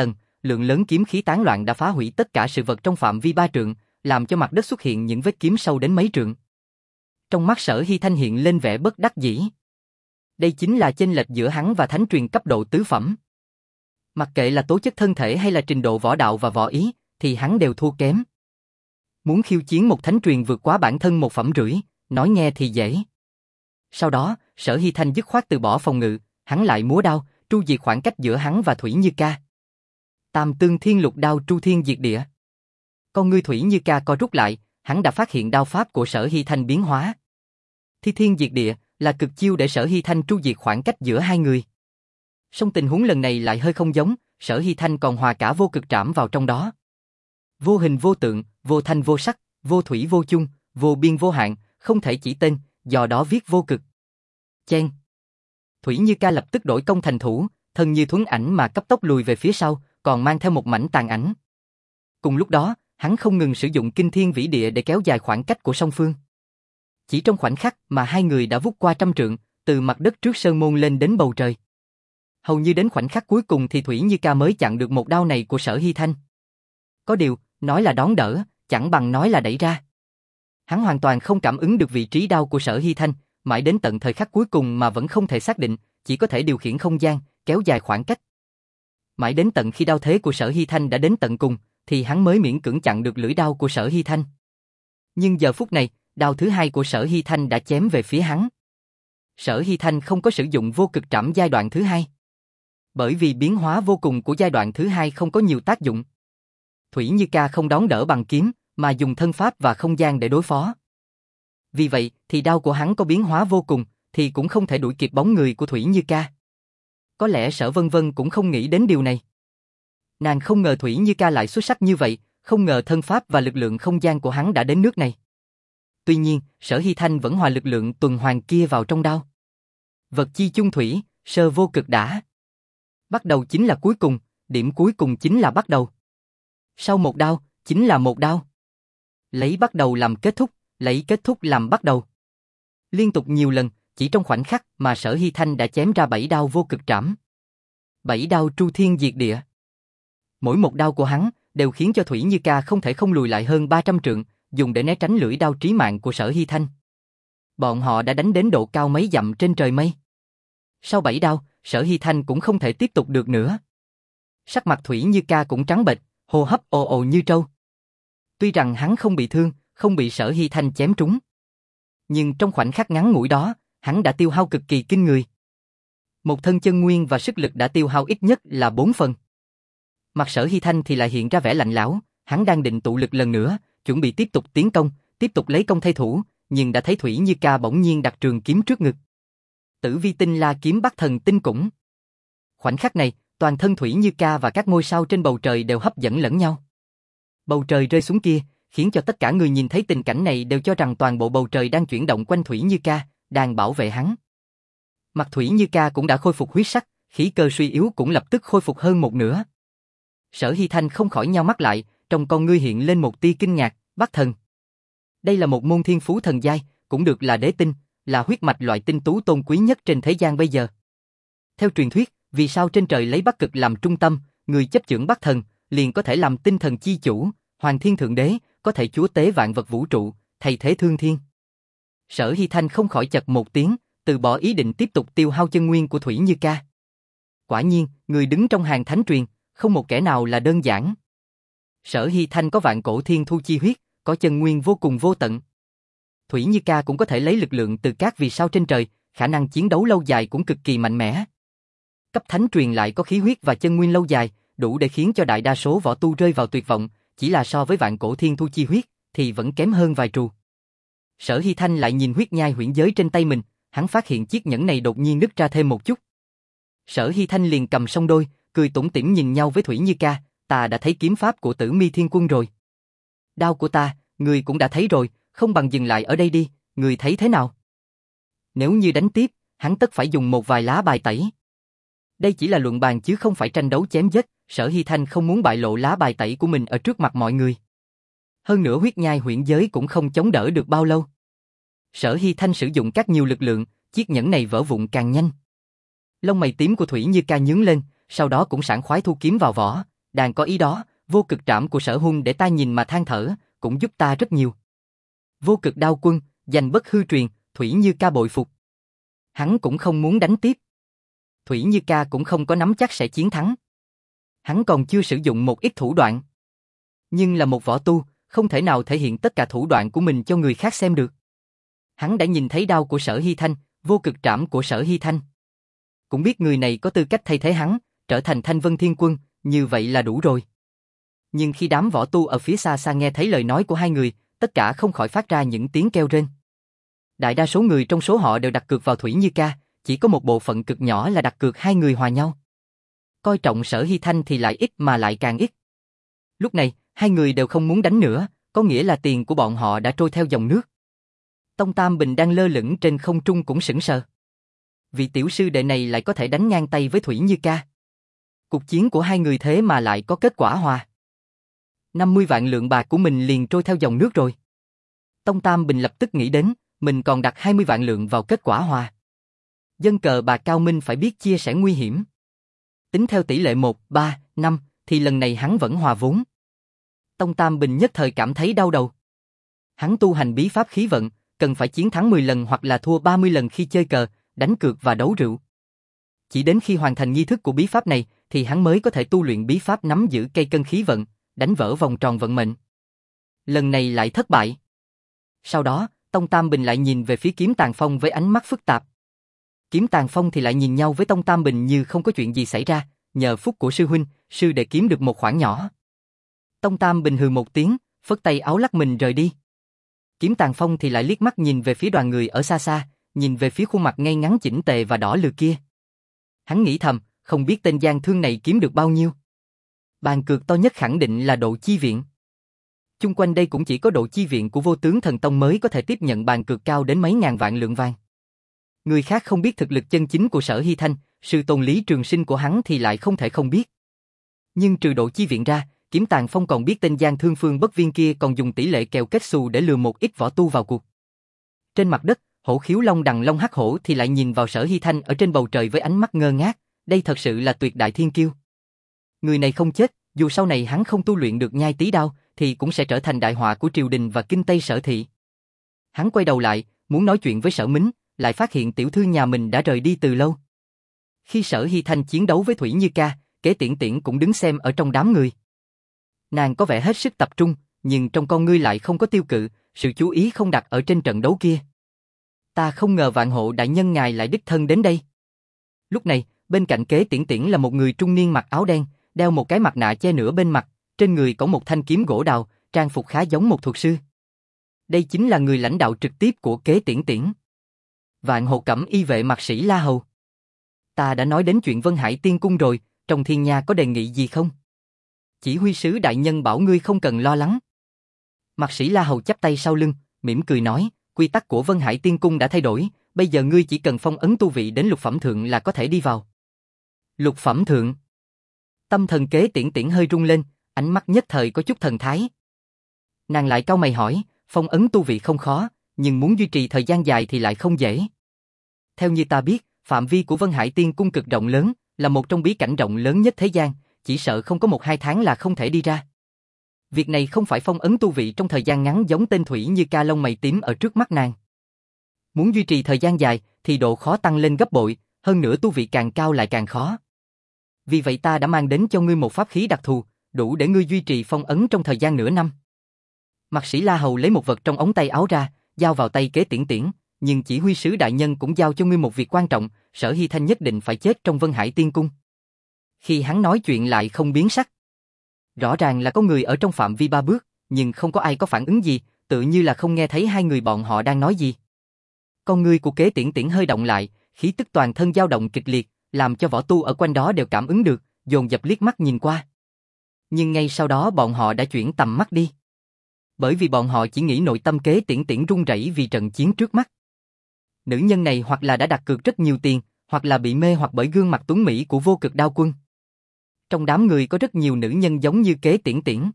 A: lượng lớn kiếm khí tán loạn đã phá hủy tất cả sự vật trong phạm vi ba trượng, làm cho mặt đất xuất hiện những vết kiếm sâu đến mấy trượng. Trong mắt Sở Hy Thanh hiện lên vẻ bất đắc dĩ. Đây chính là chênh lệch giữa hắn và thánh truyền cấp độ tứ phẩm. Mặc kệ là tố chất thân thể hay là trình độ võ đạo và võ ý, thì hắn đều thua kém. Muốn khiêu chiến một thánh truyền vượt quá bản thân một phẩm rưỡi, nói nghe thì dễ. Sau đó, Sở Hy Thanh dứt khoát từ bỏ phòng ngự, hắn lại múa đao, tru diệt khoảng cách giữa hắn và Thủy Như Ca. Tam tương thiên lục đao tru thiên diệt địa. Con ngươi Thủy Như Ca co rút lại, hắn đã phát hiện đao pháp của Sở Hy Thanh biến hóa. Thi thiên diệt địa là cực chiêu để Sở Hy Thanh tru diệt khoảng cách giữa hai người. Song tình huống lần này lại hơi không giống, Sở Hy Thanh còn hòa cả vô cực trảm vào trong đó. Vô hình vô tượng, vô thanh vô sắc, vô thủy vô chung, vô biên vô hạn, không thể chỉ tên, do đó viết vô cực. Chen. Thủy Như Ca lập tức đổi công thành thủ, thân như thuấn ảnh mà cấp tốc lùi về phía sau, còn mang theo một mảnh tàn ảnh. Cùng lúc đó, hắn không ngừng sử dụng kinh thiên vĩ địa để kéo dài khoảng cách của song phương. Chỉ trong khoảnh khắc mà hai người đã vút qua trăm trượng, từ mặt đất trước sơn môn lên đến bầu trời. Hầu như đến khoảnh khắc cuối cùng thì Thủy Như Ca mới chặn được một đao này của Sở Hy Thanh. Có điều, nói là đón đỡ, chẳng bằng nói là đẩy ra. Hắn hoàn toàn không cảm ứng được vị trí đao của Sở Hy Thanh, mãi đến tận thời khắc cuối cùng mà vẫn không thể xác định, chỉ có thể điều khiển không gian, kéo dài khoảng cách. Mãi đến tận khi đao thế của Sở Hy Thanh đã đến tận cùng, thì hắn mới miễn cưỡng chặn được lưỡi đao của Sở Hy Thanh. Nhưng giờ phút này, đao thứ hai của Sở Hy Thanh đã chém về phía hắn. Sở Hy Thanh không có sử dụng vô cực trảm giai đoạn thứ hai. Bởi vì biến hóa vô cùng của giai đoạn thứ hai không có nhiều tác dụng. Thủy Như Ca không đón đỡ bằng kiếm, mà dùng thân pháp và không gian để đối phó. Vì vậy, thì đao của hắn có biến hóa vô cùng, thì cũng không thể đuổi kịp bóng người của Thủy Như Ca. Có lẽ Sở Vân Vân cũng không nghĩ đến điều này. Nàng không ngờ Thủy Như Ca lại xuất sắc như vậy, không ngờ thân pháp và lực lượng không gian của hắn đã đến nước này. Tuy nhiên, Sở Hy Thanh vẫn hòa lực lượng tuần hoàn kia vào trong đao. Vật chi chung thủy, sơ vô cực đã. Bắt đầu chính là cuối cùng, điểm cuối cùng chính là bắt đầu. Sau một đao, chính là một đao. Lấy bắt đầu làm kết thúc, lấy kết thúc làm bắt đầu. Liên tục nhiều lần, chỉ trong khoảnh khắc mà Sở Hy Thanh đã chém ra bảy đao vô cực trảm. Bảy đao tru thiên diệt địa. Mỗi một đao của hắn đều khiến cho Thủy Như Ca không thể không lùi lại hơn ba trăm trượng, dùng để né tránh lưỡi đao trí mạng của Sở Hy Thanh. Bọn họ đã đánh đến độ cao mấy dặm trên trời mây. Sau bảy đao, Sở Hy Thanh cũng không thể tiếp tục được nữa. Sắc mặt Thủy Như Ca cũng trắng bệch, hô hấp ồ ồ như trâu. Tuy rằng hắn không bị thương, không bị Sở Hy Thanh chém trúng. Nhưng trong khoảnh khắc ngắn ngủi đó, hắn đã tiêu hao cực kỳ kinh người. Một thân chân nguyên và sức lực đã tiêu hao ít nhất là bốn phần. Mặt Sở Hy Thanh thì lại hiện ra vẻ lạnh lẽo, hắn đang định tụ lực lần nữa, chuẩn bị tiếp tục tiến công, tiếp tục lấy công thay thủ, nhưng đã thấy Thủy Như Ca bỗng nhiên đặt trường kiếm trước ngực. Tử vi tinh la kiếm Bắc Thần Tinh Cũng. Khoảnh khắc này, toàn thân Thủy Như Ca và các ngôi sao trên bầu trời đều hấp dẫn lẫn nhau. Bầu trời rơi xuống kia, khiến cho tất cả người nhìn thấy tình cảnh này đều cho rằng toàn bộ bầu trời đang chuyển động quanh Thủy Như Ca, đang bảo vệ hắn. Mặt Thủy Như Ca cũng đã khôi phục huyết sắc, khí cơ suy yếu cũng lập tức khôi phục hơn một nửa. Sở Hy Thanh không khỏi nheo mắt lại, trong con ngươi hiện lên một tia kinh ngạc, Bắc Thần. Đây là một môn thiên phú thần giai, cũng được là đế tinh, là huyết mạch loại tinh tú tôn quý nhất trên thế gian bây giờ. Theo truyền thuyết, vì sao trên trời lấy Bắc Cực làm trung tâm, người chấp chưởng Bắc Thần, liền có thể làm tinh thần chi chủ, hoàng thiên thượng đế, có thể chúa tế vạn vật vũ trụ, thay thế thương thiên. Sở Hy Thanh không khỏi chật một tiếng, từ bỏ ý định tiếp tục tiêu hao chân nguyên của Thủy Như Ca. Quả nhiên, người đứng trong hàng thánh truyền, không một kẻ nào là đơn giản. Sở Hy Thanh có vạn cổ thiên thu chi huyết, có chân nguyên vô cùng vô tận. Thủy Như Ca cũng có thể lấy lực lượng từ các vì sao trên trời, khả năng chiến đấu lâu dài cũng cực kỳ mạnh mẽ. Cấp thánh truyền lại có khí huyết và chân nguyên lâu dài, đủ để khiến cho đại đa số võ tu rơi vào tuyệt vọng, chỉ là so với vạn cổ thiên thu chi huyết, thì vẫn kém hơn vài trù. Sở Hy Thanh lại nhìn huyết nhai huyễn giới trên tay mình, hắn phát hiện chiếc nhẫn này đột nhiên nứt ra thêm một chút. Sở Hy Thanh liền cầm song đôi, cười tủm tỉm nhìn nhau với Thủy Như Ca, ta đã thấy kiếm pháp của Tử Mi Thiên Quân rồi. Đao của ta, người cũng đã thấy rồi, không bằng dừng lại ở đây đi, người thấy thế nào? Nếu như đánh tiếp, hắn tất phải dùng một vài lá bài tẩy. Đây chỉ là luận bàn chứ không phải tranh đấu chém giết, Sở Hy Thanh không muốn bại lộ lá bài tẩy của mình ở trước mặt mọi người. Hơn nữa huyết nhai huyễn giới cũng không chống đỡ được bao lâu. Sở Hy Thanh sử dụng các nhiều lực lượng, chiếc nhẫn này vỡ vụn càng nhanh. Lông mày tím của Thủy Như Ca nhướng lên, sau đó cũng sảng khoái thu kiếm vào vỏ, Đàn có ý đó, vô cực trảm của Sở Hung để ta nhìn mà than thở, cũng giúp ta rất nhiều. Vô cực đao quân, giành bất hư truyền, Thủy Như Ca bội phục. Hắn cũng không muốn đánh tiếp. Thủy Như Ca cũng không có nắm chắc sẽ chiến thắng. Hắn còn chưa sử dụng một ít thủ đoạn. Nhưng là một võ tu, không thể nào thể hiện tất cả thủ đoạn của mình cho người khác xem được. Hắn đã nhìn thấy đao của Sở Hy Thanh, vô cực trảm của Sở Hy Thanh. Cũng biết người này có tư cách thay thế hắn, trở thành Thanh Vân Thiên Quân, như vậy là đủ rồi. Nhưng khi đám võ tu ở phía xa xa nghe thấy lời nói của hai người, tất cả không khỏi phát ra những tiếng kêu rên. Đại đa số người trong số họ đều đặt cược vào Thủy Như Ca, chỉ có một bộ phận cực nhỏ là đặt cược hai người hòa nhau. Coi trọng Sở Hy Thanh thì lại ít mà lại càng ít. Lúc này, hai người đều không muốn đánh nữa, có nghĩa là tiền của bọn họ đã trôi theo dòng nước. Tông Tam Bình đang lơ lửng trên không trung cũng sững sờ. Vị tiểu sư đệ này lại có thể đánh ngang tay với Thủy Như Ca. Cuộc chiến của hai người thế mà lại có kết quả hòa. năm mươi vạn lượng bạc của mình liền trôi theo dòng nước rồi. Tông Tam Bình lập tức nghĩ đến, mình còn đặt hai mươi vạn lượng vào kết quả hòa. Dân cờ bạc cao minh phải biết chia sẻ nguy hiểm. Tính theo tỷ lệ một, ba, năm, thì lần này hắn vẫn hòa vốn. Tông Tam Bình nhất thời cảm thấy đau đầu. Hắn tu hành bí pháp khí vận, cần phải chiến thắng mười lần hoặc là thua ba mươi lần khi chơi cờ, đánh cược và đấu rượu. Chỉ đến khi hoàn thành nghi thức của bí pháp này, thì hắn mới có thể tu luyện bí pháp nắm giữ cây cân khí vận, đánh vỡ vòng tròn vận mệnh. Lần này lại thất bại. Sau đó, Tông Tam Bình lại nhìn về phía Kiếm Tàn Phong với ánh mắt phức tạp. Kiếm Tàn Phong thì lại nhìn nhau với Tông Tam Bình như không có chuyện gì xảy ra, nhờ phúc của sư huynh, sư đệ kiếm được một khoản nhỏ. Tông Tam Bình hừ một tiếng, phất tay áo lắc mình rời đi. Kiếm Tàn Phong thì lại liếc mắt nhìn về phía đoàn người ở xa xa, nhìn về phía khuôn mặt ngay ngắn chỉnh tề và đỏ lừ kia. Hắn nghĩ thầm, không biết tên gian thương này kiếm được bao nhiêu. Bàn cược to nhất khẳng định là Độ Chi Viện. Chung quanh đây cũng chỉ có Độ Chi Viện của Vô Tướng Thần Tông mới có thể tiếp nhận bàn cược cao đến mấy ngàn vạn lượng vàng. Người khác không biết thực lực chân chính của Sở Hy Thanh, sư tôn Lý Trường Sinh của hắn thì lại không thể không biết. Nhưng trừ Độ Chi Viện ra, Kiếm Tàn Phong còn biết tên gian thương Phương Bất Viên kia còn dùng tỷ lệ kèo kết xù để lừa một ít võ tu vào cuộc. Trên mặt đất, Hổ Khiếu Long Đằng Long Hắc Hổ thì lại nhìn vào Sở Hy Thanh ở trên bầu trời với ánh mắt ngơ ngác, đây thật sự là tuyệt đại thiên kiêu. Người này không chết, dù sau này hắn không tu luyện được nhai tí đao, thì cũng sẽ trở thành đại họa của triều đình và kinh Tây Sở thị. Hắn quay đầu lại, muốn nói chuyện với Sở Mính, lại phát hiện tiểu thư nhà mình đã rời đi từ lâu. Khi Sở Hy Thanh chiến đấu với Thủy Như Ca, Kế Tiễn Tiễn cũng đứng xem ở trong đám người. Nàng có vẻ hết sức tập trung, nhưng trong con ngươi lại không có tiêu cự, sự chú ý không đặt ở trên trận đấu kia. Ta không ngờ Vạn Hộ đại nhân ngài lại đích thân đến đây. Lúc này, bên cạnh Kế Tiễn Tiễn là một người trung niên mặc áo đen, đeo một cái mặt nạ che nửa bên mặt, trên người có một thanh kiếm gỗ đào, trang phục khá giống một thuật sư. Đây chính là người lãnh đạo trực tiếp của Kế Tiễn Tiễn. Vạn Hộ Cẩm y vệ Mạc Sĩ La Hầu. Ta đã nói đến chuyện Vân Hải Tiên Cung rồi, trong Thiên Nha có đề nghị gì không? Chỉ huy sứ đại nhân bảo ngươi không cần lo lắng. Mạc Sĩ La Hầu chắp tay sau lưng, mỉm cười nói, quy tắc của Vân Hải Tiên Cung đã thay đổi, bây giờ ngươi chỉ cần phong ấn tu vị đến lục phẩm thượng là có thể đi vào. Lục phẩm thượng. Tâm thần Kế Tiễn Tiễn hơi rung lên, ánh mắt nhất thời có chút thần thái. Nàng lại cau mày hỏi, phong ấn tu vị không khó, nhưng muốn duy trì thời gian dài thì lại không dễ. Theo như ta biết, phạm vi của Vân Hải Tiên Cung cực rộng lớn, là một trong bí cảnh rộng lớn nhất thế gian, chỉ sợ không có một hai tháng là không thể đi ra. Việc này không phải phong ấn tu vị trong thời gian ngắn giống tên Thủy Như Ca lông mày tím ở trước mắt nàng. Muốn duy trì thời gian dài thì độ khó tăng lên gấp bội, hơn nữa tu vị càng cao lại càng khó. Vì vậy ta đã mang đến cho ngươi một pháp khí đặc thù, đủ để ngươi duy trì phong ấn trong thời gian nửa năm. Mạc Sĩ La Hầu lấy một vật trong ống tay áo ra, giao vào tay Kế Tiễn Tiễn, nhưng chỉ huy sứ đại nhân cũng giao cho ngươi một việc quan trọng, Sở Hy Thanh nhất định phải chết trong Vân Hải Tiên Cung. Khi hắn nói chuyện lại không biến sắc. Rõ ràng là có người ở trong phạm vi ba bước, nhưng không có ai có phản ứng gì, tự như là không nghe thấy hai người bọn họ đang nói gì. Con ngươi của Kế Tiễn Tiễn hơi động lại, khí tức toàn thân dao động kịch liệt, làm cho võ tu ở quanh đó đều cảm ứng được, dồn dập liếc mắt nhìn qua. Nhưng ngay sau đó bọn họ đã chuyển tầm mắt đi. Bởi vì bọn họ chỉ nghĩ nội tâm Kế Tiễn Tiễn run rẩy vì trận chiến trước mắt. Nữ nhân này hoặc là đã đặt cược rất nhiều tiền, hoặc là bị mê hoặc bởi gương mặt tuấn mỹ của Vô Cực Đao Quân. Trong đám người có rất nhiều nữ nhân giống như Kế Tiễn Tiễn.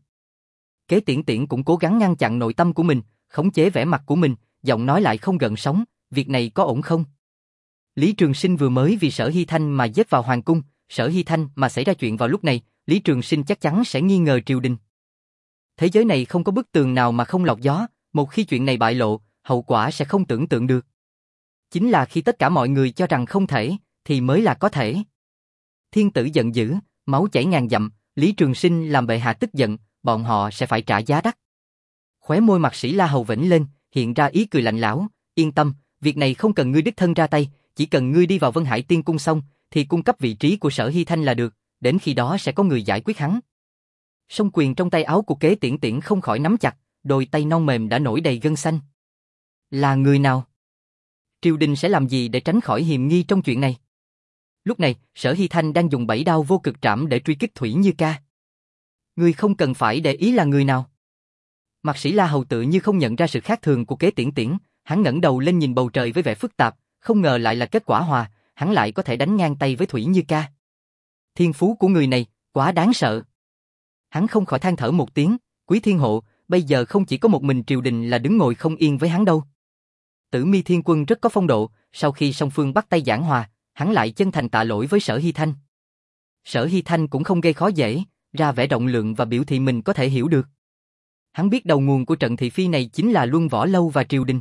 A: Kế Tiễn Tiễn cũng cố gắng ngăn chặn nội tâm của mình, khống chế vẻ mặt của mình, giọng nói lại không gợn sóng, việc này có ổn không? Lý Trường Sinh vừa mới vì Sở Hy Thanh mà giết vào hoàng cung, Sở Hy Thanh mà xảy ra chuyện vào lúc này, Lý Trường Sinh chắc chắn sẽ nghi ngờ triều đình. Thế giới này không có bức tường nào mà không lọt gió, một khi chuyện này bại lộ, hậu quả sẽ không tưởng tượng được. Chính là khi tất cả mọi người cho rằng không thể, thì mới là có thể. Thiên tử giận dữ, máu chảy ngàn dặm, Lý Trường Sinh làm bệ hạ tức giận, bọn họ sẽ phải trả giá đắt. Khóe môi Mạc Sĩ La Hầu vểnh lên, hiện ra ý cười lạnh lẽo, yên tâm, việc này không cần ngươi đích thân ra tay, chỉ cần ngươi đi vào Vân Hải Tiên Cung xong, thì cung cấp vị trí của Sở Hy Thanh là được, đến khi đó sẽ có người giải quyết hắn. Song quyền trong tay áo của Kế Tiễn Tiễn không khỏi nắm chặt, đôi tay non mềm đã nổi đầy gân xanh. Là người nào? Triều đình sẽ làm gì để tránh khỏi hiềm nghi trong chuyện này? Lúc này, Sở Hy Thanh đang dùng bảy đao vô cực trảm để truy kích Thủy Như Ca. Ngươi không cần phải để ý là người nào. Mạc Sĩ La Hầu tự như không nhận ra sự khác thường của Kế Tiễn Tiễn, hắn ngẩng đầu lên nhìn bầu trời với vẻ phức tạp, không ngờ lại là kết quả hòa, hắn lại có thể đánh ngang tay với Thủy Như Ca. Thiên phú của người này, quá đáng sợ. Hắn không khỏi than thở một tiếng, Quý Thiên Hộ, bây giờ không chỉ có một mình triều đình là đứng ngồi không yên với hắn đâu. Tử Mi Thiên Quân rất có phong độ, sau khi song phương bắt tay giảng hòa, hắn lại chân thành tạ lỗi với Sở Hy Thanh. Sở Hy Thanh cũng không gây khó dễ, ra vẻ rộng lượng và biểu thị mình có thể hiểu được. Hắn biết đầu nguồn của trận thị phi này chính là Luân Võ Lâu và triều đình.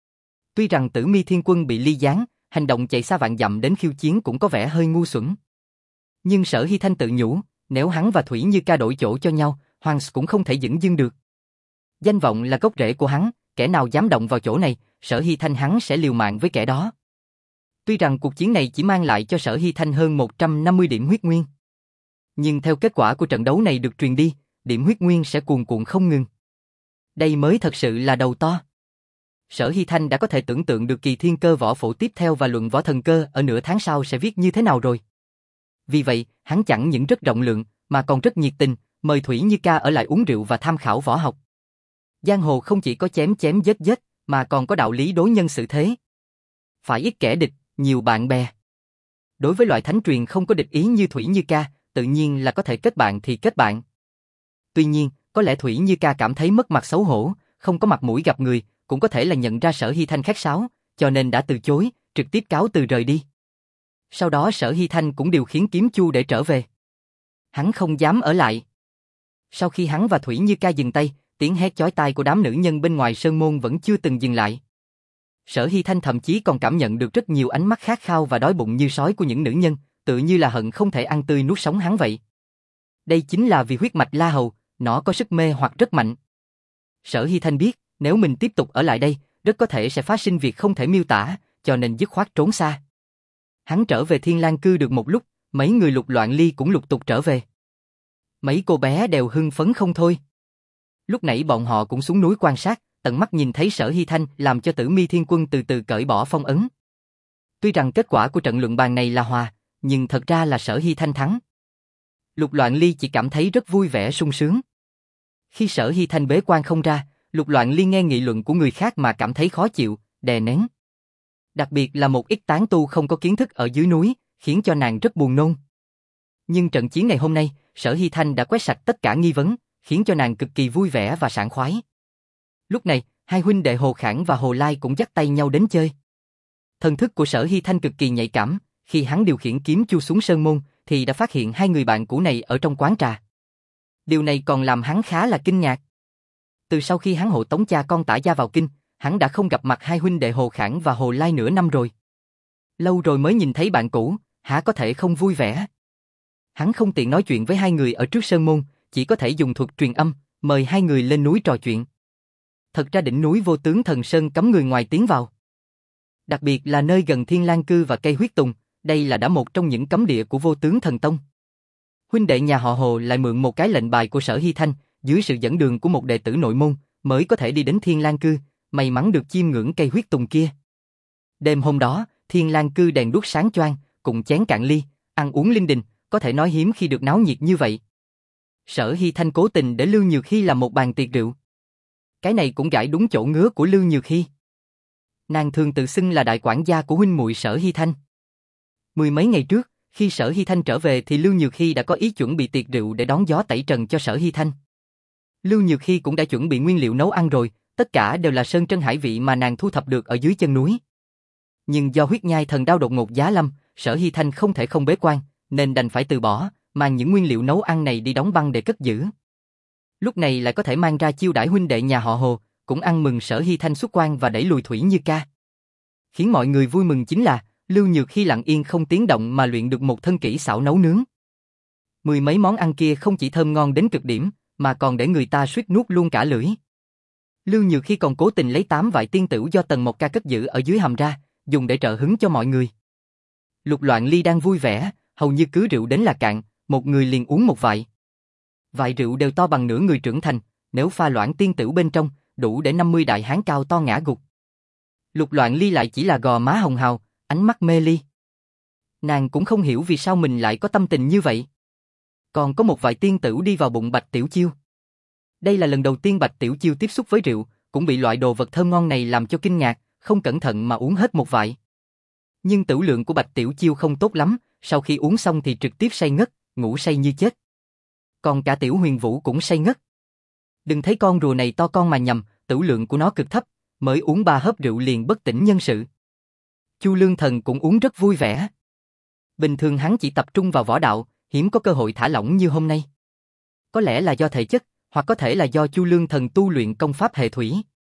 A: Tuy rằng Tử Mi Thiên Quân bị ly gián, hành động chạy xa vạn dặm đến khiêu chiến cũng có vẻ hơi ngu xuẩn. Nhưng Sở Hy Thanh tự nhủ, nếu hắn và Thủy Như Ca đổi chỗ cho nhau, Hoàng cũng không thể dửng dưng được. Danh vọng là gốc rễ của hắn, kẻ nào dám động vào chỗ này, Sở Hy Thanh hắn sẽ liều mạng với kẻ đó. Tuy rằng cuộc chiến này chỉ mang lại cho Sở Hy Thanh hơn một trăm năm mươi điểm huyết nguyên. Nhưng theo kết quả của trận đấu này được truyền đi, điểm huyết nguyên sẽ cuồn cuộn không ngừng. Đây mới thật sự là đầu to. Sở Hy Thanh đã có thể tưởng tượng được kỳ thiên cơ võ phổ tiếp theo và luận võ thần cơ ở nửa tháng sau sẽ viết như thế nào rồi. Vì vậy, hắn chẳng những rất rộng lượng, mà còn rất nhiệt tình, mời Thủy Như Ca ở lại uống rượu và tham khảo võ học. Giang hồ không chỉ có chém chém giết giết, mà còn có đạo lý đối nhân xử thế. Phải ít kẻ địch, nhiều bạn bè. Đối với loại thánh truyền không có địch ý như Thủy Như Ca, tự nhiên là có thể kết bạn thì kết bạn. Tuy nhiên, có lẽ Thủy Như Ca cảm thấy mất mặt xấu hổ, không có mặt mũi gặp người, cũng có thể là nhận ra Sở Hy Thanh khách sáo, cho nên đã từ chối, trực tiếp cáo từ rời đi. Sau đó Sở Hy Thanh cũng điều khiến Kiếm Chu để trở về. Hắn không dám ở lại. Sau khi hắn và Thủy Như Ca dừng tay, tiếng hét chói tai của đám nữ nhân bên ngoài sơn môn vẫn chưa từng dừng lại. Sở Hy Thanh thậm chí còn cảm nhận được rất nhiều ánh mắt khát khao và đói bụng như sói của những nữ nhân, tự như là hận không thể ăn tươi nuốt sống hắn vậy. Đây chính là vì huyết mạch La Hầu, nó có sức mê hoặc rất mạnh. Sở Hy Thanh biết, nếu mình tiếp tục ở lại đây, rất có thể sẽ phát sinh việc không thể miêu tả, cho nên dứt khoát trốn xa. Hắn trở về Thiên Lang Cư được một lúc, mấy người Lục Loạn Ly cũng lục tục trở về. Mấy cô bé đều hưng phấn không thôi. Lúc nãy bọn họ cũng xuống núi quan sát, tận mắt nhìn thấy Sở Hy Thanh làm cho Tử Mi Thiên Quân từ từ cởi bỏ phong ấn. Tuy rằng kết quả của trận luận bàn này là hòa, nhưng thật ra là Sở Hy Thanh thắng. Lục Loạn Ly chỉ cảm thấy rất vui vẻ sung sướng. Khi Sở Hy Thanh bế quan không ra, Lục Loạn Ly nghe nghị luận của người khác mà cảm thấy khó chịu, đè nén. Đặc biệt là một ít tán tu không có kiến thức ở dưới núi, khiến cho nàng rất buồn nôn. Nhưng trận chiến này hôm nay, Sở Hy Thanh đã quét sạch tất cả nghi vấn, khiến cho nàng cực kỳ vui vẻ và sảng khoái. Lúc này, hai huynh đệ Hồ Khảng và Hồ Lai cũng dắt tay nhau đến chơi. Thần thức của Sở Hy Thanh cực kỳ nhạy cảm, khi hắn điều khiển Kiếm Chu xuống sơn môn, thì đã phát hiện hai người bạn cũ này ở trong quán trà. Điều này còn làm hắn khá là kinh ngạc. Từ sau khi hắn hộ tống cha con Tả Gia vào kinh, hắn đã không gặp mặt hai huynh đệ Hồ Khảng và Hồ Lai nửa năm rồi. Lâu rồi mới nhìn thấy bạn cũ, há có thể không vui vẻ. Hắn không tiện nói chuyện với hai người ở trước sơn môn, chỉ có thể dùng thuật truyền âm, mời hai người lên núi trò chuyện. Thật ra đỉnh núi Vô Tướng Thần Sơn cấm người ngoài tiến vào. Đặc biệt là nơi gần Thiên Lang Cư và cây huyết tùng, đây là đã một trong những cấm địa của Vô Tướng Thần Tông. Huynh đệ nhà họ Hồ lại mượn một cái lệnh bài của Sở Hy Thanh, dưới sự dẫn đường của một đệ tử nội môn, mới có thể đi đến Thiên Lang Cư, may mắn được chiêm ngưỡng cây huyết tùng kia. Đêm hôm đó, Thiên Lang Cư đèn đuốc sáng choang, cùng chén cạn ly, ăn uống linh đình, có thể nói hiếm khi được náo nhiệt như vậy. Sở Hy Thanh cố tình để Lưu Nhược Hy làm một bàn tiệc rượu. Cái này cũng gãi đúng chỗ ngứa của Lưu Nhược Hy. Nàng thường tự xưng là đại quản gia của huynh muội Sở Hy Thanh. Mười mấy ngày trước, khi Sở Hy Thanh trở về thì Lưu Nhược Hy đã có ý chuẩn bị tiệc rượu để đón gió tẩy trần cho Sở Hy Thanh. Lưu Nhược Hy cũng đã chuẩn bị nguyên liệu nấu ăn rồi, tất cả đều là sơn trân hải vị mà nàng thu thập được ở dưới chân núi. Nhưng do huyết nhai thần đao đột ngột giá lâm, Sở Hy Thanh không thể không bế quan, nên đành phải từ bỏ, mang những nguyên liệu nấu ăn này đi đóng băng để cất giữ. Lúc này lại có thể mang ra chiêu đãi huynh đệ nhà họ Hồ, cũng ăn mừng Sở Hy Thanh xuất quan và đẩy lùi Thủy Như Ca. Khiến mọi người vui mừng chính là, Lưu Nhược Hy lặng yên không tiếng động mà luyện được một thân kỹ xảo nấu nướng. Mười mấy món ăn kia không chỉ thơm ngon đến cực điểm, mà còn để người ta suýt nuốt luôn cả lưỡi. Lưu Nhược Hy còn cố tình lấy tám vại tiên tửu do Tần Mộc Ca cất giữ ở dưới hầm ra, dùng để trợ hứng cho mọi người. Lục Loạn Ly đang vui vẻ, hầu như cứ rượu đến là cạn, một người liền uống một vại. Vại rượu đều to bằng nửa người trưởng thành, nếu pha loãng tiên tửu bên trong, đủ để năm mươi đại hán cao to ngã gục. Lục Loạn Ly lại chỉ là gò má hồng hào, ánh mắt mê ly. Nàng cũng không hiểu vì sao mình lại có tâm tình như vậy. Còn có một vài tiên tửu đi vào bụng Bạch Tiểu Chiêu. Đây là lần đầu tiên Bạch Tiểu Chiêu tiếp xúc với rượu, cũng bị loại đồ vật thơm ngon này làm cho kinh ngạc, không cẩn thận mà uống hết một vại. Nhưng tửu lượng của Bạch Tiểu Chiêu không tốt lắm, sau khi uống xong thì trực tiếp say ngất, ngủ say như chết. Còn cả Tiểu Huyền Vũ cũng say ngất. Đừng thấy con rùa này to con mà nhầm, tửu lượng của nó cực thấp, mới uống ba hớp rượu liền bất tỉnh nhân sự. Chu Lương Thần cũng uống rất vui vẻ. Bình thường hắn chỉ tập trung vào võ đạo, hiếm có cơ hội thả lỏng như hôm nay. Có lẽ là do thể chất, hoặc có thể là do Chu Lương Thần tu luyện công pháp hệ thủy.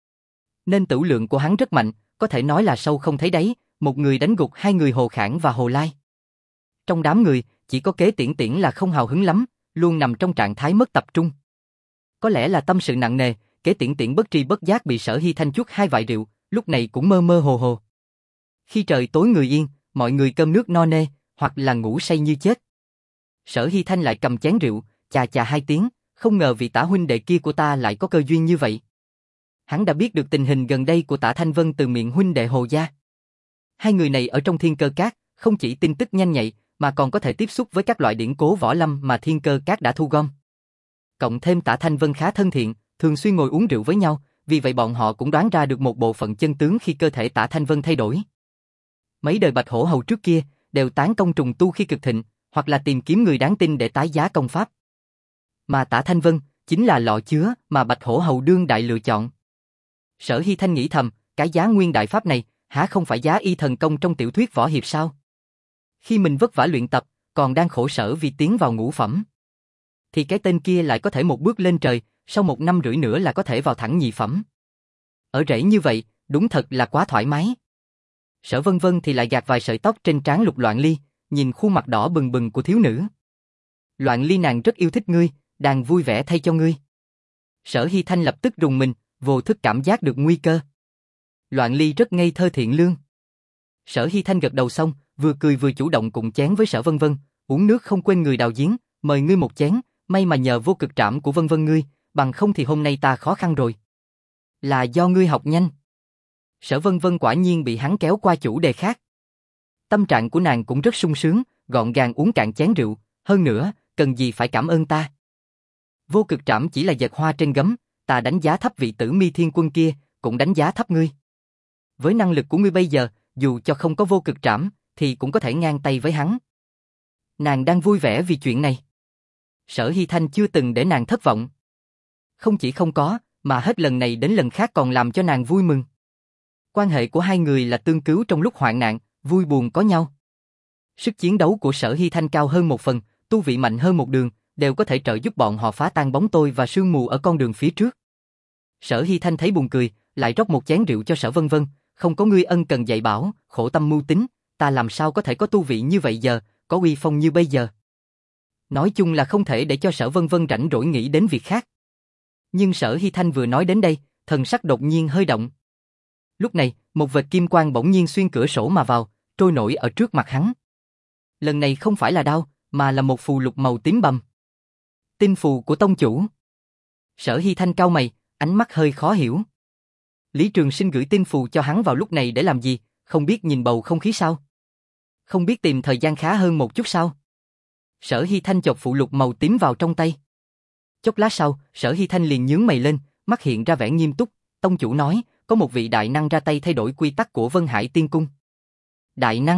A: Nên tửu lượng của hắn rất mạnh, có thể nói là sâu không thấy đáy, một người đánh gục hai người Hồ Khảng và Hồ Lai. Trong đám người, chỉ có Kế Tiễn Tiễn là không hào hứng lắm, luôn nằm trong trạng thái mất tập trung. Có lẽ là tâm sự nặng nề, Kế Tiễn Tiễn bất tri bất giác bị Sở Hy Thanh chuốt hai vại rượu, lúc này cũng mơ mơ hồ hồ. Khi trời tối người yên, mọi người cơm nước no nê, hoặc là ngủ say như chết. Sở Hy Thanh lại cầm chén rượu, chà chà hai tiếng, không ngờ vị Tả huynh đệ kia của ta lại có cơ duyên như vậy. Hắn đã biết được tình hình gần đây của Tả Thanh Vân từ miệng huynh đệ Hồ gia. Hai người này ở trong Thiên Cơ Các, không chỉ tin tức nhanh nhạy, mà còn có thể tiếp xúc với các loại điển cố võ lâm mà Thiên Cơ Các đã thu gom. Cộng thêm Tả Thanh Vân khá thân thiện, thường xuyên ngồi uống rượu với nhau, vì vậy bọn họ cũng đoán ra được một bộ phận chân tướng khi cơ thể Tả Thanh Vân thay đổi. Mấy đời Bạch Hổ Hầu trước kia đều tán công trùng tu khi cực thịnh, hoặc là tìm kiếm người đáng tin để tái giá công pháp. Mà Tả Thanh Vân chính là lọ chứa mà Bạch Hổ Hầu đương đại lựa chọn. Sở Hy Thanh nghĩ thầm, cái giá nguyên đại pháp này, há không phải giá y thần công trong tiểu thuyết võ hiệp sao? Khi mình vất vả luyện tập, còn đang khổ sở vì tiến vào ngũ phẩm, thì cái tên kia lại có thể một bước lên trời, sau một năm rưỡi nữa là có thể vào thẳng nhị phẩm. Ở rễ như vậy, đúng thật là quá thoải mái. Sở Vân Vân thì lại gạt vài sợi tóc trên trán Lục Loạn Ly, nhìn khuôn mặt đỏ bừng bừng của thiếu nữ. Loạn Ly nàng rất yêu thích ngươi, đang vui vẻ thay cho ngươi. Sở Hy Thanh lập tức rùng mình, vô thức cảm giác được nguy cơ. Loạn Ly rất ngây thơ thiện lương. Sở Hy Thanh gật đầu xong, vừa cười vừa chủ động cùng chén với Sở Vân Vân, uống nước không quên người đào giếng, mời ngươi một chén, may mà nhờ vô cực trảm của Vân Vân ngươi, bằng không thì hôm nay ta khó khăn rồi. Là do ngươi học nhanh. Sở Vân Vân quả nhiên bị hắn kéo qua chủ đề khác. Tâm trạng của nàng cũng rất sung sướng, gọn gàng uống cạn chén rượu, hơn nữa, cần gì phải cảm ơn ta. Vô cực trảm chỉ là giật hoa trên gấm, ta đánh giá thấp vị Tử Mi Thiên Quân kia, cũng đánh giá thấp ngươi. Với năng lực của ngươi bây giờ, dù cho không có vô cực trảm, thì cũng có thể ngang tay với hắn. Nàng đang vui vẻ vì chuyện này. Sở Hy Thanh chưa từng để nàng thất vọng. Không chỉ không có, mà hết lần này đến lần khác còn làm cho nàng vui mừng. Quan hệ của hai người là tương cứu trong lúc hoạn nạn, vui buồn có nhau. Sức chiến đấu của Sở Hy Thanh cao hơn một phần, tu vị mạnh hơn một đường, đều có thể trợ giúp bọn họ phá tan bóng tối và sương mù ở con đường phía trước. Sở Hy Thanh thấy buồn cười, lại rót một chén rượu cho Sở Vân Vân, không có ngươi ân cần dạy bảo, khổ tâm mưu tính, ta làm sao có thể có tu vị như vậy giờ, có uy phong như bây giờ. Nói chung là không thể để cho Sở Vân Vân rảnh rỗi nghĩ đến việc khác. Nhưng Sở Hy Thanh vừa nói đến đây, thần sắc đột nhiên hơi động. Lúc này, một vệt kim quang bỗng nhiên xuyên cửa sổ mà vào, trôi nổi ở trước mặt hắn. Lần này không phải là đao, mà là một phù lục màu tím bầm. Tinh phù của tông chủ. Sở Hy Thanh cau mày, ánh mắt hơi khó hiểu. Lý Trường Sinh gửi tinh phù cho hắn vào lúc này để làm gì, không biết nhìn bầu không khí sao? Không biết tìm thời gian khá hơn một chút sao? Sở Hy Thanh chộp phù lục màu tím vào trong tay. Chốc lát sau, Sở Hy Thanh liền nhướng mày lên, mắt hiện ra vẻ nghiêm túc, tông chủ nói, có một vị đại năng ra tay thay đổi quy tắc của Vân Hải Tiên Cung. Đại năng?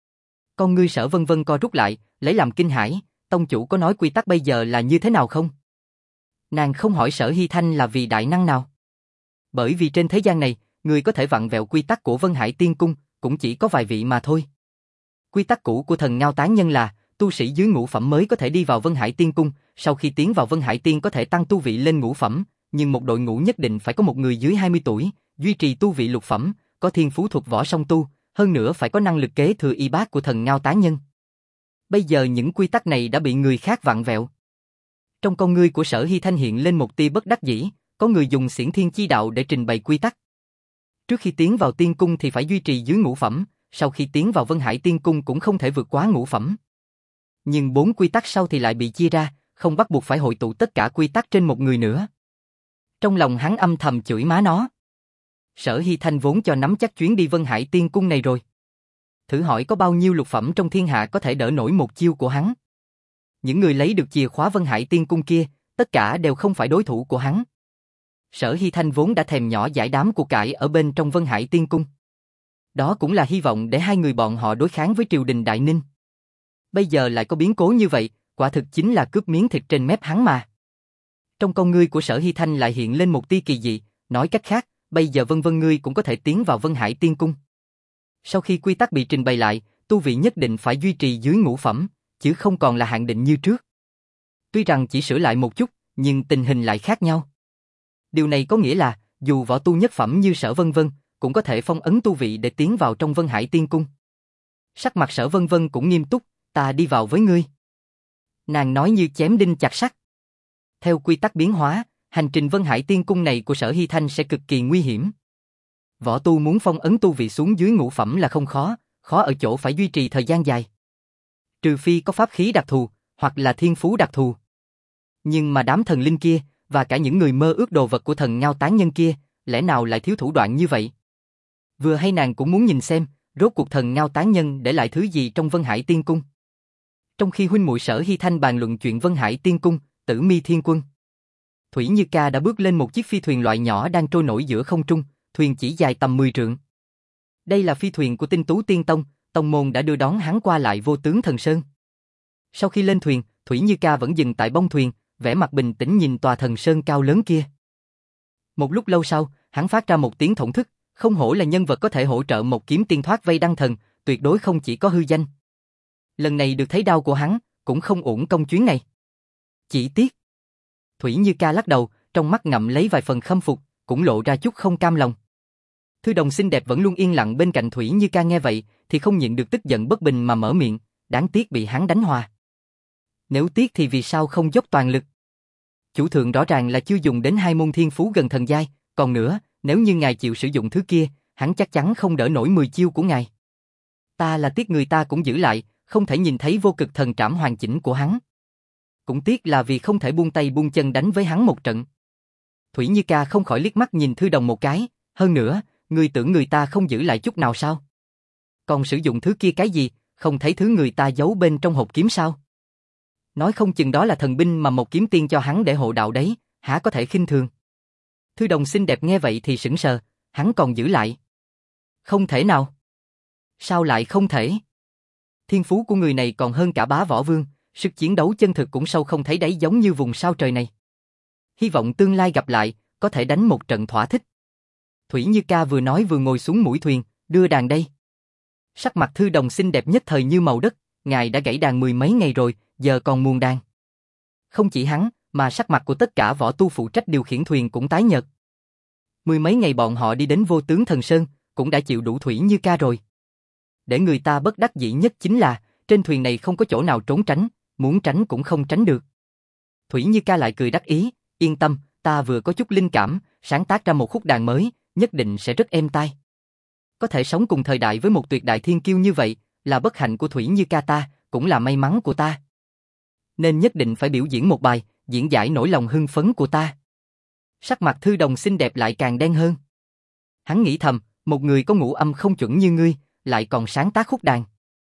A: Con ngươi Sở Vân Vân co rút lại, lấy làm kinh hãi, tông chủ có nói quy tắc bây giờ là như thế nào không? Nàng không hỏi Sở Hy Thanh là vì đại năng nào. Bởi vì trên thế gian này, người có thể vặn vẹo quy tắc của Vân Hải Tiên Cung, cũng chỉ có vài vị mà thôi. Quy tắc cũ của thần Ngao Tán Nhân là, tu sĩ dưới ngũ phẩm mới có thể đi vào Vân Hải Tiên Cung, sau khi tiến vào Vân Hải Tiên có thể tăng tu vị lên ngũ phẩm, nhưng một đội ngũ nhất định phải có một người dưới hai mươi tuổi, duy trì tu vị lục phẩm, có thiên phú thuật võ song tu, hơn nữa phải có năng lực kế thừa y bát của thần Ngao Tán Nhân. Bây giờ những quy tắc này đã bị người khác vặn vẹo. Trong con ngươi của Sở Hy Thanh hiện lên một tia bất đắc dĩ, có người dùng xiển thiên chi đạo để trình bày quy tắc. Trước khi tiến vào tiên cung thì phải duy trì dưới ngũ phẩm, sau khi tiến vào Vân Hải Tiên Cung cũng không thể vượt quá ngũ phẩm. Nhưng bốn quy tắc sau thì lại bị chia ra, không bắt buộc phải hội tụ tất cả quy tắc trên một người nữa. Trong lòng hắn âm thầm chửi má nó. Sở Hy Thanh vốn cho nắm chắc chuyến đi Vân Hải Tiên Cung này rồi. Thử hỏi có bao nhiêu lục phẩm trong thiên hạ có thể đỡ nổi một chiêu của hắn. Những người lấy được chìa khóa Vân Hải Tiên Cung kia, tất cả đều không phải đối thủ của hắn. Sở Hy Thanh vốn đã thèm nhỏ dãi đám của cải ở bên trong Vân Hải Tiên Cung. Đó cũng là hy vọng để hai người bọn họ đối kháng với triều đình Đại Ninh. Bây giờ lại có biến cố như vậy, quả thực chính là cướp miếng thịt trên mép hắn mà. Trong con ngươi của Sở Hy Thanh lại hiện lên một tia kỳ dị, nói cách khác, bây giờ Vân Vân ngươi cũng có thể tiến vào Vân Hải Tiên Cung. Sau khi quy tắc bị trình bày lại, tu vị nhất định phải duy trì dưới ngũ phẩm, chứ không còn là hạn định như trước. Tuy rằng chỉ sửa lại một chút, nhưng tình hình lại khác nhau. Điều này có nghĩa là, dù võ tu nhất phẩm như Sở Vân Vân, cũng có thể phong ấn tu vị để tiến vào trong Vân Hải Tiên Cung. Sắc mặt Sở Vân Vân cũng nghiêm túc, ta đi vào với ngươi. Nàng nói như chém đinh chặt sắt. Theo quy tắc biến hóa, hành trình Vân Hải Tiên Cung này của Sở Hy Thanh sẽ cực kỳ nguy hiểm. Võ tu muốn phong ấn tu vị xuống dưới ngũ phẩm là không khó, khó ở chỗ phải duy trì thời gian dài. Trừ phi có pháp khí đặc thù, hoặc là thiên phú đặc thù. Nhưng mà đám thần linh kia, và cả những người mơ ước đồ vật của thần Ngao Tán Nhân kia, lẽ nào lại thiếu thủ đoạn như vậy? Vừa hay nàng cũng muốn nhìn xem, rốt cuộc thần Ngao Tán Nhân để lại thứ gì trong Vân Hải Tiên Cung. Trong khi huynh muội Sở Hy Thanh bàn luận chuyện Vân Hải Tiên Cung, Tử Mi Thiên Quân, Thủy Như Ca đã bước lên một chiếc phi thuyền loại nhỏ đang trôi nổi giữa không trung, thuyền chỉ dài tầm mười trượng. Đây là phi thuyền của Tinh Tú Tiên Tông, tông môn đã đưa đón hắn qua lại Vô Tướng Thần Sơn. Sau khi lên thuyền, Thủy Như Ca vẫn dừng tại bông thuyền, vẻ mặt bình tĩnh nhìn tòa thần sơn cao lớn kia. Một lúc lâu sau, hắn phát ra một tiếng thổn thức, không hổ là nhân vật có thể hỗ trợ một kiếm tiên thoát vây đăng thần, tuyệt đối không chỉ có hư danh. Lần này được thấy đau của hắn, cũng không uổng công chuyến này. Chỉ tiếc. Thủy Như Ca lắc đầu, trong mắt ngậm lấy vài phần khâm phục, cũng lộ ra chút không cam lòng. Thư đồng xinh đẹp vẫn luôn yên lặng bên cạnh Thủy Như Ca nghe vậy, thì không nhịn được tức giận bất bình mà mở miệng, đáng tiếc bị hắn đánh hòa. Nếu tiếc thì vì sao không dốc toàn lực? Chủ thượng rõ ràng là chưa dùng đến hai môn thiên phú gần thần giai, còn nữa, nếu như ngài chịu sử dụng thứ kia, hắn chắc chắn không đỡ nổi mười chiêu của ngài. Ta là tiếc người ta cũng giữ lại, không thể nhìn thấy vô cực thần trảm hoàn chỉnh của hắn. Cũng tiếc là vì không thể buông tay buông chân đánh với hắn một trận. Thủy Như Ca không khỏi liếc mắt nhìn Thư Đồng một cái, hơn nữa, ngươi tưởng người ta không giữ lại chút nào sao? Còn sử dụng thứ kia cái gì, không thấy thứ người ta giấu bên trong hộp kiếm sao? Nói không chừng đó là thần binh mà một kiếm tiên cho hắn để hộ đạo đấy, há có thể khinh thường. Thư Đồng xinh đẹp nghe vậy thì sững sờ, hắn còn giữ lại. Không thể nào. Sao lại không thể? Thiên phú của người này còn hơn cả Bá Võ Vương, sức chiến đấu chân thực cũng sâu không thấy đáy giống như vùng sao trời này. Hy vọng tương lai gặp lại, có thể đánh một trận thỏa thích. Thủy Như Ca vừa nói vừa ngồi xuống mũi thuyền, đưa đàn đây. Sắc mặt Thư Đồng xinh đẹp nhất thời như màu đất, ngài đã gãy đàn mười mấy ngày rồi, giờ còn muôn đàn. Không chỉ hắn, mà sắc mặt của tất cả võ tu phụ trách điều khiển thuyền cũng tái nhợt. Mười mấy ngày bọn họ đi đến Vô Tướng Thần Sơn, cũng đã chịu đủ Thủy Như Ca rồi. Để người ta bất đắc dĩ nhất chính là, trên thuyền này không có chỗ nào trốn tránh, muốn tránh cũng không tránh được. Thủy Như Ca lại cười đắc ý, yên tâm, ta vừa có chút linh cảm, sáng tác ra một khúc đàn mới, nhất định sẽ rất êm tai. Có thể sống cùng thời đại với một tuyệt đại thiên kiêu như vậy, là bất hạnh của Thủy Như Ca ta, cũng là may mắn của ta. Nên nhất định phải biểu diễn một bài, diễn giải nỗi lòng hưng phấn của ta. Sắc mặt Thư Đồng xinh đẹp lại càng đen hơn. Hắn nghĩ thầm, một người có ngũ âm không chuẩn như ngươi, lại còn sáng tác khúc đàn.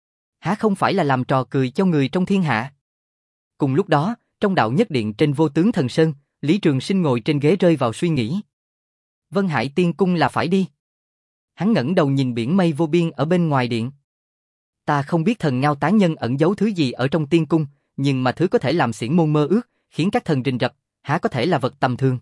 A: Há không phải là làm trò cười cho người trong thiên hạ. Cùng lúc đó, trong đạo nhất điện trên Vô Tướng Thần Sơn, Lý Trường Sinh ngồi trên ghế rơi vào suy nghĩ. Vân Hải Tiên Cung là phải đi. Hắn ngẩng đầu nhìn biển mây vô biên ở bên ngoài điện. Ta không biết thần Ngao Tán Nhân ẩn giấu thứ gì ở trong tiên cung, nhưng mà thứ có thể làm xiển môn mơ ước, khiến các thần rình rập, há có thể là vật tầm thường.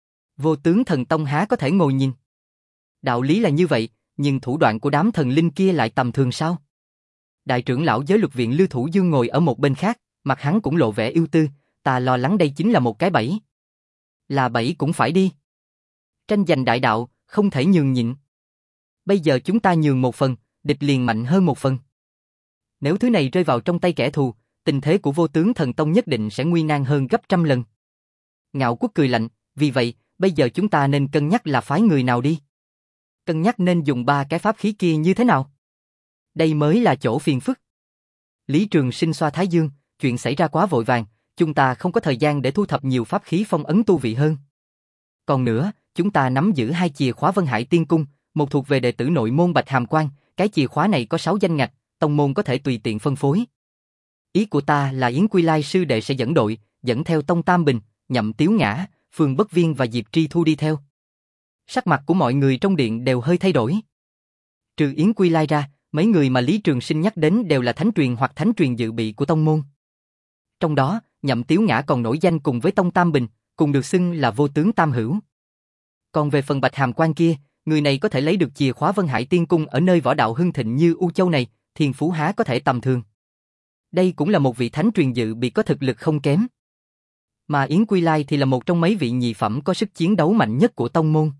A: Vô Tướng Thần Tông há có thể ngồi nhìn. Đạo lý là như vậy, nhưng thủ đoạn của đám thần linh kia lại tầm thường sao? Đại trưởng lão giới luật viện Lưu Thủ Dương ngồi ở một bên khác, mặt hắn cũng lộ vẻ ưu tư, ta lo lắng đây chính là một cái bẫy. Là bẫy cũng phải đi. Tranh giành đại đạo, không thể nhường nhịn. Bây giờ chúng ta nhường một phần, địch liền mạnh hơn một phần. Nếu thứ này rơi vào trong tay kẻ thù, tình thế của Vô Tướng Thần Tông nhất định sẽ nguy nan hơn gấp trăm lần. Ngạo Quốc cười lạnh, vì vậy, bây giờ chúng ta nên cân nhắc là phái người nào đi. Cân nhắc nên dùng ba cái pháp khí kia như thế nào. Đây mới là chỗ phiền phức. Lý Trường Sinh xoa thái dương, chuyện xảy ra quá vội vàng, chúng ta không có thời gian để thu thập nhiều pháp khí phong ấn tu vị hơn. Còn nữa, chúng ta nắm giữ hai chìa khóa Vân Hải Tiên Cung, một thuộc về đệ tử nội môn Bạch Hàm Quan, cái chìa khóa này có sáu danh ngạch, tông môn có thể tùy tiện phân phối. Ý của ta là Yến Quy Lai sư đệ sẽ dẫn đội, dẫn theo Tông Tam Bình, Nhậm Tiếu Ngã, Phương Bất Viên và Diệp Tri Thu đi theo. Sắc mặt của mọi người trong điện đều hơi thay đổi. Trừ Yến Quy Lai ra, mấy người mà Lý Trường Sinh nhắc đến đều là thánh truyền hoặc thánh truyền dự bị của tông môn. Trong đó, Nhậm Tiếu Ngã còn nổi danh cùng với Tông Tam Bình, cùng được xưng là Vô Tướng Tam Hữu. Còn về phần Bạch Hàm Quan kia, người này có thể lấy được chìa khóa Vân Hải Tiên Cung ở nơi võ đạo hưng thịnh như U Châu này, thiên phú há có thể tầm thường. Đây cũng là một vị thánh truyền dự bị có thực lực không kém. Mà Yến Quy Lai thì là một trong mấy vị nhị phẩm có sức chiến đấu mạnh nhất của tông môn.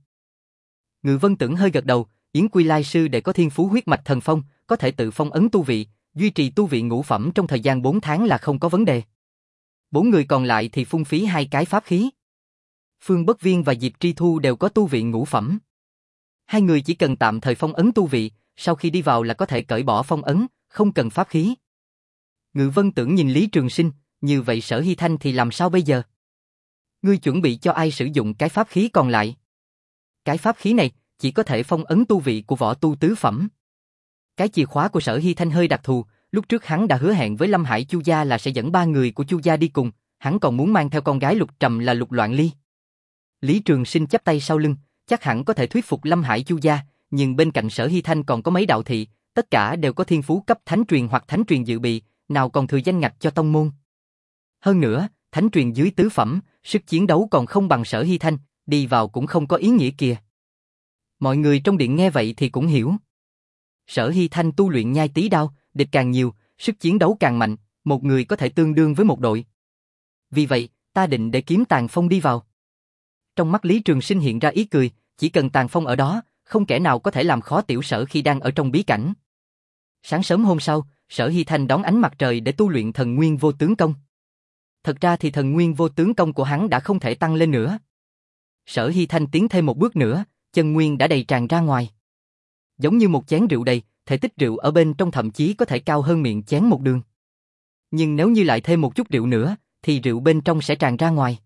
A: Ngự Vân Tưởng hơi gật đầu, Yến Quy Lai sư đệ có thiên phú huyết mạch thần phong, có thể tự phong ấn tu vị, duy trì tu vị ngũ phẩm trong thời gian bốn tháng là không có vấn đề. Bốn người còn lại thì phung phí hai cái pháp khí. Phương Bất Viên và Diệp Tri Thu đều có tu vị ngũ phẩm. Hai người chỉ cần tạm thời phong ấn tu vị, sau khi đi vào là có thể cởi bỏ phong ấn, không cần pháp khí. Ngự Vân Tưởng nhìn Lý Trường Sinh, như vậy Sở Hy Thanh thì làm sao bây giờ? Ngươi chuẩn bị cho ai sử dụng cái pháp khí còn lại? Cái pháp khí này chỉ có thể phong ấn tu vị của võ tu tứ phẩm. Cái chìa khóa của Sở Hy Thanh hơi đặc thù, lúc trước hắn đã hứa hẹn với Lâm Hải Chu gia là sẽ dẫn ba người của Chu gia đi cùng, hắn còn muốn mang theo con gái Lục Trầm là Lục Loạn Ly. Lý Trường Sinh chắp tay sau lưng, chắc hẳn có thể thuyết phục Lâm Hải Chu gia, nhưng bên cạnh Sở Hy Thanh còn có mấy đạo thị, tất cả đều có thiên phú cấp thánh truyền hoặc thánh truyền dự bị, nào còn thừa danh ngạch cho tông môn. Hơn nữa, thánh truyền dưới tứ phẩm, sức chiến đấu còn không bằng Sở Hy Thanh, đi vào cũng không có ý nghĩa kìa. Mọi người trong điện nghe vậy thì cũng hiểu. Sở Hy Thanh tu luyện nhai tí đao, địch càng nhiều, sức chiến đấu càng mạnh, một người có thể tương đương với một đội. Vì vậy, ta định để kiếm Tàn Phong đi vào. Trong mắt Lý Trường Sinh hiện ra ý cười, chỉ cần Tàn Phong ở đó, không kẻ nào có thể làm khó tiểu Sở khi đang ở trong bí cảnh. Sáng sớm hôm sau, Sở Hy Thanh đón ánh mặt trời để tu luyện thần nguyên vô tướng công. Thật ra thì thần nguyên vô tướng công của hắn đã không thể tăng lên nữa. Sở Hy Thanh tiến thêm một bước nữa, chân nguyên đã đầy tràn ra ngoài. Giống như một chén rượu đầy, thể tích rượu ở bên trong thậm chí có thể cao hơn miệng chén một đường. Nhưng nếu như lại thêm một chút rượu nữa, thì rượu bên trong sẽ tràn ra ngoài.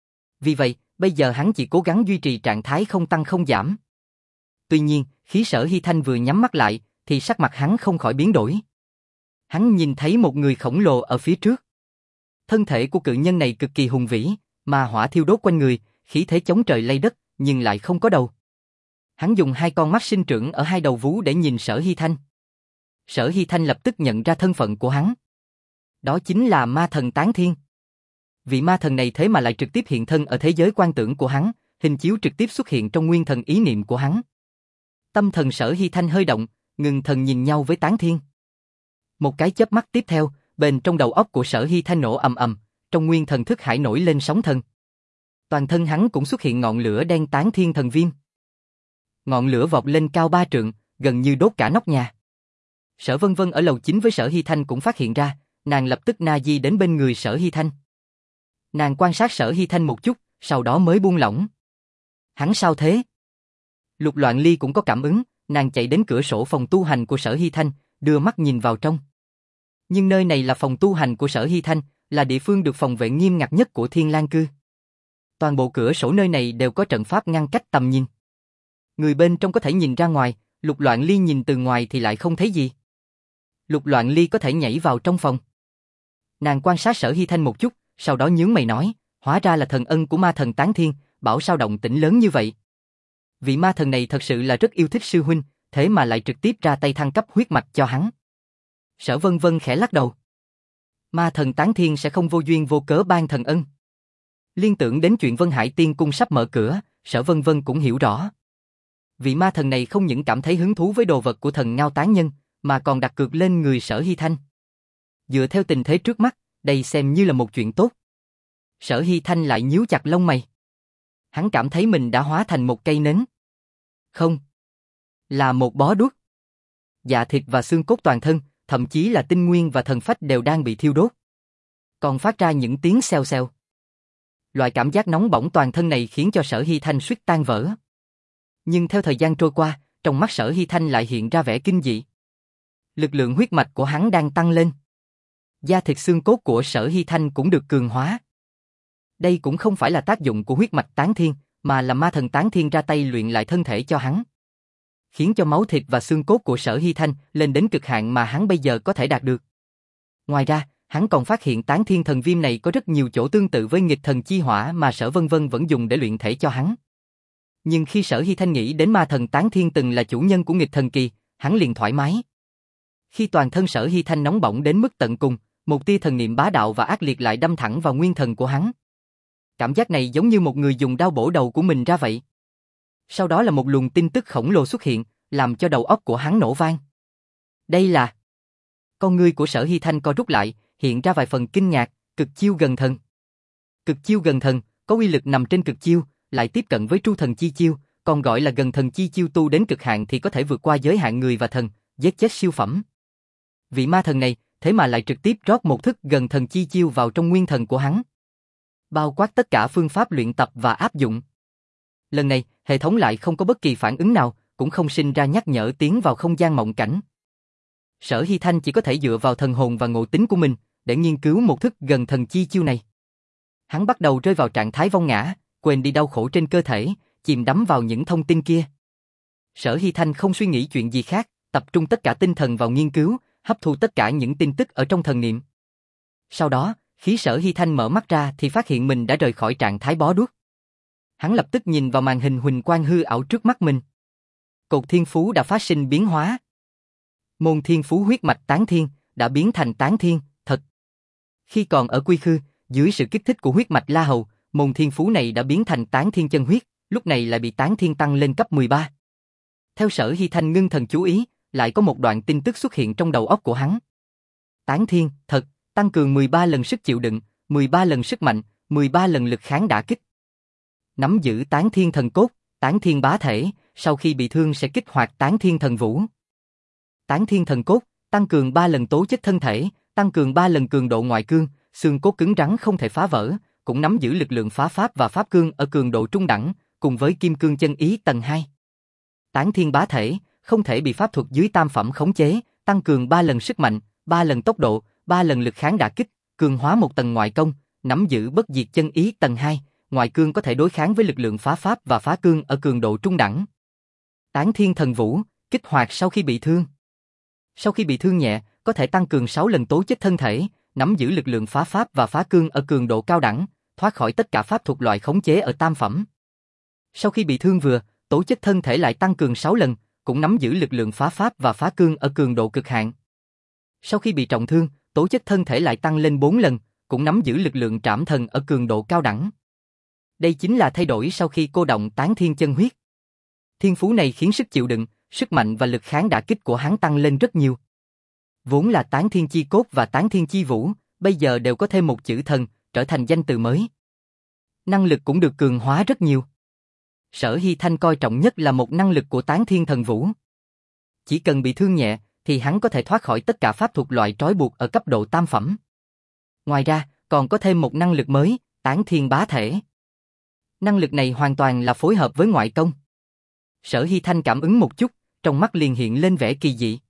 A: Vì vậy, bây giờ hắn chỉ cố gắng duy trì trạng thái không tăng không giảm. Tuy nhiên, khi Sở Hy Thanh vừa nhắm mắt lại, thì sắc mặt hắn không khỏi biến đổi. Hắn nhìn thấy một người khổng lồ ở phía trước. Thân thể của cự nhân này cực kỳ hùng vĩ, mà hỏa thiêu đốt quanh người, khí thế chống trời lay đất, nhưng lại không có đầu. Hắn dùng hai con mắt sinh trưởng ở hai đầu vú để nhìn Sở Hy Thanh. Sở Hy Thanh lập tức nhận ra thân phận của hắn. Đó chính là ma thần Tán Thiên. Vị ma thần này thế mà lại trực tiếp hiện thân ở thế giới quan tưởng của hắn, hình chiếu trực tiếp xuất hiện trong nguyên thần ý niệm của hắn. Tâm thần Sở Hy Thanh hơi động, ngừng thần nhìn nhau với Tán Thiên. Một cái chớp mắt tiếp theo, bên trong đầu óc của Sở Hy Thanh nổ ầm ầm, trong nguyên thần thức hải nổi lên sóng thần. Toàn thân hắn cũng xuất hiện ngọn lửa đen Tán Thiên thần viêm. Ngọn lửa vọt lên cao ba trượng, gần như đốt cả nóc nhà. Sở Vân Vân ở lầu chín với Sở Hy Thanh cũng phát hiện ra, nàng lập tức na di đến bên người Sở Hy Thanh. Nàng quan sát Sở Hy Thanh một chút, sau đó mới buông lỏng. Hắn sao thế? Lục Loạn Ly cũng có cảm ứng, nàng chạy đến cửa sổ phòng tu hành của Sở Hy Thanh, đưa mắt nhìn vào trong. Nhưng nơi này là phòng tu hành của Sở Hy Thanh, là địa phương được phòng vệ nghiêm ngặt nhất của Thiên Lang Cư. Toàn bộ cửa sổ nơi này đều có trận pháp ngăn cách tầm nhìn. Người bên trong có thể nhìn ra ngoài, Lục Loạn Ly nhìn từ ngoài thì lại không thấy gì. Lục Loạn Ly có thể nhảy vào trong phòng. Nàng quan sát Sở Hy Thanh một chút, sau đó nhướng mày nói, hóa ra là thần ân của ma thần Tán Thiên, bảo sao động tĩnh lớn như vậy. Vị ma thần này thật sự là rất yêu thích sư huynh, thế mà lại trực tiếp ra tay thăng cấp huyết mạch cho hắn. Sở Vân Vân khẽ lắc đầu. Ma thần Tán Thiên sẽ không vô duyên vô cớ ban thần ân. Liên tưởng đến chuyện Vân Hải Tiên Cung sắp mở cửa, Sở Vân Vân cũng hiểu rõ. Vị ma thần này không những cảm thấy hứng thú với đồ vật của thần Ngao Tán Nhân, mà còn đặt cược lên người Sở Hy Thanh. Dựa theo tình thế trước mắt, đây xem như là một chuyện tốt. Sở Hy Thanh lại nhíu chặt lông mày. Hắn cảm thấy mình đã hóa thành một cây nến. Không. Là một bó đuốc. Dạ thịt và xương cốt toàn thân, thậm chí là tinh nguyên và thần phách đều đang bị thiêu đốt. Còn phát ra những tiếng xèo xèo. Loại cảm giác nóng bỏng toàn thân này khiến cho Sở Hy Thanh suýt tan vỡ. Nhưng theo thời gian trôi qua, trong mắt Sở Hy Thanh lại hiện ra vẻ kinh dị. Lực lượng huyết mạch của hắn đang tăng lên. Da thịt xương cốt của Sở Hy Thanh cũng được cường hóa. Đây cũng không phải là tác dụng của huyết mạch tán thiên, mà là ma thần tán thiên ra tay luyện lại thân thể cho hắn. Khiến cho máu thịt và xương cốt của Sở Hy Thanh lên đến cực hạn mà hắn bây giờ có thể đạt được. Ngoài ra, hắn còn phát hiện tán thiên thần viêm này có rất nhiều chỗ tương tự với nghịch thần chi hỏa mà Sở Vân Vân vẫn dùng để luyện thể cho hắn. Nhưng khi Sở Hy Thanh nghĩ đến ma thần tán thiên từng là chủ nhân của nghịch thần kỳ, hắn liền thoải mái. Khi toàn thân Sở Hy Thanh nóng bỏng đến mức tận cùng, một tia thần niệm bá đạo và ác liệt lại đâm thẳng vào nguyên thần của hắn. Cảm giác này giống như một người dùng đao bổ đầu của mình ra vậy. Sau đó là một luồng tin tức khổng lồ xuất hiện, làm cho đầu óc của hắn nổ vang. Đây là... Con ngươi của Sở Hy Thanh co rút lại, hiện ra vài phần kinh ngạc, cực chiêu gần thần. Cực chiêu gần thần, có uy lực nằm trên cực chiêu, lại tiếp cận với tru thần chi chiêu, còn gọi là gần thần chi chiêu tu đến cực hạn thì có thể vượt qua giới hạn người và thần, giết chết siêu phẩm. Vị ma thần này, thế mà lại trực tiếp rót một thức gần thần chi chiêu vào trong nguyên thần của hắn. Bao quát tất cả phương pháp luyện tập và áp dụng. Lần này, hệ thống lại không có bất kỳ phản ứng nào, cũng không sinh ra nhắc nhở tiến vào không gian mộng cảnh. Sở Hy Thanh chỉ có thể dựa vào thần hồn và ngộ tính của mình, để nghiên cứu một thức gần thần chi chiêu này. Hắn bắt đầu rơi vào trạng thái vong ngã, quên đi đau khổ trên cơ thể, chìm đắm vào những thông tin kia. Sở Hy Thanh không suy nghĩ chuyện gì khác, tập trung tất cả tinh thần vào nghiên cứu, hấp thu tất cả những tin tức ở trong thần niệm. Sau đó, khi Sở Hy Thanh mở mắt ra thì phát hiện mình đã rời khỏi trạng thái bó đuốc. Hắn lập tức nhìn vào màn hình huỳnh quang hư ảo trước mắt mình. Cột thiên phú đã phát sinh biến hóa. Môn thiên phú huyết mạch tán thiên đã biến thành tán thiên, thật. Khi còn ở quy khư, dưới sự kích thích của huyết mạch La Hầu, môn thiên phú này đã biến thành tán thiên chân huyết, lúc này lại bị tán thiên tăng lên cấp mười ba. Theo Sở Hy Thanh ngưng thần chú ý, lại có một đoạn tin tức xuất hiện trong đầu óc của hắn. Tán thiên, thật, tăng cường mười ba lần sức chịu đựng, mười ba lần sức mạnh, mười ba lần lực kháng đả kích. Nắm giữ tán thiên thần cốt, tán thiên bá thể, sau khi bị thương sẽ kích hoạt tán thiên thần vũ. Tán thiên thần cốt, tăng cường ba lần tố chất thân thể, tăng cường ba lần cường độ ngoại cương, xương cốt cứng rắn không thể phá vỡ, cũng nắm giữ lực lượng phá pháp và pháp cương ở cường độ trung đẳng, cùng với kim cương chân ý tầng hai. Tán thiên bá thể, không thể bị pháp thuật dưới tam phẩm khống chế, tăng cường ba lần sức mạnh, ba lần tốc độ, ba lần lực kháng đả kích, cường hóa một tầng ngoại công, nắm giữ bất diệt chân ý tầng hai, ngoại cương có thể đối kháng với lực lượng phá pháp và phá cương ở cường độ trung đẳng. Tán thiên thần vũ, kích hoạt sau khi bị thương. Sau khi bị thương nhẹ, có thể tăng cường sáu lần tố chất thân thể, nắm giữ lực lượng phá pháp và phá cương ở cường độ cao đẳng, thoát khỏi tất cả pháp thuật loại khống chế ở tam phẩm. Sau khi bị thương vừa, tố chất thân thể lại tăng cường sáu lần, cũng nắm giữ lực lượng phá pháp và phá cương ở cường độ cực hạn. Sau khi bị trọng thương, tố chất thân thể lại tăng lên bốn lần, cũng nắm giữ lực lượng trảm thần ở cường độ cao đẳng. Đây chính là thay đổi sau khi cô động tán thiên chân huyết. Thiên phú này khiến sức chịu đựng, sức mạnh và lực kháng đả kích của hắn tăng lên rất nhiều. Vốn là tán thiên chi cốt và tán thiên chi vũ, bây giờ đều có thêm một chữ thần, trở thành danh từ mới. Năng lực cũng được cường hóa rất nhiều. Sở Hy Thanh coi trọng nhất là một năng lực của tán thiên thần vũ. Chỉ cần bị thương nhẹ, thì hắn có thể thoát khỏi tất cả pháp thuật loại trói buộc ở cấp độ tam phẩm. Ngoài ra, còn có thêm một năng lực mới, tán thiên bá thể. Năng lực này hoàn toàn là phối hợp với ngoại công. Sở Hy Thanh cảm ứng một chút, trong mắt liền hiện lên vẻ kỳ dị.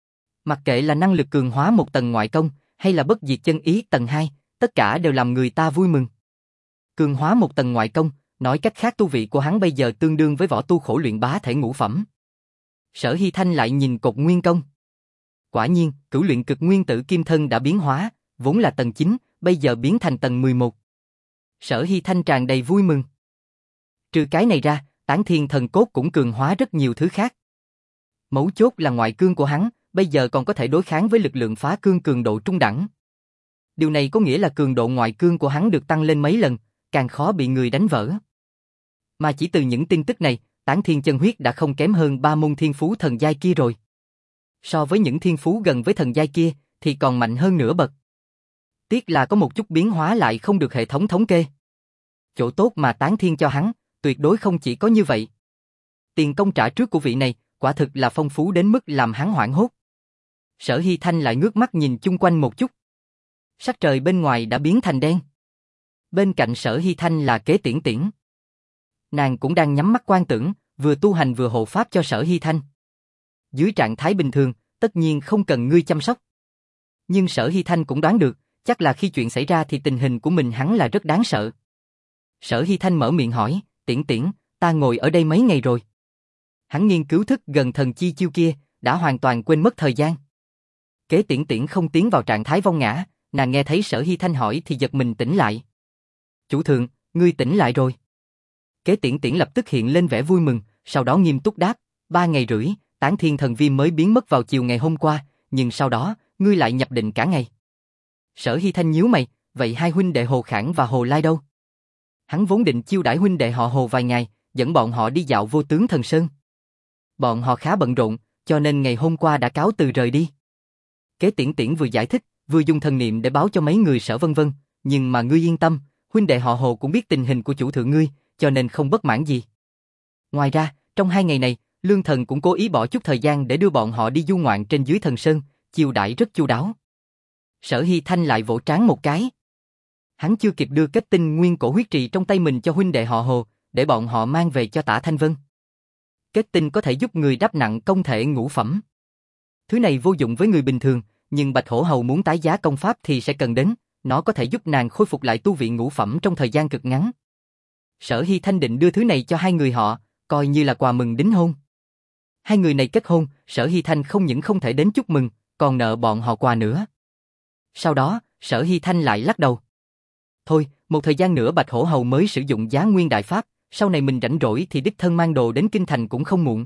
A: Mặc kệ là năng lực cường hóa một tầng ngoại công, hay là bất diệt chân ý tầng hai, tất cả đều làm người ta vui mừng. Cường hóa một tầng ngoại công, nói cách khác tu vị của hắn bây giờ tương đương với võ tu khổ luyện bá thể ngũ phẩm. Sở Hy Thanh lại nhìn cột nguyên công. Quả nhiên, cửu luyện cực nguyên tử kim thân đã biến hóa, vốn là tầng chín, bây giờ biến thành tầng mười một. Sở Hy Thanh tràn đầy vui mừng. Trừ cái này ra, tán thiên thần cốt cũng cường hóa rất nhiều thứ khác. Mấu chốt là ngoại cương của hắn, bây giờ còn có thể đối kháng với lực lượng phá cương cường độ trung đẳng. Điều này có nghĩa là cường độ ngoại cương của hắn được tăng lên mấy lần, càng khó bị người đánh vỡ. Mà chỉ từ những tin tức này, tán thiên chân huyết đã không kém hơn ba môn thiên phú thần giai kia rồi. So với những thiên phú gần với thần giai kia, thì còn mạnh hơn nửa bậc. Tiếc là có một chút biến hóa lại không được hệ thống thống kê. Chỗ tốt mà Tán Thiên cho hắn, tuyệt đối không chỉ có như vậy. Tiền công trả trước của vị này, quả thực là phong phú đến mức làm hắn hoảng hốt. Sở Hy Thanh lại ngước mắt nhìn chung quanh một chút. Sắc trời bên ngoài đã biến thành đen. Bên cạnh Sở Hy Thanh là Kế Tiễn Tiễn. Nàng cũng đang nhắm mắt quan tưởng, vừa tu hành vừa hộ pháp cho Sở Hy Thanh. Dưới trạng thái bình thường, tất nhiên không cần ngươi chăm sóc. Nhưng Sở Hy Thanh cũng đoán được, chắc là khi chuyện xảy ra thì tình hình của mình hắn là rất đáng sợ. Sở Hy Thanh mở miệng hỏi, Tiễn Tiễn, ta ngồi ở đây mấy ngày rồi. Hắn nghiên cứu thức gần thần chi chiêu kia, đã hoàn toàn quên mất thời gian. Kế Tiễn Tiễn không tiến vào trạng thái vong ngã, nàng nghe thấy Sở Hy Thanh hỏi thì giật mình tỉnh lại. Chủ thượng, ngươi tỉnh lại rồi. Kế Tiễn Tiễn lập tức hiện lên vẻ vui mừng, sau đó nghiêm túc đáp, ba ngày rưỡi, Tán Thiên thần viêm mới biến mất vào chiều ngày hôm qua, nhưng sau đó, ngươi lại nhập định cả ngày. Sở Hy Thanh nhíu mày, vậy hai huynh đệ Hồ Khảng và Hồ Lai đâu? Hắn vốn định chiêu đãi huynh đệ họ Hồ vài ngày, dẫn bọn họ đi dạo Vô Tướng Thần Sơn. Bọn họ khá bận rộn, cho nên ngày hôm qua đã cáo từ rời đi. Kế Tiễn Tiễn vừa giải thích, vừa dùng thần niệm để báo cho mấy người Sở vân vân, nhưng mà ngươi yên tâm, huynh đệ họ Hồ cũng biết tình hình của chủ thượng ngươi, cho nên không bất mãn gì. Ngoài ra, trong hai ngày này, Lương Thần cũng cố ý bỏ chút thời gian để đưa bọn họ đi du ngoạn trên dưới thần sơn, chiêu đãi rất chu đáo. Sở Hy Thanh lại vỗ trán một cái. Hắn chưa kịp đưa kết tinh nguyên cổ huyết trì trong tay mình cho huynh đệ họ Hồ, để bọn họ mang về cho Tả Thanh Vân. Kết tinh có thể giúp người đắp nặng công thể ngũ phẩm. Thứ này vô dụng với người bình thường, nhưng Bạch Hổ Hầu muốn tái giá công pháp thì sẽ cần đến, nó có thể giúp nàng khôi phục lại tu vị ngũ phẩm trong thời gian cực ngắn. Sở Hy Thanh định đưa thứ này cho hai người họ, coi như là quà mừng đính hôn. Hai người này kết hôn, Sở Hy Thanh không những không thể đến chúc mừng, còn nợ bọn họ quà nữa. Sau đó, Sở Hy Thanh lại lắc đầu. Thôi, một thời gian nữa Bạch Hổ Hầu mới sử dụng Giá Nguyên Đại Pháp, sau này mình rảnh rỗi thì đích thân mang đồ đến Kinh Thành cũng không muộn.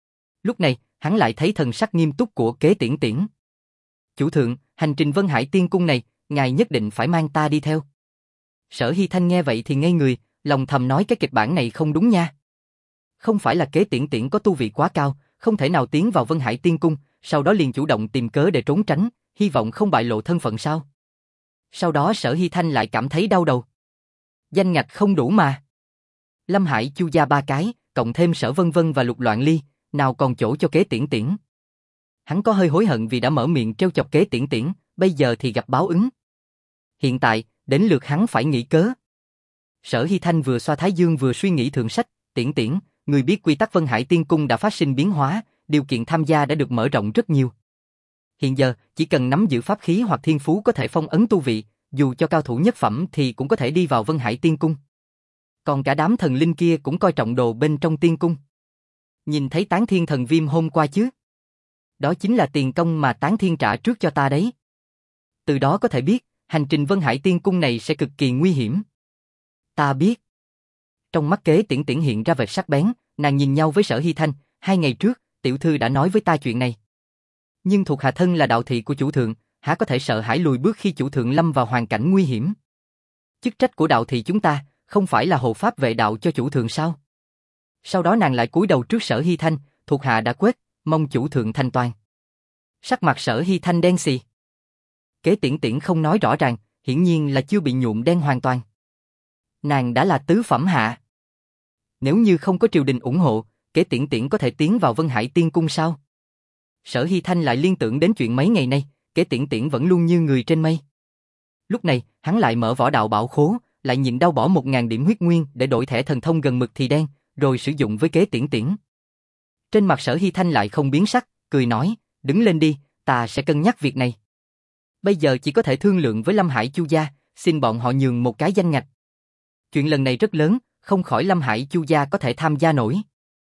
A: Lúc này, hắn lại thấy thần sắc nghiêm túc của Kế Tiễn Tiễn. Chủ thượng, hành trình Vân Hải Tiên Cung này, ngài nhất định phải mang ta đi theo. Sở Hy Thanh nghe vậy thì ngây người, lòng thầm nói cái kịch bản này không đúng nha. Không phải là Kế Tiễn Tiễn có tu vị quá cao, không thể nào tiến vào Vân Hải Tiên Cung, sau đó liền chủ động tìm cớ để trốn tránh, hy vọng không bại lộ thân phận sao? Sau đó Sở Hy Thanh lại cảm thấy đau đầu. Danh ngạch không đủ mà. Lâm Hải Chu gia ba cái, cộng thêm Sở Vân Vân và Lục Loạn Ly, nào còn chỗ cho Kế Tiễn Tiễn. Hắn có hơi hối hận vì đã mở miệng trêu chọc Kế Tiễn Tiễn, bây giờ thì gặp báo ứng. Hiện tại, đến lượt hắn phải nghĩ cớ. Sở Hy Thanh vừa xoa thái dương vừa suy nghĩ thượng sách, Tiễn Tiễn, người biết quy tắc Vân Hải Tiên Cung đã phát sinh biến hóa, điều kiện tham gia đã được mở rộng rất nhiều. Hiện giờ, chỉ cần nắm giữ pháp khí hoặc thiên phú có thể phong ấn tu vị, dù cho cao thủ nhất phẩm thì cũng có thể đi vào Vân Hải Tiên Cung. Còn cả đám thần linh kia cũng coi trọng đồ bên trong tiên cung. Nhìn thấy Tán Thiên thần viêm hôm qua chứ? Đó chính là tiền công mà Tán Thiên trả trước cho ta đấy. Từ đó có thể biết, hành trình Vân Hải Tiên Cung này sẽ cực kỳ nguy hiểm. Ta biết. Trong mắt Kế Tiễn Tiễn hiện ra vệt sắc bén, nàng nhìn nhau với Sở Hy Thanh, hai ngày trước, tiểu thư đã nói với ta chuyện này. Nhưng thuộc hạ thân là đạo thị của chủ thượng, há có thể sợ hãi lùi bước khi chủ thượng lâm vào hoàn cảnh nguy hiểm. Chức trách của đạo thị chúng ta, không phải là hộ pháp vệ đạo cho chủ thượng sao? Sau đó nàng lại cúi đầu trước Sở Hy Thanh, thuộc hạ đã quyết, mong chủ thượng thanh toàn. Sắc mặt Sở Hy Thanh đen xì. Kế Tiễn Tiễn không nói rõ ràng, hiển nhiên là chưa bị nhuộm đen hoàn toàn. Nàng đã là tứ phẩm hạ. Nếu như không có triều đình ủng hộ, Kế Tiễn Tiễn có thể tiến vào Vân Hải Tiên Cung sao? Sở Hy Thanh lại liên tưởng đến chuyện mấy ngày nay, Kế Tiễn Tiễn vẫn luôn như người trên mây. Lúc này, hắn lại mở võ đạo bảo khố, lại nhịn đau bỏ một ngàn điểm huyết nguyên để đổi thẻ thần thông gần mực thì đen, rồi sử dụng với Kế Tiễn Tiễn. Trên mặt Sở Hy Thanh lại không biến sắc, cười nói, đứng lên đi, ta sẽ cân nhắc việc này. Bây giờ chỉ có thể thương lượng với Lâm Hải Chu gia, xin bọn họ nhường một cái danh ngạch. Chuyện lần này rất lớn, không khỏi Lâm Hải Chu gia có thể tham gia nổi.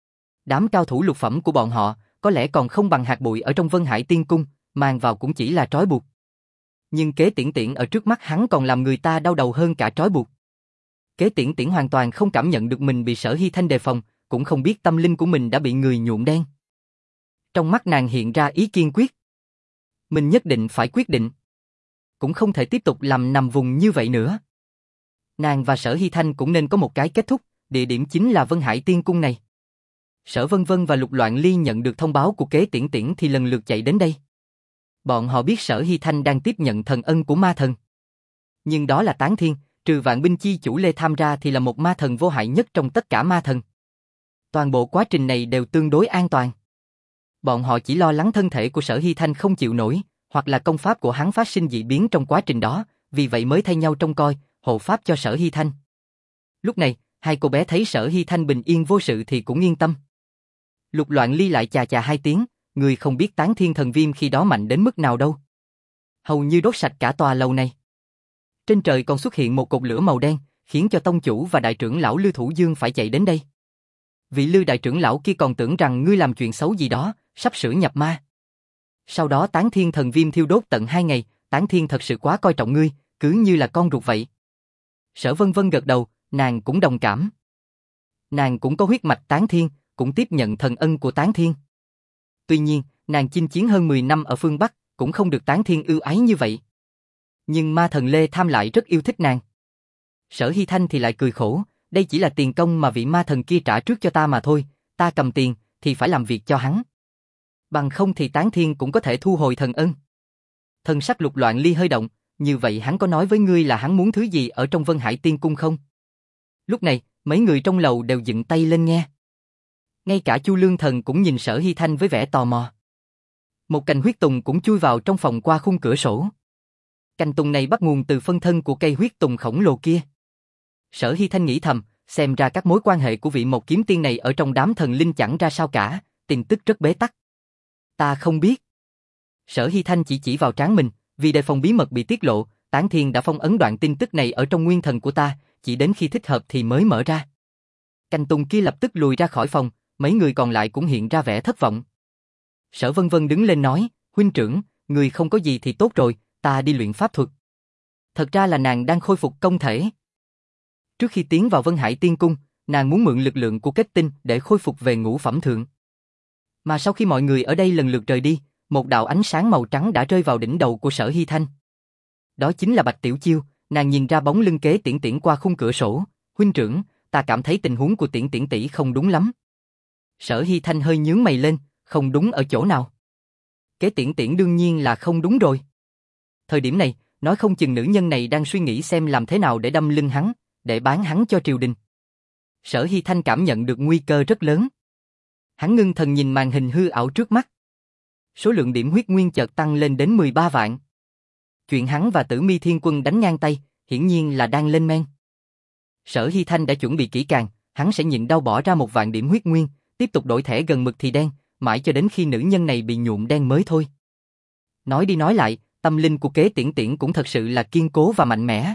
A: Đám cao thủ lục phẩm của bọn họ, có lẽ còn không bằng hạt bụi ở trong Vân Hải Tiên Cung, mang vào cũng chỉ là trói buộc. Nhưng Kế Tiễn Tiễn ở trước mắt hắn còn làm người ta đau đầu hơn cả trói buộc. Kế Tiễn Tiễn hoàn toàn không cảm nhận được mình bị Sở Hy Thanh đề phòng, cũng không biết tâm linh của mình đã bị người nhuộm đen. Trong mắt nàng hiện ra ý kiên quyết. Mình nhất định phải quyết định. Cũng không thể tiếp tục làm nằm vùng như vậy nữa. Nàng và Sở Hy Thanh cũng nên có một cái kết thúc, địa điểm chính là Vân Hải Tiên Cung này. Sở Vân Vân và Lục Loạn Ly nhận được thông báo của Kế Tiễn Tiễn thì lần lượt chạy đến đây. Bọn họ biết Sở Hy Thanh đang tiếp nhận thần ân của ma thần. Nhưng đó là Tán Thiên, trừ Vạn Binh Chi chủ Lê Tham ra thì là một ma thần vô hại nhất trong tất cả ma thần. Toàn bộ quá trình này đều tương đối an toàn. Bọn họ chỉ lo lắng thân thể của Sở Hy Thanh không chịu nổi, hoặc là công pháp của hắn phát sinh dị biến trong quá trình đó, vì vậy mới thay nhau trông coi, hộ pháp cho Sở Hy Thanh. Lúc này, hai cô bé thấy Sở Hy Thanh bình yên vô sự thì cũng yên tâm. Lục Loạn Ly lại chà chà hai tiếng, người không biết Tán Thiên thần viêm khi đó mạnh đến mức nào đâu. Hầu như đốt sạch cả tòa lầu này. Trên trời còn xuất hiện một cột lửa màu đen, khiến cho tông chủ và đại trưởng lão Lư Thủ Dương phải chạy đến đây. Vị Lư đại trưởng lão kia còn tưởng rằng ngươi làm chuyện xấu gì đó, sắp sửa nhập ma. Sau đó Tán Thiên thần viêm thiêu đốt tận hai ngày, Tán Thiên thật sự quá coi trọng ngươi, cứ như là con ruột vậy. Sở Vân Vân gật đầu, nàng cũng đồng cảm. Nàng cũng có huyết mạch Tán Thiên, cũng tiếp nhận thần ân của Tán Thiên. Tuy nhiên, nàng chinh chiến hơn mười năm ở phương Bắc, cũng không được Tán Thiên ưu ái như vậy. Nhưng ma thần Lê Tham lại rất yêu thích nàng. Sở Hy Thanh thì lại cười khổ, đây chỉ là tiền công mà vị ma thần kia trả trước cho ta mà thôi, ta cầm tiền thì phải làm việc cho hắn. Bằng không thì Tán Thiên cũng có thể thu hồi thần ân. Thần sắc Lục Loạn Ly hơi động, như vậy hắn có nói với ngươi là hắn muốn thứ gì ở trong Vân Hải Tiên Cung không? Lúc này, mấy người trong lầu đều dựng tay lên nghe. Ngay cả Chu Lương Thần cũng nhìn Sở Hy Thanh với vẻ tò mò. Một cành huyết tùng cũng chui vào trong phòng qua khung cửa sổ. Cành tùng này bắt nguồn từ phân thân của cây huyết tùng khổng lồ kia. Sở Hy Thanh nghĩ thầm, xem ra các mối quan hệ của vị một kiếm tiên này ở trong đám thần linh chẳng ra sao cả, tin tức rất bế tắc. Ta không biết. Sở Hy Thanh chỉ chỉ vào trán mình, vì đề phòng bí mật bị tiết lộ, Tán Thiên đã phong ấn đoạn tin tức này ở trong nguyên thần của ta, chỉ đến khi thích hợp thì mới mở ra. Cành tùng kia lập tức lùi ra khỏi phòng, mấy người còn lại cũng hiện ra vẻ thất vọng. Sở Vân Vân đứng lên nói, huynh trưởng, người không có gì thì tốt rồi, ta đi luyện pháp thuật. Thật ra là nàng đang khôi phục công thể. Trước khi tiến vào Vân Hải Tiên Cung, nàng muốn mượn lực lượng của kết tinh để khôi phục về ngũ phẩm thượng. Mà sau khi mọi người ở đây lần lượt rời đi, một đạo ánh sáng màu trắng đã rơi vào đỉnh đầu của Sở Hy Thanh. Đó chính là Bạch Tiểu Chiêu, nàng nhìn ra bóng lưng Kế Tiễn Tiễn qua khung cửa sổ, huynh trưởng, ta cảm thấy tình huống của Tiễn Tiễn tỷ không đúng lắm. Sở Hy Thanh hơi nhướng mày lên, không đúng ở chỗ nào? Kế Tiễn Tiễn đương nhiên là không đúng rồi. Thời điểm này, nói không chừng nữ nhân này đang suy nghĩ xem làm thế nào để đâm lưng hắn, để bán hắn cho triều đình. Sở Hy Thanh cảm nhận được nguy cơ rất lớn. Hắn ngưng thần nhìn màn hình hư ảo trước mắt. Số lượng điểm huyết nguyên chợt tăng lên đến mười ba vạn. Chuyện hắn và Tử Mi Thiên Quân đánh ngang tay, hiển nhiên là đang lên men. Sở Hy Thanh đã chuẩn bị kỹ càng, hắn sẽ nhịn đau bỏ ra một vạn điểm huyết nguyên, tiếp tục đổi thẻ gần mực thì đen, mãi cho đến khi nữ nhân này bị nhuộm đen mới thôi. Nói đi nói lại, tâm linh của Kế Tiễn Tiễn cũng thật sự là kiên cố và mạnh mẽ.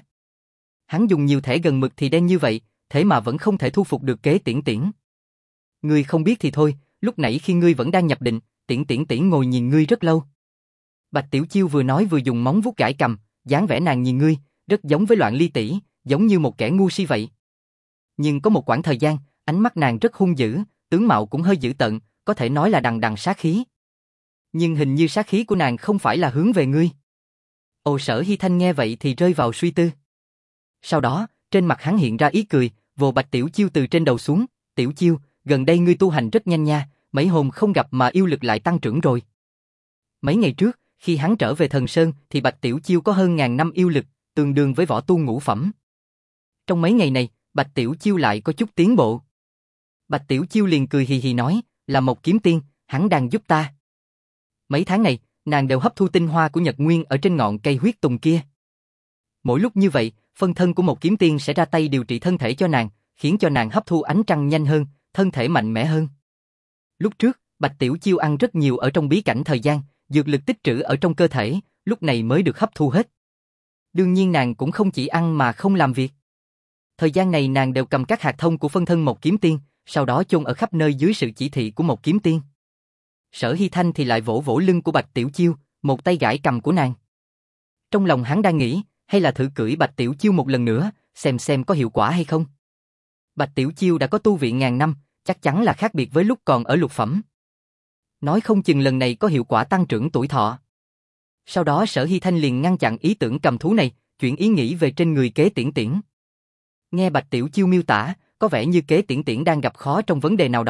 A: Hắn dùng nhiều thẻ gần mực thì đen như vậy, thế mà vẫn không thể thu phục được Kế Tiễn Tiễn. Ngươi không biết thì thôi, lúc nãy khi ngươi vẫn đang nhập định, Tiễn Tiễn tỷ ngồi nhìn ngươi rất lâu. Bạch Tiểu Chiêu vừa nói vừa dùng móng vuốt gãi cầm, dáng vẻ nàng nhìn ngươi, rất giống với Loạn Ly tỷ, giống như một kẻ ngu si vậy. Nhưng có một quãng thời gian, ánh mắt nàng rất hung dữ, tướng mạo cũng hơi dữ tợn, có thể nói là đằng đằng sát khí. Nhưng hình như sát khí của nàng không phải là hướng về ngươi. Ồ, Sở Hy Thanh nghe vậy thì rơi vào suy tư. Sau đó, trên mặt hắn hiện ra ý cười, vồ Bạch Tiểu Chiêu từ trên đầu xuống, Tiểu Chiêu, gần đây ngươi tu hành rất nhanh nha, mấy hôm không gặp mà yêu lực lại tăng trưởng rồi. Mấy ngày trước, khi hắn trở về Thần Sơn thì Bạch Tiểu Chiêu có hơn ngàn năm yêu lực, tương đương với võ tu ngũ phẩm. Trong mấy ngày này, Bạch Tiểu Chiêu lại có chút tiến bộ. Bạch Tiểu Chiêu liền cười hì hì nói, là một kiếm tiên, hắn đang giúp ta. Mấy tháng này, nàng đều hấp thu tinh hoa của Nhật Nguyên ở trên ngọn cây huyết tùng kia. Mỗi lúc như vậy, phân thân của một kiếm tiên sẽ ra tay điều trị thân thể cho nàng, khiến cho nàng hấp thu ánh trăng nhanh hơn, thân thể mạnh mẽ hơn. Lúc trước, Bạch Tiểu Chiêu ăn rất nhiều ở trong bí cảnh thời gian, dược lực tích trữ ở trong cơ thể, lúc này mới được hấp thu hết. Đương nhiên nàng cũng không chỉ ăn mà không làm việc. Thời gian này nàng đều cầm các hạt thông của phân thân một kiếm tiên, sau đó chôn ở khắp nơi dưới sự chỉ thị của một kiếm tiên. Sở Hy Thanh thì lại vỗ vỗ lưng của Bạch Tiểu Chiêu, một tay gãi cầm của nàng. Trong lòng hắn đang nghĩ, hay là thử cưỡi Bạch Tiểu Chiêu một lần nữa, xem xem có hiệu quả hay không. Bạch Tiểu Chiêu đã có tu viện ngàn năm, chắc chắn là khác biệt với lúc còn ở lục phẩm. Nói không chừng lần này có hiệu quả tăng trưởng tuổi thọ. Sau đó Sở Hy Thanh liền ngăn chặn ý tưởng cầm thú này, chuyển ý nghĩ về trên người Kế Tiễn Tiễn. Nghe Bạch Tiểu Chiêu miêu tả, có vẻ như Kế Tiễn Tiễn đang gặp khó trong vấn đề nào đó,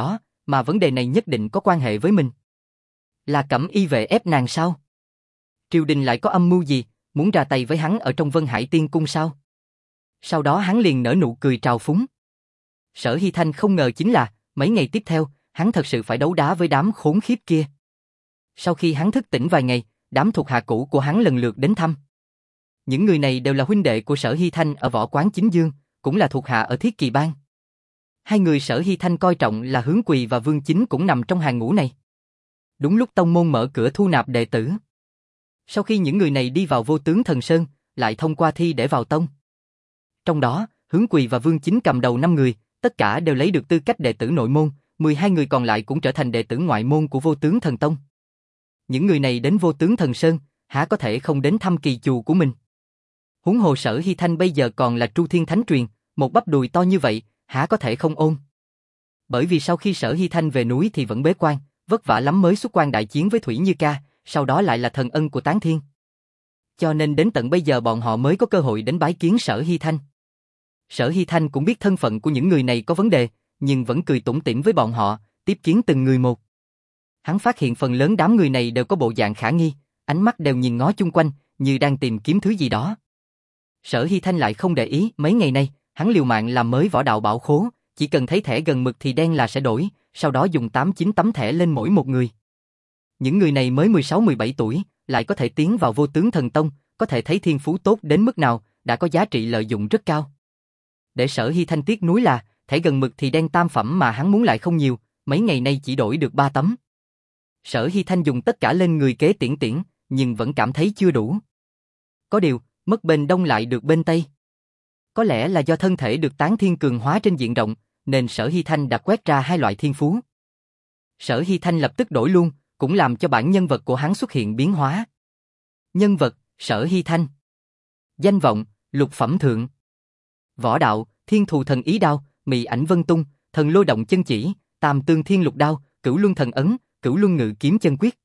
A: mà vấn đề này nhất định có quan hệ với mình. Là Cẩm Y vệ ép nàng sao? Triều đình lại có âm mưu gì, muốn ra tay với hắn ở trong Vân Hải Tiên Cung sao? Sau đó hắn liền nở nụ cười trào phúng. Sở Hy Thanh không ngờ chính là, mấy ngày tiếp theo, hắn thật sự phải đấu đá với đám khốn khiếp kia. Sau khi hắn thức tỉnh vài ngày, đám thuộc hạ cũ của hắn lần lượt đến thăm. Những người này đều là huynh đệ của Sở Hy Thanh ở Võ Quán Chính Dương, cũng là thuộc hạ ở Thiết Kỳ Bang. Hai người Sở Hy Thanh coi trọng là Hướng Quỳ và Vương Chính cũng nằm trong hàng ngũ này. Đúng lúc tông môn mở cửa thu nạp đệ tử. Sau khi những người này đi vào Vô Tướng Thần Sơn, lại thông qua thi để vào tông. Trong đó, Hướng Quỳ và Vương Chính cầm đầu năm người, tất cả đều lấy được tư cách đệ tử nội môn, mười hai người còn lại cũng trở thành đệ tử ngoại môn của Vô Tướng Thần Tông. Những người này đến Vô Tướng Thần Sơn, há có thể không đến thăm kỳ chù của mình. Huống hồ Sở Hy Thanh bây giờ còn là Tru Thiên Thánh Truyền, một bắp đùi to như vậy, há có thể không ôm. Bởi vì sau khi Sở Hy Thanh về núi thì vẫn bế quan, vất vả lắm mới xuất quan đại chiến với Thủy Như Ca, sau đó lại là thần ân của Tán Thiên. Cho nên đến tận bây giờ bọn họ mới có cơ hội đến bái kiến Sở Hy Thanh. Sở Hy Thanh cũng biết thân phận của những người này có vấn đề, nhưng vẫn cười tủm tỉm với bọn họ, tiếp kiến từng người một. Hắn phát hiện phần lớn đám người này đều có bộ dạng khả nghi, ánh mắt đều nhìn ngó chung quanh, như đang tìm kiếm thứ gì đó. Sở Hy Thanh lại không để ý, mấy ngày nay, hắn liều mạng làm mới võ đạo bảo khố, chỉ cần thấy thẻ gần mực thì đen là sẽ đổi, sau đó dùng tám chín tấm thẻ lên mỗi một người. Những người này mới mười sáu mười bảy tuổi, lại có thể tiến vào Vô Tướng Thần Tông, có thể thấy thiên phú tốt đến mức nào, đã có giá trị lợi dụng rất cao. Để Sở Hy Thanh tiếc nuối là, thẻ gần mực thì đen tam phẩm mà hắn muốn lại không nhiều, mấy ngày nay chỉ đổi được ba tấm. Sở Hy Thanh dùng tất cả lên người kế tiễn tiễn, nhưng vẫn cảm thấy chưa đủ. Có điều, mất bên đông lại được bên tây. Có lẽ là do thân thể được Tán Thiên cường hóa trên diện rộng, nên Sở Hy Thanh đã quét ra hai loại thiên phú. Sở Hy Thanh lập tức đổi luôn, cũng làm cho bản nhân vật của hắn xuất hiện biến hóa. Nhân vật, Sở Hy Thanh. Danh vọng, lục phẩm thượng. Võ đạo, Thiên Thù Thần Ý Đao, Mị Ảnh Vân Tung, Thần Lôi Động Chân Chỉ, Tam Tương Thiên Lục Đao, Cửu Luân Thần Ấn, Cửu Luân Ngự Kiếm Chân Quyết.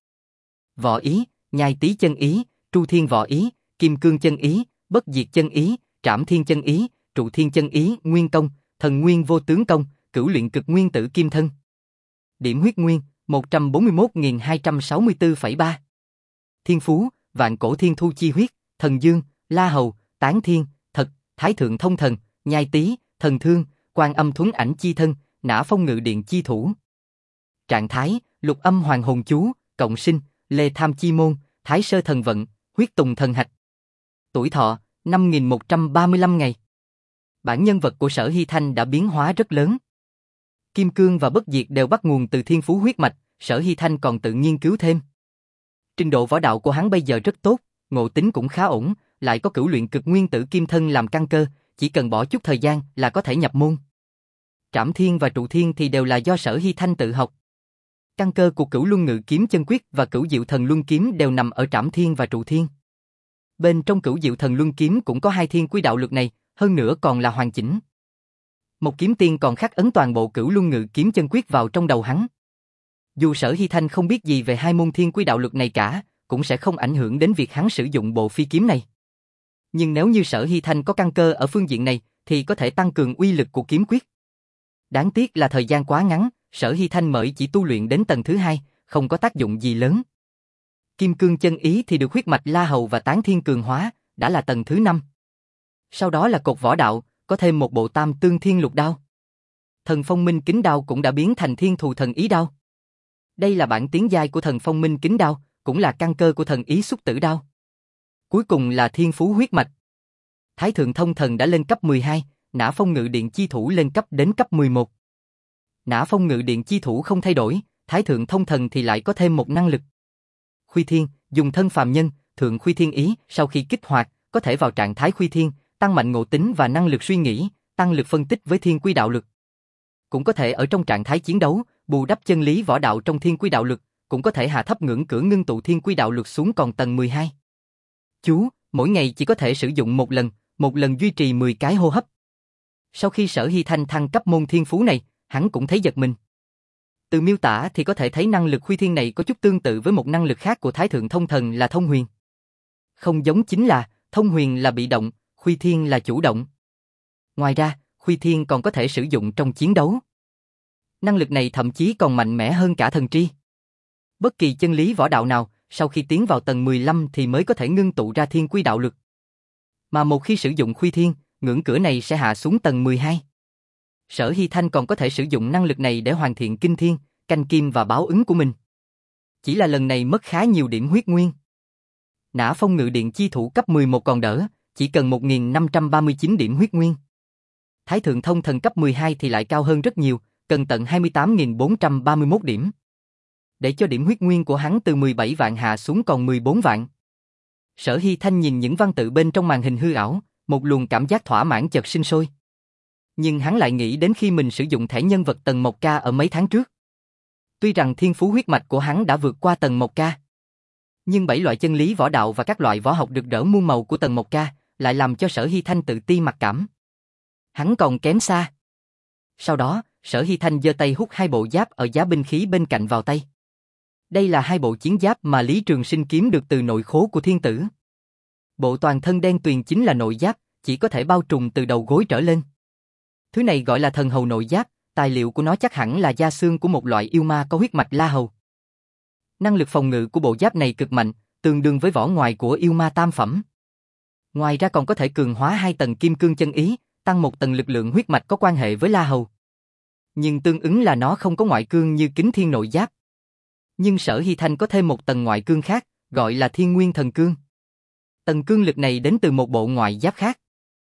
A: Võ ý, Nhai Tý Chân Ý, Tru Thiên Võ Ý, Kim Cương Chân Ý, Bất Diệt Chân Ý, Trảm Thiên Chân Ý, Trụ Thiên Chân Ý, Nguyên Công, Thần Nguyên Vô Tướng Công, Cửu Luyện Cực Nguyên Tử Kim Thân. Điểm huyết nguyên, một trăm bốn mươi mốt nghìn hai trăm sáu mươi tư phẩy ba. Thiên phú, Vạn Cổ Thiên Thu Chi Huyết, Thần Dương, La Hầu, Tán Thiên, Thật, Thái Thượng Thông Thần, Nhai Tý, Thần Thương, Quan Âm Thuấn Ảnh Chi Thân, Nã Phong Ngự Điện Chi Thủ. Trạng thái, Lục Âm Hoàng Hồn Chú, Cộng Sinh, Lê Tham Chi Môn, Thái Sơ Thần Vận, Huyết Tùng Thần Hạch. Tuổi thọ, năm nghìn một trăm ba mươi lăm ngày. Bản nhân vật của Sở Hy Thanh đã biến hóa rất lớn. Kim Cương và Bất Diệt đều bắt nguồn từ thiên phú huyết mạch, Sở Hy Thanh còn tự nghiên cứu thêm. Trình độ võ đạo của hắn bây giờ rất tốt, ngộ tính cũng khá ổn, lại có Cửu Luyện Cực Nguyên Tử Kim Thân làm căn cơ, chỉ cần bỏ chút thời gian là có thể nhập môn. Trảm Thiên và Trụ Thiên thì đều là do Sở Hy Thanh tự học. Căn cơ của Cửu Luân Ngự Kiếm Chân Quyết và Cửu Diệu Thần Luân Kiếm đều nằm ở Trảm Thiên và Trụ Thiên. Bên trong Cửu Diệu Thần Luân Kiếm cũng có hai thiên quy đạo lực này, hơn nữa còn là hoàn chỉnh. Một kiếm tiên còn khắc ấn toàn bộ Cửu Luân Ngự Kiếm Chân Quyết vào trong đầu hắn. Dù Sở Hy Thanh không biết gì về hai môn thiên quy đạo lực này cả, cũng sẽ không ảnh hưởng đến việc hắn sử dụng bộ phi kiếm này. Nhưng nếu như Sở Hy Thanh có căn cơ ở phương diện này, thì có thể tăng cường uy lực của kiếm quyết. Đáng tiếc là thời gian quá ngắn, Sở Hy Thanh mới chỉ tu luyện đến tầng thứ hai, không có tác dụng gì lớn. Kim Cương Chân Ý thì được huyết mạch La Hầu và Tán Thiên cường hóa, đã là tầng thứ năm. Sau đó là cột võ đạo, có thêm một bộ Tam Tương Thiên Lục Đao. Thần Phong Minh Kính Đao cũng đã biến thành Thiên Thù Thần Ý Đao. Đây là bản tiến giai của Thần Phong Minh Kính Đao, cũng là căn cơ của Thần Ý Xúc Tử Đao. Cuối cùng là Thiên Phú huyết mạch. Thái Thượng Thông Thần đã lên cấp mười hai, Nã Phong Ngự Điện Chi Thủ lên cấp đến cấp mười một. Nã Phong Ngự Điện Chi Thủ không thay đổi, Thái Thượng Thông Thần thì lại có thêm một năng lực. Khuy Thiên, dùng thân phàm nhân, Thượng Khuy Thiên Ý, sau khi kích hoạt, có thể vào trạng thái Khuy Thiên, tăng mạnh ngộ tính và năng lực suy nghĩ, tăng lực phân tích với thiên quy đạo lực. Cũng có thể ở trong trạng thái chiến đấu, bù đắp chân lý võ đạo trong thiên quy đạo lực, cũng có thể hạ thấp ngưỡng cửa ngưng tụ thiên quy đạo lực xuống còn tầng mười hai. Chú, mỗi ngày chỉ có thể sử dụng một lần, một lần duy trì mười cái hô hấp. Sau khi Sở Hy Thanh thăng cấp môn thiên phú này, hắn cũng thấy giật mình. Từ miêu tả thì có thể thấy năng lực Khuy Thiên này có chút tương tự với một năng lực khác của Thái Thượng Thông Thần là Thông Huyền. Không giống chính là, Thông Huyền là bị động, Khuy Thiên là chủ động. Ngoài ra, Khuy Thiên còn có thể sử dụng trong chiến đấu. Năng lực này thậm chí còn mạnh mẽ hơn cả thần tri. Bất kỳ chân lý võ đạo nào, sau khi tiến vào tầng mười lăm thì mới có thể ngưng tụ ra thiên quy đạo lực. Mà một khi sử dụng khuy thiên, ngưỡng cửa này sẽ hạ xuống tầng mười hai. Sở Hy Thanh còn có thể sử dụng năng lực này để hoàn thiện kinh thiên, canh kim và báo ứng của mình. Chỉ là lần này mất khá nhiều điểm huyết nguyên. Nã Phong Ngự Điện chi thủ cấp mười một còn đỡ, chỉ cần một nghìn năm trăm ba mươi chín điểm huyết nguyên. Thái Thượng Thông Thần cấp mười hai thì lại cao hơn rất nhiều, cần tận hai mươi tám nghìn bốn trăm ba mươi mốt điểm. Để cho điểm huyết nguyên của hắn từ mười bảy vạn hạ xuống còn mười bốn vạn. Sở Hy Thanh nhìn những văn tự bên trong màn hình hư ảo, một luồng cảm giác thỏa mãn chợt sinh sôi. Nhưng hắn lại nghĩ đến khi mình sử dụng thẻ nhân vật tầng một K ở mấy tháng trước. Tuy rằng thiên phú huyết mạch của hắn đã vượt qua tầng một K, nhưng bảy loại chân lý võ đạo và các loại võ học rực rỡ muôn màu của tầng một K lại làm cho Sở Hy Thanh tự ti mặc cảm. Hắn còn kém xa. Sau đó, Sở Hy Thanh giơ tay hút hai bộ giáp ở giá binh khí bên cạnh vào tay. Đây là hai bộ chiến giáp mà Lý Trường Sinh kiếm được từ nội khố của thiên tử. Bộ toàn thân đen tuyền chính là nội giáp, chỉ có thể bao trùm từ đầu gối trở lên. Thứ này gọi là thần hầu nội giáp, tài liệu của nó chắc hẳn là da xương của một loại yêu ma có huyết mạch La Hầu. Năng lực phòng ngự của bộ giáp này cực mạnh, tương đương với vỏ ngoài của yêu ma tam phẩm. Ngoài ra còn có thể cường hóa hai tầng kim cương chân ý, tăng một tầng lực lượng huyết mạch có quan hệ với La Hầu. Nhưng tương ứng là nó không có ngoại cương như kính thiên nội giáp. Nhưng Sở Hy Thanh có thêm một tầng ngoại cương khác, gọi là thiên nguyên thần cương. Tầng cương lực này đến từ một bộ ngoại giáp khác.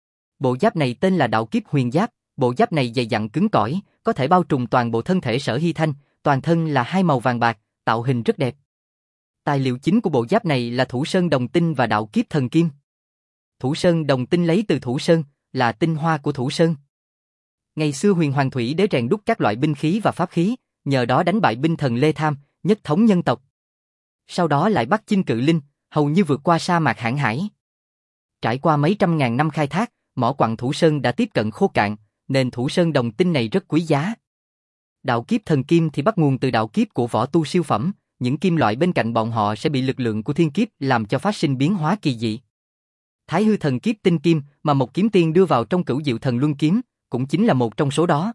A: Bộ giáp này tên là đạo kiếp huyền giáp, bộ giáp này dày dặn cứng cỏi, có thể bao trùm toàn bộ thân thể Sở Hy Thanh, toàn thân là hai màu vàng bạc, tạo hình rất đẹp. Tài liệu chính của bộ giáp này là thủ sơn đồng tinh và đạo kiếp thần kim. Thủ sơn đồng tinh lấy từ thủ sơn, là tinh hoa của thủ sơn. Ngày xưa Huyền Hoàng Thủy Đế rèn đúc các loại binh khí và pháp khí, nhờ đó đánh bại binh thần Lê Tham, nhất thống nhân tộc. Sau đó lại bắt chinh cự linh, hầu như vượt qua sa mạc Hãn Hải. Trải qua mấy trăm ngàn năm khai thác, mỏ quặng thủ sơn đã tiếp cận khô cạn, nên thủ sơn đồng tinh này rất quý giá. Đạo kiếp thần kim thì bắt nguồn từ đạo kiếp của võ tu siêu phẩm, những kim loại bên cạnh bọn họ sẽ bị lực lượng của thiên kiếp làm cho phát sinh biến hóa kỳ dị. Thái hư thần kiếp tinh kim mà một kiếm tiên đưa vào trong cửu diệu thần luân kiếm, cũng chính là một trong số đó.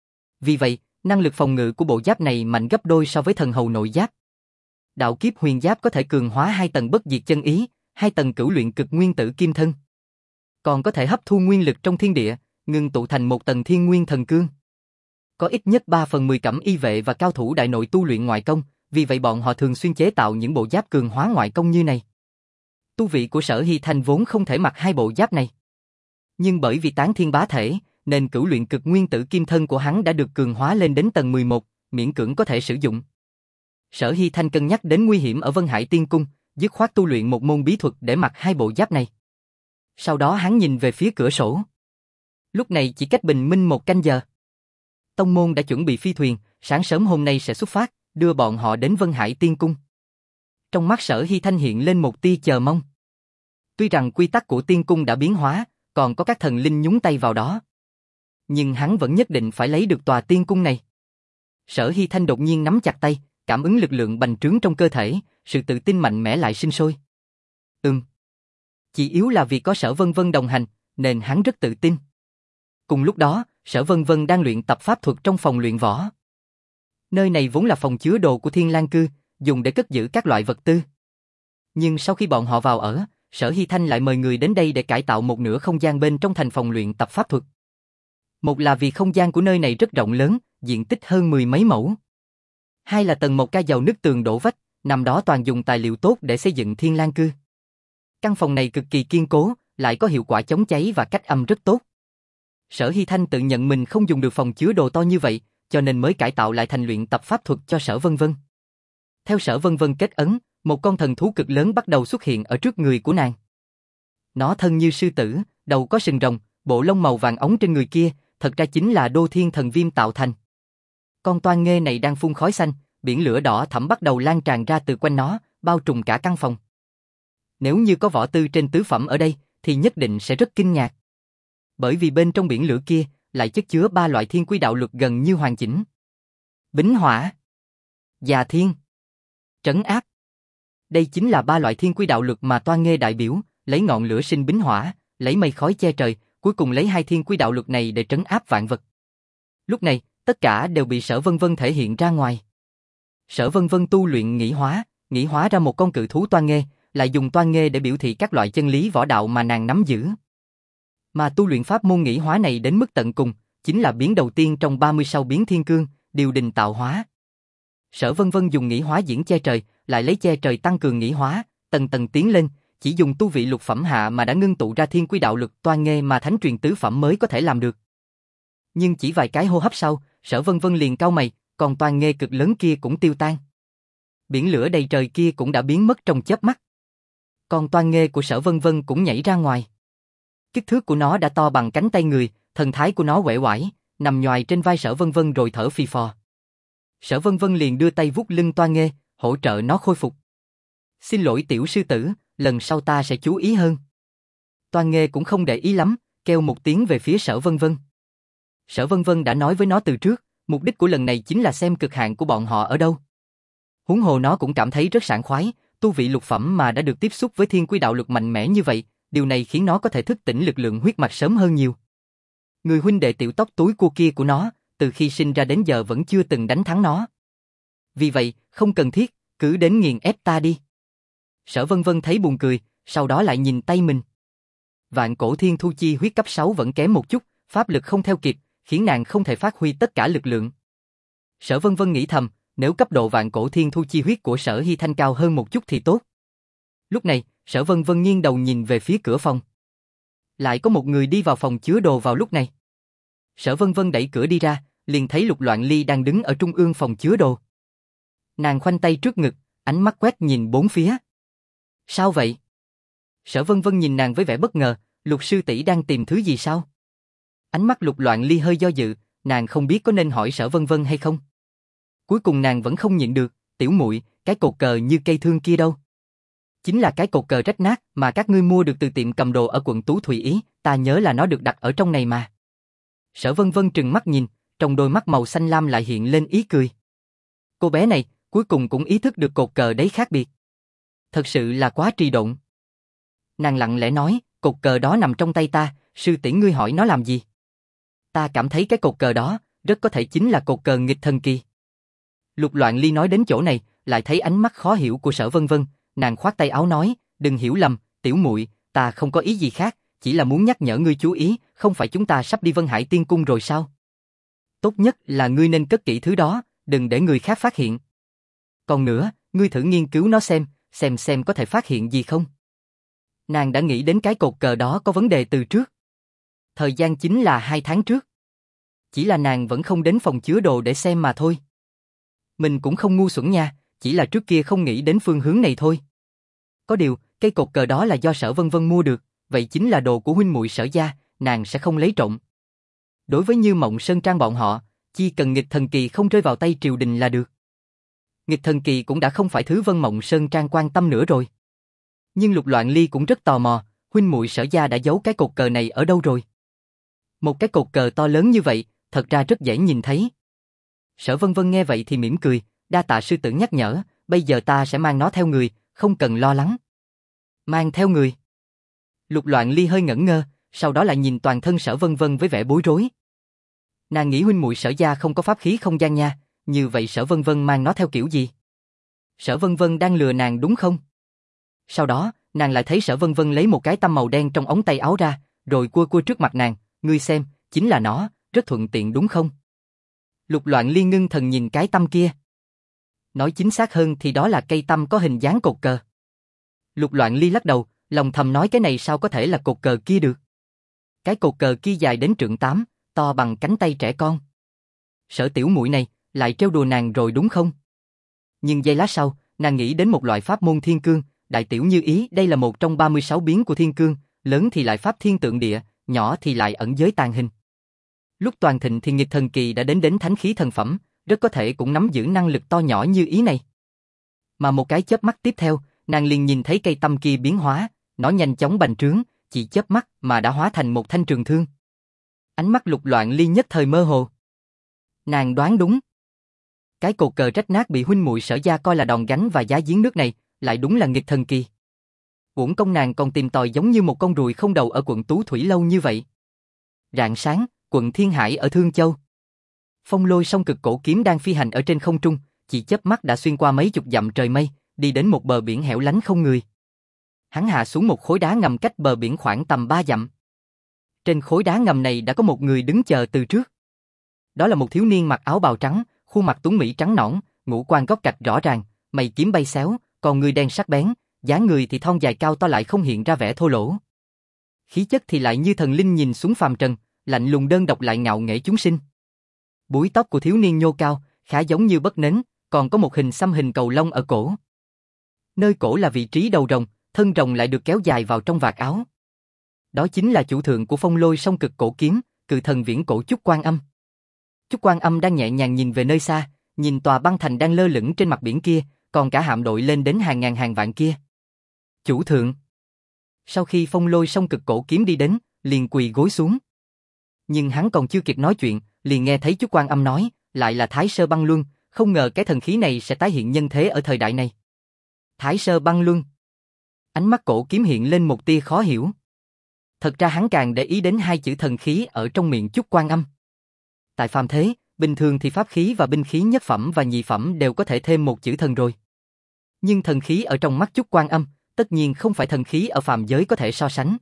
A: Vì vậy, năng lực phòng ngự của bộ giáp này mạnh gấp đôi so với thần hầu nội giáp. Đạo kiếp huyền giáp có thể cường hóa hai tầng bất diệt chân ý, hai tầng cửu luyện cực nguyên tử kim thân. Còn có thể hấp thu nguyên lực trong thiên địa, ngưng tụ thành một tầng thiên nguyên thần cương. Có ít nhất ba phần mười cẩm y vệ và cao thủ đại nội tu luyện ngoại công, vì vậy bọn họ thường xuyên chế tạo những bộ giáp cường hóa ngoại công như này. Tu vị của Sở Hy Thanh vốn không thể mặc hai bộ giáp này. Nhưng bởi vì tán thiên bá thể, nên cửu luyện cực nguyên tử kim thân của hắn đã được cường hóa lên đến tầng mười một, miễn cưỡng có thể sử dụng. Sở Hy Thanh cân nhắc đến nguy hiểm ở Vân Hải Tiên Cung, dứt khoát tu luyện một môn bí thuật để mặc hai bộ giáp này. Sau đó hắn nhìn về phía cửa sổ. Lúc này chỉ cách bình minh một canh giờ. Tông môn đã chuẩn bị phi thuyền, sáng sớm hôm nay sẽ xuất phát, đưa bọn họ đến Vân Hải Tiên Cung. Trong mắt Sở Hy Thanh hiện lên một tia chờ mong. Tuy rằng quy tắc của Tiên Cung đã biến hóa, còn có các thần linh nhúng tay vào đó. Nhưng hắn vẫn nhất định phải lấy được tòa Tiên Cung này. Sở Hy Thanh đột nhiên nắm chặt tay, cảm ứng lực lượng bành trướng trong cơ thể, sự tự tin mạnh mẽ lại sinh sôi. Ừm. Chỉ yếu là vì có Sở Vân Vân đồng hành, nên hắn rất tự tin. Cùng lúc đó, Sở Vân Vân đang luyện tập pháp thuật trong phòng luyện võ. Nơi này vốn là phòng chứa đồ của Thiên Lang Cư, dùng để cất giữ các loại vật tư. Nhưng sau khi bọn họ vào ở, Sở Hy Thanh lại mời người đến đây để cải tạo một nửa không gian bên trong thành phòng luyện tập pháp thuật. Một là vì không gian của nơi này rất rộng lớn, diện tích hơn mười mấy mẫu. Hai là tầng một ca giàu nứt tường đổ vách, nằm đó toàn dùng tài liệu tốt để xây dựng Thiên Lang Cư. Căn phòng này cực kỳ kiên cố, lại có hiệu quả chống cháy và cách âm rất tốt. Sở Hy Thanh tự nhận mình không dùng được phòng chứa đồ to như vậy, cho nên mới cải tạo lại thành luyện tập pháp thuật cho Sở Vân Vân. Theo Sở Vân Vân kết ấn, một con thần thú cực lớn bắt đầu xuất hiện ở trước người của nàng. Nó thân như sư tử, đầu có sừng rồng, bộ lông màu vàng óng trên người kia, thật ra chính là Đô Thiên Thần Viêm tạo thành. Con toan nghê này đang phun khói xanh, biển lửa đỏ thẫm bắt đầu lan tràn ra từ quanh nó, bao trùm cả căn phòng. Nếu như có võ tư trên tứ phẩm ở đây, thì nhất định sẽ rất kinh ngạc. Bởi vì bên trong biển lửa kia, lại chất chứa ba loại thiên quy đạo luật gần như hoàn chỉnh. Bính hỏa, Già Thiên, Trấn áp. Đây chính là ba loại thiên quy đạo luật mà toan nghê đại biểu, lấy ngọn lửa sinh bính hỏa, lấy mây khói che trời, cuối cùng lấy hai thiên quy đạo luật này để trấn áp vạn vật. Lúc này, tất cả đều bị Sở Vân Vân thể hiện ra ngoài. Sở Vân Vân tu luyện nghĩ hóa, nghĩ hóa ra một con cự thú toan nghê, lại dùng toan nghê để biểu thị các loại chân lý võ đạo mà nàng nắm giữ. Mà tu luyện pháp môn nghĩ hóa này đến mức tận cùng, chính là biến đầu tiên trong ba mươi sáu biến thiên cương, điều đình tạo hóa. Sở Vân Vân dùng nghĩ hóa diễn che trời, lại lấy che trời tăng cường nghĩ hóa, tầng tầng tiến lên, chỉ dùng tu vị lục phẩm hạ mà đã ngưng tụ ra thiên quy đạo lực toan nghê mà thánh truyền tứ phẩm mới có thể làm được. Nhưng chỉ vài cái hô hấp sau, Sở Vân Vân liền cau mày, còn toan nghê cực lớn kia cũng tiêu tan. Biển lửa đầy trời kia cũng đã biến mất trong chớp mắt. Còn toan nghê của Sở Vân Vân cũng nhảy ra ngoài. Kích thước của nó đã to bằng cánh tay người, thần thái của nó uể oải, nằm nhoài trên vai Sở Vân Vân rồi thở phì phò. Sở Vân Vân liền đưa tay vuốt lưng toan nghê, hỗ trợ nó khôi phục. Xin lỗi tiểu sư tử, lần sau ta sẽ chú ý hơn. Toan nghê cũng không để ý lắm, kêu một tiếng về phía Sở Vân Vân. Sở Vân Vân đã nói với nó từ trước, mục đích của lần này chính là xem cực hạn của bọn họ ở đâu. Huống hồ nó cũng cảm thấy rất sảng khoái, tu vị lục phẩm mà đã được tiếp xúc với thiên quy đạo lực mạnh mẽ như vậy, điều này khiến nó có thể thức tỉnh lực lượng huyết mạch sớm hơn nhiều. Người huynh đệ tiểu tóc túi cua kia của nó, từ khi sinh ra đến giờ vẫn chưa từng đánh thắng nó. Vì vậy, không cần thiết, cứ đến nghiền ép ta đi. Sở Vân Vân thấy buồn cười, sau đó lại nhìn tay mình. Vạn cổ thiên thu chi huyết cấp sáu vẫn kém một chút, pháp lực không theo kịp, khiến nàng không thể phát huy tất cả lực lượng. Sở Vân Vân nghĩ thầm, nếu cấp độ vạn cổ thiên thu chi huyết của Sở Hy Thanh cao hơn một chút thì tốt. Lúc này, Sở Vân Vân nghiêng đầu nhìn về phía cửa phòng. Lại có một người đi vào phòng chứa đồ vào lúc này. Sở Vân Vân đẩy cửa đi ra, liền thấy Lục Loạn Ly đang đứng ở trung ương phòng chứa đồ. Nàng khoanh tay trước ngực, ánh mắt quét nhìn bốn phía. Sao vậy? Sở Vân Vân nhìn nàng với vẻ bất ngờ, Lục sư tỷ đang tìm thứ gì sao? Ánh mắt Lục Loạn Ly hơi do dự, nàng không biết có nên hỏi Sở Vân Vân hay không. Cuối cùng nàng vẫn không nhịn được, tiểu muội, cái cột cờ như cây thương kia đâu? Chính là cái cột cờ rách nát mà các ngươi mua được từ tiệm cầm đồ ở quận Tú Thủy Ý, ta nhớ là nó được đặt ở trong này mà. Sở Vân Vân trừng mắt nhìn, trong đôi mắt màu xanh lam lại hiện lên ý cười. Cô bé này, cuối cùng cũng ý thức được cột cờ đấy khác biệt. Thật sự là quá trì độn. Nàng lặng lẽ nói, cột cờ đó nằm trong tay ta, sư tỷ ngươi hỏi nó làm gì? Ta cảm thấy cái cột cờ đó, rất có thể chính là cột cờ nghịch thần kỳ. Lục Loạn Ly nói đến chỗ này, lại thấy ánh mắt khó hiểu của Sở Vân Vân, nàng khoát tay áo nói, đừng hiểu lầm, tiểu muội, ta không có ý gì khác, chỉ là muốn nhắc nhở ngươi chú ý, không phải chúng ta sắp đi Vân Hải Tiên Cung rồi sao? Tốt nhất là ngươi nên cất kỹ thứ đó, đừng để người khác phát hiện. Còn nữa, ngươi thử nghiên cứu nó xem, xem xem có thể phát hiện gì không. Nàng đã nghĩ đến cái cột cờ đó có vấn đề từ trước. Thời gian chính là hai tháng trước. Chỉ là nàng vẫn không đến phòng chứa đồ để xem mà thôi. Mình cũng không ngu xuẩn nha, chỉ là trước kia không nghĩ đến phương hướng này thôi. Có điều, cây cột cờ đó là do Sở Vân Vân mua được, vậy chính là đồ của huynh muội Sở gia, nàng sẽ không lấy trộm. Đối với Như Mộng Sơn Trang bọn họ, chỉ cần nghịch thần kỳ không rơi vào tay triều đình là được. Nghịch thần kỳ cũng đã không phải thứ Vân Mộng Sơn Trang quan tâm nữa rồi. Nhưng Lục Loạn Ly cũng rất tò mò, huynh muội Sở gia đã giấu cái cột cờ này ở đâu rồi? Một cái cột cờ to lớn như vậy, thật ra rất dễ nhìn thấy. Sở Vân Vân nghe vậy thì mỉm cười, đa tạ sư tử nhắc nhở, bây giờ ta sẽ mang nó theo người, không cần lo lắng. Mang theo người? Lục Loạn Ly hơi ngẩn ngơ, sau đó lại nhìn toàn thân Sở Vân Vân với vẻ bối rối. Nàng nghĩ huynh muội Sở gia không có pháp khí không gian nha, như vậy Sở Vân Vân mang nó theo kiểu gì? Sở Vân Vân đang lừa nàng đúng không? Sau đó, nàng lại thấy Sở Vân Vân lấy một cái tăm màu đen trong ống tay áo ra, rồi cua cua trước mặt nàng, ngươi xem, chính là nó, rất thuận tiện đúng không? Lục Loạn Ly ngưng thần nhìn cái tăm kia. Nói chính xác hơn thì đó là cây tăm có hình dáng cột cờ. Lục Loạn Ly lắc đầu, lòng thầm nói cái này sao có thể là cột cờ kia được. Cái cột cờ kia dài đến trượng tám, to bằng cánh tay trẻ con. Sở tiểu muội này, lại trêu đùa nàng rồi đúng không? Nhưng giây lát sau, nàng nghĩ đến một loại pháp môn thiên cương, đại tiểu như ý, đây là một trong ba mươi sáu biến của thiên cương, lớn thì lại pháp thiên tượng địa, nhỏ thì lại ẩn giới tàn hình. Lúc toàn thịnh thì nghịch thần kỳ đã đến đến thánh khí thần phẩm, rất có thể cũng nắm giữ năng lực to nhỏ như ý này. Mà một cái chớp mắt tiếp theo, nàng liền nhìn thấy cây tăm kia biến hóa, nó nhanh chóng bành trướng, chỉ chớp mắt mà đã hóa thành một thanh trường thương. Ánh mắt Lục Loạn Ly nhất thời mơ hồ. Nàng đoán đúng. Cái cột cờ rách nát bị huynh muội Sở gia coi là đòn gánh và giá giếng nước này, lại đúng là nghịch thần kỳ. Uổng công nàng còn tìm tòi giống như một con ruồi không đầu ở quận Tú Thủy lâu như vậy. Rạng sáng, quận Thiên Hải ở Thương Châu. Phong lôi song cực cổ kiếm đang phi hành ở trên không trung, chỉ chớp mắt đã xuyên qua mấy chục dặm trời mây, đi đến một bờ biển hẻo lánh không người. Hắn hạ xuống một khối đá ngầm cách bờ biển khoảng tầm ba dặm. Trên khối đá ngầm này đã có một người đứng chờ từ trước. Đó là một thiếu niên mặc áo bào trắng, khuôn mặt tuấn mỹ trắng nõn, ngũ quan góc cạnh rõ ràng, mày kiếm bay xéo, còn người đen sắc bén, dáng người thì thon dài cao to lại không hiện ra vẻ thô lỗ. Khí chất thì lại như thần linh nhìn xuống phàm trần, lạnh lùng đơn độc lại ngạo nghễ chúng sinh. Búi tóc của thiếu niên nhô cao, khá giống như bất nến, còn có một hình xăm hình cầu lông ở cổ. Nơi cổ là vị trí đầu rồng, thân rồng lại được kéo dài vào trong vạt áo. Đó chính là chủ thượng của phong lôi song cực cổ kiếm, cự thần viễn cổ Chúc Quan Âm. Chúc Quan Âm đang nhẹ nhàng nhìn về nơi xa, nhìn tòa băng thành đang lơ lửng trên mặt biển kia, còn cả hạm đội lên đến hàng ngàn hàng vạn kia. Chủ thượng. Sau khi phong lôi song cực cổ kiếm đi đến, liền quỳ gối xuống. Nhưng hắn còn chưa kịp nói chuyện, liền nghe thấy Chúc Quan Âm nói, lại là Thái Sơ Băng Luân, không ngờ cái thần khí này sẽ tái hiện nhân thế ở thời đại này. Thái Sơ Băng Luân. Ánh mắt cổ kiếm hiện lên một tia khó hiểu. Thật ra hắn càng để ý đến hai chữ thần khí ở trong miệng Chúc Quan Âm. Tại phàm thế, bình thường thì pháp khí và binh khí nhất phẩm và nhị phẩm đều có thể thêm một chữ thần rồi. Nhưng thần khí ở trong mắt Chúc Quan Âm, tất nhiên không phải thần khí ở phàm giới có thể so sánh.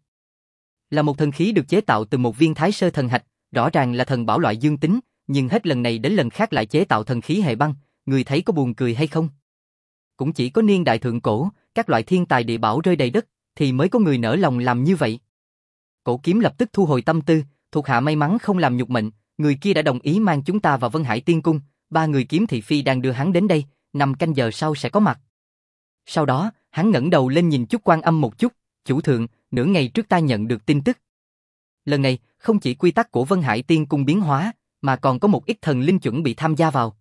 A: Là một thần khí được chế tạo từ một viên Thái Sơ thần hạch, rõ ràng là thần bảo loại dương tính, nhưng hết lần này đến lần khác lại chế tạo thần khí hệ băng, người thấy có buồn cười hay không? Cũng chỉ có niên đại thượng cổ, các loại thiên tài địa bảo rơi đầy đất, thì mới có người nỡ lòng làm như vậy. Cổ kiếm lập tức thu hồi tâm tư, thuộc hạ may mắn không làm nhục mệnh, người kia đã đồng ý mang chúng ta vào Vân Hải Tiên Cung, ba người kiếm thị phi đang đưa hắn đến đây, năm canh giờ sau sẽ có mặt. Sau đó, hắn ngẩng đầu lên nhìn Chúc Quan Âm một chút, chủ thượng, nửa ngày trước ta nhận được tin tức. Lần này, không chỉ quy tắc của Vân Hải Tiên Cung biến hóa, mà còn có một ít thần linh chuẩn bị tham gia vào.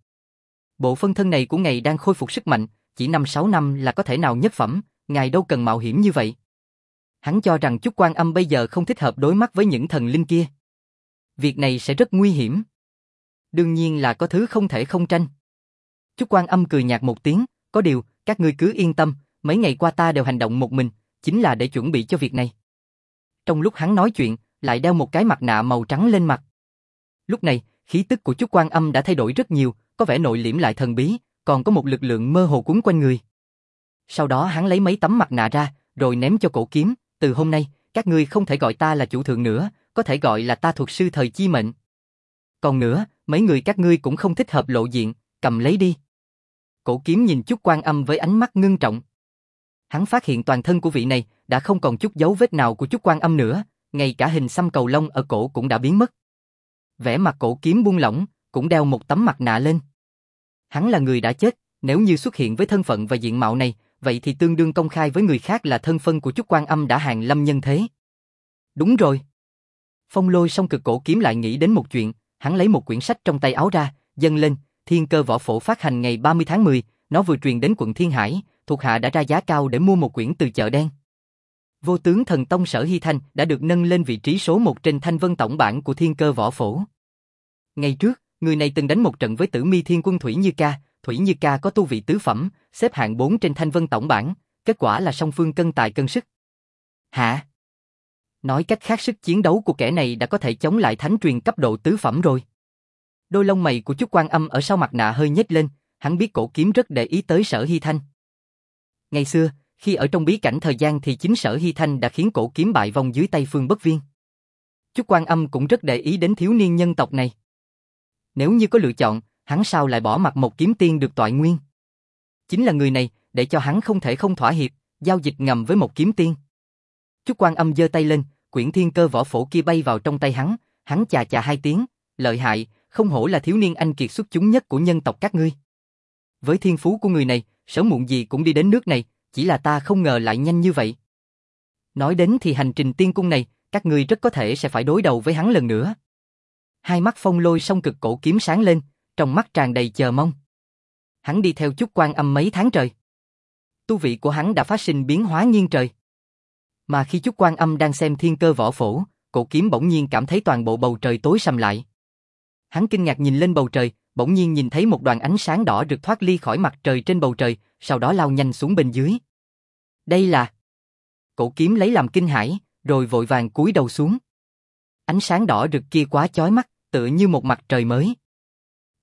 A: Bộ phân thân này của ngài đang khôi phục sức mạnh, chỉ năm sáu năm là có thể nào nhất phẩm, ngài đâu cần mạo hiểm như vậy. Hắn cho rằng Chúc Quan Âm bây giờ không thích hợp đối mắt với những thần linh kia. Việc này sẽ rất nguy hiểm. Đương nhiên là có thứ không thể không tranh. Chúc Quan Âm cười nhạt một tiếng, có điều, các ngươi cứ yên tâm, mấy ngày qua ta đều hành động một mình, chính là để chuẩn bị cho việc này. Trong lúc hắn nói chuyện, lại đeo một cái mặt nạ màu trắng lên mặt. Lúc này, khí tức của Chúc Quan Âm đã thay đổi rất nhiều, có vẻ nội liễm lại thần bí, còn có một lực lượng mơ hồ quấn quanh người. Sau đó hắn lấy mấy tấm mặt nạ ra, rồi ném cho cổ kiếm, từ hôm nay, các ngươi không thể gọi ta là chủ thượng nữa, có thể gọi là ta thuộc sư thời chi mệnh. Còn nữa, mấy người các ngươi cũng không thích hợp lộ diện, cầm lấy đi. Cổ kiếm nhìn Chúc Quan Âm với ánh mắt ngưng trọng. Hắn phát hiện toàn thân của vị này đã không còn chút dấu vết nào của Chúc Quan Âm nữa, ngay cả hình xăm cầu lông ở cổ cũng đã biến mất. Vẻ mặt cổ kiếm buông lỏng, cũng đeo một tấm mặt nạ lên. Hắn là người đã chết, nếu như xuất hiện với thân phận và diện mạo này, vậy thì tương đương công khai với người khác là thân phân của Chúc Quan Âm đã hàng lâm nhân thế. Đúng rồi. Phong lôi song cực cổ kiếm lại nghĩ đến một chuyện, hắn lấy một quyển sách trong tay áo ra, dâng lên, Thiên Cơ Võ Phổ phát hành ngày ba mươi tháng mười, nó vừa truyền đến quận Thiên Hải, thuộc hạ đã ra giá cao để mua một quyển từ chợ đen. Vô tướng thần tông Sở Hy Thanh đã được nâng lên vị trí số một trên thanh vân tổng bảng của Thiên Cơ Võ Phổ. Ngày trước, người này từng đánh một trận với Tử Mi Thiên Quân Thủy Như Ca, Thủy Như Ca có tu vị tứ phẩm, xếp hạng bốn trên thanh vân tổng bảng, kết quả là song phương cân tài cân sức. Hả? Nói cách khác sức chiến đấu của kẻ này đã có thể chống lại thánh truyền cấp độ tứ phẩm rồi. Đôi lông mày của Chúc Quan Âm ở sau mặt nạ hơi nhếch lên, hắn biết cổ kiếm rất để ý tới Sở Hy Thanh. Ngày xưa, khi ở trong bí cảnh thời gian thì chính Sở Hy Thanh đã khiến cổ kiếm bại vong dưới tay Phương Bất Viên. Chúc Quan Âm cũng rất để ý đến thiếu niên nhân tộc này. Nếu như có lựa chọn, hắn sao lại bỏ mặt một kiếm tiên được toại nguyên? Chính là người này, để cho hắn không thể không thỏa hiệp, giao dịch ngầm với một kiếm tiên. Chúc Quan Âm giơ tay lên, quyển Thiên Cơ Võ Phổ kia bay vào trong tay hắn, hắn chà chà hai tiếng, lợi hại, không hổ là thiếu niên anh kiệt xuất chúng nhất của nhân tộc các ngươi. Với thiên phú của người này, sớm muộn gì cũng đi đến nước này, chỉ là ta không ngờ lại nhanh như vậy. Nói đến thì hành trình tiên cung này, các ngươi rất có thể sẽ phải đối đầu với hắn lần nữa. Hai mắt phong lôi song cực cổ kiếm sáng lên, trong mắt tràn đầy chờ mong. Hắn đi theo Chúc Quan Âm mấy tháng trời. Tu vị của hắn đã phát sinh biến hóa nghiêng trời. Mà khi Chúc Quan Âm đang xem Thiên Cơ Võ Phổ, cổ kiếm bỗng nhiên cảm thấy toàn bộ bầu trời tối sầm lại. Hắn kinh ngạc nhìn lên bầu trời, bỗng nhiên nhìn thấy một đoàn ánh sáng đỏ rực thoát ly khỏi mặt trời trên bầu trời, sau đó lao nhanh xuống bên dưới. Đây là... Cổ kiếm lấy làm kinh hãi, rồi vội vàng cúi đầu xuống. Ánh sáng đỏ rực kia quá chói mắt, tựa như một mặt trời mới.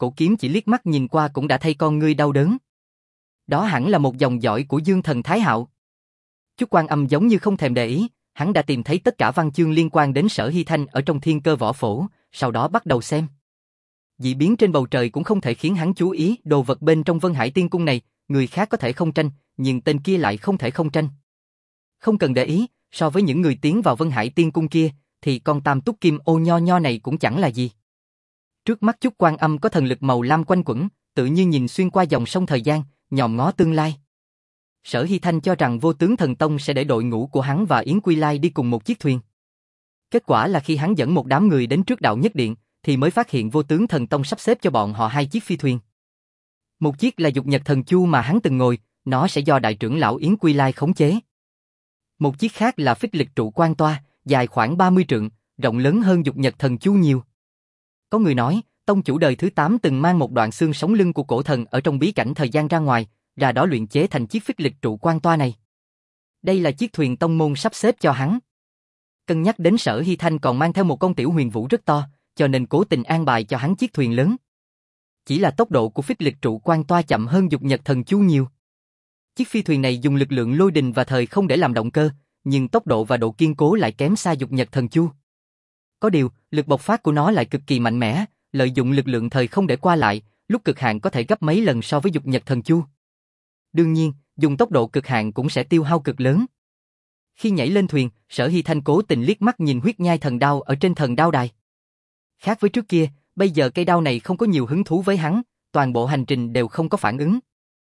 A: cổ kiếm chỉ liếc mắt nhìn qua cũng đã thay con ngươi đau đớn. Đó hẳn là một dòng dõi của Dương Thần Thái Hạo. Chúc Quan Âm giống như không thèm để ý, hắn đã tìm thấy tất cả văn chương liên quan đến Sở Hy Thanh ở trong Thiên Cơ Võ Phổ, sau đó bắt đầu xem. Dị biến trên bầu trời cũng không thể khiến hắn chú ý đồ vật bên trong Vân Hải Tiên Cung này, người khác có thể không tranh, nhưng tên kia lại không thể không tranh. Không cần để ý, so với những người tiến vào Vân Hải Tiên Cung kia, thì con tam túc kim ô nho nho này cũng chẳng là gì. Trước mắt Chúc Quan Âm có thần lực màu lam quanh quẩn, tự như nhìn xuyên qua dòng sông thời gian, nhòm ngó tương lai. Sở Hy Thanh cho rằng Vô Tướng Thần Tông sẽ để đội ngũ của hắn và Yến Quy Lai đi cùng một chiếc thuyền. Kết quả là khi hắn dẫn một đám người đến trước Đạo Nhất Điện, thì mới phát hiện Vô Tướng Thần Tông sắp xếp cho bọn họ hai chiếc phi thuyền. Một chiếc là Dục Nhật Thần Chu mà hắn từng ngồi, nó sẽ do đại trưởng lão Yến Quy Lai khống chế. Một chiếc khác là Phích Lịch Trụ Quan Toa, dài khoảng ba mươi trượng, rộng lớn hơn Dục Nhật Thần Chu nhiều. Có người nói, tông chủ đời thứ tám từng mang một đoạn xương sống lưng của cổ thần ở trong bí cảnh thời gian ra ngoài, ra đó luyện chế thành chiếc Phích Lịch Trụ Quan Toa này. Đây là chiếc thuyền tông môn sắp xếp cho hắn. Cân nhắc đến Sở Hy Thanh còn mang theo một con tiểu huyền vũ rất to, cho nên cố tình an bài cho hắn chiếc thuyền lớn. Chỉ là tốc độ của Phích Lịch Trụ Quan Toa chậm hơn Dục Nhật Thần Chu nhiều. Chiếc phi thuyền này dùng lực lượng lôi đình và thời không để làm động cơ, nhưng tốc độ và độ kiên cố lại kém xa Dục Nhật Thần Chu. Có điều, lực bộc phát của nó lại cực kỳ mạnh mẽ, lợi dụng lực lượng thời không để qua lại, lúc cực hạn có thể gấp mấy lần so với Dục Nhật Thần Chu. Đương nhiên, dùng tốc độ cực hạn cũng sẽ tiêu hao cực lớn. Khi nhảy lên thuyền, Sở Hy Thanh cố tình liếc mắt nhìn huyết nhai thần đao ở trên thần đao đài. Khác với trước kia, bây giờ cây đao này không có nhiều hứng thú với hắn, toàn bộ hành trình đều không có phản ứng.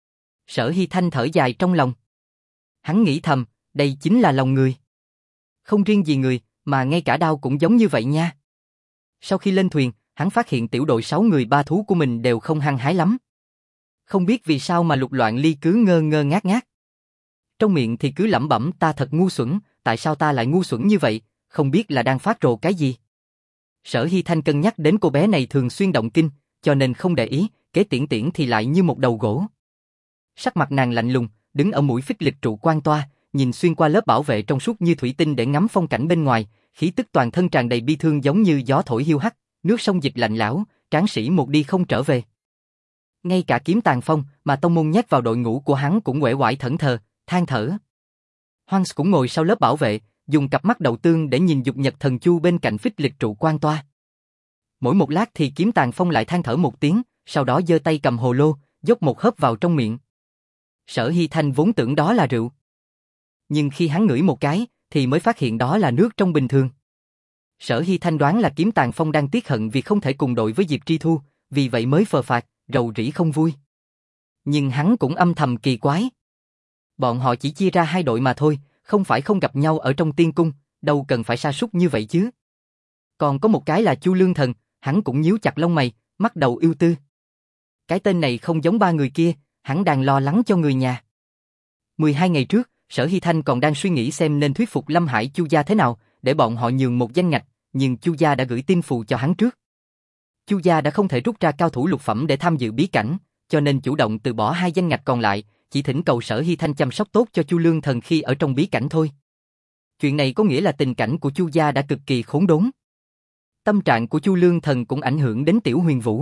A: Sở Hy Thanh thở dài trong lòng. Hắn nghĩ thầm, đây chính là lòng người. Không riêng gì người, mà ngay cả đao cũng giống như vậy nha. Sau khi lên thuyền, hắn phát hiện tiểu đội sáu người ba thú của mình đều không hăng hái lắm. Không biết vì sao mà Lục Loạn Ly cứ ngơ ngơ ngác ngác. Trong miệng thì cứ lẩm bẩm ta thật ngu xuẩn, tại sao ta lại ngu xuẩn như vậy, không biết là đang phát rồ cái gì. Sở Hy Thanh cân nhắc đến cô bé này thường xuyên động kinh, cho nên không để ý, kế tiễn tiễn thì lại như một đầu gỗ. Sắc mặt nàng lạnh lùng, đứng ở mũi Phích Lịch Trụ Quan Toa, nhìn xuyên qua lớp bảo vệ trong suốt như thủy tinh để ngắm phong cảnh bên ngoài, khí tức toàn thân tràn đầy bi thương giống như gió thổi hiu hắt, nước sông dịch lạnh lẽo, tráng sĩ một đi không trở về. Ngay cả Kiếm Tàn Phong mà tông môn nhét vào đội ngũ của hắn cũng uể oải thẫn thờ, than thở. Hoang cũng ngồi sau lớp bảo vệ, dùng cặp mắt đậu tương để nhìn Dục Nhật Thần Chu bên cạnh Phích Lịch Trụ Quan Toa. Mỗi một lát thì Kiếm Tàn Phong lại than thở một tiếng, sau đó giơ tay cầm hồ lô, dốc một hớp vào trong miệng. Sở Hy Thanh vốn tưởng đó là rượu, nhưng khi hắn ngửi một cái, thì mới phát hiện đó là nước trong bình thường. Sở Hy Thanh đoán là Kiếm Tàn Phong đang tiếc hận vì không thể cùng đội với Diệp Tri Thu, vì vậy mới phờ phạc, rầu rĩ không vui. Nhưng hắn cũng âm thầm kỳ quái. Bọn họ chỉ chia ra hai đội mà thôi, không phải không gặp nhau ở trong tiên cung, đâu cần phải sa sút như vậy chứ. Còn có một cái là Chu Lương Thần, hắn cũng nhíu chặt lông mày, mắt đầu ưu tư. Cái tên này không giống ba người kia, hắn đang lo lắng cho người nhà. mười hai ngày trước, Sở Hy Thanh còn đang suy nghĩ xem nên thuyết phục Lâm Hải Chu gia thế nào, để bọn họ nhường một danh ngạch, nhưng Chu gia đã gửi tin phù cho hắn trước. Chu gia đã không thể rút ra cao thủ lục phẩm để tham dự bí cảnh, cho nên chủ động từ bỏ hai danh ngạch còn lại, chỉ thỉnh cầu Sở Hy Thanh chăm sóc tốt cho Chu Lương Thần khi ở trong bí cảnh thôi. Chuyện này có nghĩa là tình cảnh của Chu gia đã cực kỳ khốn đốn. Tâm trạng của Chu Lương Thần cũng ảnh hưởng đến Tiểu Huyền Vũ.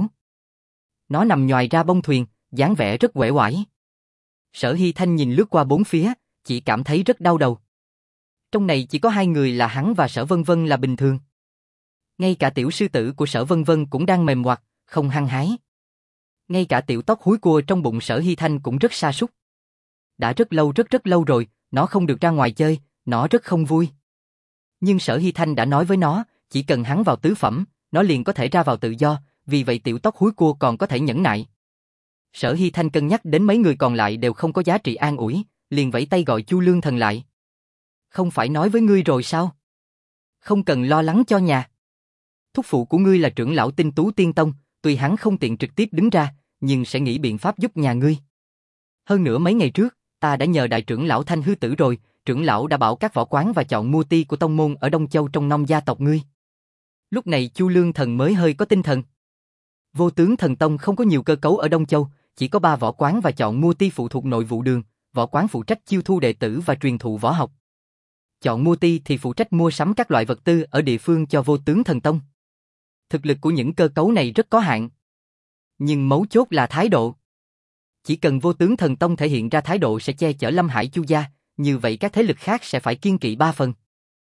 A: Nó nằm nhoài ra bông thuyền, dáng vẻ rất uể oải. Sở Hy Thanh nhìn lướt qua bốn phía, chỉ cảm thấy rất đau đầu. Trong này chỉ có hai người là hắn và Sở Vân Vân là bình thường. Ngay cả tiểu sư tử của Sở Vân Vân cũng đang mềm oặt, không hăng hái. Ngay cả tiểu tóc húi cua trong bụng Sở Hy Thanh cũng rất sa sút. Đã rất lâu rất rất lâu rồi, nó không được ra ngoài chơi, nó rất không vui. Nhưng Sở Hy Thanh đã nói với nó, chỉ cần hắn vào tứ phẩm, nó liền có thể ra vào tự do, vì vậy tiểu tóc húi cua còn có thể nhẫn nại. Sở Hy Thanh cân nhắc đến mấy người còn lại đều không có giá trị an ủi, liền vẫy tay gọi Chu Lương Thần lại. Không phải nói với ngươi rồi sao? Không cần lo lắng cho nhà. Thúc phụ của ngươi là trưởng lão Tinh Tú Tiên Tông, tuy hắn không tiện trực tiếp đứng ra, nhưng sẽ nghĩ biện pháp giúp nhà ngươi. Hơn nữa mấy ngày trước, ta đã nhờ đại trưởng lão Thanh Hư Tử rồi, trưởng lão đã bảo các võ quán và chọn mua ti của tông môn ở Đông Châu trong năm gia tộc ngươi. Lúc này Chu Lương Thần mới hơi có tinh thần. Vô Tướng Thần Tông không có nhiều cơ cấu ở Đông Châu, chỉ có ba võ quán và chọn mua ti phụ thuộc nội vụ đường, võ quán phụ trách chiêu thu đệ tử và truyền thụ võ học. Chọn mua ti thì phụ trách mua sắm các loại vật tư ở địa phương cho Vô Tướng Thần Tông. Thực lực của những cơ cấu này rất có hạn. Nhưng mấu chốt là thái độ. Chỉ cần Vô Tướng Thần Tông thể hiện ra thái độ sẽ che chở Lâm Hải Chu gia, như vậy các thế lực khác sẽ phải kiêng kỵ ba phần.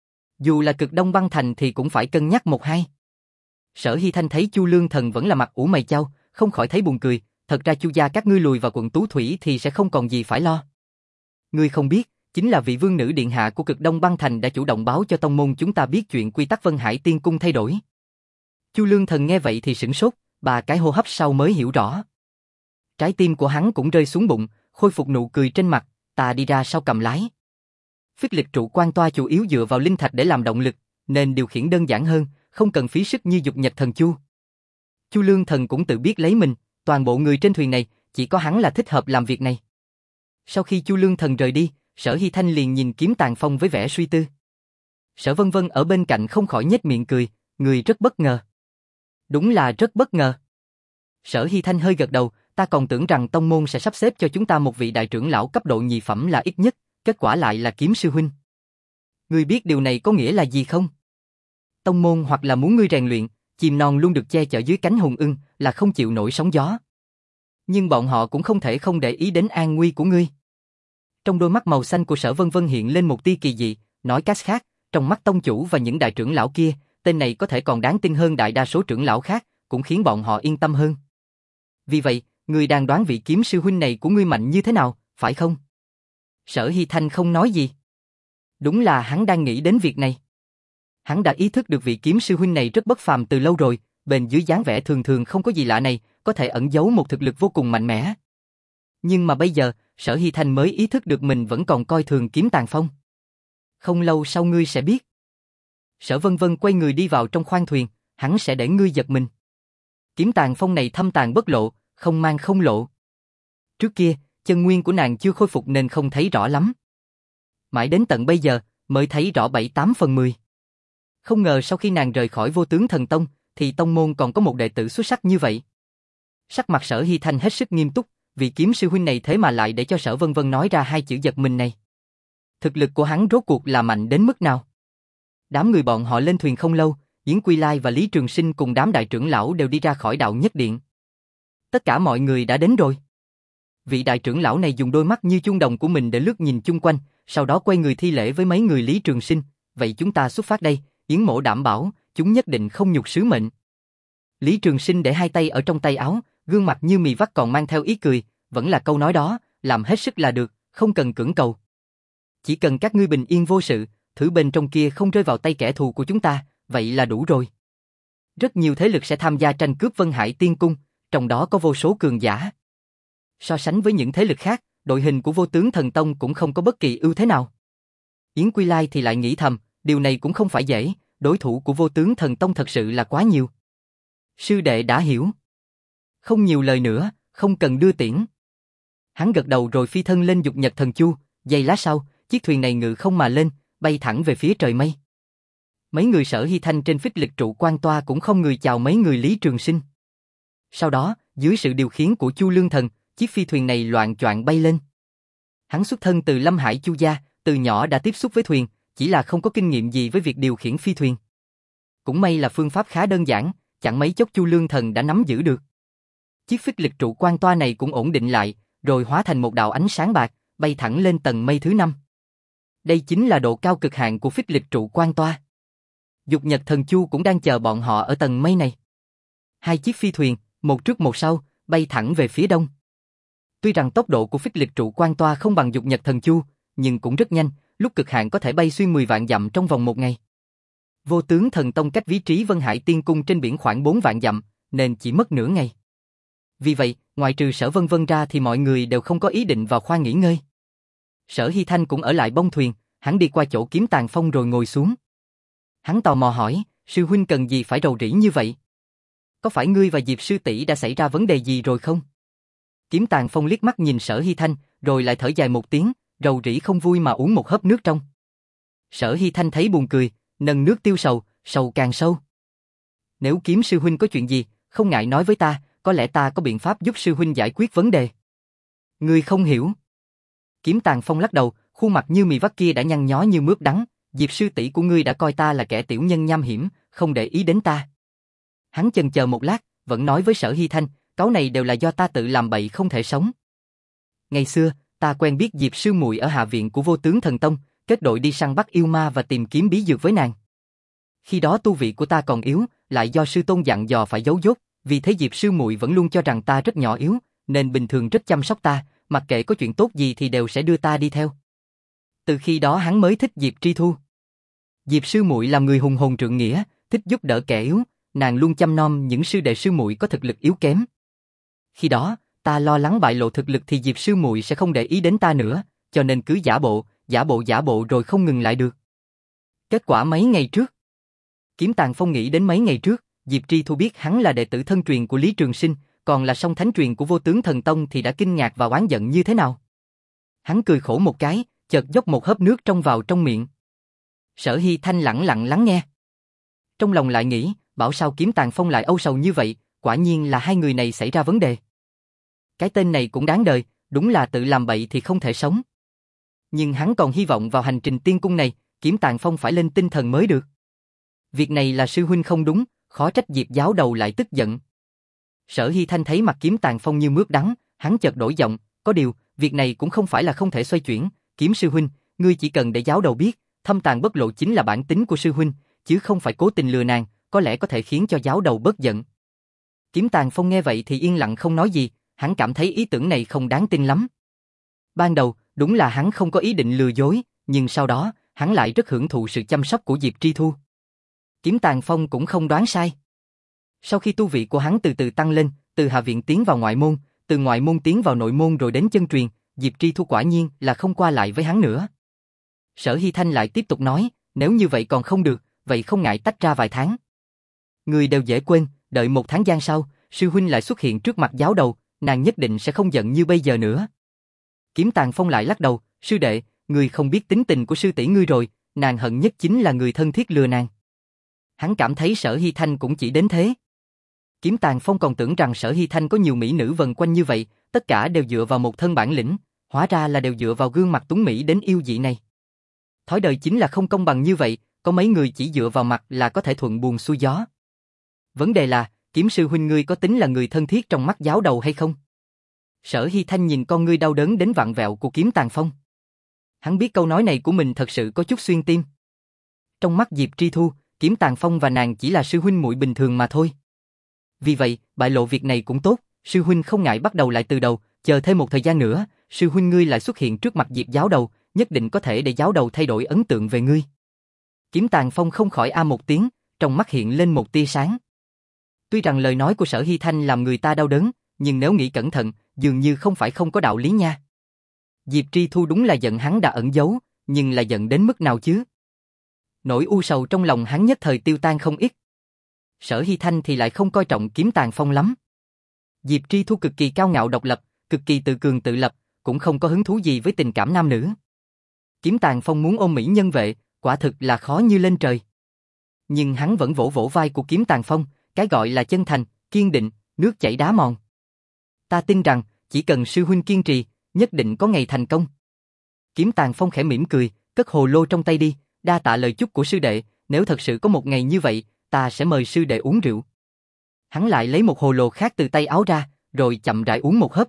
A: Dù là Cực Đông băng thành thì cũng phải cân nhắc một hai. Sở Hy Thanh thấy Chu Lương Thần vẫn là mặt ủ mày chau, không khỏi thấy buồn cười, thật ra Chu gia các ngươi lùi vào quận Tú Thủy thì sẽ không còn gì phải lo. Ngươi không biết, chính là vị vương nữ điện hạ của Cực Đông băng thành đã chủ động báo cho tông môn chúng ta biết chuyện quy tắc Vân Hải Tiên Cung thay đổi. Chu Lương Thần nghe vậy thì sửng sốt, ba cái hô hấp sau mới hiểu rõ. Trái tim của hắn cũng rơi xuống bụng, khôi phục nụ cười trên mặt, ta đi ra sau cầm lái. Phích lịch trụ quan toa chủ yếu dựa vào linh thạch để làm động lực, nên điều khiển đơn giản hơn, không cần phí sức như dục nhật thần chu. Chu Lương Thần cũng tự biết lấy mình, toàn bộ người trên thuyền này, chỉ có hắn là thích hợp làm việc này. Sau khi Chu Lương Thần rời đi, Sở Hy Thanh liền nhìn Kiếm Tàn Phong với vẻ suy tư. Sở Vân Vân ở bên cạnh không khỏi nhếch miệng cười, người rất bất ngờ. Đúng là rất bất ngờ. Sở Hy Thanh hơi gật đầu, ta còn tưởng rằng tông môn sẽ sắp xếp cho chúng ta một vị đại trưởng lão cấp độ nhị phẩm là ít nhất, kết quả lại là Kiếm sư huynh. Ngươi biết điều này có nghĩa là gì không? Tông môn hoặc là muốn ngươi rèn luyện, chim non luôn được che chở dưới cánh hùng ưng, là không chịu nổi sóng gió. Nhưng bọn họ cũng không thể không để ý đến an nguy của ngươi. Trong đôi mắt màu xanh của Sở Vân Vân hiện lên một tia kỳ dị, nói cách khác, trong mắt tông chủ và những đại trưởng lão kia, tên này có thể còn đáng tin hơn đại đa số trưởng lão khác, cũng khiến bọn họ yên tâm hơn. Vì vậy, ngươi đang đoán vị Kiếm sư huynh này của ngươi mạnh như thế nào, phải không? Sở Hy Thanh không nói gì. Đúng là hắn đang nghĩ đến việc này. Hắn đã ý thức được vị Kiếm sư huynh này rất bất phàm từ lâu rồi, bên dưới dáng vẻ thường thường không có gì lạ này, có thể ẩn giấu một thực lực vô cùng mạnh mẽ. Nhưng mà bây giờ, Sở Hy Thanh mới ý thức được mình vẫn còn coi thường Kiếm Tàn Phong. Không lâu sau ngươi sẽ biết. Sở Vân Vân quay người đi vào trong khoang thuyền, hắn sẽ để ngươi giật mình. Kiếm Tàn Phong này thâm tàn bất lộ, không mang không lộ. Trước kia, chân nguyên của nàng chưa khôi phục nên không thấy rõ lắm. Mãi đến tận bây giờ, mới thấy rõ bảy tám phần mười. Không ngờ sau khi nàng rời khỏi Vô Tướng Thần Tông, thì tông môn còn có một đệ tử xuất sắc như vậy. Sắc mặt Sở Hy Thanh hết sức nghiêm túc, vị Kiếm sư huynh này thế mà lại để cho Sở Vân Vân nói ra hai chữ giật mình này. Thực lực của hắn rốt cuộc là mạnh đến mức nào? Đám người bọn họ lên thuyền không lâu, Yến Quy Lai và Lý Trường Sinh cùng đám đại trưởng lão đều đi ra khỏi đạo nhất điện. Tất cả mọi người đã đến rồi. Vị đại trưởng lão này dùng đôi mắt như chuông đồng của mình để lướt nhìn chung quanh, sau đó quay người thi lễ với mấy người Lý Trường Sinh. Vậy chúng ta xuất phát đây, Yến mỗ đảm bảo, chúng nhất định không nhục sứ mệnh. Lý Trường Sinh để hai tay ở trong tay áo, gương mặt như mì vắt còn mang theo ý cười, vẫn là câu nói đó, làm hết sức là được, không cần cưỡng cầu. Chỉ cần các ngươi bình yên vô sự, thử bên trong kia không rơi vào tay kẻ thù của chúng ta, vậy là đủ rồi. Rất nhiều thế lực sẽ tham gia tranh cướp Vân Hải Tiên Cung, trong đó có vô số cường giả. So sánh với những thế lực khác, đội hình của Vô Tướng Thần Tông cũng không có bất kỳ ưu thế nào. Yến Quy Lai thì lại nghĩ thầm, điều này cũng không phải dễ, đối thủ của Vô Tướng Thần Tông thật sự là quá nhiều. Sư đệ đã hiểu. Không nhiều lời nữa, không cần đưa tiễn. Hắn gật đầu rồi phi thân lên Dục Nhật Thần Chu, giây lát sau, chiếc thuyền này ngự không mà lên, bay thẳng về phía trời mây. Mấy người Sở Hy Thanh trên phích lịch trụ quan toa cũng không người chào mấy người Lý Trường Sinh. Sau đó, dưới sự điều khiển của Chu Lương Thần, chiếc phi thuyền này loạng choạng bay lên. Hắn xuất thân từ Lâm Hải Chu gia, từ nhỏ đã tiếp xúc với thuyền, chỉ là không có kinh nghiệm gì với việc điều khiển phi thuyền. Cũng may là phương pháp khá đơn giản, chẳng mấy chốc Chu Lương Thần đã nắm giữ được. Chiếc phích lịch trụ quan toa này cũng ổn định lại, rồi hóa thành một đạo ánh sáng bạc, bay thẳng lên tầng mây thứ năm. Đây chính là độ cao cực hạn của phích lịch trụ quan toa. Dục Nhật Thần Chu cũng đang chờ bọn họ ở tầng mây này. Hai chiếc phi thuyền, một trước một sau, bay thẳng về phía đông. Tuy rằng tốc độ của phích lịch trụ quan toa không bằng Dục Nhật Thần Chu, nhưng cũng rất nhanh, lúc cực hạn có thể bay xuyên mười vạn dặm trong vòng một ngày. Vô Tướng Thần Tông cách vị trí Vân Hải Tiên Cung trên biển khoảng bốn vạn dặm, nên chỉ mất nửa ngày. Vì vậy, ngoài trừ Sở Vân Vân ra thì mọi người đều không có ý định vào khoang nghỉ ngơi. Sở Hy Thanh cũng ở lại bông thuyền, hắn đi qua chỗ Kiếm Tàn Phong rồi ngồi xuống. Hắn tò mò hỏi, sư huynh cần gì phải rầu rĩ như vậy? Có phải ngươi và Diệp sư tỷ đã xảy ra vấn đề gì rồi không? Kiếm Tàn Phong liếc mắt nhìn Sở Hy Thanh, rồi lại thở dài một tiếng, rầu rĩ không vui mà uống một hớp nước trong. Sở Hy Thanh thấy buồn cười, nâng nước tiêu sầu, sầu càng sâu. Nếu Kiếm sư huynh có chuyện gì, không ngại nói với ta, có lẽ ta có biện pháp giúp sư huynh giải quyết vấn đề. Ngươi không hiểu. Kiếm Tàn Phong lắc đầu, khuôn mặt như mì vắt kia đã nhăn nhó như mướp đắng. Diệp sư tỷ của ngươi đã coi ta là kẻ tiểu nhân nham hiểm, không để ý đến ta. Hắn chần chờ một lát, vẫn nói với Sở Hy Thanh, cáu này đều là do ta tự làm bậy không thể sống. Ngày xưa, ta quen biết Diệp sư muội ở hạ viện của Vô Tướng Thần Tông, kết đội đi săn bắt yêu ma và tìm kiếm bí dược với nàng. Khi đó tu vị của ta còn yếu, lại do sư tôn dặn dò phải giấu dốt, vì thế Diệp sư muội vẫn luôn cho rằng ta rất nhỏ yếu, nên bình thường rất chăm sóc ta, mặc kệ có chuyện tốt gì thì đều sẽ đưa ta đi theo. Từ khi đó hắn mới thích Diệp Tri Thu. Diệp sư muội làm người hùng hồn trượng nghĩa, thích giúp đỡ kẻ yếu, nàng luôn chăm nom những sư đệ sư muội có thực lực yếu kém. Khi đó, ta lo lắng bại lộ thực lực thì Diệp sư muội sẽ không để ý đến ta nữa, cho nên cứ giả bộ, giả bộ giả bộ rồi không ngừng lại được. Kết quả mấy ngày trước, Kiếm Tàng Phong nghĩ đến mấy ngày trước, Diệp Tri Thu biết hắn là đệ tử thân truyền của Lý Trường Sinh, còn là song thánh truyền của Vô Tướng Thần Tông thì đã kinh ngạc và oán giận như thế nào. Hắn cười khổ một cái, chợt dốc một hớp nước trong vào trong miệng. Sở Hy Thanh lẳng lặng lắng nghe. Trong lòng lại nghĩ, bảo sao Kiếm Tàng Phong lại âu sầu như vậy, quả nhiên là hai người này xảy ra vấn đề. Cái tên này cũng đáng đời, đúng là tự làm bậy thì không thể sống. Nhưng hắn còn hy vọng vào hành trình tiên cung này, Kiếm Tàng Phong phải lên tinh thần mới được. Việc này là sư huynh không đúng, khó trách Diệp giáo đầu lại tức giận. Sở Hy Thanh thấy mặt Kiếm Tàng Phong như mướp đắng, hắn chợt đổi giọng, có điều, việc này cũng không phải là không thể xoay chuyển, Kiếm sư huynh, ngươi chỉ cần để giáo đầu biết, thâm tàng bất lộ chính là bản tính của sư huynh, chứ không phải cố tình lừa nàng, có lẽ có thể khiến cho giáo đầu bớt giận. Kiếm Tàng Phong nghe vậy thì yên lặng không nói gì, hắn cảm thấy ý tưởng này không đáng tin lắm. Ban đầu, đúng là hắn không có ý định lừa dối, nhưng sau đó, hắn lại rất hưởng thụ sự chăm sóc của Diệp Tri Thu. Kiếm Tàng Phong cũng không đoán sai. Sau khi tu vị của hắn từ từ tăng lên, từ hạ viện tiến vào ngoại môn, từ ngoại môn tiến vào nội môn rồi đến chân truyền, Diệp Tri Thu quả nhiên là không qua lại với hắn nữa. Sở Hy Thanh lại tiếp tục nói, nếu như vậy còn không được, vậy không ngại tách ra vài tháng. Người đều dễ quên, đợi một tháng gian sau, sư huynh lại xuất hiện trước mặt giáo đầu, nàng nhất định sẽ không giận như bây giờ nữa. Kiếm Tàng Phong lại lắc đầu, sư đệ, người không biết tính tình của sư tỷ ngươi rồi, nàng hận nhất chính là người thân thiết lừa nàng. Hắn cảm thấy Sở Hy Thanh cũng chỉ đến thế. Kiếm Tàng Phong còn tưởng rằng Sở Hy Thanh có nhiều mỹ nữ vần quanh như vậy, tất cả đều dựa vào một thân bản lĩnh, hóa ra là đều dựa vào gương mặt tuấn mỹ đến yêu dị này. Thói đời chính là không công bằng như vậy, có mấy người chỉ dựa vào mặt là có thể thuận buồm xuôi gió. Vấn đề là, Kiếm sư huynh ngươi có tính là người thân thiết trong mắt giáo đầu hay không? Sở Hy Thanh nhìn con ngươi đau đớn đến vặn vẹo của Kiếm Tàng Phong. Hắn biết câu nói này của mình thật sự có chút xuyên tim. Trong mắt Diệp Tri Thu, Kiếm Tàng Phong và nàng chỉ là sư huynh muội bình thường mà thôi. Vì vậy, bại lộ việc này cũng tốt, sư huynh không ngại bắt đầu lại từ đầu, chờ thêm một thời gian nữa, sư huynh ngươi lại xuất hiện trước mặt Diệp giáo đầu, nhất định có thể để giáo đầu thay đổi ấn tượng về ngươi. Kiếm Tàng Phong không khỏi a một tiếng, trong mắt hiện lên một tia sáng. Tuy rằng lời nói của Sở Hy Thanh làm người ta đau đớn, nhưng nếu nghĩ cẩn thận, dường như không phải không có đạo lý nha. Diệp Tri Thu đúng là giận hắn đã ẩn giấu, nhưng là giận đến mức nào chứ? Nỗi u sầu trong lòng hắn nhất thời tiêu tan không ít. Sở Hy Thanh thì lại không coi trọng Kiếm Tàng Phong lắm. Diệp Tri Thu cực kỳ cao ngạo độc lập, cực kỳ tự cường tự lập, cũng không có hứng thú gì với tình cảm nam nữ. Kiếm Tàng Phong muốn ôm mỹ nhân vệ, quả thực là khó như lên trời. Nhưng hắn vẫn vỗ vỗ vai của Kiếm Tàng Phong, cái gọi là chân thành, kiên định, nước chảy đá mòn. Ta tin rằng, chỉ cần sư huynh kiên trì, nhất định có ngày thành công. Kiếm Tàng Phong khẽ mỉm cười, cất hồ lô trong tay đi, đa tạ lời chúc của sư đệ, nếu thật sự có một ngày như vậy, ta sẽ mời sư đệ uống rượu. Hắn lại lấy một hồ lô khác từ tay áo ra, rồi chậm rãi uống một hớp.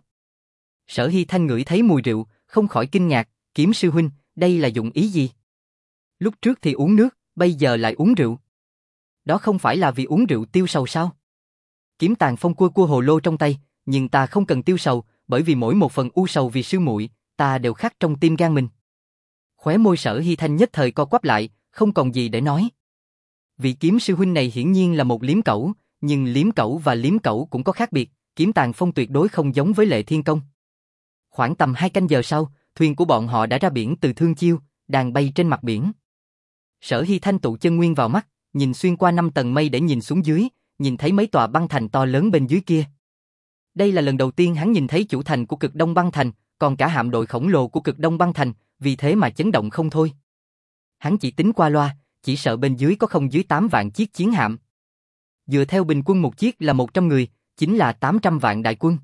A: Sở Hy Thanh ngửi thấy mùi rượu, không khỏi kinh ngạc, Kiếm sư huynh, đây là dụng ý gì? Lúc trước thì uống nước, bây giờ lại uống rượu. Đó không phải là vì uống rượu tiêu sầu sao? Kiếm Tàng Phong cua cua hồ lô trong tay, nhưng ta không cần tiêu sầu, bởi vì mỗi một phần u sầu vì sư muội, ta đều khắc trong tim gan mình. Khóe môi Sở Hy Thanh nhất thời co quắp lại, không còn gì để nói. Vị Kiếm sư huynh này hiển nhiên là một liếm cẩu, nhưng liếm cẩu và liếm cẩu cũng có khác biệt, Kiếm Tàng Phong tuyệt đối không giống với Lệ Thiên Công. Khoảng tầm hai canh giờ sau, thuyền của bọn họ đã ra biển từ Thương Chiêu, đang bay trên mặt biển. Sở Hy Thanh tụ chân nguyên vào mắt, nhìn xuyên qua năm tầng mây để nhìn xuống dưới, nhìn thấy mấy tòa băng thành to lớn bên dưới kia. Đây là lần đầu tiên hắn nhìn thấy chủ thành của Cực Đông Băng Thành, còn cả hạm đội khổng lồ của Cực Đông Băng Thành, vì thế mà chấn động không thôi. Hắn chỉ tính qua loa, chỉ sợ bên dưới có không dưới tám vạn chiếc chiến hạm. Dựa theo bình quân một chiếc là một trăm người, chính là tám trăm vạn đại quân.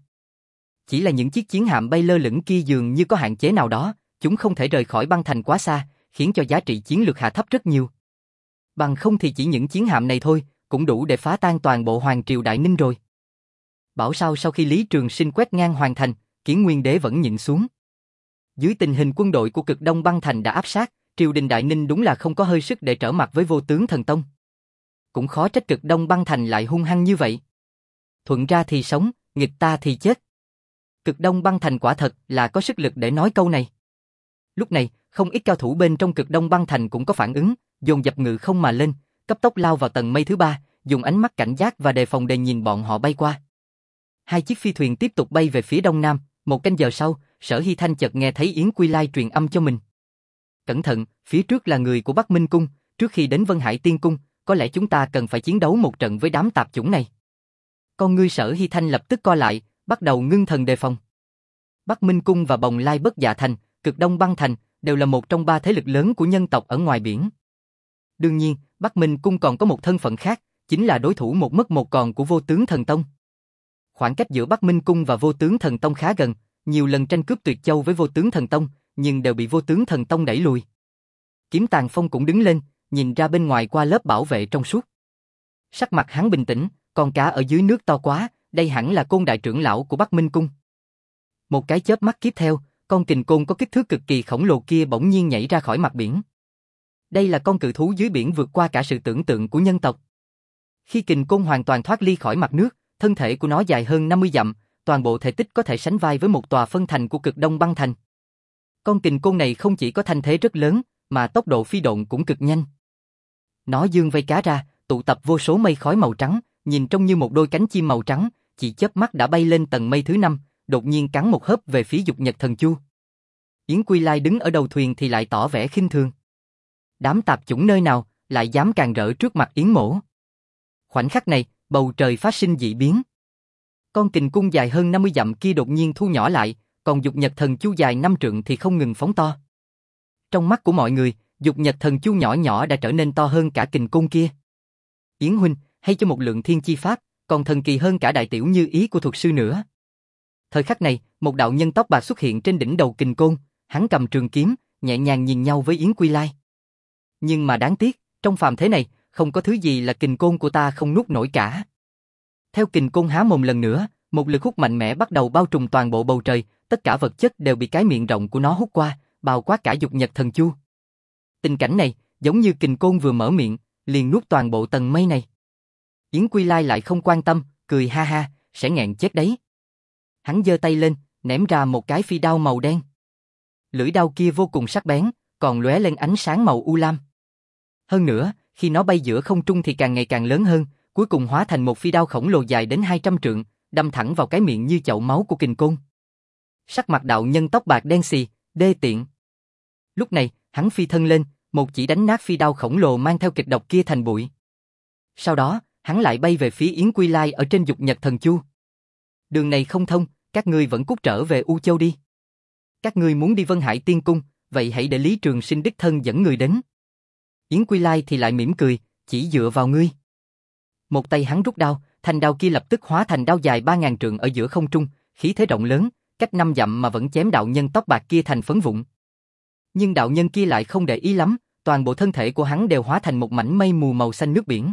A: Chỉ là những chiếc chiến hạm bay lơ lửng kia dường như có hạn chế nào đó, chúng không thể rời khỏi băng thành quá xa, khiến cho giá trị chiến lược hạ thấp rất nhiều. Bằng không thì chỉ những chiến hạm này thôi, cũng đủ để phá tan toàn bộ Hoàng triều Đại Ninh rồi. Bảo sao sau khi Lý Trường Sinh quét ngang hoàn thành, Kiến Nguyên Đế vẫn nhịn xuống. Dưới tình hình quân đội của Cực Đông băng thành đã áp sát, triều đình Đại Ninh đúng là không có hơi sức để trở mặt với Vô Tướng Thần Tông. Cũng khó trách Cực Đông băng thành lại hung hăng như vậy. Thuận ra thì sống, nghịch ta thì chết. Cực Đông băng thành quả thật là có sức lực để nói câu này. Lúc này, không ít cao thủ bên trong Cực Đông băng thành cũng có phản ứng, dồn dập ngự không mà lên, cấp tốc lao vào tầng mây thứ ba, dùng ánh mắt cảnh giác và đề phòng để nhìn bọn họ bay qua. Hai chiếc phi thuyền tiếp tục bay về phía đông nam, một canh giờ sau, Sở Hy Thanh chợt nghe thấy Yến Quy Lai truyền âm cho mình. Cẩn thận, phía trước là người của Bắc Minh Cung, trước khi đến Vân Hải Tiên Cung, có lẽ chúng ta cần phải chiến đấu một trận với đám tạp chủng này. Con ngươi Sở Hy Thanh lập tức co lại, bắt đầu ngưng thần đề phòng. Bắc Minh Cung và Bồng Lai Bất Dạ Thành, Cực Đông băng thành, đều là một trong ba thế lực lớn của nhân tộc ở ngoài biển. Đương nhiên, Bắc Minh Cung còn có một thân phận khác, chính là đối thủ một mất một còn của Vô Tướng Thần Tông. Khoảng cách giữa Bắc Minh Cung và Vô Tướng Thần Tông khá gần, nhiều lần tranh cướp Tuyệt Châu với Vô Tướng Thần Tông, nhưng đều bị Vô Tướng Thần Tông đẩy lùi. Kiếm Tàn Phong cũng đứng lên, nhìn ra bên ngoài qua lớp bảo vệ trong suốt. Sắc mặt hắn bình tĩnh, con cá ở dưới nước to quá, đây hẳn là Côn đại trưởng lão của Bắc Minh Cung. Một cái chớp mắt tiếp theo, con kình côn có kích thước cực kỳ khổng lồ kia bỗng nhiên nhảy ra khỏi mặt biển. Đây là con cự thú dưới biển vượt qua cả sự tưởng tượng của nhân tộc. Khi kình côn hoàn toàn thoát ly khỏi mặt nước, thân thể của nó dài hơn năm mươi dặm, toàn bộ thể tích có thể sánh vai với một tòa phân thành của Cực Đông băng thành. Con kình côn này không chỉ có thanh thế rất lớn, mà tốc độ phi độn cũng cực nhanh. Nó giương vây cá ra, tụ tập vô số mây khói màu trắng, nhìn trông như một đôi cánh chim màu trắng, chỉ chớp mắt đã bay lên tầng mây thứ năm, đột nhiên cắn một hớp về phía Dục Nhật Thần Chu. Yến Quy Lai đứng ở đầu thuyền thì lại tỏ vẻ khinh thường. Đám tạp chủng nơi nào lại dám càng rỡ trước mặt Yến Mỗ. Khoảnh khắc này, bầu trời phát sinh dị biến. Con kình cung dài hơn năm mươi dặm kia đột nhiên thu nhỏ lại, còn Dục Nhật Thần Chu dài năm trượng thì không ngừng phóng to. Trong mắt của mọi người, Dục Nhật Thần Chu nhỏ nhỏ đã trở nên to hơn cả kình cung kia. Yến huynh, hay cho một lượng thiên chi pháp, còn thần kỳ hơn cả đại tiểu như ý của thuật sư nữa. Thời khắc này, một đạo nhân tóc bạc xuất hiện trên đỉnh đầu kình côn, hắn cầm trường kiếm, nhẹ nhàng nhìn nhau với Yến Quy Lai. Nhưng mà đáng tiếc, trong phàm thế này, không có thứ gì là kình côn của ta không nuốt nổi cả. Theo kình côn há mồm lần nữa, một lực hút mạnh mẽ bắt đầu bao trùm toàn bộ bầu trời, tất cả vật chất đều bị cái miệng rộng của nó hút qua, bao quát cả Dục Nhật Thần Chu. Tình cảnh này, giống như kình côn vừa mở miệng, liền nuốt toàn bộ tầng mây này. Yến Quy Lai lại không quan tâm, cười ha ha, sẽ nghẹn chết đấy. Hắn giơ tay lên, ném ra một cái phi đao màu đen. Lưỡi đao kia vô cùng sắc bén, còn lóe lên ánh sáng màu u lam. Hơn nữa, khi nó bay giữa không trung thì càng ngày càng lớn hơn, cuối cùng hóa thành một phi đao khổng lồ dài đến hai trăm trượng, đâm thẳng vào cái miệng như chậu máu của kình côn. Sắc mặt đạo nhân tóc bạc đen xì, đê tiện. Lúc này, hắn phi thân lên, một chỉ đánh nát phi đao khổng lồ mang theo kịch độc kia thành bụi. Sau đó, hắn lại bay về phía Yến Quy Lai ở trên Dục Nhật Thần Chu. Đường này không thông, các ngươi vẫn cút trở về U Châu đi. Các ngươi muốn đi Vân Hải Tiên Cung, vậy hãy để Lý Trường Sinh đích thân dẫn người đến. Yến Quy Lai thì lại mỉm cười, chỉ dựa vào ngươi. Một tay hắn rút đao, thanh đao kia lập tức hóa thành đao dài ba ngàn trượng ở giữa không trung, khí thế rộng lớn, cách năm dặm mà vẫn chém đạo nhân tóc bạc kia thành phấn vụn. Nhưng đạo nhân kia lại không để ý lắm, toàn bộ thân thể của hắn đều hóa thành một mảnh mây mù màu xanh nước biển.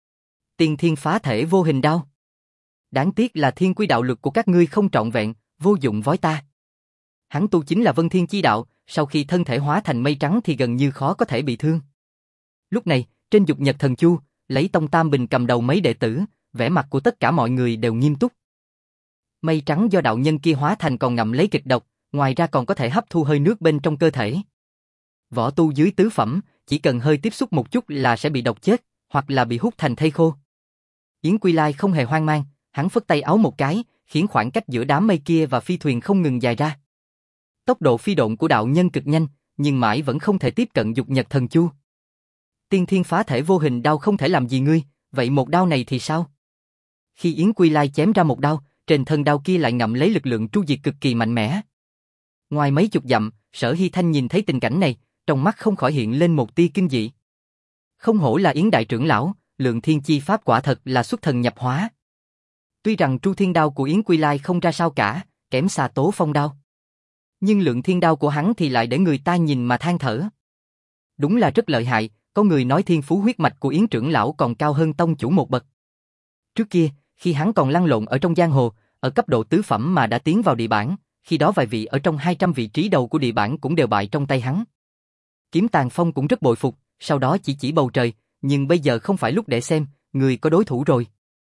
A: Tiên Thiên Phá Thể Vô Hình Đao. Đáng tiếc là thiên quy đạo lực của các ngươi không trọn vẹn, vô dụng với ta. Hắn tu chính là Vân Thiên Chi đạo, sau khi thân thể hóa thành mây trắng thì gần như khó có thể bị thương. Lúc này, trên Dục Nhật Thần Chu, lấy Tông Tam Bình cầm đầu mấy đệ tử, vẻ mặt của tất cả mọi người đều nghiêm túc. Mây trắng do đạo nhân kia hóa thành còn ngậm lấy kịch độc, ngoài ra còn có thể hấp thu hơi nước bên trong cơ thể. Võ tu dưới tứ phẩm, chỉ cần hơi tiếp xúc một chút là sẽ bị độc chết, hoặc là bị hút thành thây khô. Yến Quy Lai không hề hoang mang, hắn phất tay áo một cái, khiến khoảng cách giữa đám mây kia và phi thuyền không ngừng dài ra. Tốc độ phi độn của đạo nhân cực nhanh, nhưng mãi vẫn không thể tiếp cận Dục Nhật Thần Chu. Tiên Thiên Phá Thể Vô Hình Đao không thể làm gì ngươi, vậy một đao này thì sao? Khi Yến Quy Lai chém ra một đao, trên thân đao kia lại ngậm lấy lực lượng tru diệt cực kỳ mạnh mẽ. Ngoài mấy chục dặm, Sở Hy Thanh nhìn thấy tình cảnh này, trong mắt không khỏi hiện lên một tia kinh dị. Không hổ là Yến đại trưởng lão, lượng thiên chi pháp quả thật là xuất thần nhập hóa. Tuy rằng Tru Thiên Đao của Yến Quy Lai không ra sao cả, kém xa Tố Phong Đao, nhưng lượng thiên đao của hắn thì lại để người ta nhìn mà than thở. Đúng là rất lợi hại, có người nói thiên phú huyết mạch của Yến trưởng lão còn cao hơn tông chủ một bậc. Trước kia, khi hắn còn lăn lộn ở trong giang hồ, ở cấp độ tứ phẩm mà đã tiến vào địa bảng, khi đó vài vị ở trong hai trăm vị trí đầu của địa bảng cũng đều bại trong tay hắn. Kiếm Tàng Phong cũng rất bội phục, sau đó chỉ chỉ bầu trời, nhưng bây giờ không phải lúc để xem, người có đối thủ rồi.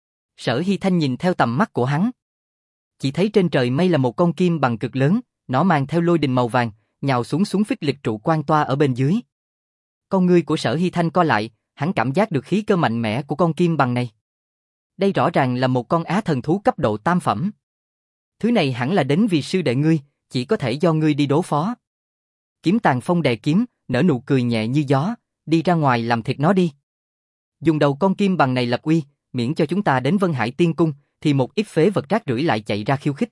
A: Sở Hy Thanh nhìn theo tầm mắt của hắn. Chỉ thấy trên trời mây là một con kim bằng cực lớn, nó mang theo lôi đình màu vàng, nhào xuống xuống phích lịch trụ quan toa ở bên dưới. Con ngươi của Sở Hy Thanh co lại, hắn cảm giác được khí cơ mạnh mẽ của con kim bằng này. Đây rõ ràng là một con á thần thú cấp độ tam phẩm. Thứ này hẳn là đến vì sư đệ ngươi, chỉ có thể do ngươi đi đối phó. Kiếm Tàng Phong đè kiếm, nở nụ cười nhẹ như gió, đi ra ngoài làm thịt nó đi. Dùng đầu con kim bằng này lập uy, miễn cho chúng ta đến Vân Hải Tiên Cung, thì một ít phế vật rác rưởi lại chạy ra khiêu khích.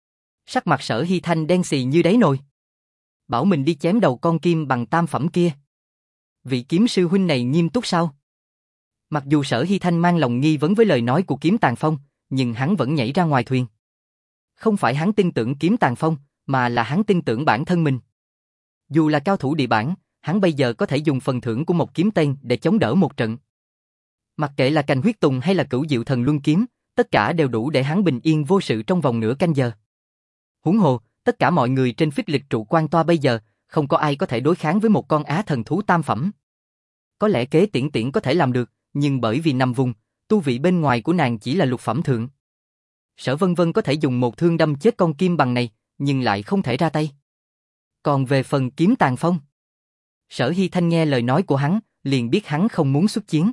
A: Sắc mặt Sở Hy Thanh đen xì như đáy nồi. Bảo mình đi chém đầu con kim bằng tam phẩm kia. Vị kiếm sư huynh này nghiêm túc sao? Mặc dù Sở Hy Thanh mang lòng nghi vấn với lời nói của Kiếm Tàng Phong, nhưng hắn vẫn nhảy ra ngoài thuyền. Không phải hắn tin tưởng Kiếm Tàng Phong, mà là hắn tin tưởng bản thân mình. Dù là cao thủ địa bảng, hắn bây giờ có thể dùng phần thưởng của một kiếm tên để chống đỡ một trận. Mặc kệ là Cành Huyết Tùng hay là Cửu Diệu Thần Luân Kiếm, tất cả đều đủ để hắn bình yên vô sự trong vòng nửa canh giờ. Huống hồ, tất cả mọi người trên phích lịch trụ quan toa bây giờ, không có ai có thể đối kháng với một con á thần thú tam phẩm. Có lẽ Kế Tiễn Tiễn có thể làm được, nhưng bởi vì nằm vùng, tu vị bên ngoài của nàng chỉ là lục phẩm thượng. Sở Vân Vân có thể dùng một thương đâm chết con kim bằng này, nhưng lại không thể ra tay. Còn về phần Kiếm Tàng Phong, Sở Hy Thanh nghe lời nói của hắn, liền biết hắn không muốn xuất chiến.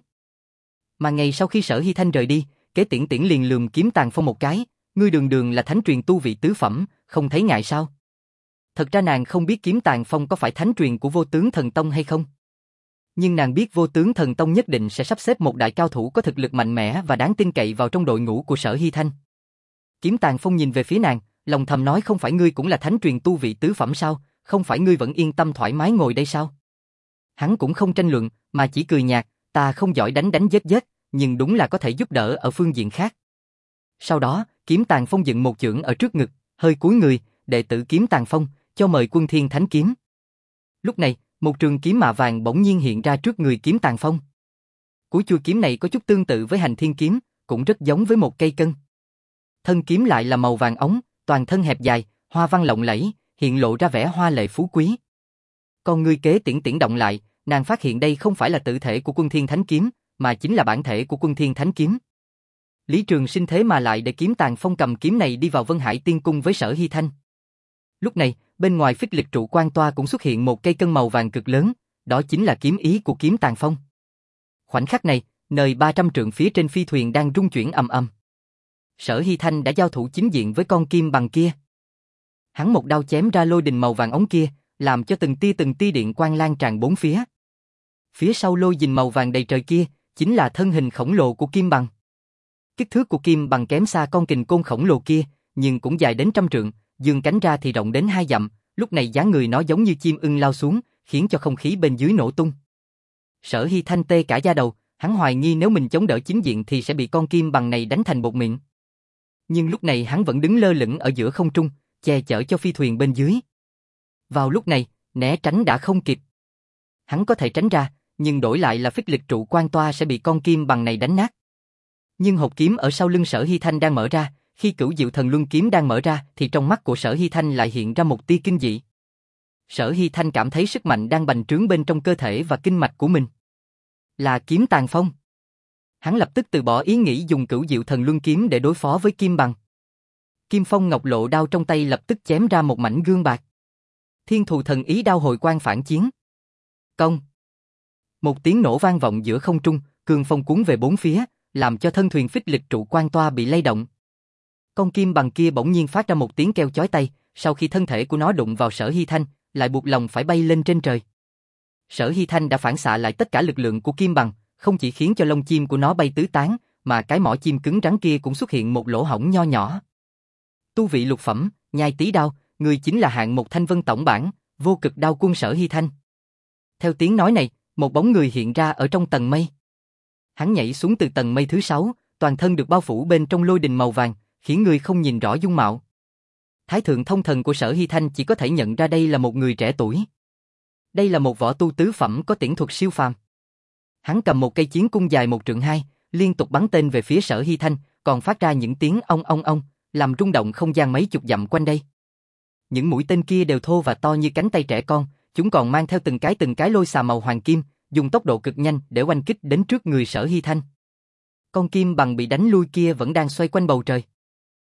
A: Mà ngày sau khi Sở Hy Thanh rời đi, Kế Tiễn Tiễn liền lườm Kiếm Tàng Phong một cái, ngươi đường đường là thánh truyền tu vị tứ phẩm, không thấy ngại sao? Thật ra nàng không biết Kiếm Tàng Phong có phải thánh truyền của Vô Tướng Thần Tông hay không. Nhưng nàng biết Vô Tướng Thần Tông nhất định sẽ sắp xếp một đại cao thủ có thực lực mạnh mẽ và đáng tin cậy vào trong đội ngũ của Sở Hy Thanh. Kiếm Tàng Phong nhìn về phía nàng, lòng thầm nói không phải ngươi cũng là thánh truyền tu vị tứ phẩm sao, không phải ngươi vẫn yên tâm thoải mái ngồi đây sao? Hắn cũng không tranh luận, mà chỉ cười nhạt, ta không giỏi đánh đánh giết giết, nhưng đúng là có thể giúp đỡ ở phương diện khác. Sau đó, Kiếm Tàng Phong dựng một chưởng ở trước ngực, hơi cúi người, đệ tử Kiếm Tàng Phong, cho mời Quân Thiên Thánh Kiếm. Lúc này, một trường kiếm mạ vàng bỗng nhiên hiện ra trước người Kiếm Tàng Phong. Cuối chuôi kiếm này có chút tương tự với Hành Thiên Kiếm, cũng rất giống với một cây cân. Thân kiếm lại là màu vàng ống, toàn thân hẹp dài, hoa văn lộng lẫy, hiện lộ ra vẻ hoa lệ phú quý. Con ngươi Kế Tiễn Tiễn động lại, nàng phát hiện đây không phải là tự thể của Quân Thiên Thánh Kiếm, mà chính là bản thể của Quân Thiên Thánh Kiếm. Lý Trường Sinh thế mà lại để Kiếm Tàng Phong cầm kiếm này đi vào Vân Hải Tiên Cung với Sở Hy Thanh. Lúc này, bên ngoài phích lịch trụ quan toa cũng xuất hiện một cây cân màu vàng cực lớn, đó chính là kiếm ý của Kiếm Tàng Phong. Khoảnh khắc này, nơi ba trăm trượng phía trên phi thuyền đang rung chuyển ầm ầm. Sở Hy Thanh đã giao thủ chính diện với con kim bằng kia. Hắn một đao chém ra lôi đình màu vàng ống kia, làm cho từng tia từng tia điện quang lan tràn bốn phía. Phía sau lôi đình màu vàng đầy trời kia, chính là thân hình khổng lồ của kim bằng. Kích thước của kim bằng kém xa con kình côn khổng lồ kia, nhưng cũng dài đến trăm trượng, dương cánh ra thì rộng đến hai dặm, lúc này dáng người nó giống như chim ưng lao xuống, khiến cho không khí bên dưới nổ tung. Sở Hy Thanh tê cả da đầu, hắn hoài nghi nếu mình chống đỡ chính diện thì sẽ bị con kim bằng này đánh thành bột mịn. Nhưng lúc này hắn vẫn đứng lơ lửng ở giữa không trung, che chở cho phi thuyền bên dưới. Vào lúc này, né tránh đã không kịp. Hắn có thể tránh ra, nhưng đổi lại là phích lịch trụ quan toa sẽ bị con kim bằng này đánh nát. Nhưng hộp kiếm ở sau lưng Sở Hy Thanh đang mở ra, khi Cửu Diệu Thần Luân Kiếm đang mở ra thì trong mắt của Sở Hy Thanh lại hiện ra một tia kinh dị. Sở Hy Thanh cảm thấy sức mạnh đang bành trướng bên trong cơ thể và kinh mạch của mình. Là Kiếm Tàng Phong. Hắn lập tức từ bỏ ý nghĩ dùng Cửu Diệu Thần Luân Kiếm để đối phó với kim bằng. Kim Phong Ngọc Lộ đao trong tay lập tức chém ra một mảnh gương bạc. Thiên Thù Thần Ý đao hồi quang phản chiến. Công. Một tiếng nổ vang vọng giữa không trung, cương phong cuốn về bốn phía, làm cho thân thuyền phích lịch trụ quan toa bị lay động. Con kim bằng kia bỗng nhiên phát ra một tiếng kêu chói tai, sau khi thân thể của nó đụng vào Sở Hy Thanh, lại buộc lòng phải bay lên trên trời. Sở Hy Thanh đã phản xạ lại tất cả lực lượng của kim bằng, không chỉ khiến cho lông chim của nó bay tứ tán, mà cái mỏ chim cứng rắn kia cũng xuất hiện một lỗ hổng nho nhỏ. Tu vị lục phẩm, nhai tí đao, người chính là hạng một Thanh Vân tổng bản, vô cực đao quân Sở Hy Thanh. Theo tiếng nói này, một bóng người hiện ra ở trong tầng mây. Hắn nhảy xuống từ tầng mây thứ sáu, toàn thân được bao phủ bên trong lôi đình màu vàng, khiến người không nhìn rõ dung mạo. Thái thượng thông thần của Sở Hy Thanh chỉ có thể nhận ra đây là một người trẻ tuổi. Đây là một võ tu tứ phẩm có tiễn thuật siêu phàm. Hắn cầm một cây chiến cung dài một trượng hai, liên tục bắn tên về phía Sở Hy Thanh, còn phát ra những tiếng ong ong ong, làm rung động không gian mấy chục dặm quanh đây. Những mũi tên kia đều thô và to như cánh tay trẻ con, chúng còn mang theo từng cái từng cái lôi xà màu hoàng kim, dùng tốc độ cực nhanh để oanh kích đến trước người Sở Hy Thanh. Con kim bằng bị đánh lui kia vẫn đang xoay quanh bầu trời.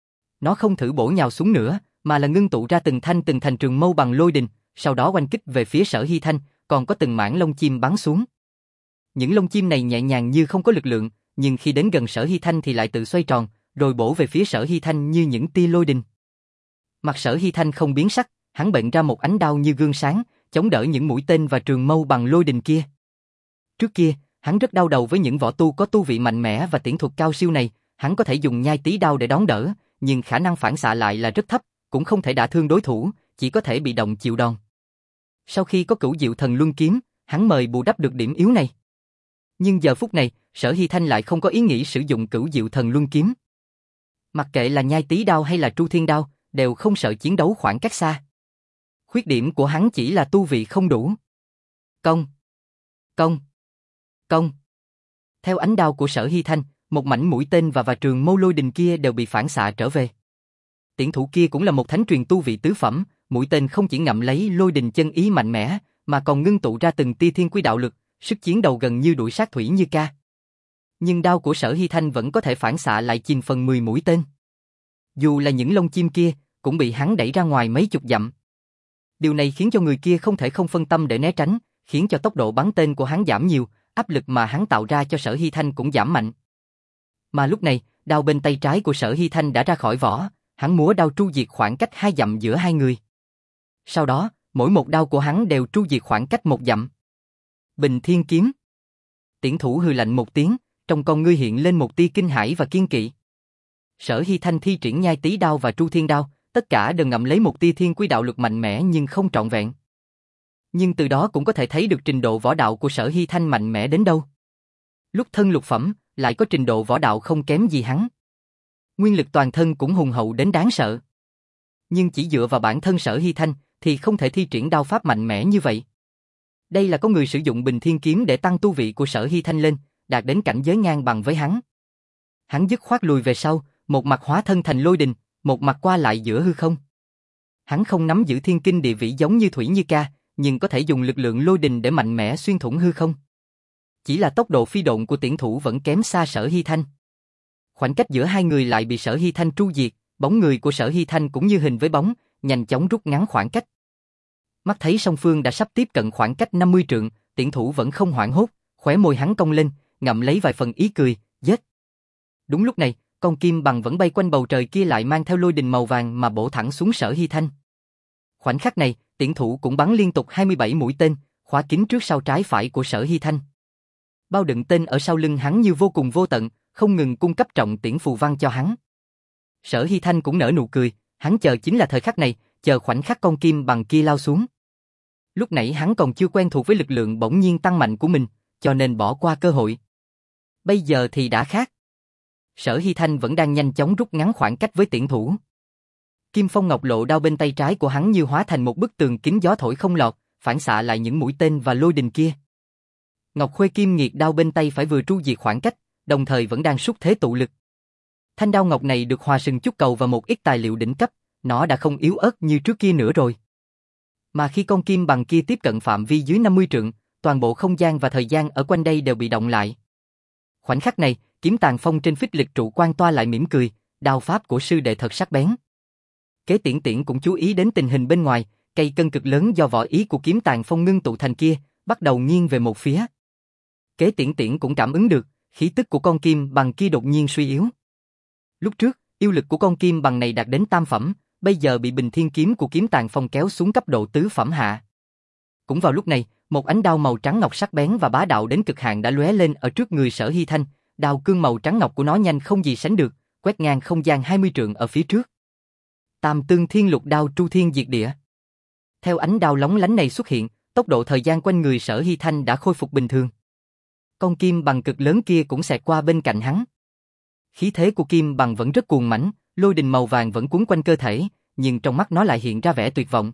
A: Nó không thử bổ nhào xuống nữa, mà là ngưng tụ ra từng thanh từng thành trường mâu bằng lôi đình, sau đó oanh kích về phía Sở Hy Thanh, còn có từng mảng lông chim bắn xuống. Những lông chim này nhẹ nhàng như không có lực lượng, nhưng khi đến gần Sở Hy Thanh thì lại tự xoay tròn, rồi bổ về phía Sở Hy Thanh như những tia lôi đình. Mặt Sở Hy Thanh không biến sắc, hắn bệnh ra một ánh đao như gương sáng, chống đỡ những mũi tên và trường mâu bằng lôi đình kia. Trước kia, hắn rất đau đầu với những võ tu có tu vị mạnh mẽ và tiễn thuật cao siêu này, hắn có thể dùng nhai tí đao để đón đỡ, nhưng khả năng phản xạ lại là rất thấp, cũng không thể đả thương đối thủ, chỉ có thể bị động chịu đòn. Sau khi có Cửu Diệu Thần Luân Kiếm, hắn mời bù đắp được điểm yếu này. Nhưng giờ phút này, Sở Hy Thanh lại không có ý nghĩ sử dụng Cửu Diệu Thần Luân Kiếm. Mặc kệ là nhai tí đao hay là tru thiên đao, đều không sợ chiến đấu khoảng cách xa. Khuyết điểm của hắn chỉ là tu vị không đủ. Công, công, công. Theo ánh đao của Sở Hy Thanh, một mảnh mũi tên và và trường mâu lôi đình kia đều bị phản xạ trở về. Tiễn thủ kia cũng là một thánh truyền tu vị tứ phẩm, mũi tên không chỉ ngậm lấy lôi đình chân ý mạnh mẽ, mà còn ngưng tụ ra từng tia thiên quy đạo lực, sức chiến đầu gần như đuổi sát thủy như ca. Nhưng đao của Sở Hy Thanh vẫn có thể phản xạ lại chìm phần mười mũi tên. Dù là những lông chim kia, cũng bị hắn đẩy ra ngoài mấy chục dặm. Điều này khiến cho người kia không thể không phân tâm để né tránh, khiến cho tốc độ bắn tên của hắn giảm nhiều, áp lực mà hắn tạo ra cho Sở Hy Thanh cũng giảm mạnh. Mà lúc này, đao bên tay trái của Sở Hy Thanh đã ra khỏi vỏ, hắn múa đao tru diệt khoảng cách hai dặm giữa hai người. Sau đó, mỗi một đao của hắn đều tru diệt khoảng cách một dặm. Bình Thiên Kiếm. Tiễn thủ hừ lạnh một tiếng, trong con ngươi hiện lên một tia kinh hãi và kiên kỵ. Sở Hy Thanh thi triển nhai tí đao và tru thiên đao, tất cả đều ngậm lấy một tia thiên quy đạo lực mạnh mẽ nhưng không trọn vẹn. Nhưng từ đó cũng có thể thấy được trình độ võ đạo của Sở Hy Thanh mạnh mẽ đến đâu. Lúc thân lục phẩm, lại có trình độ võ đạo không kém gì hắn. Nguyên lực toàn thân cũng hùng hậu đến đáng sợ. Nhưng chỉ dựa vào bản thân Sở Hy Thanh thì không thể thi triển đao pháp mạnh mẽ như vậy. Đây là có người sử dụng Bình Thiên Kiếm để tăng tu vị của Sở Hy Thanh lên, đạt đến cảnh giới ngang bằng với hắn. Hắn dứt khoát lùi về sau, một mặt hóa thân thành lôi đình, một mặt qua lại giữa hư không. Hắn không nắm giữ thiên kinh địa vĩ giống như Thủy Như Ca, nhưng có thể dùng lực lượng lôi đình để mạnh mẽ xuyên thủng hư không. Chỉ là tốc độ phi độn của tiễn thủ vẫn kém xa Sở Hy Thanh. Khoảng cách giữa hai người lại bị Sở Hy Thanh tru diệt, bóng người của Sở Hy Thanh cũng như hình với bóng, nhanh chóng rút ngắn khoảng cách. Mắt thấy song phương đã sắp tiếp cận khoảng cách năm mươi trượng, tiễn thủ vẫn không hoảng hốt, khóe môi hắn cong lên, ngậm lấy vài phần ý cười, giết. Đúng lúc này, con kim bằng vẫn bay quanh bầu trời kia lại mang theo lôi đình màu vàng mà bổ thẳng xuống Sở Hy Thanh. Khoảnh khắc này, tiễn thủ cũng bắn liên tục hai mươi bảy mũi tên, khóa kín trước sau trái phải của Sở Hy Thanh. Bao đựng tên ở sau lưng hắn như vô cùng vô tận, không ngừng cung cấp trọng tiễn phù văn cho hắn. Sở Hy Thanh cũng nở nụ cười, hắn chờ chính là thời khắc này, chờ khoảnh khắc con kim bằng kia lao xuống. Lúc nãy hắn còn chưa quen thuộc với lực lượng bỗng nhiên tăng mạnh của mình, cho nên bỏ qua cơ hội. Bây giờ thì đã khác. Sở Hy Thanh vẫn đang nhanh chóng rút ngắn khoảng cách với tiễn thủ. Kim phong ngọc lộ đao bên tay trái của hắn như hóa thành một bức tường kín gió thổi không lọt, phản xạ lại những mũi tên và lôi đình kia. Ngọc Khuê Kim Nghiệt đao bên tay phải vừa tru diệt khoảng cách, đồng thời vẫn đang xúc thế tụ lực. Thanh đao ngọc này được hòa sừng chút cầu và một ít tài liệu đỉnh cấp, nó đã không yếu ớt như trước kia nữa rồi. Mà khi con kim bằng kia tiếp cận phạm vi dưới năm mươi trượng, toàn bộ không gian và thời gian ở quanh đây đều bị động lại. Khoảnh khắc này, Kiếm Tàn Phong trên phích lịch trụ quan toa lại mỉm cười, đao pháp của sư đệ thật sắc bén. Kế Tiễn Tiễn cũng chú ý đến tình hình bên ngoài, cây cân cực lớn do võ ý của Kiếm Tàn Phong ngưng tụ thành kia, bắt đầu nghiêng về một phía. Kế Tiễn Tiễn cũng cảm ứng được, khí tức của con kim bằng kia đột nhiên suy yếu. Lúc trước, yêu lực của con kim bằng này đạt đến tam phẩm, bây giờ bị Bình Thiên Kiếm của Kiếm Tàn Phong kéo xuống cấp độ tứ phẩm hạ. Cũng vào lúc này, một ánh đao màu trắng ngọc sắc bén và bá đạo đến cực hạn đã lóe lên ở trước người Sở Hy Thanh, đao cương màu trắng ngọc của nó nhanh không gì sánh được, quét ngang không gian hai mươi trượng ở phía trước. Tam Tương Thiên Lục Đao Tru Thiên Diệt Địa. Theo ánh đao lóng lánh này xuất hiện, tốc độ thời gian quanh người Sở Hy Thanh đã khôi phục bình thường. Con kim bằng cực lớn kia cũng xẹt qua bên cạnh hắn. Khí thế của kim bằng vẫn rất cuồng mãnh, lôi đình màu vàng vẫn cuốn quanh cơ thể, nhưng trong mắt nó lại hiện ra vẻ tuyệt vọng.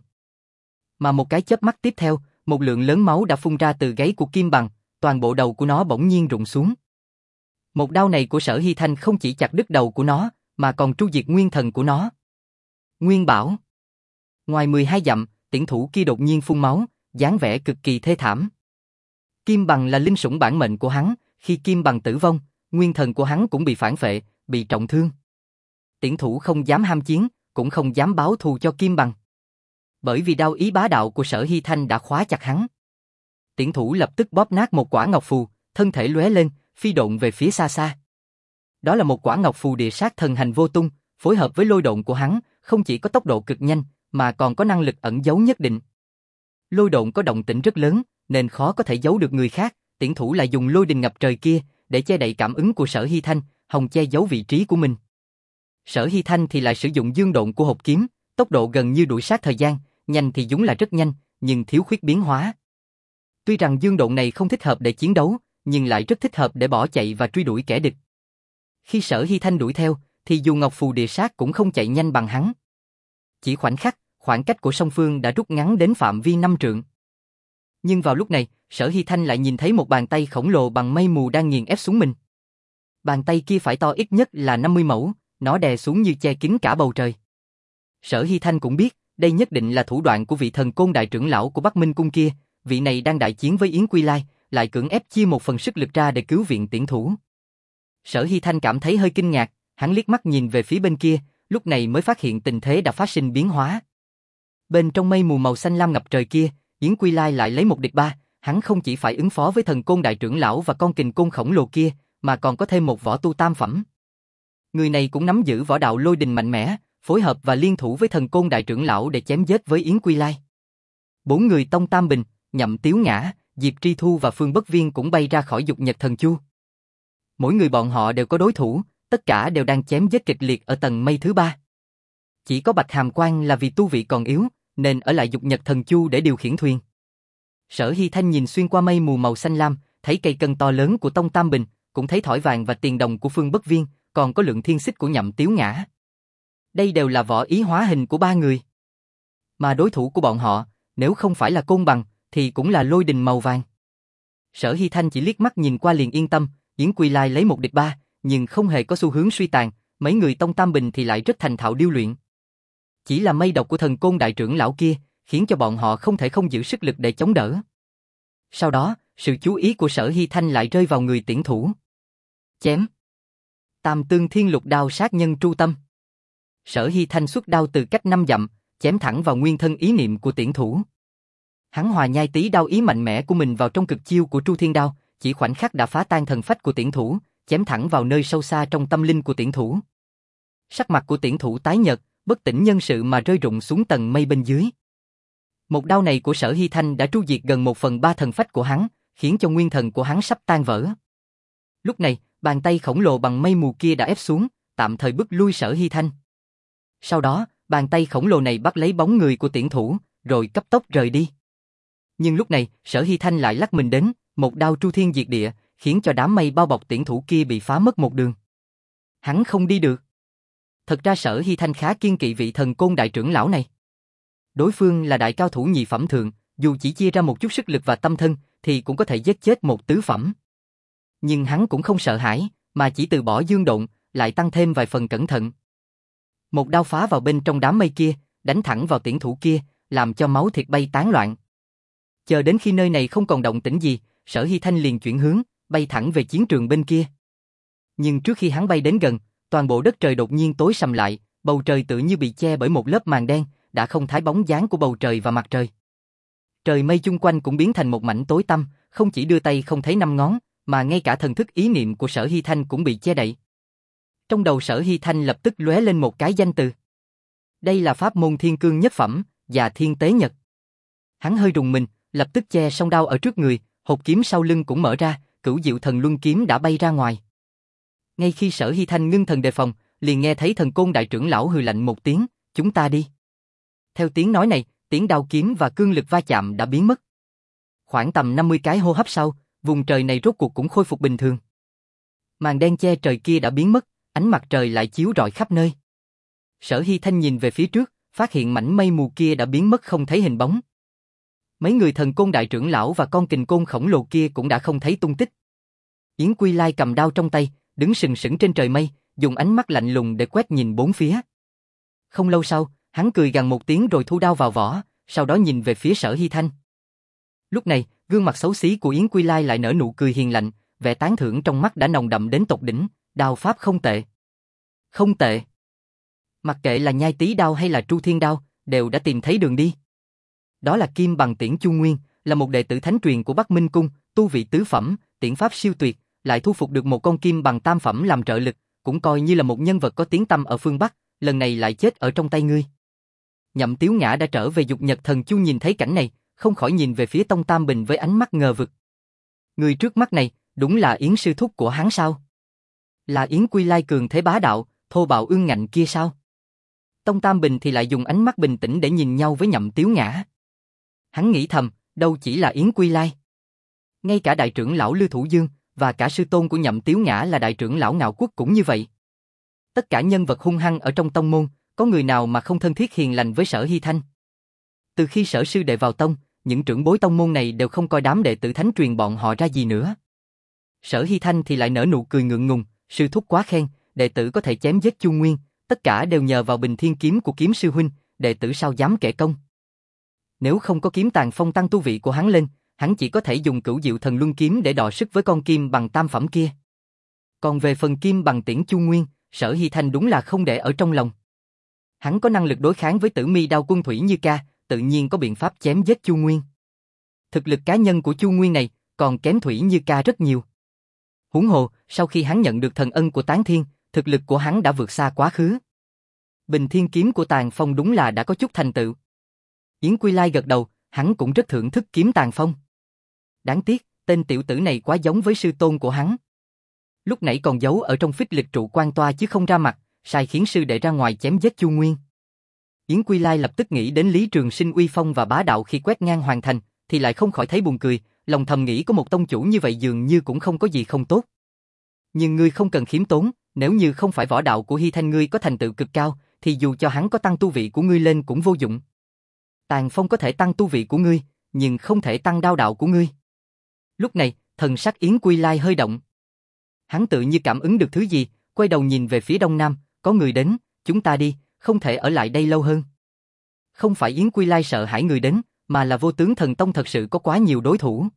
A: Mà một cái chớp mắt tiếp theo, một lượng lớn máu đã phun ra từ gáy của kim bằng, toàn bộ đầu của nó bỗng nhiên rụng xuống. Một đao này của Sở Hy Thanh không chỉ chặt đứt đầu của nó, mà còn tru diệt nguyên thần của nó. Nguyên Bảo. Ngoài mười hai dặm, tiễn thủ kia đột nhiên phun máu, dáng vẻ cực kỳ thê thảm. Kim Bằng là linh sủng bản mệnh của hắn, khi Kim Bằng tử vong, nguyên thần của hắn cũng bị phản phệ, bị trọng thương. Tiễn thủ không dám ham chiến, cũng không dám báo thù cho Kim Bằng. Bởi vì đao ý bá đạo của Sở Hy Thanh đã khóa chặt hắn. Tiễn thủ lập tức bóp nát một quả ngọc phù, thân thể lóe lên, phi độn về phía xa xa. Đó là một quả ngọc phù địa sát thần hành vô tung, phối hợp với lôi độn của hắn, không chỉ có tốc độ cực nhanh, mà còn có năng lực ẩn giấu nhất định. Lôi độn có động tĩnh rất lớn, nên khó có thể giấu được người khác, tiễn thủ lại dùng lôi đình ngập trời kia, để che đậy cảm ứng của Sở Hy Thanh, hòng che giấu vị trí của mình. Sở Hy Thanh thì lại sử dụng dương độn của hộp kiếm, tốc độ gần như đuổi sát thời gian, nhanh thì đúng là rất nhanh, nhưng thiếu khuyết biến hóa. Tuy rằng dương độn này không thích hợp để chiến đấu, nhưng lại rất thích hợp để bỏ chạy và truy đuổi kẻ địch. Khi Sở Hy Thanh đuổi theo, thì dù ngọc phù địa sát cũng không chạy nhanh bằng hắn. Chỉ khoảnh khắc, khoảng cách của song phương đã rút ngắn đến phạm vi năm trượng. Nhưng vào lúc này, Sở Hy Thanh lại nhìn thấy một bàn tay khổng lồ bằng mây mù đang nghiền ép xuống mình. Bàn tay kia phải to ít nhất là năm mươi mẫu, nó đè xuống như che kín cả bầu trời. Sở Hy Thanh cũng biết, đây nhất định là thủ đoạn của vị thần côn đại trưởng lão của Bắc Minh Cung kia, vị này đang đại chiến với Yến Quy Lai, lại cưỡng ép chia một phần sức lực ra để cứu viện tiễn thủ. Sở Hy Thanh cảm thấy hơi kinh ngạc, hắn liếc mắt nhìn về phía bên kia, lúc này mới phát hiện tình thế đã phát sinh biến hóa. Bên trong mây mù màu xanh lam ngập trời kia, Yến Quy Lai lại lấy một địch ba, hắn không chỉ phải ứng phó với thần côn đại trưởng lão và con kình côn khổng lồ kia, mà còn có thêm một võ tu tam phẩm. Người này cũng nắm giữ võ đạo lôi đình mạnh mẽ, phối hợp và liên thủ với thần côn đại trưởng lão để chém giết với Yến Quy Lai. Bốn người Tông Tam Bình, Nhậm Tiếu Ngã, Diệp Tri Thu và Phương Bất Viên cũng bay ra khỏi Dục Nhật Thần Chu. Mỗi người bọn họ đều có đối thủ, tất cả đều đang chém giết kịch liệt ở tầng mây thứ ba. Chỉ có Bạch Hàm Quang là vì tu vị còn yếu, nên ở lại Dục Nhật Thần Chu để điều khiển thuyền. Sở Hy Thanh nhìn xuyên qua mây mù màu xanh lam, thấy cây cân to lớn của Tông Tam Bình, cũng thấy thỏi vàng và tiền đồng của Phương Bất Viên, còn có lượng thiên xích của Nhậm Tiếu Ngã. Đây đều là võ ý hóa hình của ba người. Mà đối thủ của bọn họ, nếu không phải là Côn Bằng, thì cũng là lôi đình màu vàng. Sở Hy Thanh chỉ liếc mắt nhìn qua liền yên tâm, Yến Quy Lai lấy một địch ba, nhưng không hề có xu hướng suy tàn, mấy người Tông Tam Bình thì lại rất thành thạo điêu luyện. Chỉ là mây độc của thần côn đại trưởng lão kia, khiến cho bọn họ không thể không giữ sức lực để chống đỡ. Sau đó, sự chú ý của Sở Hy Thanh lại rơi vào người tiễn thủ. Chém. Tam Tương Thiên Lục đao sát nhân tru tâm. Sở Hy Thanh xuất đao từ cách năm dặm, chém thẳng vào nguyên thân ý niệm của tiễn thủ. Hắn hòa nhai tí đao ý mạnh mẽ của mình vào trong cực chiêu của Tru Thiên Đao, chỉ khoảnh khắc đã phá tan thần phách của tiễn thủ, chém thẳng vào nơi sâu xa trong tâm linh của tiễn thủ. Sắc mặt của tiễn thủ tái nhợt, bất tỉnh nhân sự mà rơi rụng xuống tầng mây bên dưới. Một đao này của Sở Hy Thanh đã tru diệt gần một phần ba thần phách của hắn, khiến cho nguyên thần của hắn sắp tan vỡ. Lúc này, bàn tay khổng lồ bằng mây mù kia đã ép xuống, tạm thời bức lui Sở Hy Thanh. Sau đó, bàn tay khổng lồ này bắt lấy bóng người của tiễn thủ, rồi cấp tốc rời đi. Nhưng lúc này, Sở Hy Thanh lại lắc mình đến, một đao tru thiên diệt địa, khiến cho đám mây bao bọc tiễn thủ kia bị phá mất một đường. Hắn không đi được. Thật ra Sở Hy Thanh khá kiên kỵ vị thần côn đại trưởng lão này. Đối phương là đại cao thủ nhị phẩm thượng, dù chỉ chia ra một chút sức lực và tâm thân, thì cũng có thể giết chết một tứ phẩm. Nhưng hắn cũng không sợ hãi, mà chỉ từ bỏ dương độn, lại tăng thêm vài phần cẩn thận. Một đao phá vào bên trong đám mây kia, đánh thẳng vào tiễn thủ kia, làm cho máu thịt bay tán loạn. Chờ đến khi nơi này không còn động tĩnh gì, Sở Hy Thanh liền chuyển hướng, bay thẳng về chiến trường bên kia. Nhưng trước khi hắn bay đến gần, toàn bộ đất trời đột nhiên tối sầm lại, bầu trời tự như bị che bởi một lớp màn đen, đã không thấy bóng dáng của bầu trời và mặt trời. Trời mây chung quanh cũng biến thành một mảnh tối tăm, không chỉ đưa tay không thấy năm ngón, mà ngay cả thần thức ý niệm của Sở Hy Thanh cũng bị che đậy. Trong đầu Sở Hy Thanh lập tức lóe lên một cái danh từ. Đây là pháp môn thiên cương nhất phẩm, và thiên tế nhật. Hắn hơi rùng mình, lập tức che song đao ở trước người, hộp kiếm sau lưng cũng mở ra, cửu diệu thần luân kiếm đã bay ra ngoài. Ngay khi Sở Hy Thanh ngưng thần đề phòng, liền nghe thấy thần côn đại trưởng lão hừ lạnh một tiếng, chúng ta đi. Theo tiếng nói này, tiếng đao kiếm và cương lực va chạm đã biến mất. Khoảng tầm năm mươi cái hô hấp sau, vùng trời này rốt cuộc cũng khôi phục bình thường. Màn đen che trời kia đã biến mất, ánh mặt trời lại chiếu rọi khắp nơi. Sở Hy Thanh nhìn về phía trước, phát hiện mảnh mây mù kia đã biến mất không thấy hình bóng. Mấy người thần côn đại trưởng lão và con kình côn khổng lồ kia cũng đã không thấy tung tích. Yến Quy Lai cầm đao trong tay, đứng sừng sững trên trời mây, dùng ánh mắt lạnh lùng để quét nhìn bốn phía. Không lâu sau, hắn cười gằn một tiếng rồi thu đao vào vỏ, sau đó nhìn về phía Sở Hy Thanh. Lúc này, gương mặt xấu xí của Yến Quy Lai lại nở nụ cười hiền lạnh, vẻ tán thưởng trong mắt đã nồng đậm đến tột đỉnh, đao pháp không tệ. Không tệ. Mặc kệ là Nhai Tý đao hay là Tru Thiên đao, đều đã tìm thấy đường đi. Đó là Kim Bằng Tiễn Chu Nguyên, là một đệ tử thánh truyền của Bắc Minh Cung, tu vị tứ phẩm, tiễn pháp siêu tuyệt, lại thu phục được một con kim bằng tam phẩm làm trợ lực, cũng coi như là một nhân vật có tiếng tăm ở phương Bắc, lần này lại chết ở trong tay ngươi. Nhậm Tiếu Ngã đã trở về Dục Nhật Thần Chu nhìn thấy cảnh này, không khỏi nhìn về phía Tông Tam Bình với ánh mắt ngờ vực. Người trước mắt này, đúng là Yến sư thúc của hắn sao? Là Yến Quy Lai cường thế bá đạo, thô bạo ương ngạnh kia sao? Tông Tam Bình thì lại dùng ánh mắt bình tĩnh để nhìn nhau với Nhậm Tiếu Ngã. Hắn nghĩ thầm, đâu chỉ là Yến Quy Lai. Ngay cả đại trưởng lão Lưu Thủ Dương, và cả sư tôn của Nhậm Tiếu Ngã là đại trưởng lão Ngạo Quốc cũng như vậy. Tất cả nhân vật hung hăng ở trong tông môn, có người nào mà không thân thiết hiền lành với Sở Hy Thanh. Từ khi Sở sư đệ vào tông, những trưởng bối tông môn này đều không coi đám đệ tử thánh truyền bọn họ ra gì nữa. Sở Hy Thanh thì lại nở nụ cười ngượng ngùng, sư thúc quá khen, đệ tử có thể chém giết Chu Nguyên, tất cả đều nhờ vào Bình Thiên kiếm của kiếm sư huynh, đệ tử sao dám kể công. Nếu không có kiếm Tàn Phong tăng tu vị của hắn lên, hắn chỉ có thể dùng Cửu Diệu Thần Luân kiếm để đọ sức với con kim bằng tam phẩm kia. Còn về phần kim bằng tiễn Chu Nguyên, Sở Hy Thanh đúng là không để ở trong lòng. Hắn có năng lực đối kháng với Tử Mi đao quân Thủy Như Ca, tự nhiên có biện pháp chém giết Chu Nguyên. Thực lực cá nhân của Chu Nguyên này còn kém Thủy Như Ca rất nhiều. Huống hồ, sau khi hắn nhận được thần ân của Tán Thiên, thực lực của hắn đã vượt xa quá khứ. Bình Thiên kiếm của Tàn Phong đúng là đã có chút thành tựu. Yến Quy Lai gật đầu, hắn cũng rất thưởng thức kiếm Tàn Phong. Đáng tiếc, tên tiểu tử này quá giống với sư tôn của hắn. Lúc nãy còn giấu ở trong phích lịch trụ quan toa chứ không ra mặt, sai khiến sư đệ ra ngoài chém giết Chu Nguyên. Yến Quy Lai lập tức nghĩ đến Lý Trường Sinh uy phong và bá đạo khi quét ngang hoàn thành, thì lại không khỏi thấy buồn cười, lòng thầm nghĩ có một tông chủ như vậy dường như cũng không có gì không tốt. Nhưng ngươi không cần khiếm tốn, nếu như không phải võ đạo của Hy Thanh ngươi có thành tựu cực cao, thì dù cho hắn có tăng tu vị của ngươi lên cũng vô dụng. Tàn Phong có thể tăng tu vị của ngươi, nhưng không thể tăng đao đạo của ngươi. Lúc này, thần sắc Yến Quy Lai hơi động. Hắn tự như cảm ứng được thứ gì, quay đầu nhìn về phía đông nam, có người đến, chúng ta đi, không thể ở lại đây lâu hơn. Không phải Yến Quy Lai sợ hãi người đến, mà là Vô Tướng Thần Tông thật sự có quá nhiều đối thủ.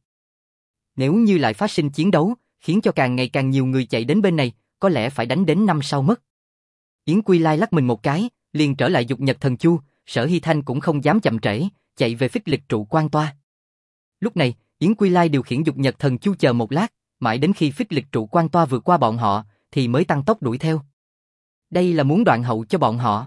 A: Nếu như lại phát sinh chiến đấu, khiến cho càng ngày càng nhiều người chạy đến bên này, có lẽ phải đánh đến năm sau mất. Yến Quy Lai lắc mình một cái, liền trở lại Dục Nhật Thần Chu, Sở Hy Thanh cũng không dám chậm trễ, chạy về phích lịch trụ quan toa. Lúc này, Yến Quy Lai điều khiển Dục Nhật Thần Chu chờ một lát, mãi đến khi phích lịch trụ quan toa vượt qua bọn họ, thì mới tăng tốc đuổi theo. Đây là muốn đoạn hậu cho bọn họ.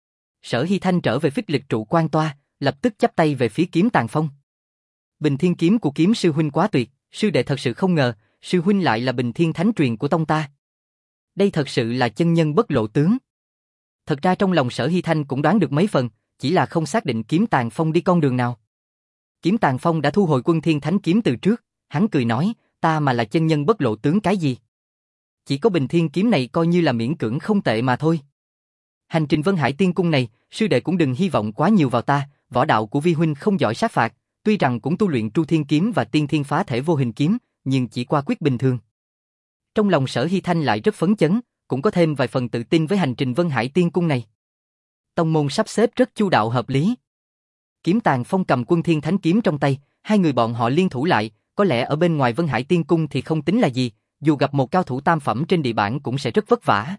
A: Sở Hy Thanh trở về phích lịch trụ quan toa, lập tức chắp tay về phía kiếm Tàn Phong. Bình Thiên kiếm của kiếm sư huynh quá tuyệt, sư đệ thật sự không ngờ, sư huynh lại là Bình Thiên thánh truyền của tông ta. Đây thật sự là chân nhân bất lộ tướng. Thật ra trong lòng Sở Hy Thanh cũng đoán được mấy phần, chỉ là không xác định kiếm Tàn Phong đi con đường nào. Kiếm Tàn Phong đã thu hồi Quân Thiên Thánh kiếm từ trước, hắn cười nói, ta mà là chân nhân bất lộ tướng cái gì? Chỉ có Bình Thiên kiếm này coi như là miễn cưỡng không tệ mà thôi. Hành trình Vân Hải Tiên Cung này, sư đệ cũng đừng hy vọng quá nhiều vào ta, võ đạo của vi huynh không giỏi sát phạt, tuy rằng cũng tu luyện Tru Thiên kiếm và Tiên Thiên Phá Thể Vô Hình kiếm, nhưng chỉ qua quyết bình thường. Trong lòng Sở Hy Thanh lại rất phấn chấn, cũng có thêm vài phần tự tin với hành trình Vân Hải Tiên Cung này. Tông môn sắp xếp rất chu đạo hợp lý. Kiếm Tàn Phong cầm Quân Thiên Thánh kiếm trong tay, hai người bọn họ liên thủ lại, có lẽ ở bên ngoài Vân Hải Tiên Cung thì không tính là gì, dù gặp một cao thủ tam phẩm trên địa bản cũng sẽ rất vất vả.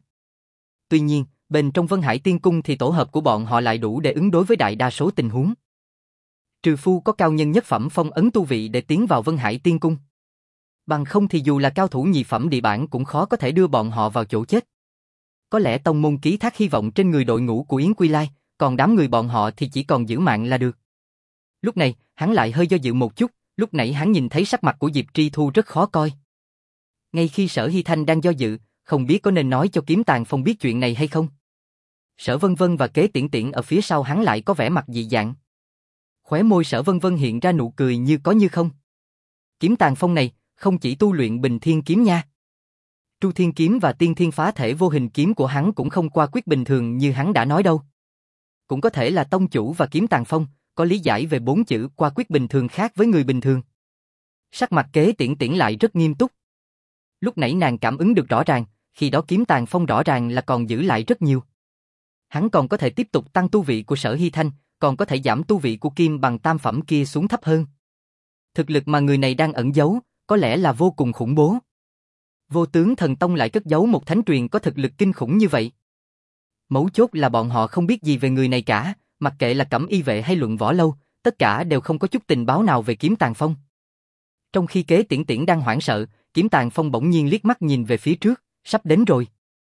A: Tuy nhiên, bên trong Vân Hải Tiên Cung thì tổ hợp của bọn họ lại đủ để ứng đối với đại đa số tình huống. Trừ phu có cao nhân nhất phẩm phong ấn tu vị để tiến vào Vân Hải Tiên Cung. Bằng không thì dù là cao thủ nhị phẩm địa bản cũng khó có thể đưa bọn họ vào chỗ chết. Có lẽ tông môn ký thác hy vọng trên người đội ngũ của Yến Quy Lai, còn đám người bọn họ thì chỉ còn giữ mạng là được. Lúc này, hắn lại hơi do dự một chút, lúc nãy hắn nhìn thấy sắc mặt của Diệp Tri Thu rất khó coi. Ngay khi Sở Hy Thanh đang do dự, không biết có nên nói cho Kiếm Tàn Phong biết chuyện này hay không. Sở Vân Vân và Kế Tiễn Tiễn ở phía sau hắn lại có vẻ mặt dị dạng. Khóe môi Sở Vân Vân hiện ra nụ cười như có như không. Kiếm Tàn Phong này, không chỉ tu luyện Bình Thiên kiếm nha. Tru Thiên kiếm và Tiên Thiên Phá Thể Vô Hình kiếm của hắn cũng không qua quyết bình thường như hắn đã nói đâu. Cũng có thể là tông chủ và Kiếm Tàn Phong có lý giải về bốn chữ qua quyết bình thường khác với người bình thường. Sắc mặt Kế Tiễn Tiễn lại rất nghiêm túc. Lúc nãy nàng cảm ứng được rõ ràng, khi đó kiếm tàn phong rõ ràng là còn giữ lại rất nhiều. Hắn còn có thể tiếp tục tăng tu vị của Sở Hy Thanh, còn có thể giảm tu vị của kim bằng tam phẩm kia xuống thấp hơn. Thực lực mà người này đang ẩn giấu, có lẽ là vô cùng khủng bố. Vô Tướng Thần Tông lại cất giấu một thánh truyền có thực lực kinh khủng như vậy. Mấu chốt là bọn họ không biết gì về người này cả, mặc kệ là Cẩm Y vệ hay Luận Võ Lâu, tất cả đều không có chút tình báo nào về Kiếm Tàn Phong. Trong khi Kế Tiễn Tiễn đang hoảng sợ, Kiếm Tàn Phong bỗng nhiên liếc mắt nhìn về phía trước, sắp đến rồi.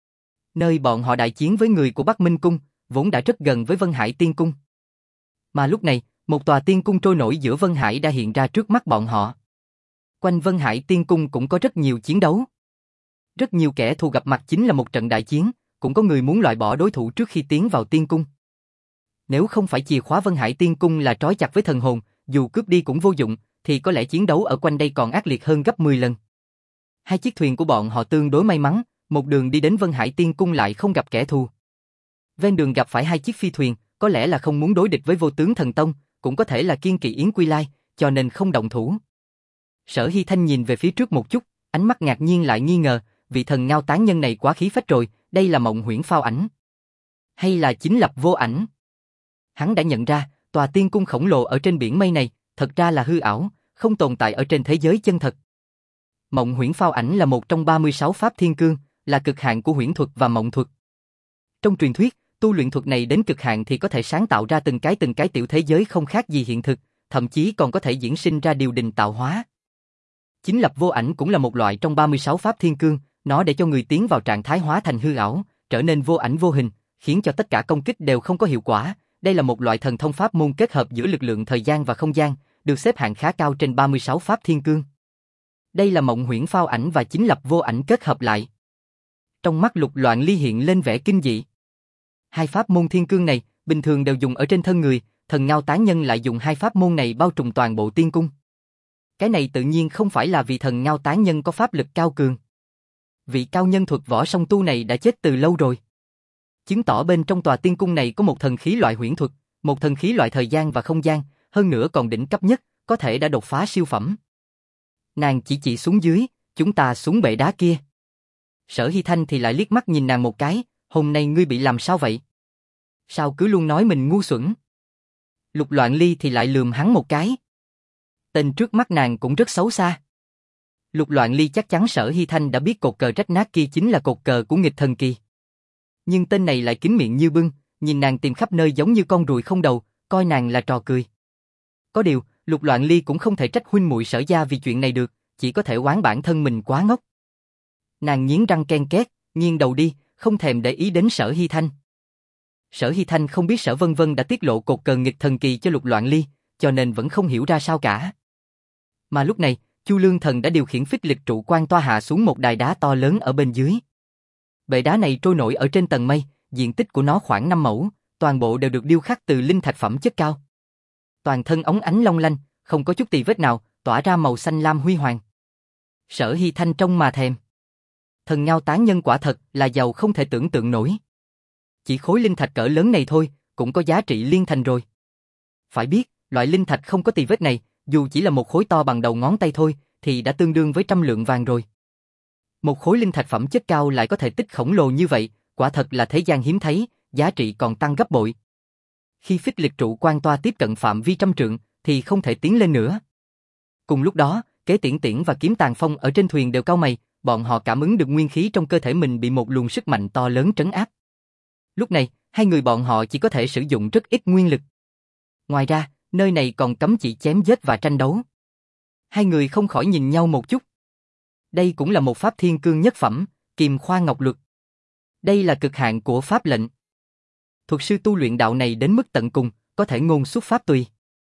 A: Nơi bọn họ đại chiến với người của Bắc Minh Cung, vốn đã rất gần với Vân Hải Tiên Cung. Mà lúc này, một tòa tiên cung trôi nổi giữa Vân Hải đã hiện ra trước mắt bọn họ. Quanh Vân Hải Tiên Cung cũng có rất nhiều chiến đấu. Rất nhiều kẻ thù gặp mặt chính là một trận đại chiến, cũng có người muốn loại bỏ đối thủ trước khi tiến vào tiên cung. Nếu không phải chìa khóa Vân Hải Tiên Cung là trói chặt với thần hồn, dù cướp đi cũng vô dụng, thì có lẽ chiến đấu ở quanh đây còn ác liệt hơn gấp mười lần. Hai chiếc thuyền của bọn họ tương đối may mắn, một đường đi đến Vân Hải Tiên Cung lại không gặp kẻ thù. Ven đường gặp phải hai chiếc phi thuyền, có lẽ là không muốn đối địch với Vô Tướng Thần Tông, cũng có thể là kiên kỵ Yến Quy Lai, cho nên không động thủ. Sở Hy Thanh nhìn về phía trước một chút, ánh mắt ngạc nhiên lại nghi ngờ, vị thần ngao tán nhân này quá khí phách rồi, đây là Mộng Huyễn Phao Ảnh, hay là Chính Lập Vô Ảnh? Hắn đã nhận ra, tòa tiên cung khổng lồ ở trên biển mây này, thật ra là hư ảo, không tồn tại ở trên thế giới chân thật. Mộng Huyễn Phao Ảnh là một trong ba mươi sáu pháp thiên cương, là cực hạn của huyễn thuật và mộng thuật. Trong truyền thuyết, tu luyện thuật này đến cực hạn thì có thể sáng tạo ra từng cái từng cái tiểu thế giới không khác gì hiện thực, thậm chí còn có thể diễn sinh ra điều đình tạo hóa. Chính Lập Vô Ảnh cũng là một loại trong ba mươi sáu pháp thiên cương, nó để cho người tiến vào trạng thái hóa thành hư ảo, trở nên vô ảnh vô hình, khiến cho tất cả công kích đều không có hiệu quả. Đây là một loại thần thông pháp môn kết hợp giữa lực lượng thời gian và không gian, được xếp hạng khá cao trên ba mươi sáu pháp thiên cương. Đây là Mộng Huyễn Phao Ảnh và Chính Lập Vô Ảnh kết hợp lại. Trong mắt Lục Loạn Ly hiện lên vẻ kinh dị. Hai pháp môn thiên cương này, bình thường đều dùng ở trên thân người, thần ngao tán nhân lại dùng hai pháp môn này bao trùm toàn bộ tiên cung. Cái này tự nhiên không phải là vì thần ngao tán nhân có pháp lực cao cường. Vị cao nhân thuật võ song tu này đã chết từ lâu rồi. Chứng tỏ bên trong tòa tiên cung này có một thần khí loại huyễn thuật, một thần khí loại thời gian và không gian, hơn nữa còn đỉnh cấp nhất, có thể đã đột phá siêu phẩm. Nàng chỉ chỉ xuống dưới, chúng ta xuống bệ đá kia. Sở Hy Thanh thì lại liếc mắt nhìn nàng một cái, hôm nay ngươi bị làm sao vậy? Sao cứ luôn nói mình ngu xuẩn? Lục Loạn Ly thì lại lườm hắn một cái. Tên trước mắt nàng cũng rất xấu xa. Lục Loạn Ly chắc chắn Sở Hy Thanh đã biết cột cờ rách nát kia chính là cột cờ của nghịch thần kỳ. Nhưng tên này lại kín miệng như bưng, nhìn nàng tìm khắp nơi giống như con ruồi không đầu, coi nàng là trò cười. Có điều, Lục Loạn Ly cũng không thể trách huynh muội Sở gia vì chuyện này được, chỉ có thể oán bản thân mình quá ngốc. Nàng nghiến răng ken két, nghiêng đầu đi, không thèm để ý đến Sở Hy Thanh. Sở Hy Thanh không biết Sở Vân Vân đã tiết lộ cột cờ nghịch thần kỳ cho Lục Loạn Ly, cho nên vẫn không hiểu ra sao cả. Mà lúc này, Chu Lương Thần đã điều khiển phích lịch trụ quan toa hạ xuống một đài đá to lớn ở bên dưới. Bệ đá này trôi nổi ở trên tầng mây, diện tích của nó khoảng năm mẫu, toàn bộ đều được điêu khắc từ linh thạch phẩm chất cao. Toàn thân óng ánh long lanh, không có chút tì vết nào, tỏa ra màu xanh lam huy hoàng. Sở Hy Thanh trông mà thèm. Thần ngao tán nhân quả thật là giàu không thể tưởng tượng nổi. Chỉ khối linh thạch cỡ lớn này thôi, cũng có giá trị liên thành rồi. Phải biết, loại linh thạch không có tì vết này, dù chỉ là một khối to bằng đầu ngón tay thôi, thì đã tương đương với trăm lượng vàng rồi. Một khối linh thạch phẩm chất cao lại có thể tích khổng lồ như vậy, quả thật là thế gian hiếm thấy, giá trị còn tăng gấp bội. Khi phích lịch trụ quan toa tiếp cận phạm vi trăm trượng, thì không thể tiến lên nữa. Cùng lúc đó, Kế Tiễn Tiễn và Kiếm Tàn Phong ở trên thuyền đều cau mày, bọn họ cảm ứng được nguyên khí trong cơ thể mình bị một luồng sức mạnh to lớn trấn áp. Lúc này, hai người bọn họ chỉ có thể sử dụng rất ít nguyên lực. Ngoài ra, nơi này còn cấm chỉ chém giết và tranh đấu. Hai người không khỏi nhìn nhau một chút. Đây cũng là một pháp thiên cương nhất phẩm, Kiềm Khoa Ngọc Luật. Đây là cực hạn của pháp lệnh. Thuật sư tu luyện đạo này đến mức tận cùng, có thể ngôn xuất pháp tùy.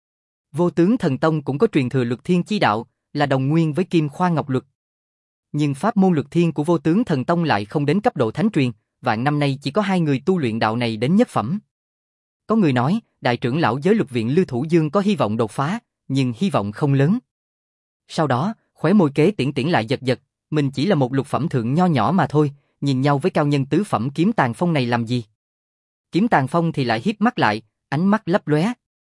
A: Vô Tướng Thần Tông cũng có truyền thừa Luật Thiên chi đạo, là đồng nguyên với Kim Khoa Ngọc Luật. Nhưng pháp môn Luật Thiên của Vô Tướng Thần Tông lại không đến cấp độ thánh truyền, vạn năm nay chỉ có hai người tu luyện đạo này đến nhất phẩm. Có người nói, đại trưởng lão giới Luật viện Lưu Thủ Dương có hy vọng đột phá, nhưng hy vọng không lớn. Sau đó, khóe môi Kế Tiễn Tiễn lại giật giật, mình chỉ là một lục phẩm thượng nho nhỏ mà thôi, nhìn nhau với cao nhân tứ phẩm Kiếm Tàn Phong này làm gì? Kiếm Tàn Phong thì lại híp mắt lại, ánh mắt lấp lóe.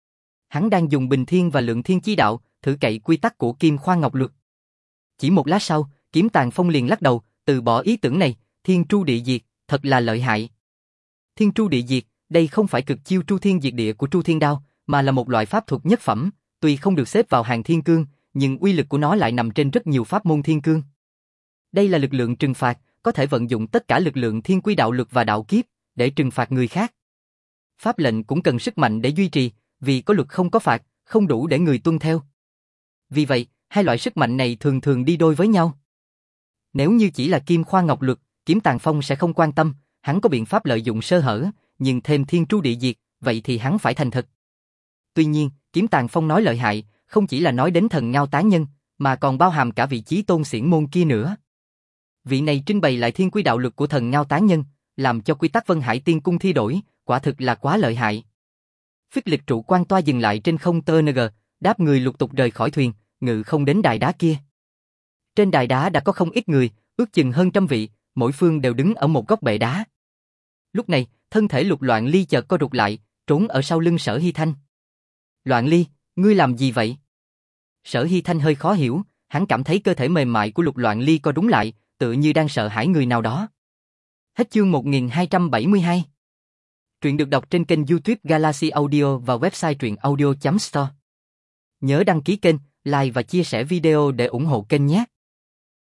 A: Hắn đang dùng Bình Thiên và Lượng Thiên chi đạo, thử cậy quy tắc của Kim Khoa Ngọc Luật. Chỉ một lát sau, Kiếm Tàn Phong liền lắc đầu, từ bỏ ý tưởng này, Thiên Tru Địa Diệt, thật là lợi hại. Thiên Tru Địa Diệt, đây không phải cực chiêu Tru Thiên Diệt Địa của Tru Thiên Đao, mà là một loại pháp thuật nhất phẩm, tuy không được xếp vào hàng thiên cương, nhưng uy lực của nó lại nằm trên rất nhiều pháp môn thiên cương. Đây là lực lượng trừng phạt, có thể vận dụng tất cả lực lượng thiên quy đạo lực và đạo kiếp, để trừng phạt người khác. Pháp lệnh cũng cần sức mạnh để duy trì, vì có luật không có phạt, không đủ để người tuân theo. Vì vậy, hai loại sức mạnh này thường thường đi đôi với nhau. Nếu như chỉ là Kim Khoa Ngọc Luật, Kiếm Tàng Phong sẽ không quan tâm, hắn có biện pháp lợi dụng sơ hở, nhưng thêm Thiên Tru Địa Diệt, vậy thì hắn phải thành thật. Tuy nhiên, Kiếm Tàng Phong nói lợi hại, không chỉ là nói đến thần Ngao Tán Nhân, mà còn bao hàm cả vị chí tôn xiển môn kia nữa. Vị này trưng bày lại thiên quy đạo lực của thần Ngao Tán Nhân, làm cho quy tắc Vân Hải Tiên Cung thi đổi, quả thực là quá lợi hại. Phích Lịch trụ quan toa dừng lại trên không tê en giê, đáp người lục tục rời khỏi thuyền, ngự không đến đài đá kia. Trên đài đá đã có không ít người, ước chừng hơn trăm vị, mỗi phương đều đứng ở một góc bệ đá. Lúc này, thân thể Lục Loạn Ly chợt co rụt lại, trốn ở sau lưng Sở Hy Thanh. Loạn Ly, ngươi làm gì vậy? Sở Hy Thanh hơi khó hiểu, hắn cảm thấy cơ thể mềm mại của Lục Loạn Ly co rúm lại, tựa như đang sợ hãi người nào đó. Hết chương một nghìn hai trăm bảy mươi hai. Truyện được đọc trên kênh YouTube Galaxy Audio và website truyện audio chấm store. Nhớ đăng ký kênh, like và chia sẻ video để ủng hộ kênh nhé.